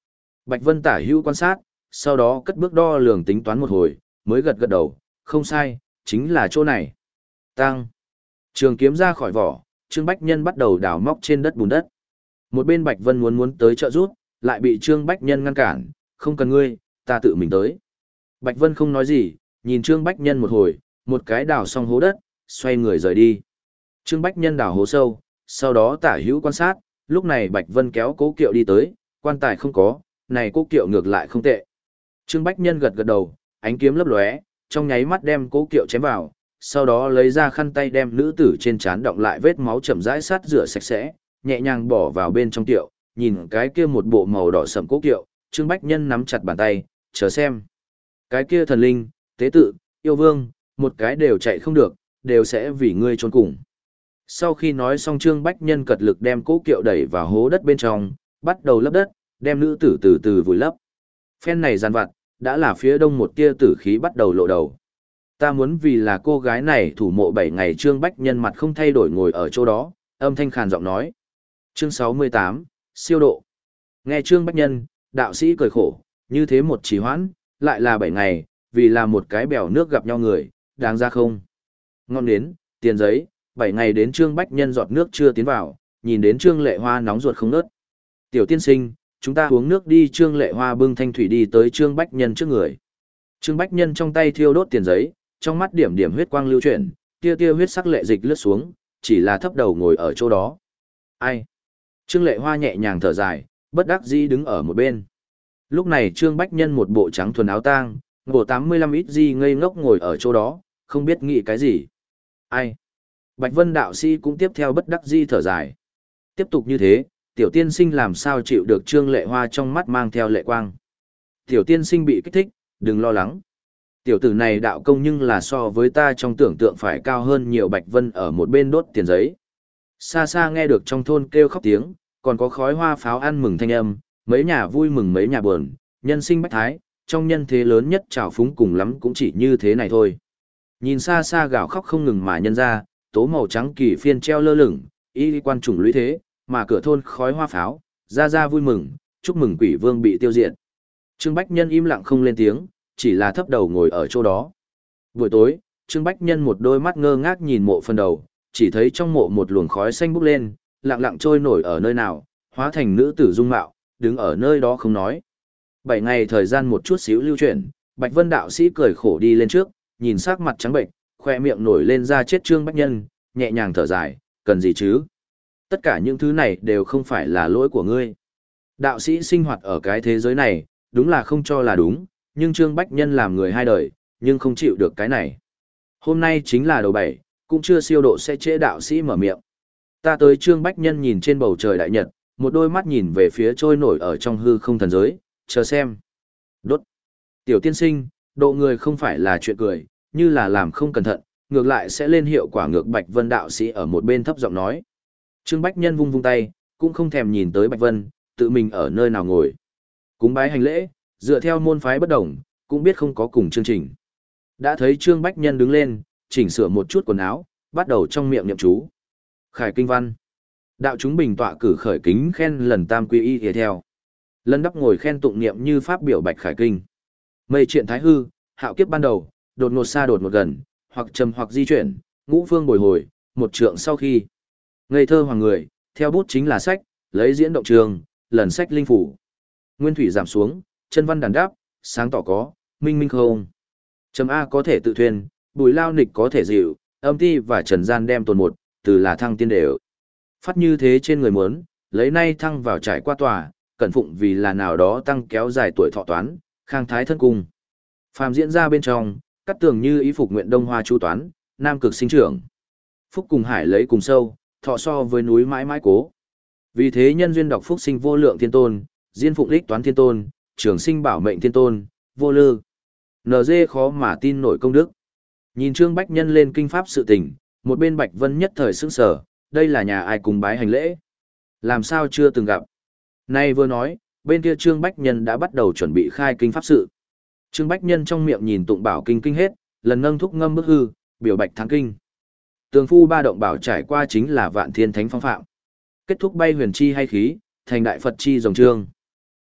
Bạch Vân tả hữu quan sát, sau đó cất bước đo lường tính toán một hồi, mới gật gật đầu, không sai, chính là chỗ này. Tăng. Trường kiếm ra khỏi vỏ, Trương Bách Nhân bắt đầu đào móc trên đất bùn đất. Một bên Bạch Vân muốn muốn tới trợ giúp, lại bị Trương Bách Nhân ngăn cản, không cần ngươi, ta tự mình tới. Bạch Vân không nói gì, nhìn Trương Bách Nhân một hồi, một cái đào xong hố đất, xoay người rời đi. Trương Bách Nhân đào hố sâu, sau đó tả hữu quan sát, lúc này Bạch Vân kéo Cố Kiệu đi tới, quan tài không có, này Cố Kiệu ngược lại không tệ. Trương Bách Nhân gật gật đầu, ánh kiếm lấp lóe, trong nháy mắt đem Cố Kiệu chém vào, sau đó lấy ra khăn tay đem nữ tử trên trán đọng lại vết máu chậm rãi sát rửa sạch sẽ, nhẹ nhàng bỏ vào bên trong tiệu, nhìn cái kia một bộ màu đỏ sẫm Cố Kiệu, Trương Bách Nhân nắm chặt bàn tay, chờ xem. Cái kia thần linh, tế tự, yêu vương, một cái đều chạy không được, đều sẽ vì ngươi trốn cùng. Sau khi nói xong Trương Bách Nhân cật lực đem Cố Kiệu đẩy vào hố đất bên trong, bắt đầu lấp đất, đem nữ tử từ từ vùi lấp. Phen này giàn vặt, đã là phía đông một tia tử khí bắt đầu lộ đầu. Ta muốn vì là cô gái này thủ mộ bảy ngày. Trương Bách Nhân mặt không thay đổi ngồi ở chỗ đó, âm thanh khàn giọng nói. Chương sáu mươi tám, siêu độ. Nghe Trương Bách Nhân, đạo sĩ cười khổ, như thế một trì hoãn, lại là bảy ngày, vì là một cái bèo nước gặp nhau người, đáng ra không? Ngon đến, tiền giấy, bảy ngày đến Trương Bách Nhân giọt nước chưa tiến vào, nhìn đến Trương Lệ Hoa nóng ruột không nớt. Tiểu tiên sinh, chúng ta uống nước đi. Trương Lệ Hoa bưng thanh thủy đi tới Trương Bách Nhân trước người. Trương Bách Nhân trong tay thiêu đốt tiền giấy, trong mắt điểm điểm huyết quang lưu chuyển, tia tia huyết sắc lệ dịch lướt xuống, chỉ là thấp đầu ngồi ở chỗ đó. Ai? Trương Lệ Hoa nhẹ nhàng thở dài, bất đắc dĩ đứng ở một bên. Lúc này Trương Bách Nhân một bộ trắng thuần áo tang, ngộ tám mươi lăm ít di ngây ngốc ngồi ở chỗ đó, không biết nghĩ cái gì. Ai? Bạch Vân đạo sĩ cũng tiếp theo bất đắc dĩ thở dài. Tiếp tục như thế, tiểu tiên sinh làm sao chịu được. Trương Lệ Hoa trong mắt mang theo lệ quang. Tiểu tiên sinh bị kích thích, đừng lo lắng. Tiểu tử này đạo công nhưng là so với ta trong tưởng tượng phải cao hơn nhiều. Bạch Vân ở một bên đốt tiền giấy. Xa xa nghe được trong thôn kêu khóc tiếng, còn có khói hoa pháo ăn mừng thanh âm, mấy nhà vui mừng mấy nhà buồn, nhân sinh bách thái, trong nhân thế lớn nhất trào phúng cùng lắm cũng chỉ như thế này thôi. Nhìn xa xa gào khóc không ngừng mà nhân ra, tố màu trắng kỳ phiên treo lơ lửng, y quan trùng lũy thế, mà cửa thôn khói hoa pháo, ra ra vui mừng, chúc mừng quỷ vương bị tiêu diệt. Trương Bách Nhân im lặng không lên tiếng, chỉ là thấp đầu ngồi ở chỗ đó. Buổi tối, Trương Bách Nhân một đôi mắt ngơ ngác nhìn mộ phần đầu, chỉ thấy trong mộ một luồng khói xanh bốc lên, lặng lặng trôi nổi ở nơi nào, hóa thành nữ tử dung mạo, đứng ở nơi đó không nói. Bảy ngày thời gian một chút xíu lưu chuyển, Bạch Vân đạo sĩ cười khổ đi lên trước, nhìn sắc mặt trắng bệnh, khoe miệng nổi lên ra chết Trương Bách Nhân, nhẹ nhàng thở dài, cần gì chứ? Tất cả những thứ này đều không phải là lỗi của ngươi. Đạo sĩ sinh hoạt ở cái thế giới này, đúng là không cho là đúng, nhưng Trương Bách Nhân làm người hai đời, nhưng không chịu được cái này. Hôm nay chính là đầu bảy, cũng chưa siêu độ sẽ trễ. Đạo sĩ mở miệng. Ta tới. Trương Bách Nhân nhìn trên bầu trời đại nhật, một đôi mắt nhìn về phía trôi nổi ở trong hư không thần giới, chờ xem. Đốt. Tiểu tiên sinh, độ người không phải là chuyện cười, như là làm không cẩn thận, ngược lại sẽ lên hiệu quả ngược. Bạch Vân đạo sĩ ở một bên thấp giọng nói. Trương Bách Nhân vung vung tay, cũng không thèm nhìn tới Bạch Vân, tự mình ở nơi nào ngồi. Cúng bái hành lễ, dựa theo môn phái bất đồng, cũng biết không có cùng chương trình. Đã thấy Trương Bách Nhân đứng lên, chỉnh sửa một chút quần áo, bắt đầu trong miệng niệm chú. Khải kinh văn. Đạo chúng bình tọa cử khởi kính khen lần tam quy y tiếp theo. Lân đắp ngồi khen tụng niệm như pháp biểu bạch khải kinh. Mây triện thái hư, hạo kiếp ban đầu, đột ngột xa đột ngột gần, hoặc trầm hoặc di chuyển, ngũ phương bồi hồi, một trượng sau khi. Ngây thơ hoàng người, theo bút chính là sách, lấy diễn động trường, lần sách linh phủ. Nguyên thủy giảm xuống, chân văn đàn đáp, sáng tỏ có, minh minh không. Trầm A có thể tự thuyền, bùi lao nịch có thể dịu, âm ti và trần gian đem tồn một, từ là thăng tiên đều. Phát như thế trên người muốn, lấy nay thăng vào trải qua tòa, cẩn phụng vì là nào đó tăng kéo dài tuổi thọ toán, khang thái thân cung. Phàm diễn ra bên trong, cắt tường như ý phục nguyện đông hoa chu toán, nam cực sinh trưởng. Phúc cùng hải lấy cùng sâu, thọ so với núi mãi mãi cố. Vì thế nhân duyên đọc phúc sinh vô lượng thiên tôn, diên phụng lích toán thiên tôn, trường sinh bảo mệnh thiên tôn, vô lư. en giê khó mà tin nổi công đức. Nhìn Trương Bách Nhân lên kinh pháp sự tình, một bên Bạch Vân nhất thời sững sờ, đây là nhà ai cùng bái hành lễ? Làm sao chưa từng gặp? Nay vừa nói, bên kia Trương Bách Nhân đã bắt đầu chuẩn bị khai kinh pháp sự. Trương Bách Nhân trong miệng nhìn tụng bảo kinh kinh hết, lần nâng thúc ngâm bức hư, biểu bạch thắng kinh. Tường phu ba động bảo trải qua chính là vạn thiên thánh phong phạm. Kết thúc bay huyền chi hay khí, thành đại Phật chi rồng trương.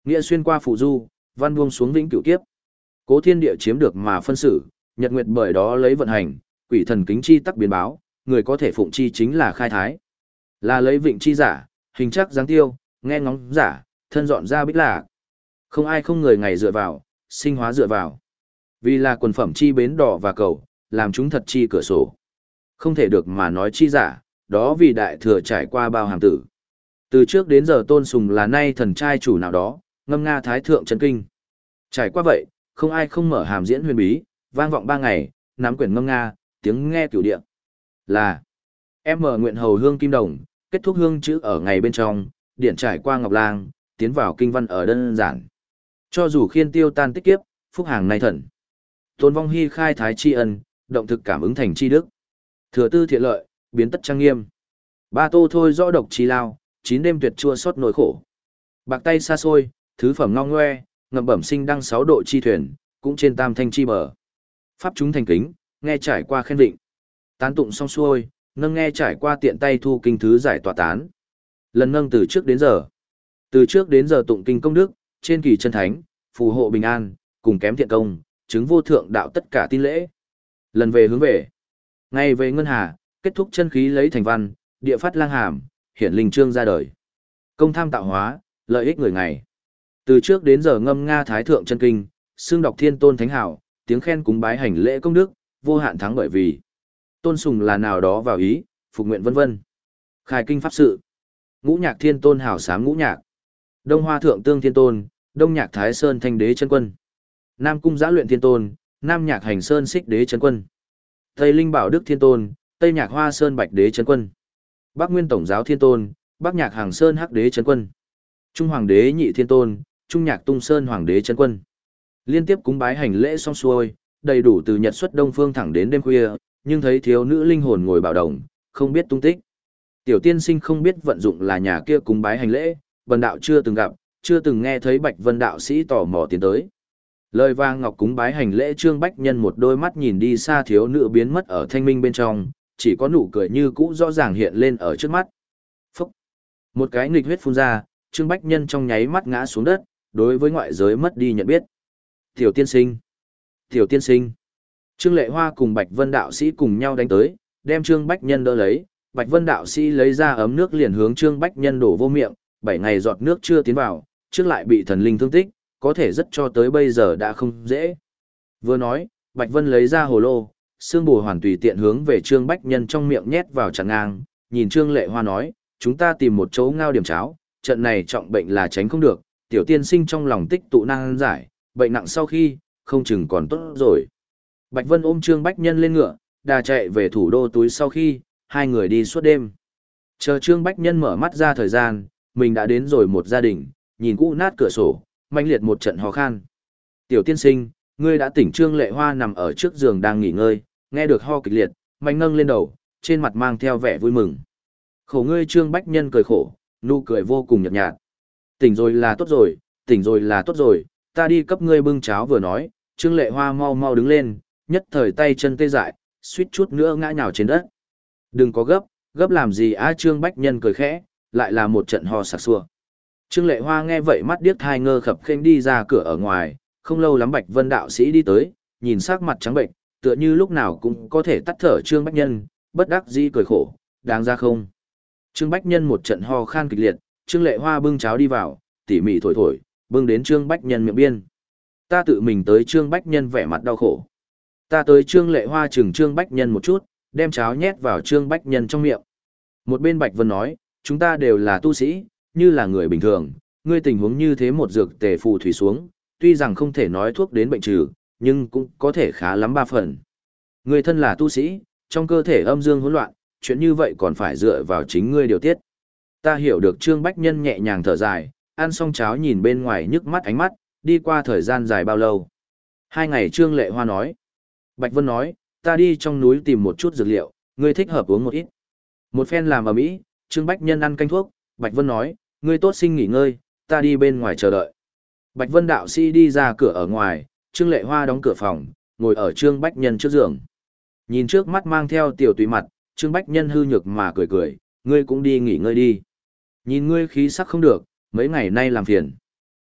Nghĩa xuyên qua phụ du, văn buông xuống vĩnh cửu kiếp. Cố thiên địa chiếm được mà phân xử, nhật nguyệt bởi đó lấy vận hành, quỷ thần kính chi tắc biến báo, người có thể phụng chi chính là khai thái. Là lấy vịnh chi giả, hình chắc dáng tiêu, nghe ngóng giả, thân dọn ra bích lạc. Không ai không người ngày dựa vào, sinh hóa dựa vào. Vì là quần phẩm chi bến đỏ và cầu, làm chúng thật chi cửa sổ. Không thể được mà nói chi giả, đó vì đại thừa trải qua bao hàm tử. Từ trước đến giờ tôn sùng là nay thần trai chủ nào đó, ngâm nga thái thượng chân kinh. Trải qua vậy, không ai không mở hàm diễn huyền bí, vang vọng ba ngày, nắm quyển ngâm nga, tiếng nghe cửu địa. Là em mở nguyện hầu hương kim đồng, kết thúc hương chữ ở ngày bên trong, điện trải qua ngọc lang, tiến vào kinh văn ở đơn giản. Cho dù khiên tiêu tan tích kiếp, phúc hàng nay thần. Tôn vong hy khai thái tri ân, động thực cảm ứng thành tri đức. Thừa tư thiện lợi, biến tất trang nghiêm. Ba tô thôi rõ độc chi lao, chín đêm tuyệt chua xót nỗi khổ. Bạc tay xa xôi, thứ phẩm ngong ngoe, ngậm bẩm sinh đăng sáu độ chi thuyền, cũng trên tam thanh chi bờ. Pháp chúng thành kính, nghe trải qua khen vịnh. Tán tụng xong xuôi, nâng nghe trải qua tiện tay thu kinh thứ giải tỏa tán. Lần nâng từ trước đến giờ. Từ trước đến giờ tụng kinh công đức, trên kỳ chân thánh, phù hộ bình an, cùng kém thiện công, chứng vô thượng đạo tất cả tin lễ. Lần về hướng về. Ngày về ngân hà, kết thúc chân khí lấy thành văn, địa phát lang hàm, hiển linh trương ra đời. Công tham tạo hóa, lợi ích người ngày. Từ trước đến giờ ngâm nga thái thượng chân kinh, xương đọc thiên tôn thánh hảo, tiếng khen cúng bái hành lễ công đức, vô hạn thắng bởi vì. Tôn sùng là nào đó vào ý, phục nguyện vân vân. Khai kinh pháp sự. Ngũ nhạc thiên tôn hảo sám ngũ nhạc. Đông hoa thượng tương thiên tôn, đông nhạc thái sơn thanh đế chân quân. Nam cung giã luyện thiên tôn, nam nhạc hành sơn xích đế chân quân. Tây linh bảo đức thiên tôn, tây nhạc hoa sơn bạch đế chân quân. Bắc nguyên tổng giáo thiên tôn, bắc nhạc hàng sơn hắc đế chân quân. Trung hoàng đế nhị thiên tôn, trung nhạc tung sơn hoàng đế chân quân. Liên tiếp cúng bái hành lễ xong xuôi, đầy đủ từ nhật xuất đông phương thẳng đến đêm khuya, nhưng thấy thiếu nữ linh hồn ngồi bảo đồng, không biết tung tích. Tiểu tiên sinh không biết vận dụng là nhà kia cúng bái hành lễ, vân đạo chưa từng gặp, chưa từng nghe thấy Bạch Vân đạo sĩ tò mò tiến tới. Lời vang ngọc cúng bái hành lễ Trương Bách Nhân một đôi mắt nhìn đi xa thiếu nữ biến mất ở thanh minh bên trong, chỉ có nụ cười như cũ rõ ràng hiện lên ở trước mắt. Phúc! Một cái nghịch huyết phun ra, Trương Bách Nhân trong nháy mắt ngã xuống đất, đối với ngoại giới mất đi nhận biết. Tiểu tiên sinh! Tiểu tiên sinh! Trương Lệ Hoa cùng Bạch Vân đạo sĩ cùng nhau đánh tới, đem Trương Bách Nhân đỡ lấy, Bạch Vân đạo sĩ lấy ra ấm nước liền hướng Trương Bách Nhân đổ vô miệng, bảy ngày giọt nước chưa tiến vào, trước lại bị thần linh thương tích, có thể rất cho tới bây giờ đã không dễ. Vừa nói, Bạch Vân lấy ra hồ lô, xương bù hoàn tùy tiện hướng về Trương Bách Nhân trong miệng nhét vào chặn ngang, nhìn Trương Lệ Hoa nói, chúng ta tìm một chỗ ngao điểm cháo, trận này trọng bệnh là tránh không được, tiểu tiên sinh trong lòng tích tụ năng giải, bệnh nặng sau khi, không chừng còn tốt rồi. Bạch Vân ôm Trương Bách Nhân lên ngựa, đà chạy về thủ đô túi sau khi, hai người đi suốt đêm. Chờ Trương Bách Nhân mở mắt ra thời gian, mình đã đến rồi một gia đình, nhìn cũ nát cửa sổ, manh liệt một trận ho khan. Tiểu tiên sinh, ngươi đã tỉnh. Trương Lệ Hoa nằm ở trước giường đang nghỉ ngơi, nghe được ho kịch liệt, mạnh nâng lên đầu, trên mặt mang theo vẻ vui mừng. Khổ ngươi. Trương Bách Nhân cười khổ, nụ cười vô cùng nhợt nhạt. Tỉnh rồi là tốt rồi, tỉnh rồi là tốt rồi, ta đi cấp ngươi bưng cháo. Vừa nói, Trương Lệ Hoa mau mau đứng lên, nhất thời tay chân tê dại, suýt chút nữa ngã nhào trên đất. Đừng có gấp, gấp làm gì á? Trương Bách Nhân cười khẽ, lại là một trận ho sặc sủa. Trương Lệ Hoa nghe vậy mắt điếc thai ngơ khập khênh đi ra cửa ở ngoài, không lâu lắm Bạch Vân đạo sĩ đi tới, nhìn sắc mặt trắng bệnh, tựa như lúc nào cũng có thể tắt thở Trương Bách Nhân, bất đắc dĩ cười khổ, đáng ra không. Trương Bách Nhân một trận ho khan kịch liệt, Trương Lệ Hoa bưng cháo đi vào, tỉ mỉ thổi thổi, bưng đến Trương Bách Nhân miệng biên. Ta tự mình tới. Trương Bách Nhân vẻ mặt đau khổ. Ta tới. Trương Lệ Hoa chừng Trương Bách Nhân một chút, đem cháo nhét vào Trương Bách Nhân trong miệng. Một bên Bạch Vân nói, chúng ta đều là tu sĩ, như là người bình thường, ngươi tình huống như thế một dược tề phù thủy xuống, tuy rằng không thể nói thuốc đến bệnh trừ, nhưng cũng có thể khá lắm ba phần. Ngươi thân là tu sĩ, trong cơ thể âm dương hỗn loạn, chuyện như vậy còn phải dựa vào chính ngươi điều tiết. Ta hiểu được. Trương Bách Nhân nhẹ nhàng thở dài, ăn xong cháo nhìn bên ngoài nhức mắt ánh mắt, đi qua thời gian dài bao lâu. Hai ngày. Trương Lệ Hoa nói. Bạch Vân nói, ta đi trong núi tìm một chút dược liệu, ngươi thích hợp uống một ít. Một phen làm ở mỹ, Trương Bách Nhân ăn canh thuốc, Bạch Vân nói, ngươi tốt sinh nghỉ ngơi, ta đi bên ngoài chờ đợi. Bạch Vân đạo sĩ đi ra cửa ở ngoài, Trương Lệ Hoa đóng cửa phòng, ngồi ở Trương Bách Nhân trước giường. Nhìn trước mắt mang theo tiểu tùy mặt, Trương Bách Nhân hư nhược mà cười cười, ngươi cũng đi nghỉ ngơi đi. Nhìn ngươi khí sắc không được, mấy ngày nay làm phiền.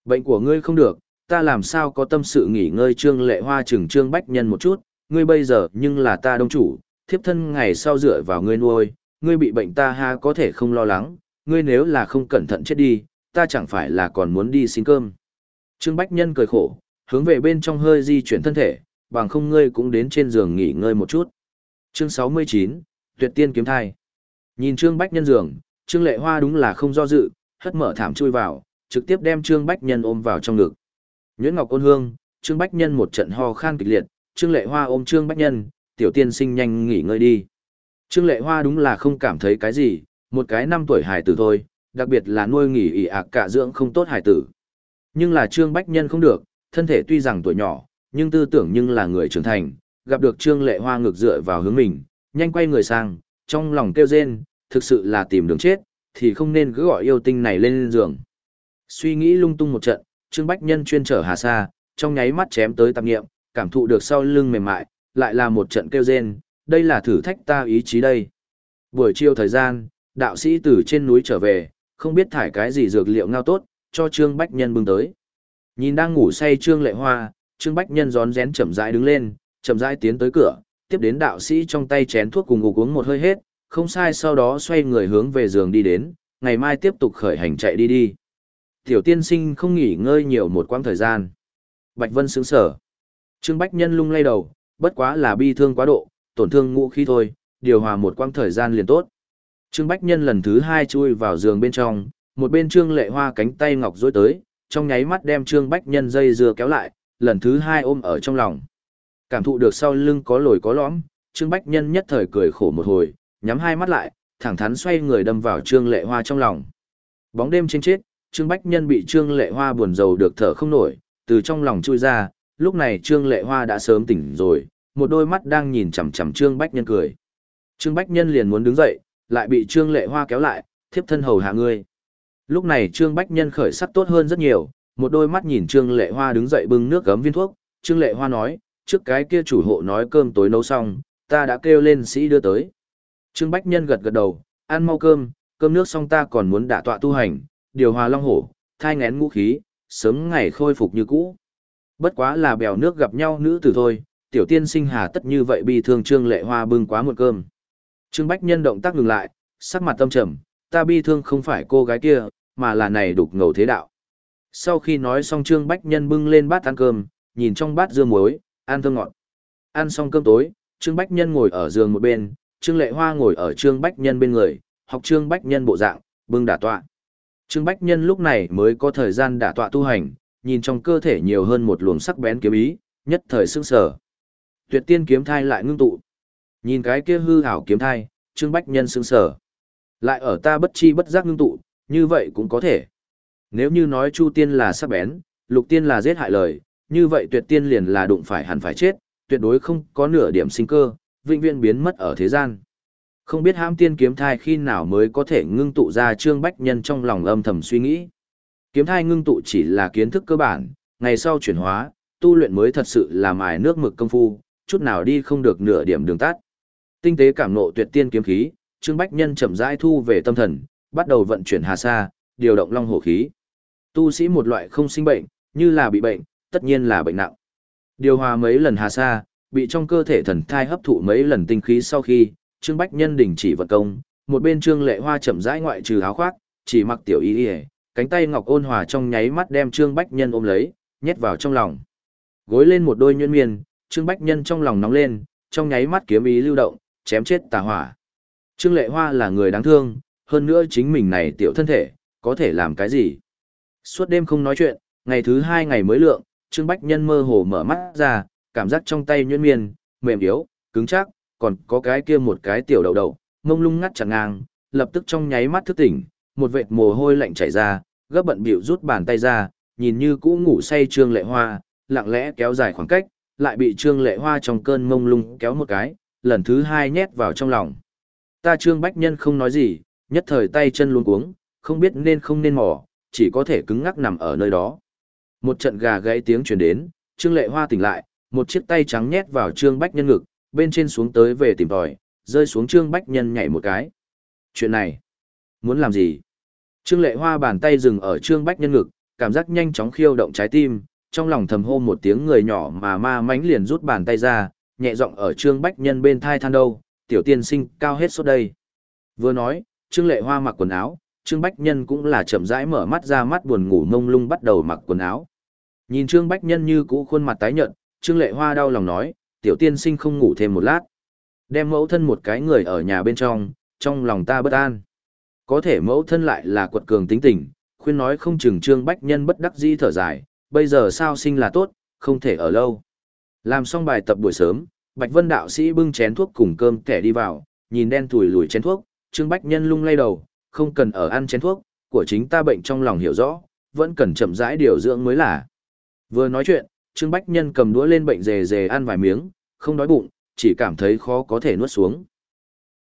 Bệnh của ngươi không được, ta làm sao có tâm sự nghỉ ngơi. Trương Lệ Hoa chừng Trương Bách Nhân một chút, ngươi bây giờ nhưng là ta đông chủ, thiếp thân ngày sau dựa vào ngươi nuôi, ngươi bị bệnh ta ha có thể không lo lắng, ngươi nếu là không cẩn thận chết đi, ta chẳng phải là còn muốn đi xin cơm. Trương Bách Nhân cười khổ, hướng về bên trong hơi di chuyển thân thể, bằng không ngươi cũng đến trên giường nghỉ ngơi một chút. Chương sáu mươi chín, Tuyệt Tiên kiếm thai. Nhìn Trương Bách Nhân giường, Trương Lệ Hoa đúng là không do dự, hất mở thảm chui vào, trực tiếp đem Trương Bách Nhân ôm vào trong ngực. Nhuyễn Ngọc ôn hương, Trương Bách Nhân một trận ho khan kịch liệt, Trương Lệ Hoa ôm Trương Bách Nhân, tiểu tiên sinh nhanh nghỉ ngơi đi. Trương Lệ Hoa đúng là không cảm thấy cái gì, một cái năm tuổi hài tử thôi, đặc biệt là nuôi nghỉ ỉ ạc cả dưỡng không tốt hài tử. Nhưng là Trương Bách Nhân không được, thân thể tuy rằng tuổi nhỏ, nhưng tư tưởng nhưng là người trưởng thành, gặp được Trương Lệ Hoa ngược dựa vào hướng mình, nhanh quay người sang, trong lòng kêu rên, thực sự là tìm đường chết, thì không nên cứ gọi yêu tinh này lên giường. Suy nghĩ lung tung một trận, Trương Bách Nhân chuyên trở Hà Sa, trong nháy mắt chém tới tạp nghiệm, cảm thụ được sau lưng mềm mại, lại là một trận kêu rên, đây là thử thách ta ý chí đây. Buổi chiều thời gian, đạo sĩ từ trên núi trở về, không biết thải cái gì dược liệu ngao tốt, cho Trương Bách Nhân bưng tới. Nhìn đang ngủ say Trương Lệ Hoa, Trương Bách Nhân rón rén chậm rãi đứng lên, chậm rãi tiến tới cửa, tiếp đến đạo sĩ trong tay chén thuốc cùng ngủ uống một hơi hết, không sai sau đó xoay người hướng về giường đi đến, ngày mai tiếp tục khởi hành chạy đi đi. Tiểu tiên sinh không nghỉ ngơi nhiều một quãng thời gian. Bạch Vân sững sở. Trương Bách Nhân lung lay đầu, bất quá là bi thương quá độ, tổn thương ngũ khí thôi, điều hòa một quãng thời gian liền tốt. Trương Bách Nhân lần thứ hai chui vào giường bên trong, một bên Trương Lệ Hoa cánh tay ngọc dối tới, trong nháy mắt đem Trương Bách Nhân dây dưa kéo lại, lần thứ hai ôm ở trong lòng. Cảm thụ được sau lưng có lồi có lõm, Trương Bách Nhân nhất thời cười khổ một hồi, nhắm hai mắt lại, thẳng thắn xoay người đâm vào Trương Lệ Hoa trong lòng. Bóng đêm trên chết, Trương Bách Nhân bị Trương Lệ Hoa buồn rầu được thở không nổi, từ trong lòng chui ra, lúc này Trương Lệ Hoa đã sớm tỉnh rồi, một đôi mắt đang nhìn chằm chằm Trương Bách Nhân cười. Trương Bách Nhân liền muốn đứng dậy, lại bị Trương Lệ Hoa kéo lại, thiếp thân hầu hạ ngươi. Lúc này Trương Bách Nhân khởi sắc tốt hơn rất nhiều, một đôi mắt nhìn Trương Lệ Hoa đứng dậy bưng nước gấm viên thuốc, Trương Lệ Hoa nói, trước cái kia chủ hộ nói cơm tối nấu xong, ta đã kêu lên sĩ đưa tới. Trương Bách Nhân gật gật đầu, ăn mau cơm, cơm nước xong ta còn muốn đả tọa tu hành, điều hòa long hổ, thai ngén ngũ khí, sớm ngày khôi phục như cũ. Bất quá là bèo nước gặp nhau nữ tử thôi, tiểu tiên sinh hà tất như vậy bi thương. Trương Lệ Hoa bưng quá một cơm. Trương Bách Nhân động tác ngừng lại, sắc mặt tâm trầm, ta bi thương không phải cô gái kia, mà là này đục ngầu thế đạo. Sau khi nói xong Trương Bách Nhân bưng lên bát ăn cơm, nhìn trong bát dưa muối, ăn thơm ngọt. Ăn xong cơm tối, Trương Bách Nhân ngồi ở giường một bên, Trương Lệ Hoa ngồi ở Trương Bách Nhân bên người, học Trương Bách Nhân bộ dạng, bưng đả tọa. Trương Bách Nhân lúc này mới có thời gian đả tọa tu hành, nhìn trong cơ thể nhiều hơn một luồng sắc bén kiếm ý, nhất thời sững sờ. Tuyệt Tiên kiếm thai lại ngưng tụ. Nhìn cái kia hư ảo kiếm thai, Trương Bách Nhân sững sờ. Lại ở ta bất chi bất giác ngưng tụ, như vậy cũng có thể. Nếu như nói Chu Tiên là sắc bén, Lục Tiên là giết hại lời, như vậy Tuyệt Tiên liền là đụng phải hẳn phải chết, tuyệt đối không có nửa điểm sinh cơ, vĩnh viễn biến mất ở thế gian. Không biết Hãm Tiên kiếm thai khi nào mới có thể ngưng tụ ra. Trương Bách Nhân trong lòng âm thầm suy nghĩ. Kiếm thai ngưng tụ chỉ là kiến thức cơ bản, ngày sau chuyển hóa, tu luyện mới thật sự là mài nước mực công phu, chút nào đi không được nửa điểm đường tắt. Tinh tế cảm nộ Tuyệt Tiên kiếm khí, Trương Bách Nhân chậm rãi thu về tâm thần, bắt đầu vận chuyển Hà Sa, điều động long hổ khí. Tu sĩ một loại không sinh bệnh, như là bị bệnh, tất nhiên là bệnh nặng. Điều hòa mấy lần Hà Sa, bị trong cơ thể thần thai hấp thụ mấy lần tinh khí sau khi, Trương Bách Nhân đình chỉ vận công, một bên Trương Lệ Hoa chậm rãi ngoại trừ áo khoác, chỉ mặc tiểu y y, cánh tay ngọc ôn hòa trong nháy mắt đem Trương Bách Nhân ôm lấy, nhét vào trong lòng. Gối lên một đôi nhuyễn miên, Trương Bách Nhân trong lòng nóng lên, trong nháy mắt kiếm ý lưu động, chém chết tà hỏa. Trương Lệ Hoa là người đáng thương, hơn nữa chính mình này tiểu thân thể, có thể làm cái gì? Suốt đêm không nói chuyện, ngày thứ hai ngày mới lượng, Trương Bách Nhân mơ hồ mở mắt ra, cảm giác trong tay nhuyễn miên, mềm yếu, cứng chắc, còn có cái kia một cái tiểu đầu đầu, mông lung ngắt chẳng ngang, lập tức trong nháy mắt thức tỉnh, một vệt mồ hôi lạnh chảy ra, gấp bận bịu rút bàn tay ra, nhìn như cũ ngủ say Trương Lệ Hoa, lặng lẽ kéo dài khoảng cách, lại bị Trương Lệ Hoa trong cơn mông lung kéo một cái, lần thứ hai nhét vào trong lòng. Ta Trương Bách Nhân không nói gì, nhất thời tay chân luống cuống, không biết nên không nên mò, chỉ có thể cứng ngắc nằm ở nơi đó. Một trận gà gáy tiếng truyền đến, Trương Lệ Hoa tỉnh lại, một chiếc tay trắng nhét vào Trương Bách Nhân ngực, bên trên xuống tới về tìm tòi, rơi xuống Trương Bách Nhân nhảy một cái. Chuyện này, muốn làm gì? Trương Lệ Hoa bàn tay dừng ở Trương Bách Nhân ngực, cảm giác nhanh chóng khiêu động trái tim, trong lòng thầm hô một tiếng người nhỏ mà ma mánh liền rút bàn tay ra, nhẹ giọng ở Trương Bách Nhân bên thai than đâu, tiểu tiên sinh cao hết suốt đây. Vừa nói, Trương Lệ Hoa mặc quần áo, Trương Bách Nhân cũng là chậm rãi mở mắt ra, mắt buồn ngủ mông lung bắt đầu mặc quần áo. Nhìn Trương Bách Nhân như cũ khuôn mặt tái nhợt, Trương Lệ Hoa đau lòng nói, tiểu tiên sinh không ngủ thêm một lát. Đem mẫu thân một cái người ở nhà bên trong, trong lòng ta bất an. Có thể mẫu thân lại là quật cường tính tình, khuyên nói không chừng Trương Bách Nhân bất đắc dĩ thở dài, bây giờ sao sinh là tốt, không thể ở lâu. Làm xong bài tập buổi sớm, Bạch Vân đạo sĩ bưng chén thuốc cùng cơm kẻ đi vào, nhìn đen thùi lùi chén thuốc, Trương Bách Nhân lung lay đầu, không cần ở ăn chén thuốc, của chính ta bệnh trong lòng hiểu rõ, vẫn cần chậm rãi điều dưỡng mới là. Vừa nói chuyện, Trương Bách Nhân cầm đũa lên bệnh dề dề ăn vài miếng, không đói bụng, chỉ cảm thấy khó có thể nuốt xuống.